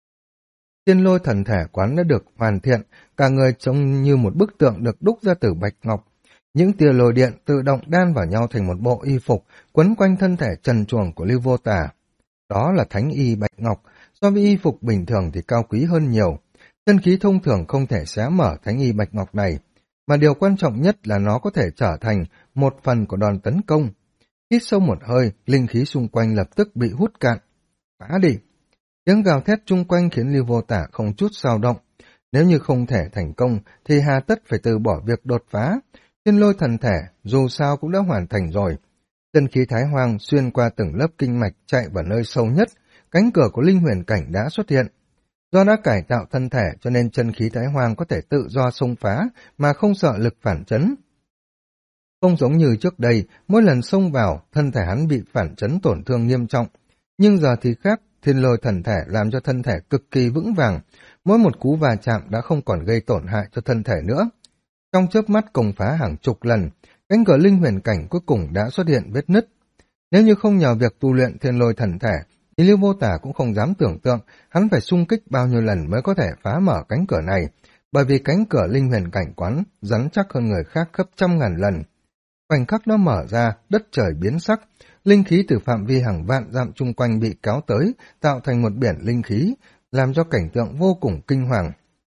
Thiên Lôi thần thể quán đã được hoàn thiện, cả người trông như một bức tượng được đúc ra từ bạch ngọc. Những tia lôi điện tự động đan vào nhau thành một bộ y phục, quấn quanh thân thể trần truồng của Lưu Vô Tả. Đó là thánh y bạch ngọc, so với y phục bình thường thì cao quý hơn nhiều. Chân khí thông thường không thể xé mở thánh y bạch ngọc này, mà điều quan trọng nhất là nó có thể trở thành một phần của đòn tấn công. Hít sâu một hơi, linh khí xung quanh lập tức bị hút cạn. Phá đi! Tiếng gào thét chung quanh khiến Lưu Vô Tả không chút dao động. Nếu như không thể thành công, thì hà tất phải từ bỏ việc đột phá. Thiên Lôi thần thể, dù sao cũng đã hoàn thành rồi. Chân khí Thái Hoang xuyên qua từng lớp kinh mạch chạy vào nơi sâu nhất, cánh cửa của linh huyền cảnh đã xuất hiện. Do đã cải tạo thân thể cho nên chân khí Thái Hoang có thể tự do xông phá mà không sợ lực phản chấn. Không giống như trước đây, mỗi lần xông vào, thân thể hắn bị phản chấn tổn thương nghiêm trọng. Nhưng giờ thì khác, Thiên Lôi thần thể làm cho thân thể cực kỳ vững vàng, mỗi một cú va chạm đã không còn gây tổn hại cho thân thể nữa. Trong chớp mắt công phá hàng chục lần, cánh cửa linh huyền cảnh cuối cùng đã xuất hiện vết nứt. Nếu như không nhờ việc tu luyện Thiên Lôi thần thể, thì Lưu Vô Tả cũng không dám tưởng tượng hắn phải xung kích bao nhiêu lần mới có thể phá mở cánh cửa này, bởi vì cánh cửa linh huyền cảnh quán rắn chắc hơn người khác gấp trăm ngàn lần. Khoảnh khắc nó mở ra, đất trời biến sắc, linh khí từ phạm vi hàng vạn dặm chung quanh bị kéo tới, tạo thành một biển linh khí, làm cho cảnh tượng vô cùng kinh hoàng.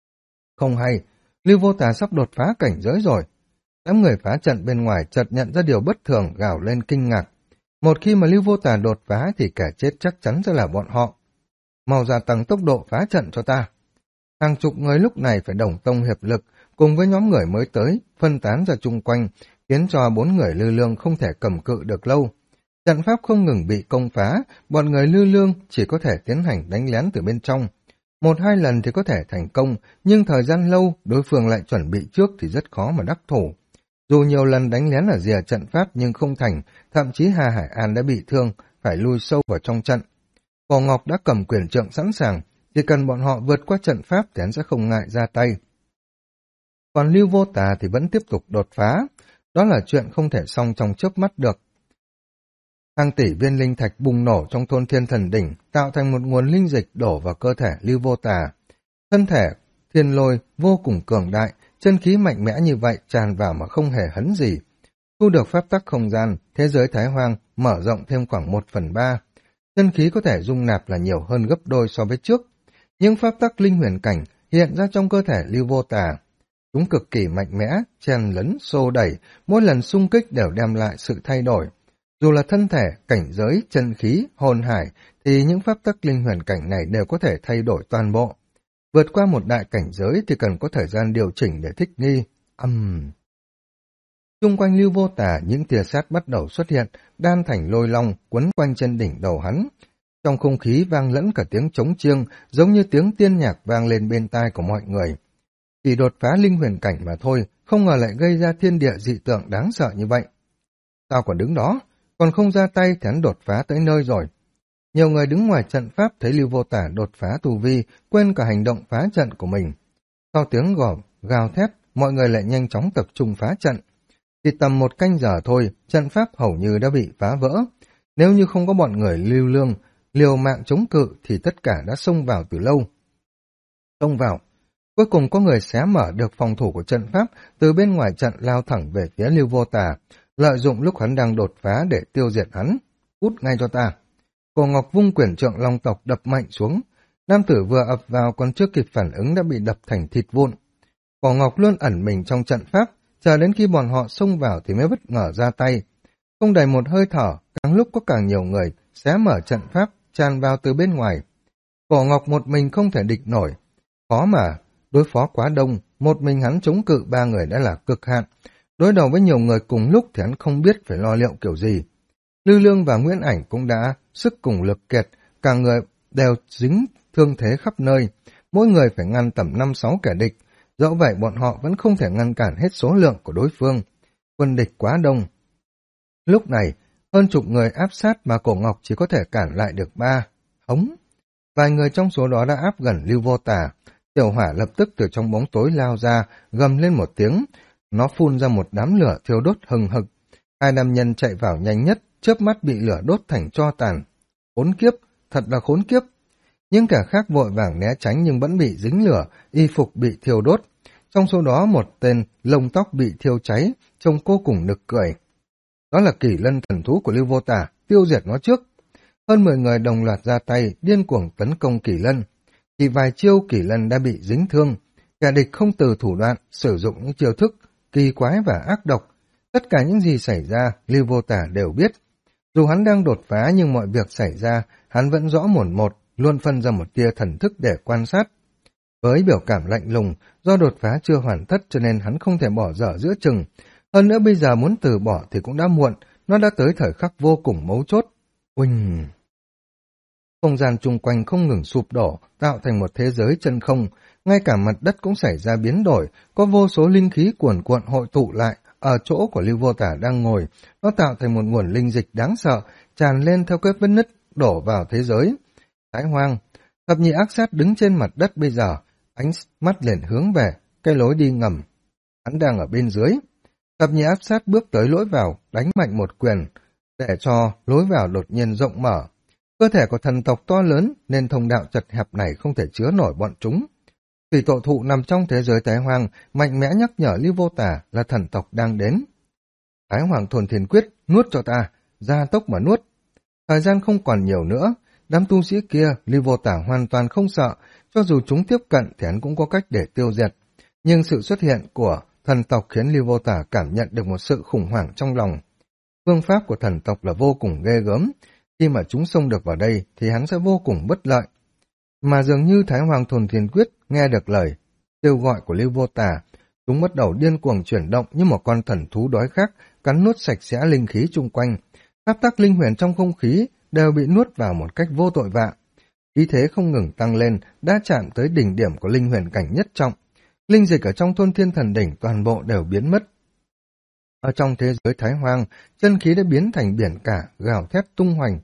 Không hay, Lưu Vô Tả sắp đột phá cảnh giới rồi. Đám người phá trận bên ngoài chợt nhận ra điều bất thường, gào lên kinh ngạc. Một khi mà Lưu Vô Tả đột phá thì kẻ chết chắc chắn sẽ là bọn họ. Mau gia tăng tốc độ phá trận cho ta. Hàng chục người lúc này phải đồng tông hiệp lực, cùng với nhóm người mới tới, phân tán ra chung quanh, khiến cho 4 người Lư Lương không thể cầm cự được lâu. Trận pháp không ngừng bị công phá, bọn người Lư Lương chỉ có thể tiến hành đánh lén từ bên trong. 1-2 lần thì có thể thành công, nhưng thời gian lâu đối phương lại chuẩn bị trước thì rất khó mà đắc thủ. Dù nhiều lần đánh lén ở rìa trận pháp nhưng không thành, thậm chí Hà Hải An đã bị thương, phải lui sâu vào trong trận. Cổ Ngọc đã cầm quyền trượng sẵn sàng, chỉ cần bọn họ vượt qua trận pháp thì hắn sẽ không ngại ra tay. Còn Lưu Vô Tà thì vẫn tiếp tục đột phá, đó là chuyện không thể xong trong chớp mắt được. Hàng tỷ viên linh thạch bùng nổ trong thôn Thiên Thần Đỉnh, tạo thành một nguồn linh dịch đổ vào cơ thể Lưu Vô Tà. Thân thể Thiên Lôi vô cùng cường đại, chân khí mạnh mẽ như vậy tràn vào mà không hề hấn gì. Thu được pháp tắc không gian, thế giới Thái Hoang mở rộng thêm khoảng 1/3. chân khí có thể dung nạp là nhiều hơn gấp đôi so với trước. Những pháp tắc linh huyền cảnh hiện ra trong cơ thể Lưu Vô Tà. Chúng cực kỳ mạnh mẽ, chen lấn, xô đẩy, mỗi lần xung kích đều đem lại sự thay đổi. Dù là thân thể, cảnh giới, chân khí, hồn hải, thì những pháp tắc linh huyền cảnh này đều có thể thay đổi toàn bộ. Vượt qua một đại cảnh giới thì cần có thời gian điều chỉnh để thích nghi. Xung quanh Lưu Vô Tà, những tia sét bắt đầu xuất hiện, đan thành lôi long, quấn quanh trên đỉnh đầu hắn. Trong không khí vang lẫn cả tiếng trống chiêng, giống như tiếng tiên nhạc vang lên bên tai của mọi người. Chỉ đột phá linh huyền cảnh mà thôi, không ngờ lại gây ra thiên địa dị tượng đáng sợ như vậy. Sao còn đứng đó, còn không ra tay thì hắn đột phá tới nơi rồi. Nhiều người đứng ngoài trận pháp thấy Lưu Vô Tà đột phá tu vi, quên cả hành động phá trận của mình. Sau tiếng gào thét, mọi người lại nhanh chóng tập trung phá trận. Chỉ tầm một canh giờ thôi, trận pháp hầu như đã bị phá vỡ. Nếu như không có bọn người lưu lương, liều mạng chống cự thì tất cả đã xông vào từ lâu. Xông vào. Cuối cùng có người xé mở được phòng thủ của trận pháp, từ bên ngoài trận lao thẳng về phía Lưu Vô Tà, lợi dụng lúc hắn đang đột phá để tiêu diệt hắn. Cút ngay cho ta. Cổ Ngọc vung quyển trượng long tộc đập mạnh xuống. Nam tử vừa ập vào còn chưa kịp phản ứng đã bị đập thành thịt vụn. Cổ Ngọc luôn ẩn mình trong trận pháp, chờ đến khi bọn họ xông vào thì mới bất ngờ ra tay. Không đầy một hơi thở, càng lúc có càng nhiều người xé mở trận pháp, tràn vào từ bên ngoài. Cổ Ngọc một mình không thể địch nổi. Khó mà, đối phó quá đông, một mình hắn chống cự ba người đã là cực hạn. Đối đầu với nhiều người cùng lúc thì hắn không biết phải lo liệu kiểu gì. Lư Lương và Nguyễn Ảnh cũng đã sức cùng lực kiệt, cả người đều dính thương thế khắp nơi. Mỗi người phải ngăn tầm 5-6 kẻ địch. Dẫu vậy bọn họ vẫn không thể ngăn cản hết số lượng của đối phương. Quân địch quá đông. Lúc này, hơn chục người áp sát mà Cổ Ngọc chỉ có thể cản lại được 3. Hống! Vài người trong số đó đã áp gần Lưu Vô Tà. Tiểu Hỏa lập tức từ trong bóng tối lao ra, gầm lên một tiếng. Nó phun ra một đám lửa thiêu đốt hừng hực. Hai nam nhân chạy vào nhanh nhất, chớp mắt bị lửa đốt thành tro tàn. Khốn kiếp! Thật là khốn kiếp! Những kẻ khác vội vàng né tránh nhưng vẫn bị dính lửa, y phục bị thiêu đốt. Trong số đó một tên lông tóc bị thiêu cháy, trông vô cùng nực cười. Đó là Kỷ Lân thần thú của Lưu Vô Tà, tiêu diệt nó trước. Hơn 10 người đồng loạt ra tay, điên cuồng tấn công Kỷ Lân. Chỉ vài chiêu Kỷ Lân đã bị dính thương. Kẻ địch không từ thủ đoạn, sử dụng những chiêu thức, kỳ quái và ác độc. Tất cả những gì xảy ra, Lưu Vô Tà đều biết. Dù hắn đang đột phá nhưng mọi việc xảy ra, hắn vẫn rõ mồn một, luôn phân ra một tia thần thức để quan sát. Với biểu cảm lạnh lùng, do đột phá chưa hoàn tất cho nên hắn không thể bỏ dở giữa chừng. Hơn nữa bây giờ muốn từ bỏ thì cũng đã muộn, nó đã tới thời khắc vô cùng mấu chốt. Uỳnh! Không gian chung quanh không ngừng sụp đổ, tạo thành một thế giới chân không. Ngay cả mặt đất cũng xảy ra biến đổi, có vô số linh khí cuồn cuộn hội tụ lại ở chỗ của Lưu Vô Tà đang ngồi. Nó tạo thành một nguồn linh dịch đáng sợ, tràn lên theo các vết nứt, đổ vào thế giới. Thái Hoang, Thập Nhị Ác Sát đứng trên mặt đất bây giờ, ánh mắt liền hướng về cái lối đi ngầm. Hắn đang ở bên dưới. Thập Nhị Ác Sát bước tới lối vào, đánh mạnh một quyền, để cho lối vào đột nhiên rộng mở. Cơ thể của thần tộc to lớn nên thông đạo chật hẹp này không thể chứa nổi bọn chúng. Thủy Tổ Thụ nằm trong thế giới Thái Hoang, mạnh mẽ nhắc nhở Lưu Vô Tà là thần tộc đang đến. Thái Hoàng Thuần Thiền Quyết, nuốt cho ta, gia tốc mà nuốt. Thời gian không còn nhiều nữa, đám tu sĩ kia Lưu Vô Tà hoàn toàn không sợ, cho dù chúng tiếp cận thì hắn cũng có cách để tiêu diệt. Nhưng sự xuất hiện của thần tộc khiến Lưu Vô Tà cảm nhận được một sự khủng hoảng trong lòng. Phương pháp của thần tộc là vô cùng ghê gớm, khi mà chúng xông được vào đây thì hắn sẽ vô cùng bất lợi. Mà dường như Thái Hoàng Thuần Thiền Quyết nghe được lời kêu gọi của Lưu Vô Tà, chúng bắt đầu điên cuồng chuyển động như một con thần thú đói khát, cắn nuốt sạch sẽ linh khí chung quanh. Pháp tắc linh huyền trong không khí đều bị nuốt vào một cách vô tội vạ. Khí thế không ngừng tăng lên, đã chạm tới đỉnh điểm của linh huyền cảnh nhất trọng. Linh dịch ở trong thôn Thiên Thần Đỉnh toàn bộ đều biến mất. Ở trong thế giới Thái Hoang, chân khí đã biến thành biển cả, gào thét tung hoành.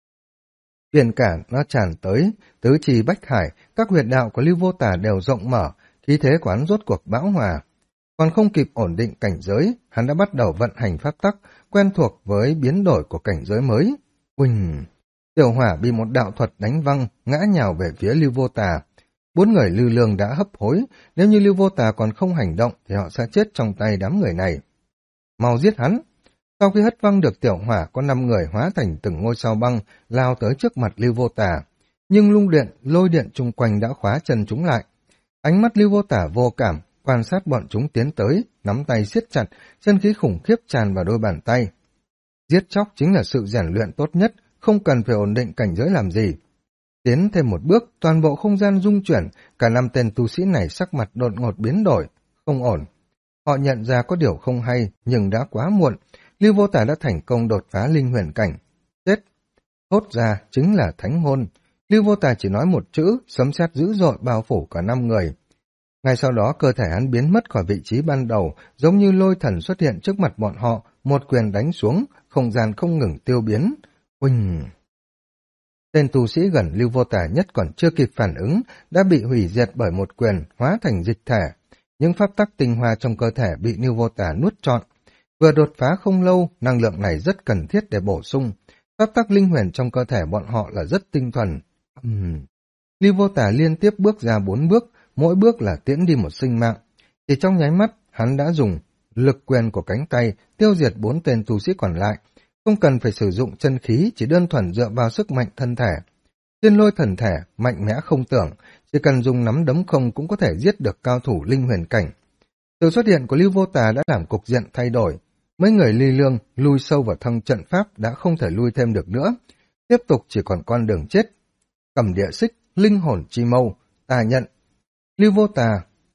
Biển cả nó tràn tới, tứ trì bách hải, các huyệt đạo của Lưu Vô Tà đều rộng mở, khí thế của hắn rốt cuộc bão hòa. Còn không kịp ổn định cảnh giới, hắn đã bắt đầu vận hành pháp tắc, quen thuộc với biến đổi của cảnh giới mới. Uỳnh! Tiểu Hỏa bị một đạo thuật đánh văng, ngã nhào về phía Lưu Vô Tà. 4 người Lư Lương đã hấp hối, nếu như Lưu Vô Tà còn không hành động thì họ sẽ chết trong tay đám người này. Mau giết hắn! Sau khi hất văng được tiểu hỏa, có 5 người hóa thành từng ngôi sao băng lao tới trước mặt Lưu Vô Tà. Nhưng lôi điện chung quanh đã khóa chân chúng lại. Ánh mắt Lưu Vô Tà vô cảm, quan sát bọn chúng tiến tới, nắm tay siết chặt, chân khí khủng khiếp tràn vào đôi bàn tay. Giết chóc chính là sự rèn luyện tốt nhất, không cần phải ổn định cảnh giới làm gì. Tiến thêm một bước, toàn bộ không gian rung chuyển, cả 5 tên tu sĩ này sắc mặt đột ngột biến đổi, không ổn. Họ nhận ra có điều không hay, nhưng đã quá muộn. Lưu Vô Tà đã thành công đột phá linh huyền cảnh. Chết! Thốt ra chính là thánh hôn. Lưu Vô Tà chỉ nói một chữ, sấm sét dữ dội bao phủ cả 5 người. Ngay sau đó cơ thể hắn biến mất khỏi vị trí ban đầu, giống như lôi thần xuất hiện trước mặt bọn họ, một quyền đánh xuống, không gian không ngừng tiêu biến. Uỳnh! Tên tu sĩ gần Lưu Vô Tà nhất còn chưa kịp phản ứng, đã bị hủy diệt bởi một quyền, hóa thành dịch thể. Những pháp tắc tinh hoa trong cơ thể bị Lưu Vô Tà nuốt trọn. Vừa đột phá không lâu, năng lượng này rất cần thiết để bổ sung. Pháp tắc linh huyền trong cơ thể bọn họ là rất tinh thuần. Lưu Vô Tà liên tiếp bước ra 4 bước, mỗi bước là tiễn đi một sinh mạng. Chỉ trong nháy mắt, hắn đã dùng lực quyền của cánh tay tiêu diệt 4 tên tu sĩ còn lại. Không cần phải sử dụng chân khí, chỉ đơn thuần dựa vào sức mạnh thân thể. Thiên lôi thần thể, mạnh mẽ không tưởng, chỉ cần dùng nắm đấm không cũng có thể giết được cao thủ linh huyền cảnh. Sự xuất hiện của Lưu Vô Tà đã làm cục diện thay đổi. Mấy người ly lương lui sâu vào thân trận pháp đã không thể lui thêm được nữa. Tiếp tục chỉ còn con đường chết. Cầm địa xích, linh hồn chi mâu, ta nhận. Lưu Vô Tà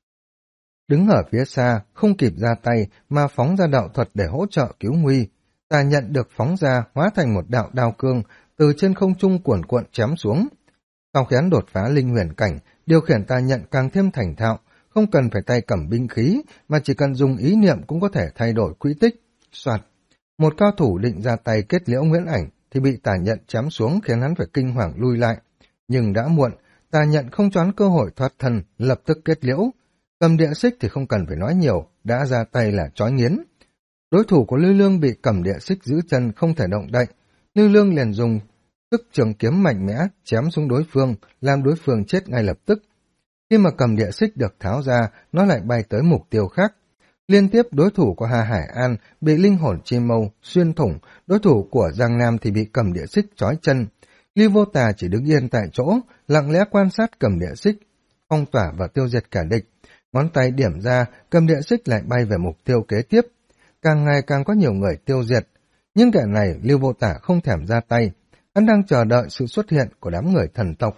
đứng ở phía xa, không kịp ra tay mà phóng ra đạo thuật để hỗ trợ cứu nguy. Ta nhận được phóng ra hóa thành một đạo đao cương từ trên không trung cuồn cuộn chém xuống. Sau khi hắn đột phá linh huyền cảnh, điều khiển ta nhận càng thêm thành thạo, không cần phải tay cầm binh khí, mà chỉ cần dùng ý niệm cũng có thể thay đổi quỹ tích. Soạt, một cao thủ định ra tay kết liễu Nguyễn Ảnh thì bị tà nhận chém xuống khiến hắn phải kinh hoàng lui lại. Nhưng đã muộn, tà nhận không choán cơ hội thoát thân, lập tức kết liễu. Cầm địa xích thì không cần phải nói nhiều, đã ra tay là chói nghiến. Đối thủ của Lư Lương bị cầm địa xích giữ chân không thể động đậy. Lư Lương liền dùng tức trường kiếm mạnh mẽ chém xuống đối phương, làm đối phương chết ngay lập tức. Khi mà cầm địa xích được tháo ra, nó lại bay tới mục tiêu khác. Liên tiếp đối thủ của Hà Hải An bị linh hồn chi mâu xuyên thủng, đối thủ của Giang Nam thì bị cầm địa xích trói chân. Lưu Vô Tà chỉ đứng yên tại chỗ, lặng lẽ quan sát cầm địa xích, phong tỏa và tiêu diệt cả địch. Ngón tay điểm ra, cầm địa xích lại bay về mục tiêu kế tiếp. Càng ngày càng có nhiều người tiêu diệt. Nhưng kẻ này Lưu Vô Tà không thèm ra tay. Hắn đang chờ đợi sự xuất hiện của đám người thần tộc.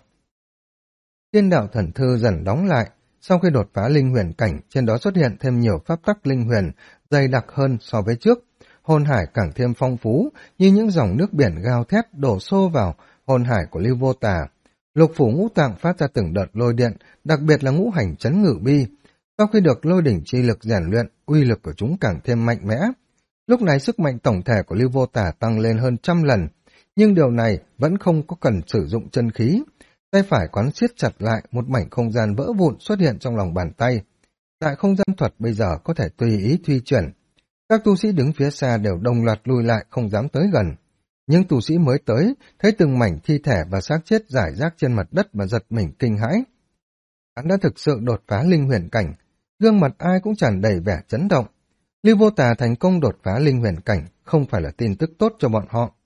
Thiên đạo thần thư dần đóng lại. Sau khi đột phá linh huyền cảnh, trên đó xuất hiện thêm nhiều pháp tắc linh huyền, dày đặc hơn so với trước. Hồn hải càng thêm phong phú, như những dòng nước biển gào thét đổ xô vào hồn hải của Lưu Vô Tà. Lục phủ ngũ tạng phát ra từng đợt lôi điện, đặc biệt là ngũ hành chấn ngự bi. Sau khi được lôi đỉnh chi lực rèn luyện, uy lực của chúng càng thêm mạnh mẽ. Lúc này sức mạnh tổng thể của Lưu Vô Tà tăng lên hơn 100 lần, nhưng điều này vẫn không có cần sử dụng chân khí. Tay phải quán siết chặt lại, một mảnh không gian vỡ vụn xuất hiện trong lòng bàn tay. Tại không gian thuật bây giờ có thể tùy ý thuy chuyển. Các tu sĩ đứng phía xa đều đồng loạt lùi lại, không dám tới gần. Nhưng tu sĩ mới tới, thấy từng mảnh thi thể và xác chết rải rác trên mặt đất mà giật mình kinh hãi. Hắn đã thực sự đột phá linh huyền cảnh, gương mặt ai cũng tràn đầy vẻ chấn động. Lưu Vô Tà thành công đột phá linh huyền cảnh, không phải là tin tức tốt cho bọn họ.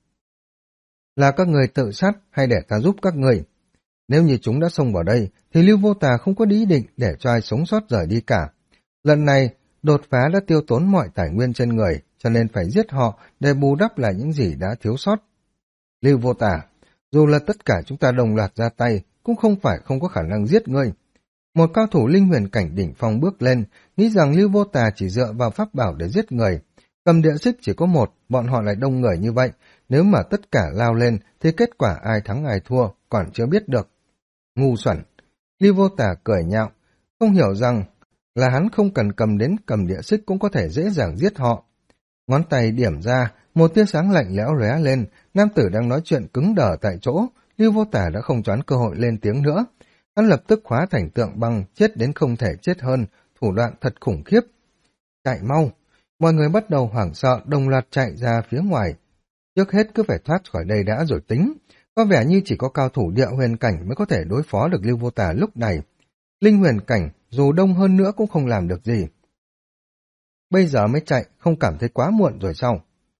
Là các người tự sát hay để ta giúp các người? Nếu như chúng đã xông vào đây, thì Lưu Vô Tà không có ý định để cho ai sống sót rời đi cả. Lần này, đột phá đã tiêu tốn mọi tài nguyên trên người, cho nên phải giết họ để bù đắp lại những gì đã thiếu sót. Lưu Vô Tà, dù là tất cả chúng ta đồng loạt ra tay, cũng không phải không có khả năng giết ngươi. Một cao thủ linh huyền cảnh đỉnh phong bước lên, nghĩ rằng Lưu Vô Tà chỉ dựa vào pháp bảo để giết người. Cầm địa xích chỉ có một, bọn họ lại đông người như vậy. Nếu mà tất cả lao lên, thì kết quả ai thắng ai thua, còn chưa biết được. Ngu xuẩn! Lưu Vô Tà cười nhạo, không hiểu rằng là hắn không cần cầm đến cầm địa xích cũng có thể dễ dàng giết họ. Ngón tay điểm ra, một tia sáng lạnh lẽo lóe lên, nam tử đang nói chuyện cứng đờ tại chỗ. Lưu Vô Tà đã không choán cơ hội lên tiếng nữa. Hắn lập tức hóa thành tượng băng, chết đến không thể chết hơn, thủ đoạn thật khủng khiếp. Chạy mau! Mọi người bắt đầu hoảng sợ, đồng loạt chạy ra phía ngoài. Trước hết cứ phải thoát khỏi đây đã rồi tính. Có vẻ như chỉ có cao thủ địa huyền cảnh mới có thể đối phó được Lưu Vô Tà lúc này. Linh huyền cảnh, dù đông hơn nữa cũng không làm được gì. Bây giờ mới chạy, không cảm thấy quá muộn rồi sao?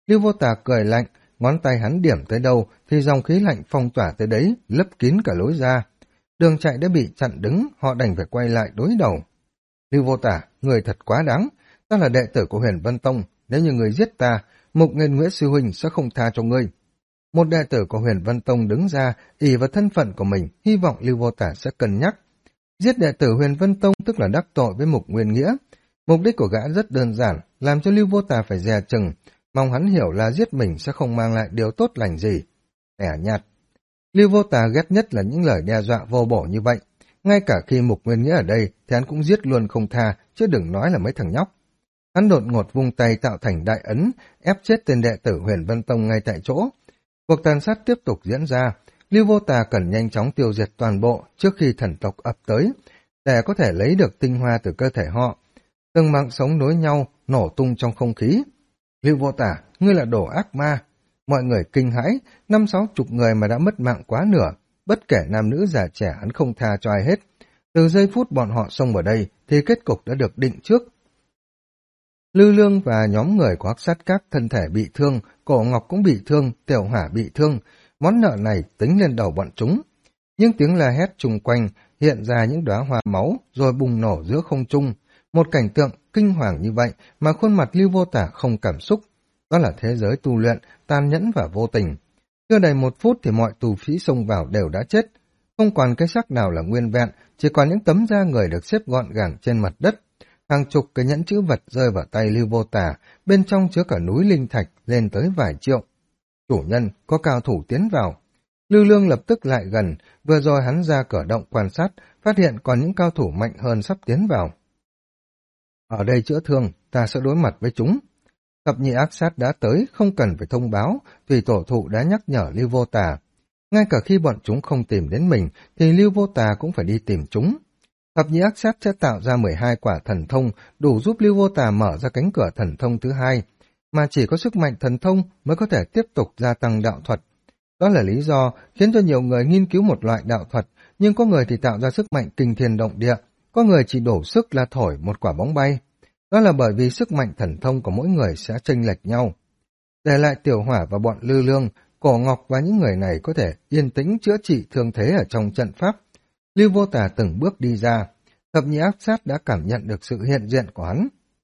Lưu Vô Tà cười lạnh, ngón tay hắn điểm tới đâu thì dòng khí lạnh phong tỏa tới đấy, lấp kín cả lối ra. Đường chạy đã bị chặn đứng, họ đành phải quay lại đối đầu. Lưu Vô Tà, người thật quá đáng, ta là đệ tử của Huyền Vân Tông, nếu như người giết ta, Mục Nghênh Nguyễn sư huynh sẽ không tha cho ngươi. Một đệ tử của Huyền Vân Tông đứng ra, ỷ vào thân phận của mình, hy vọng Lưu Vô Tà sẽ cân nhắc. Giết đệ tử Huyền Vân Tông tức là đắc tội với Mục Nguyên Nghĩa. Mục đích của gã rất đơn giản, làm cho Lưu Vô Tà phải dè chừng, mong hắn hiểu là giết mình sẽ không mang lại điều tốt lành gì. Tẻ nhạt. Lưu Vô Tà ghét nhất là những lời đe dọa vô bổ như vậy. Ngay cả khi Mục Nguyên Nghĩa ở đây thì hắn cũng giết luôn không tha, chứ đừng nói là mấy thằng nhóc. Hắn đột ngột vung tay tạo thành đại ấn, ép chết tên đệ tử Huyền Vân Tông ngay tại chỗ. Cuộc tàn sát tiếp tục diễn ra, Lưu Vô Tà cần nhanh chóng tiêu diệt toàn bộ trước khi thần tộc ập tới, để có thể lấy được tinh hoa từ cơ thể họ. Từng mạng sống nối nhau, nổ tung trong không khí. Lưu Vô Tà, ngươi là đồ ác ma. Mọi người kinh hãi, 50-60 người mà đã mất mạng quá nửa, bất kể nam nữ già trẻ hắn không tha cho ai hết. Từ giây phút bọn họ xông vào đây thì kết cục đã được định trước. Lư Lương và nhóm người của Hắc Sát Các thân thể bị thương, Cổ Ngọc cũng bị thương, Tiểu Hỏa bị thương. Món nợ này tính lên đầu bọn chúng. Những tiếng la hét chung quanh hiện ra những đóa hoa máu rồi bùng nổ giữa không trung. Một cảnh tượng kinh hoàng như vậy mà khuôn mặt Lưu Vô Tà không cảm xúc. Đó là thế giới tu luyện, tàn nhẫn và vô tình. Chưa đầy 1 phút thì mọi tù phí xông vào đều đã chết. Không còn cái xác nào là nguyên vẹn, chỉ còn những tấm da người được xếp gọn gàng trên mặt đất. Hàng chục cái nhẫn chữ vật rơi vào tay Lưu Vô Tà, bên trong chứa cả núi linh thạch lên tới vài triệu. Chủ nhân, có cao thủ tiến vào. Lưu Lương lập tức lại gần, vừa rồi hắn ra cửa động quan sát, phát hiện còn những cao thủ mạnh hơn sắp tiến vào. Ở đây chữa thương, ta sẽ đối mặt với chúng. Thập nhị ác sát đã tới, không cần phải thông báo, Thủy Tổ Thụ đã nhắc nhở Lưu Vô Tà. Ngay cả khi bọn chúng không tìm đến mình, thì Lưu Vô Tà cũng phải đi tìm chúng. Thập nhị ác sát sẽ tạo ra 12 quả thần thông, đủ giúp Lưu Vô Tà mở ra cánh cửa thần thông thứ 2, mà chỉ có sức mạnh thần thông mới có thể tiếp tục gia tăng đạo thuật. Đó là lý do khiến cho nhiều người nghiên cứu một loại đạo thuật, nhưng có người thì tạo ra sức mạnh kinh thiên động địa, có người chỉ đổ sức là thổi một quả bóng bay. Đó là bởi vì sức mạnh thần thông của mỗi người sẽ chênh lệch nhau. Để lại Tiểu Hỏa và bọn Lư Lương, Cổ Ngọc và những người này có thể yên tĩnh chữa trị thương thế ở trong trận pháp. Lưu Vô Tà từng bước đi ra, thập nhị ác sát đã cảm nhận được sự hiện diện của hắn.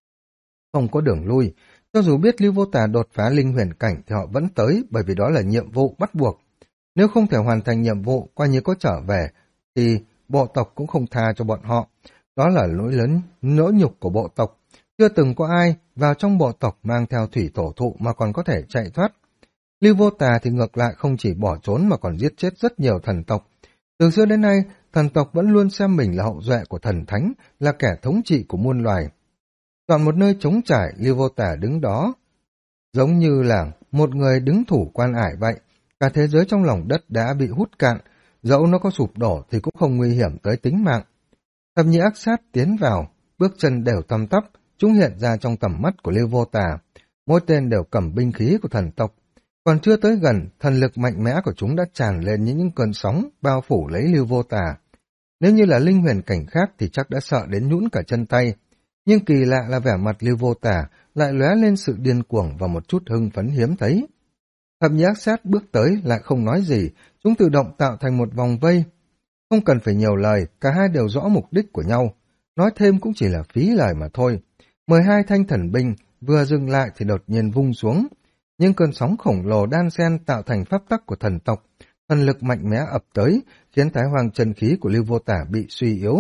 Không có đường lui, cho dù biết Lưu Vô Tà đột phá linh huyền cảnh thì họ vẫn tới, bởi vì đó là nhiệm vụ bắt buộc. Nếu không thể hoàn thành nhiệm vụ, coi như có trở về, thì bộ tộc cũng không tha cho bọn họ. Đó là nỗi nhục của bộ tộc. Chưa từng có ai vào trong bộ tộc mang theo Thủy Tổ Thụ mà còn có thể chạy thoát. Lưu Vô Tà thì ngược lại không chỉ bỏ trốn mà còn giết chết rất nhiều thần tộc. Từ xưa đến nay, thần tộc vẫn luôn xem mình là hậu duệ của thần thánh, là kẻ thống trị của muôn loài. Chọn một nơi trống trải, Lưu Vô Tà đứng đó, giống như là một người đứng thủ quan ải vậy. Cả thế giới trong lòng đất đã bị hút cạn, dẫu nó có sụp đổ thì cũng không nguy hiểm tới tính mạng. Thập nhị ác sát tiến vào, bước chân đều tăm tắp, chúng hiện ra trong tầm mắt của Lưu Vô Tà. Mỗi tên đều cầm binh khí của thần tộc. Còn chưa tới gần, thần lực mạnh mẽ của chúng đã tràn lên những cơn sóng bao phủ lấy Lưu Vô Tà. Nếu như là linh huyền cảnh khác thì chắc đã sợ đến nhũn cả chân tay. Nhưng kỳ lạ là vẻ mặt Lưu Vô Tà lại lóe lên sự điên cuồng và một chút hưng phấn hiếm thấy. Thập nhị ác sát bước tới lại không nói gì, chúng tự động tạo thành một vòng vây. Không cần phải nhiều lời, cả hai đều rõ mục đích của nhau. Nói thêm cũng chỉ là phí lời mà thôi. 12 thanh thần binh vừa dừng lại thì đột nhiên vung xuống. Nhưng cơn sóng khổng lồ đan xen tạo thành pháp tắc của thần tộc, thần lực mạnh mẽ ập tới, khiến Thái Hoàng chân khí của Lưu Vô Tà bị suy yếu.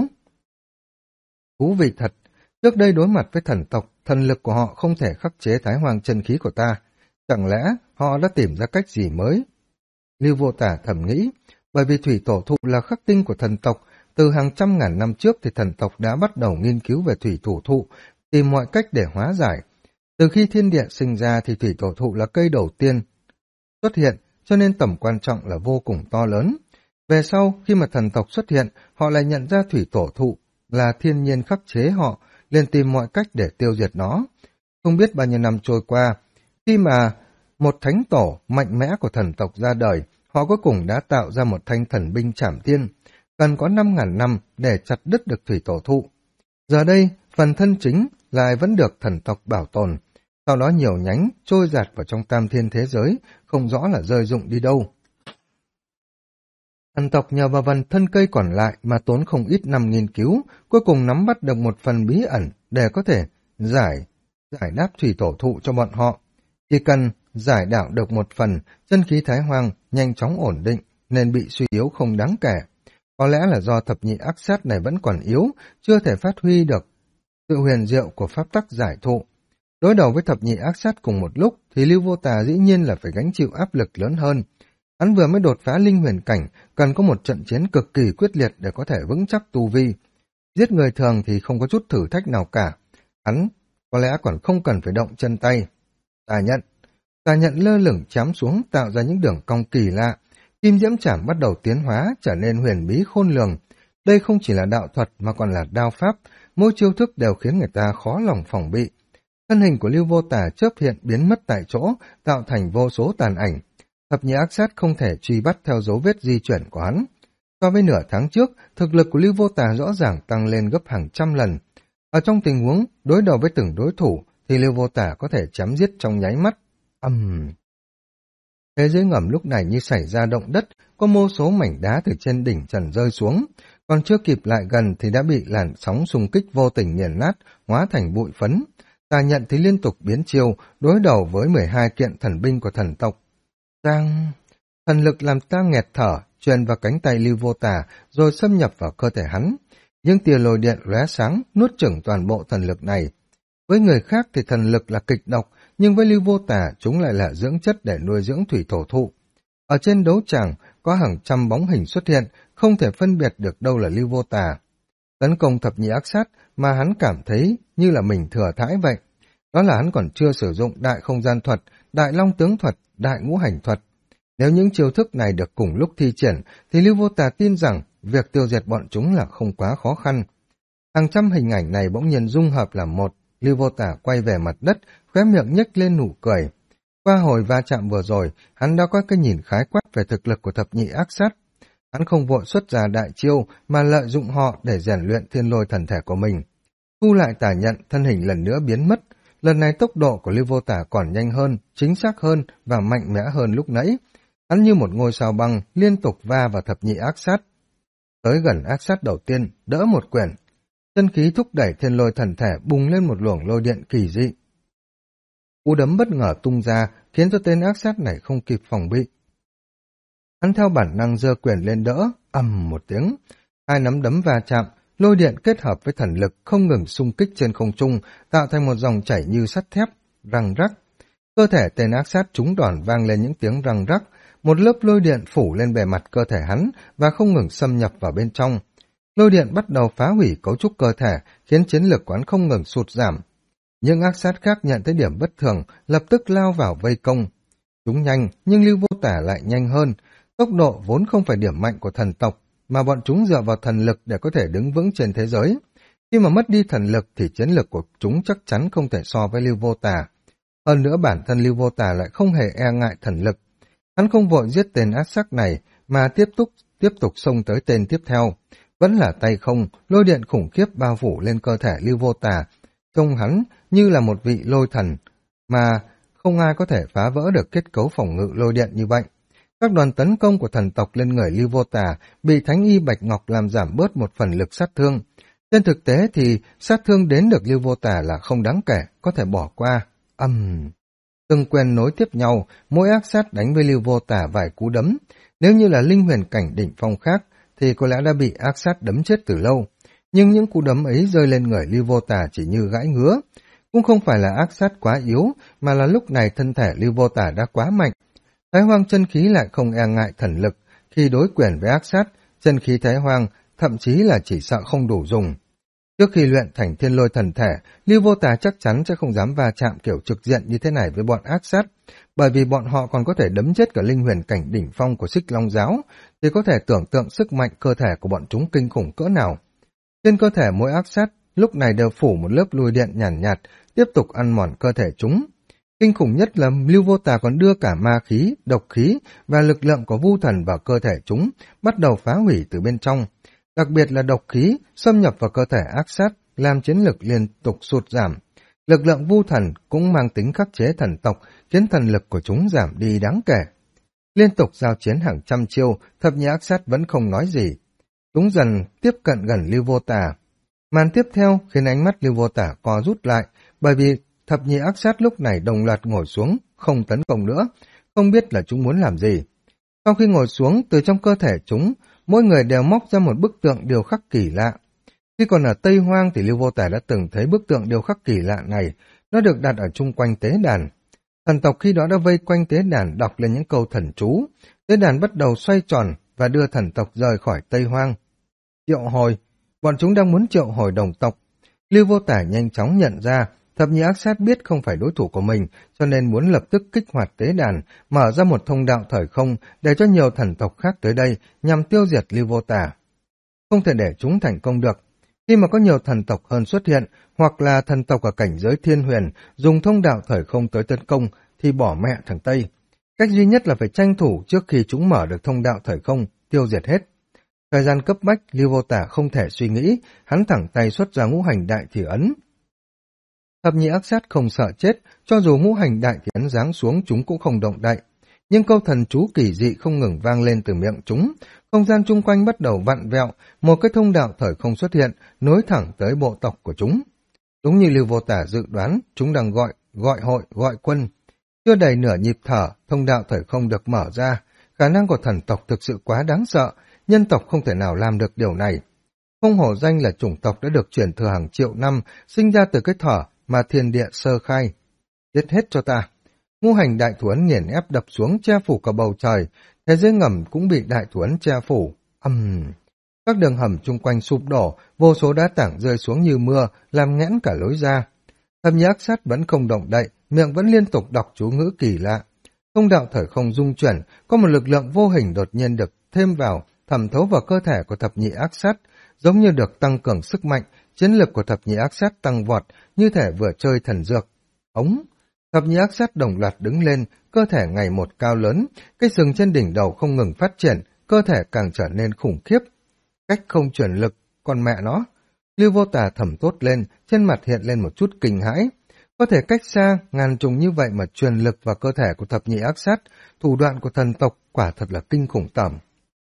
Thú vị thật, trước đây đối mặt với thần tộc, thần lực của họ không thể khắc chế Thái Hoàng chân khí của ta. Chẳng lẽ họ đã tìm ra cách gì mới? Lưu Vô Tà thầm nghĩ, bởi vì Thủy Tổ Thụ là khắc tinh của thần tộc, từ hàng trăm ngàn năm trước thì thần tộc đã bắt đầu nghiên cứu về Thủy Tổ Thụ, tìm mọi cách để hóa giải. Từ khi thiên địa sinh ra thì Thủy Tổ Thụ là cây đầu tiên xuất hiện, cho nên tầm quan trọng là vô cùng to lớn. Về sau, khi mà thần tộc xuất hiện, họ lại nhận ra Thủy Tổ Thụ là thiên nhiên khắc chế họ, liền tìm mọi cách để tiêu diệt nó. Không biết bao nhiêu năm trôi qua, khi mà một thánh tổ mạnh mẽ của thần tộc ra đời, họ cuối cùng đã tạo ra một thanh thần binh trảm thiên, cần có 5.000 năm để chặt đứt được Thủy Tổ Thụ. Giờ đây, phần thân chính lại vẫn được thần tộc bảo tồn. sau đó nhiều nhánh trôi dạt vào trong tam thiên thế giới, không rõ là rơi rụng đi đâu. Thần tộc nhờ vào vần thân cây còn lại mà tốn không ít năm nghiên cứu, cuối cùng nắm bắt được một phần bí ẩn để có thể giải đáp thủy tổ thụ cho bọn họ. Chỉ cần giải đảo được một phần, chân khí Thái Hoang nhanh chóng ổn định nên bị suy yếu không đáng kể. Có lẽ là do thập nhị ác sát này vẫn còn yếu, chưa thể phát huy được sự huyền diệu của pháp tắc giải thụ. Đối đầu với thập nhị ác sát cùng một lúc thì Lưu Vô Tà dĩ nhiên là phải gánh chịu áp lực lớn hơn. Hắn vừa mới đột phá linh huyền cảnh, cần có một trận chiến cực kỳ quyết liệt để có thể vững chắc tu vi. Giết người thường thì không có chút thử thách nào cả. Hắn có lẽ còn không cần phải động chân tay. Tà nhận lơ lửng chám xuống tạo ra những đường cong kỳ lạ. Kim diễm trảm bắt đầu tiến hóa, trở nên huyền bí khôn lường. Đây không chỉ là đạo thuật mà còn là đao pháp, mỗi chiêu thức đều khiến người ta khó lòng phòng bị. Thân hình của Lưu Vô Tà chớp hiện biến mất tại chỗ, tạo thành vô số tàn ảnh. Thập nhị ác sát không thể truy bắt theo dấu vết di chuyển của hắn. So với nửa tháng trước, thực lực của Lưu Vô Tà rõ ràng tăng lên gấp hàng trăm lần. Ở trong tình huống đối đầu với từng đối thủ, thì Lưu Vô Tà có thể chém giết trong nháy mắt. Thế giới ngầm lúc này như xảy ra động đất, có vô số mảnh đá từ trên đỉnh trần rơi xuống, còn chưa kịp lại gần thì đã bị làn sóng xung kích vô tình nghiền nát, hóa thành bụi phấn. Tà nhận thì liên tục biến chiêu, đối đầu với 12 kiện thần binh của thần tộc. Thần lực làm ta nghẹt thở, truyền vào cánh tay Lưu Vô Tà, rồi xâm nhập vào cơ thể hắn. Những tia lôi điện lóe sáng, nuốt chửng toàn bộ thần lực này. Với người khác thì thần lực là kịch độc, nhưng với Lưu Vô Tà chúng lại là dưỡng chất để nuôi dưỡng thủy thổ thụ. Ở trên đấu tràng có hàng trăm bóng hình xuất hiện, không thể phân biệt được đâu là Lưu Vô Tà. Tấn công thập nhị ác sát mà hắn cảm thấy như là mình thừa thãi vậy. Đó là hắn còn chưa sử dụng đại không gian thuật, đại long tướng thuật, đại ngũ hành thuật. Nếu những chiêu thức này được cùng lúc thi triển, thì Lưu Vô Tà tin rằng việc tiêu diệt bọn chúng là không quá khó khăn. Hàng trăm hình ảnh này bỗng nhiên dung hợp làm một, Lưu Vô Tà quay về mặt đất, khóe miệng nhếch lên nụ cười. Qua hồi va chạm vừa rồi, hắn đã có cái nhìn khái quát về thực lực của thập nhị ác sát. Hắn không vội xuất ra đại chiêu mà lợi dụng họ để rèn luyện thiên lôi thần thể của mình. Thu lại tà nhận, thân hình lần nữa biến mất. Lần này tốc độ của Lưu Vô Tà còn nhanh hơn, chính xác hơn và mạnh mẽ hơn lúc nãy. Hắn như một ngôi sao băng liên tục va vào thập nhị ác sát. Tới gần ác sát đầu tiên, đỡ một quyển. Chân khí thúc đẩy thiên lôi thần thể bùng lên một luồng lôi điện kỳ dị. Cú đấm bất ngờ tung ra khiến cho tên ác sát này không kịp phòng bị. Hắn theo bản năng giơ quyền lên đỡ, ầm một tiếng. Hai nắm đấm va chạm, lôi điện kết hợp với thần lực không ngừng xung kích trên không trung, tạo thành một dòng chảy như sắt thép, răng rắc. Cơ thể tên ác sát trúng đòn vang lên những tiếng răng rắc, một lớp lôi điện phủ lên bề mặt cơ thể hắn và không ngừng xâm nhập vào bên trong. Lôi điện bắt đầu phá hủy cấu trúc cơ thể, khiến chiến lực quán không ngừng sụt giảm. Những ác sát khác nhận thấy điểm bất thường, lập tức lao vào vây công. Chúng nhanh, nhưng Lưu Vô Tà lại nhanh hơn. Tốc độ vốn không phải điểm mạnh của thần tộc, mà bọn chúng dựa vào thần lực để có thể đứng vững trên thế giới. Khi mà mất đi thần lực thì chiến lực của chúng chắc chắn không thể so với Lưu Vô Tà. Hơn nữa bản thân Lưu Vô Tà lại không hề e ngại thần lực. Hắn không vội giết tên ác sắc này, mà tiếp tục xông tới tên tiếp theo. Vẫn là tay không, lôi điện khủng khiếp bao phủ lên cơ thể Lưu Vô Tà. Trông hắn như là một vị lôi thần, mà không ai có thể phá vỡ được kết cấu phòng ngự lôi điện như vậy. Các đoàn tấn công của thần tộc lên người Lưu Vô Tà bị Thánh Y Bạch Ngọc làm giảm bớt một phần lực sát thương. Trên thực tế thì sát thương đến được Lưu Vô Tà là không đáng kể, có thể bỏ qua. Từng quyền nối tiếp nhau, mỗi ác sát đánh với Lưu Vô Tà vài cú đấm. Nếu như là linh huyền cảnh đỉnh phong khác, thì có lẽ đã bị ác sát đấm chết từ lâu. Nhưng những cú đấm ấy rơi lên người Lưu Vô Tà chỉ như gãi ngứa. Cũng không phải là ác sát quá yếu, mà là lúc này thân thể Lưu Vô Tà đã quá mạnh. Thái Hoang chân khí lại không e ngại thần lực. Khi đối quyền với ác sát, chân khí Thái Hoang thậm chí là chỉ sợ không đủ dùng. Trước khi luyện thành thiên lôi thần thể, Lưu Vô Tà chắc chắn sẽ không dám va chạm kiểu trực diện như thế này với bọn ác sát, bởi vì bọn họ còn có thể đấm chết cả linh huyền cảnh đỉnh phong của Xích Long giáo, thì có thể tưởng tượng sức mạnh cơ thể của bọn chúng kinh khủng cỡ nào. Trên cơ thể mỗi ác sát lúc này đều phủ một lớp lôi điện nhàn nhạt, tiếp tục ăn mòn cơ thể chúng. Kinh khủng nhất là Lưu Vô Tà còn đưa cả ma khí, độc khí và lực lượng của vu thần vào cơ thể chúng, bắt đầu phá hủy từ bên trong. Đặc biệt là độc khí xâm nhập vào cơ thể ác sát, làm chiến lực liên tục sụt giảm. Lực lượng vu thần cũng mang tính khắc chế thần tộc, khiến thần lực của chúng giảm đi đáng kể. Liên tục giao chiến hàng trăm chiêu, thập nhị ác sát vẫn không nói gì. Chúng dần tiếp cận gần Lưu Vô Tà. Màn tiếp theo khiến ánh mắt Lưu Vô Tà co rút lại, bởi vì thập nhị ác sát lúc này đồng loạt ngồi xuống, không tấn công nữa, không biết là chúng muốn làm gì. Sau khi ngồi xuống, từ trong cơ thể chúng, mỗi người đều móc ra một bức tượng điêu khắc kỳ lạ. Khi còn ở Tây Hoang thì Lưu Vô Tà đã từng thấy bức tượng điêu khắc kỳ lạ này, nó được đặt ở chung quanh tế đàn. Thần tộc khi đó đã vây quanh tế đàn đọc lên những câu thần chú, tế đàn bắt đầu xoay tròn và đưa thần tộc rời khỏi Tây Hoang. Triệu hồi, bọn chúng đang muốn triệu hồi đồng tộc. Lưu Vô Tà nhanh chóng nhận ra, thập nhị ác sát biết không phải đối thủ của mình, cho nên muốn lập tức kích hoạt tế đàn, mở ra một thông đạo thời không để cho nhiều thần tộc khác tới đây nhằm tiêu diệt Lưu Vô Tà. Không thể để chúng thành công được. Khi mà có nhiều thần tộc hơn xuất hiện, hoặc là thần tộc ở cảnh giới thiên huyền dùng thông đạo thời không tới tấn công, thì bỏ mẹ thằng Tây. Cách duy nhất là phải tranh thủ trước khi chúng mở được thông đạo thời không, tiêu diệt hết. Thời gian cấp bách, Lưu Vô Tà không thể suy nghĩ, hắn thẳng tay xuất ra ngũ hành đại thị ấn. Thập nhị ác sát không sợ chết, cho dù ngũ hành đại thị ấn giáng xuống chúng cũng không động đậy. Nhưng câu thần chú kỳ dị không ngừng vang lên từ miệng chúng, không gian chung quanh bắt đầu vặn vẹo, một cái thông đạo thời không xuất hiện, nối thẳng tới bộ tộc của chúng. Đúng như Lưu Vô Tà dự đoán, chúng đang gọi hội, gọi quân. Chưa đầy nửa nhịp thở, thông đạo thời không được mở ra, khả năng của thần tộc thực sự quá đáng sợ, nhân tộc không thể nào làm được điều này. Không hổ danh là chủng tộc đã được truyền thừa hàng triệu năm, sinh ra từ cái thở mà thiên địa sơ khai. Giết hết cho ta. Ngũ hành đại thủ ấn nghiền ép đập xuống che phủ cả bầu trời, thế giới ngầm cũng bị đại thủ ấn che phủ. Các đường hầm chung quanh sụp đổ, vô số đá tảng rơi xuống như mưa, làm nghẽn cả lối ra. Thập nhị ác sát vẫn không động đậy, miệng vẫn liên tục đọc chú ngữ kỳ lạ. Thông đạo thời không dung chuyển, có một lực lượng vô hình đột nhiên được thêm vào, thẩm thấu vào cơ thể của thập nhị ác sát, giống như được tăng cường sức mạnh, chiến lực của thập nhị ác sát tăng vọt, như thể vừa chơi thần dược. Thập nhị ác sát đồng loạt đứng lên, cơ thể ngày một cao lớn, cái sừng trên đỉnh đầu không ngừng phát triển, cơ thể càng trở nên khủng khiếp. Cách không chuyển lực, còn mẹ nó. Lưu Vô Tà thầm tốt lên, trên mặt hiện lên một chút kinh hãi. Có thể cách xa, ngàn trùng như vậy mà truyền lực vào cơ thể của thập nhị ác sát, thủ đoạn của thần tộc quả thật là kinh khủng tởm.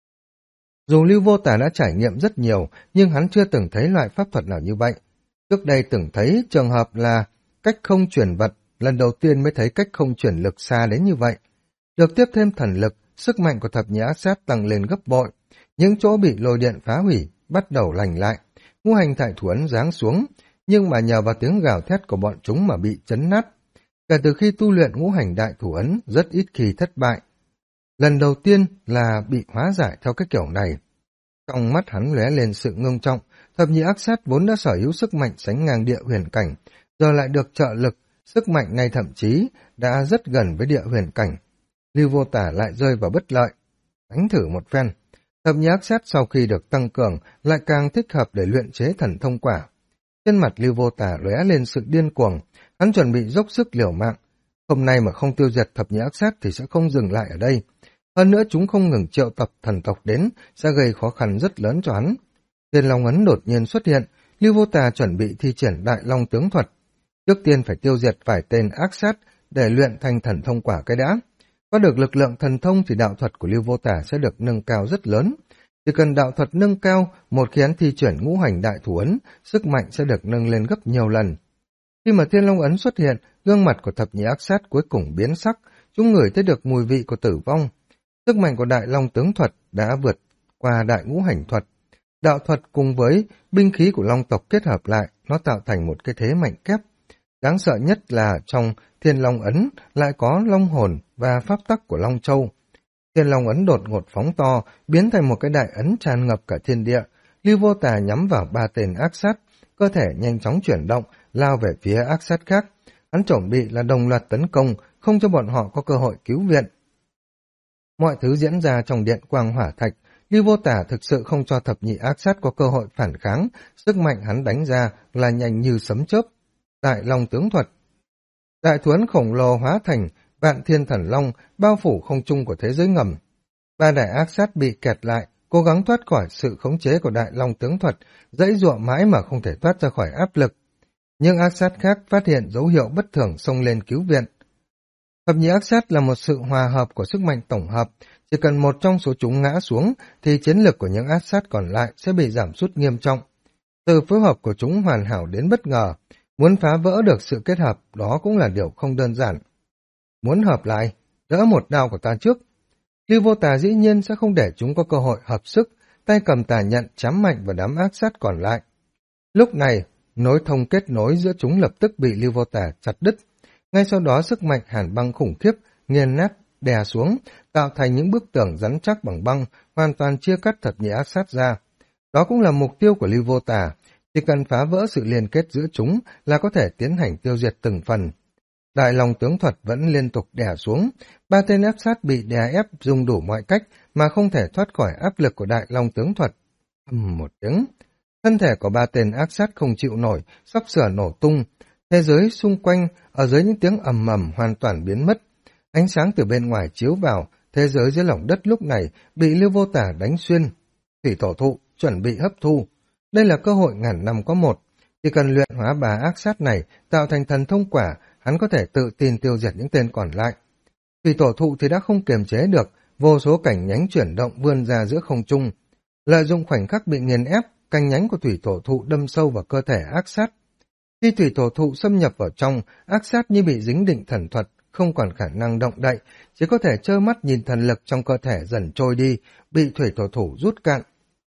Dù Lưu Vô Tà đã trải nghiệm rất nhiều, nhưng hắn chưa từng thấy loại pháp thuật nào như vậy. Trước đây từng thấy trường hợp là cách không chuyển vật, lần đầu tiên mới thấy cách không chuyển lực xa đến như vậy. Được tiếp thêm thần lực, sức mạnh của thập nhị ác sát tăng lên gấp bội. Những chỗ bị lôi điện phá hủy, bắt đầu lành lại. Ngũ hành đại thủ ấn giáng xuống, nhưng mà nhờ vào tiếng gào thét của bọn chúng mà bị chấn nát. Kể từ khi tu luyện ngũ hành đại thủ ấn, rất ít khi thất bại. Lần đầu tiên là bị hóa giải theo cái kiểu này. Trong mắt hắn lóe lên sự ngưng trọng, thập nhị ác sát vốn đã sở hữu sức mạnh sánh ngang địa huyền cảnh, giờ lại được trợ lực, sức mạnh này thậm chí đã rất gần với địa huyền cảnh. Lưu Vô Tà lại rơi vào bất lợi. Đánh thử một phen. Thập nhị ác sát sau khi được tăng cường lại càng thích hợp để luyện chế thần thông quả. Trên mặt Lưu Vô Tà lóe lên sự điên cuồng, hắn chuẩn bị dốc sức liều mạng. Hôm nay mà không tiêu diệt thập nhị ác sát thì sẽ không dừng lại ở đây. Hơn nữa chúng không ngừng triệu tập thần tộc đến, sẽ gây khó khăn rất lớn cho hắn. Thiên Long ấn đột nhiên xuất hiện, Lưu Vô Tà chuẩn bị thi triển Đại Long tướng thuật. Trước tiên phải tiêu diệt vài tên ác sát để luyện thành thần thông quả cái đã. Có được lực lượng thần thông thì đạo thuật của Lưu Vô Tà sẽ được nâng cao rất lớn. Chỉ cần đạo thuật nâng cao, một khi hắn thi triển ngũ hành đại thủ ấn, sức mạnh sẽ được nâng lên gấp nhiều lần. Khi mà Thiên Long ấn xuất hiện, gương mặt của thập nhị ác sát cuối cùng biến sắc, chúng ngửi thấy được mùi vị của tử vong. Sức mạnh của Đại Long tướng thuật đã vượt qua đại ngũ hành thuật. Đạo thuật cùng với binh khí của Long tộc kết hợp lại, nó tạo thành một cái thế mạnh kép. Đáng sợ nhất là trong Thiên Long ấn lại có Long hồn và pháp tắc của Long Châu. Thiên Long ấn đột ngột phóng to, biến thành một cái đại ấn tràn ngập cả thiên địa. Lưu Vô Tà nhắm vào 3 tên ác sát, cơ thể nhanh chóng chuyển động, lao về phía ác sát khác. Hắn chuẩn bị là đồng loạt tấn công, không cho bọn họ có cơ hội cứu viện. Mọi thứ diễn ra trong điện quang hỏa thạch, Lưu Vô Tà thực sự không cho thập nhị ác sát có cơ hội phản kháng, sức mạnh hắn đánh ra là nhanh như sấm chớp. Đại Long tướng thuật. Đại thủ ấn khổng lồ hóa thành vạn thiên thần long, bao phủ không trung của thế giới ngầm. 3 đại ác sát bị kẹt lại, cố gắng thoát khỏi sự khống chế của Đại Long tướng thuật, dãy dụa mãi mà không thể thoát ra khỏi áp lực. Nhưng ác sát khác phát hiện dấu hiệu bất thường xông lên cứu viện. Thập nhị ác sát là một sự hòa hợp của sức mạnh tổng hợp, chỉ cần một trong số chúng ngã xuống thì chiến lực của những ác sát còn lại sẽ bị giảm sút nghiêm trọng. Sự phối hợp của chúng hoàn hảo đến bất ngờ, muốn phá vỡ được sự kết hợp đó cũng là điều không đơn giản. Muốn hợp lại, đỡ một đao của ta trước. Lưu Vô Tà dĩ nhiên sẽ không để chúng có cơ hội hợp sức, tay cầm tà nhận chém mạnh vào đám ác sát còn lại. Lúc này, nối thông kết nối giữa chúng lập tức bị Lưu Vô Tà chặt đứt. Ngay sau đó sức mạnh hàn băng khủng khiếp, nghiền nát, đè xuống, tạo thành những bức tường rắn chắc bằng băng, hoàn toàn chia cắt thập nhị ác sát ra. Đó cũng là mục tiêu của Lưu Vô Tà, chỉ cần phá vỡ sự liên kết giữa chúng là có thể tiến hành tiêu diệt từng phần. Đại Long tướng thuật vẫn liên tục đè xuống, ba tên ép sát bị đè ép dùng đủ mọi cách mà không thể thoát khỏi áp lực của Đại Long tướng thuật. Một tiếng, thân thể của ba tên ác sát không chịu nổi, sắp sửa nổ tung. Thế giới xung quanh, ở dưới những tiếng ầm ầm hoàn toàn biến mất. Ánh sáng từ bên ngoài chiếu vào, thế giới dưới lòng đất lúc này bị Lưu Vô Tà đánh xuyên. Thủy tổ thụ chuẩn bị hấp thu. Đây là cơ hội ngàn năm có một. Chỉ cần luyện hóa bà ác sát này, tạo thành thần thông quả, hắn có thể tự tin tiêu diệt những tên còn lại. Thủy tổ thụ thì đã không kiềm chế được, vô số cảnh nhánh chuyển động vươn ra giữa không trung. Lợi dụng khoảnh khắc bị nghiền ép, cành nhánh của thủy tổ thụ đâm sâu vào cơ thể ác sát. Khi thủy tổ thụ xâm nhập vào trong, ác sát như bị dính định thần thuật, không còn khả năng động đậy, chỉ có thể trơ mắt nhìn thần lực trong cơ thể dần trôi đi, bị thủy tổ thụ rút cạn.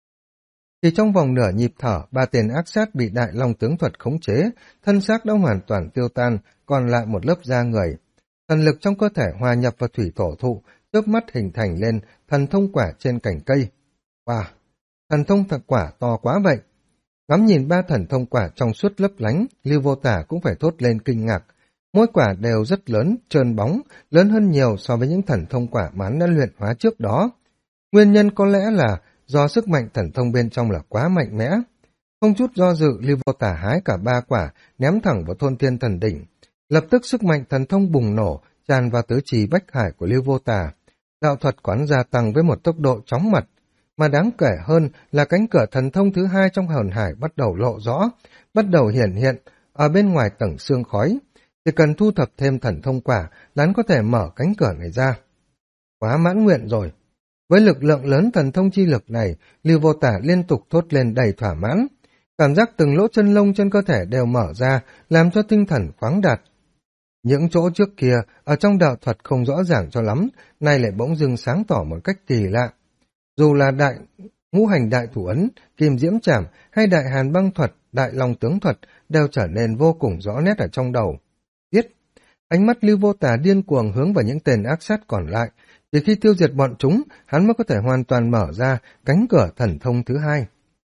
Chỉ trong vòng nửa nhịp thở, ba tên ác sát bị Đại Long tướng thuật khống chế, thân xác đã hoàn toàn tiêu tan, còn lại một lớp da người. Thần lực trong cơ thể hòa nhập vào thủy tổ thụ, chớp mắt hình thành lên thần thông quả trên cành cây. Wow! Thần thông thật quả to quá vậy! Ngắm nhìn ba thần thông quả trong suốt lấp lánh, Lưu Vô Tà cũng phải thốt lên kinh ngạc. Mỗi quả đều rất lớn, trơn bóng, lớn hơn nhiều so với những thần thông quả mà hắn đã luyện hóa trước đó. Nguyên nhân có lẽ là do sức mạnh thần thông bên trong là quá mạnh mẽ. Không chút do dự, Lưu Vô Tà hái cả ba quả, ném thẳng vào Thôn Thiên Thần Đỉnh. Lập tức sức mạnh thần thông bùng nổ, tràn vào tứ trì bách hải của Lưu Vô Tà. Đạo thuật quán gia tăng với một tốc độ chóng mặt. Mà đáng kể hơn là cánh cửa thần thông thứ hai trong hồn hải bắt đầu lộ rõ, bắt đầu hiển hiện ở bên ngoài tầng xương khói. Chỉ cần thu thập thêm thần thông quả, hắn có thể mở cánh cửa này ra. Quá mãn nguyện rồi. Với lực lượng lớn thần thông chi lực này, Lưu Vô Tà liên tục thốt lên đầy thỏa mãn. Cảm giác từng lỗ chân lông trên cơ thể đều mở ra, làm cho tinh thần khoáng đạt. Những chỗ trước kia, ở trong đạo thuật không rõ ràng cho lắm, nay lại bỗng dưng sáng tỏ một cách kỳ lạ. Dù là ngũ hành đại thủ ấn, kim diễm trảm hay đại hàn băng thuật, đại long tướng thuật đều trở nên vô cùng rõ nét ở trong đầu. Biết, ánh mắt Lưu Vô Tà điên cuồng hướng vào những tên ác sát còn lại, chỉ khi tiêu diệt bọn chúng, hắn mới có thể hoàn toàn mở ra cánh cửa thần thông thứ hai.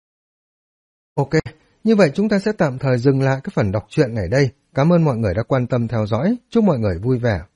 Ok, như vậy chúng ta sẽ tạm thời dừng lại cái phần đọc truyện này đây. Cảm ơn mọi người đã quan tâm theo dõi, chúc mọi người vui vẻ.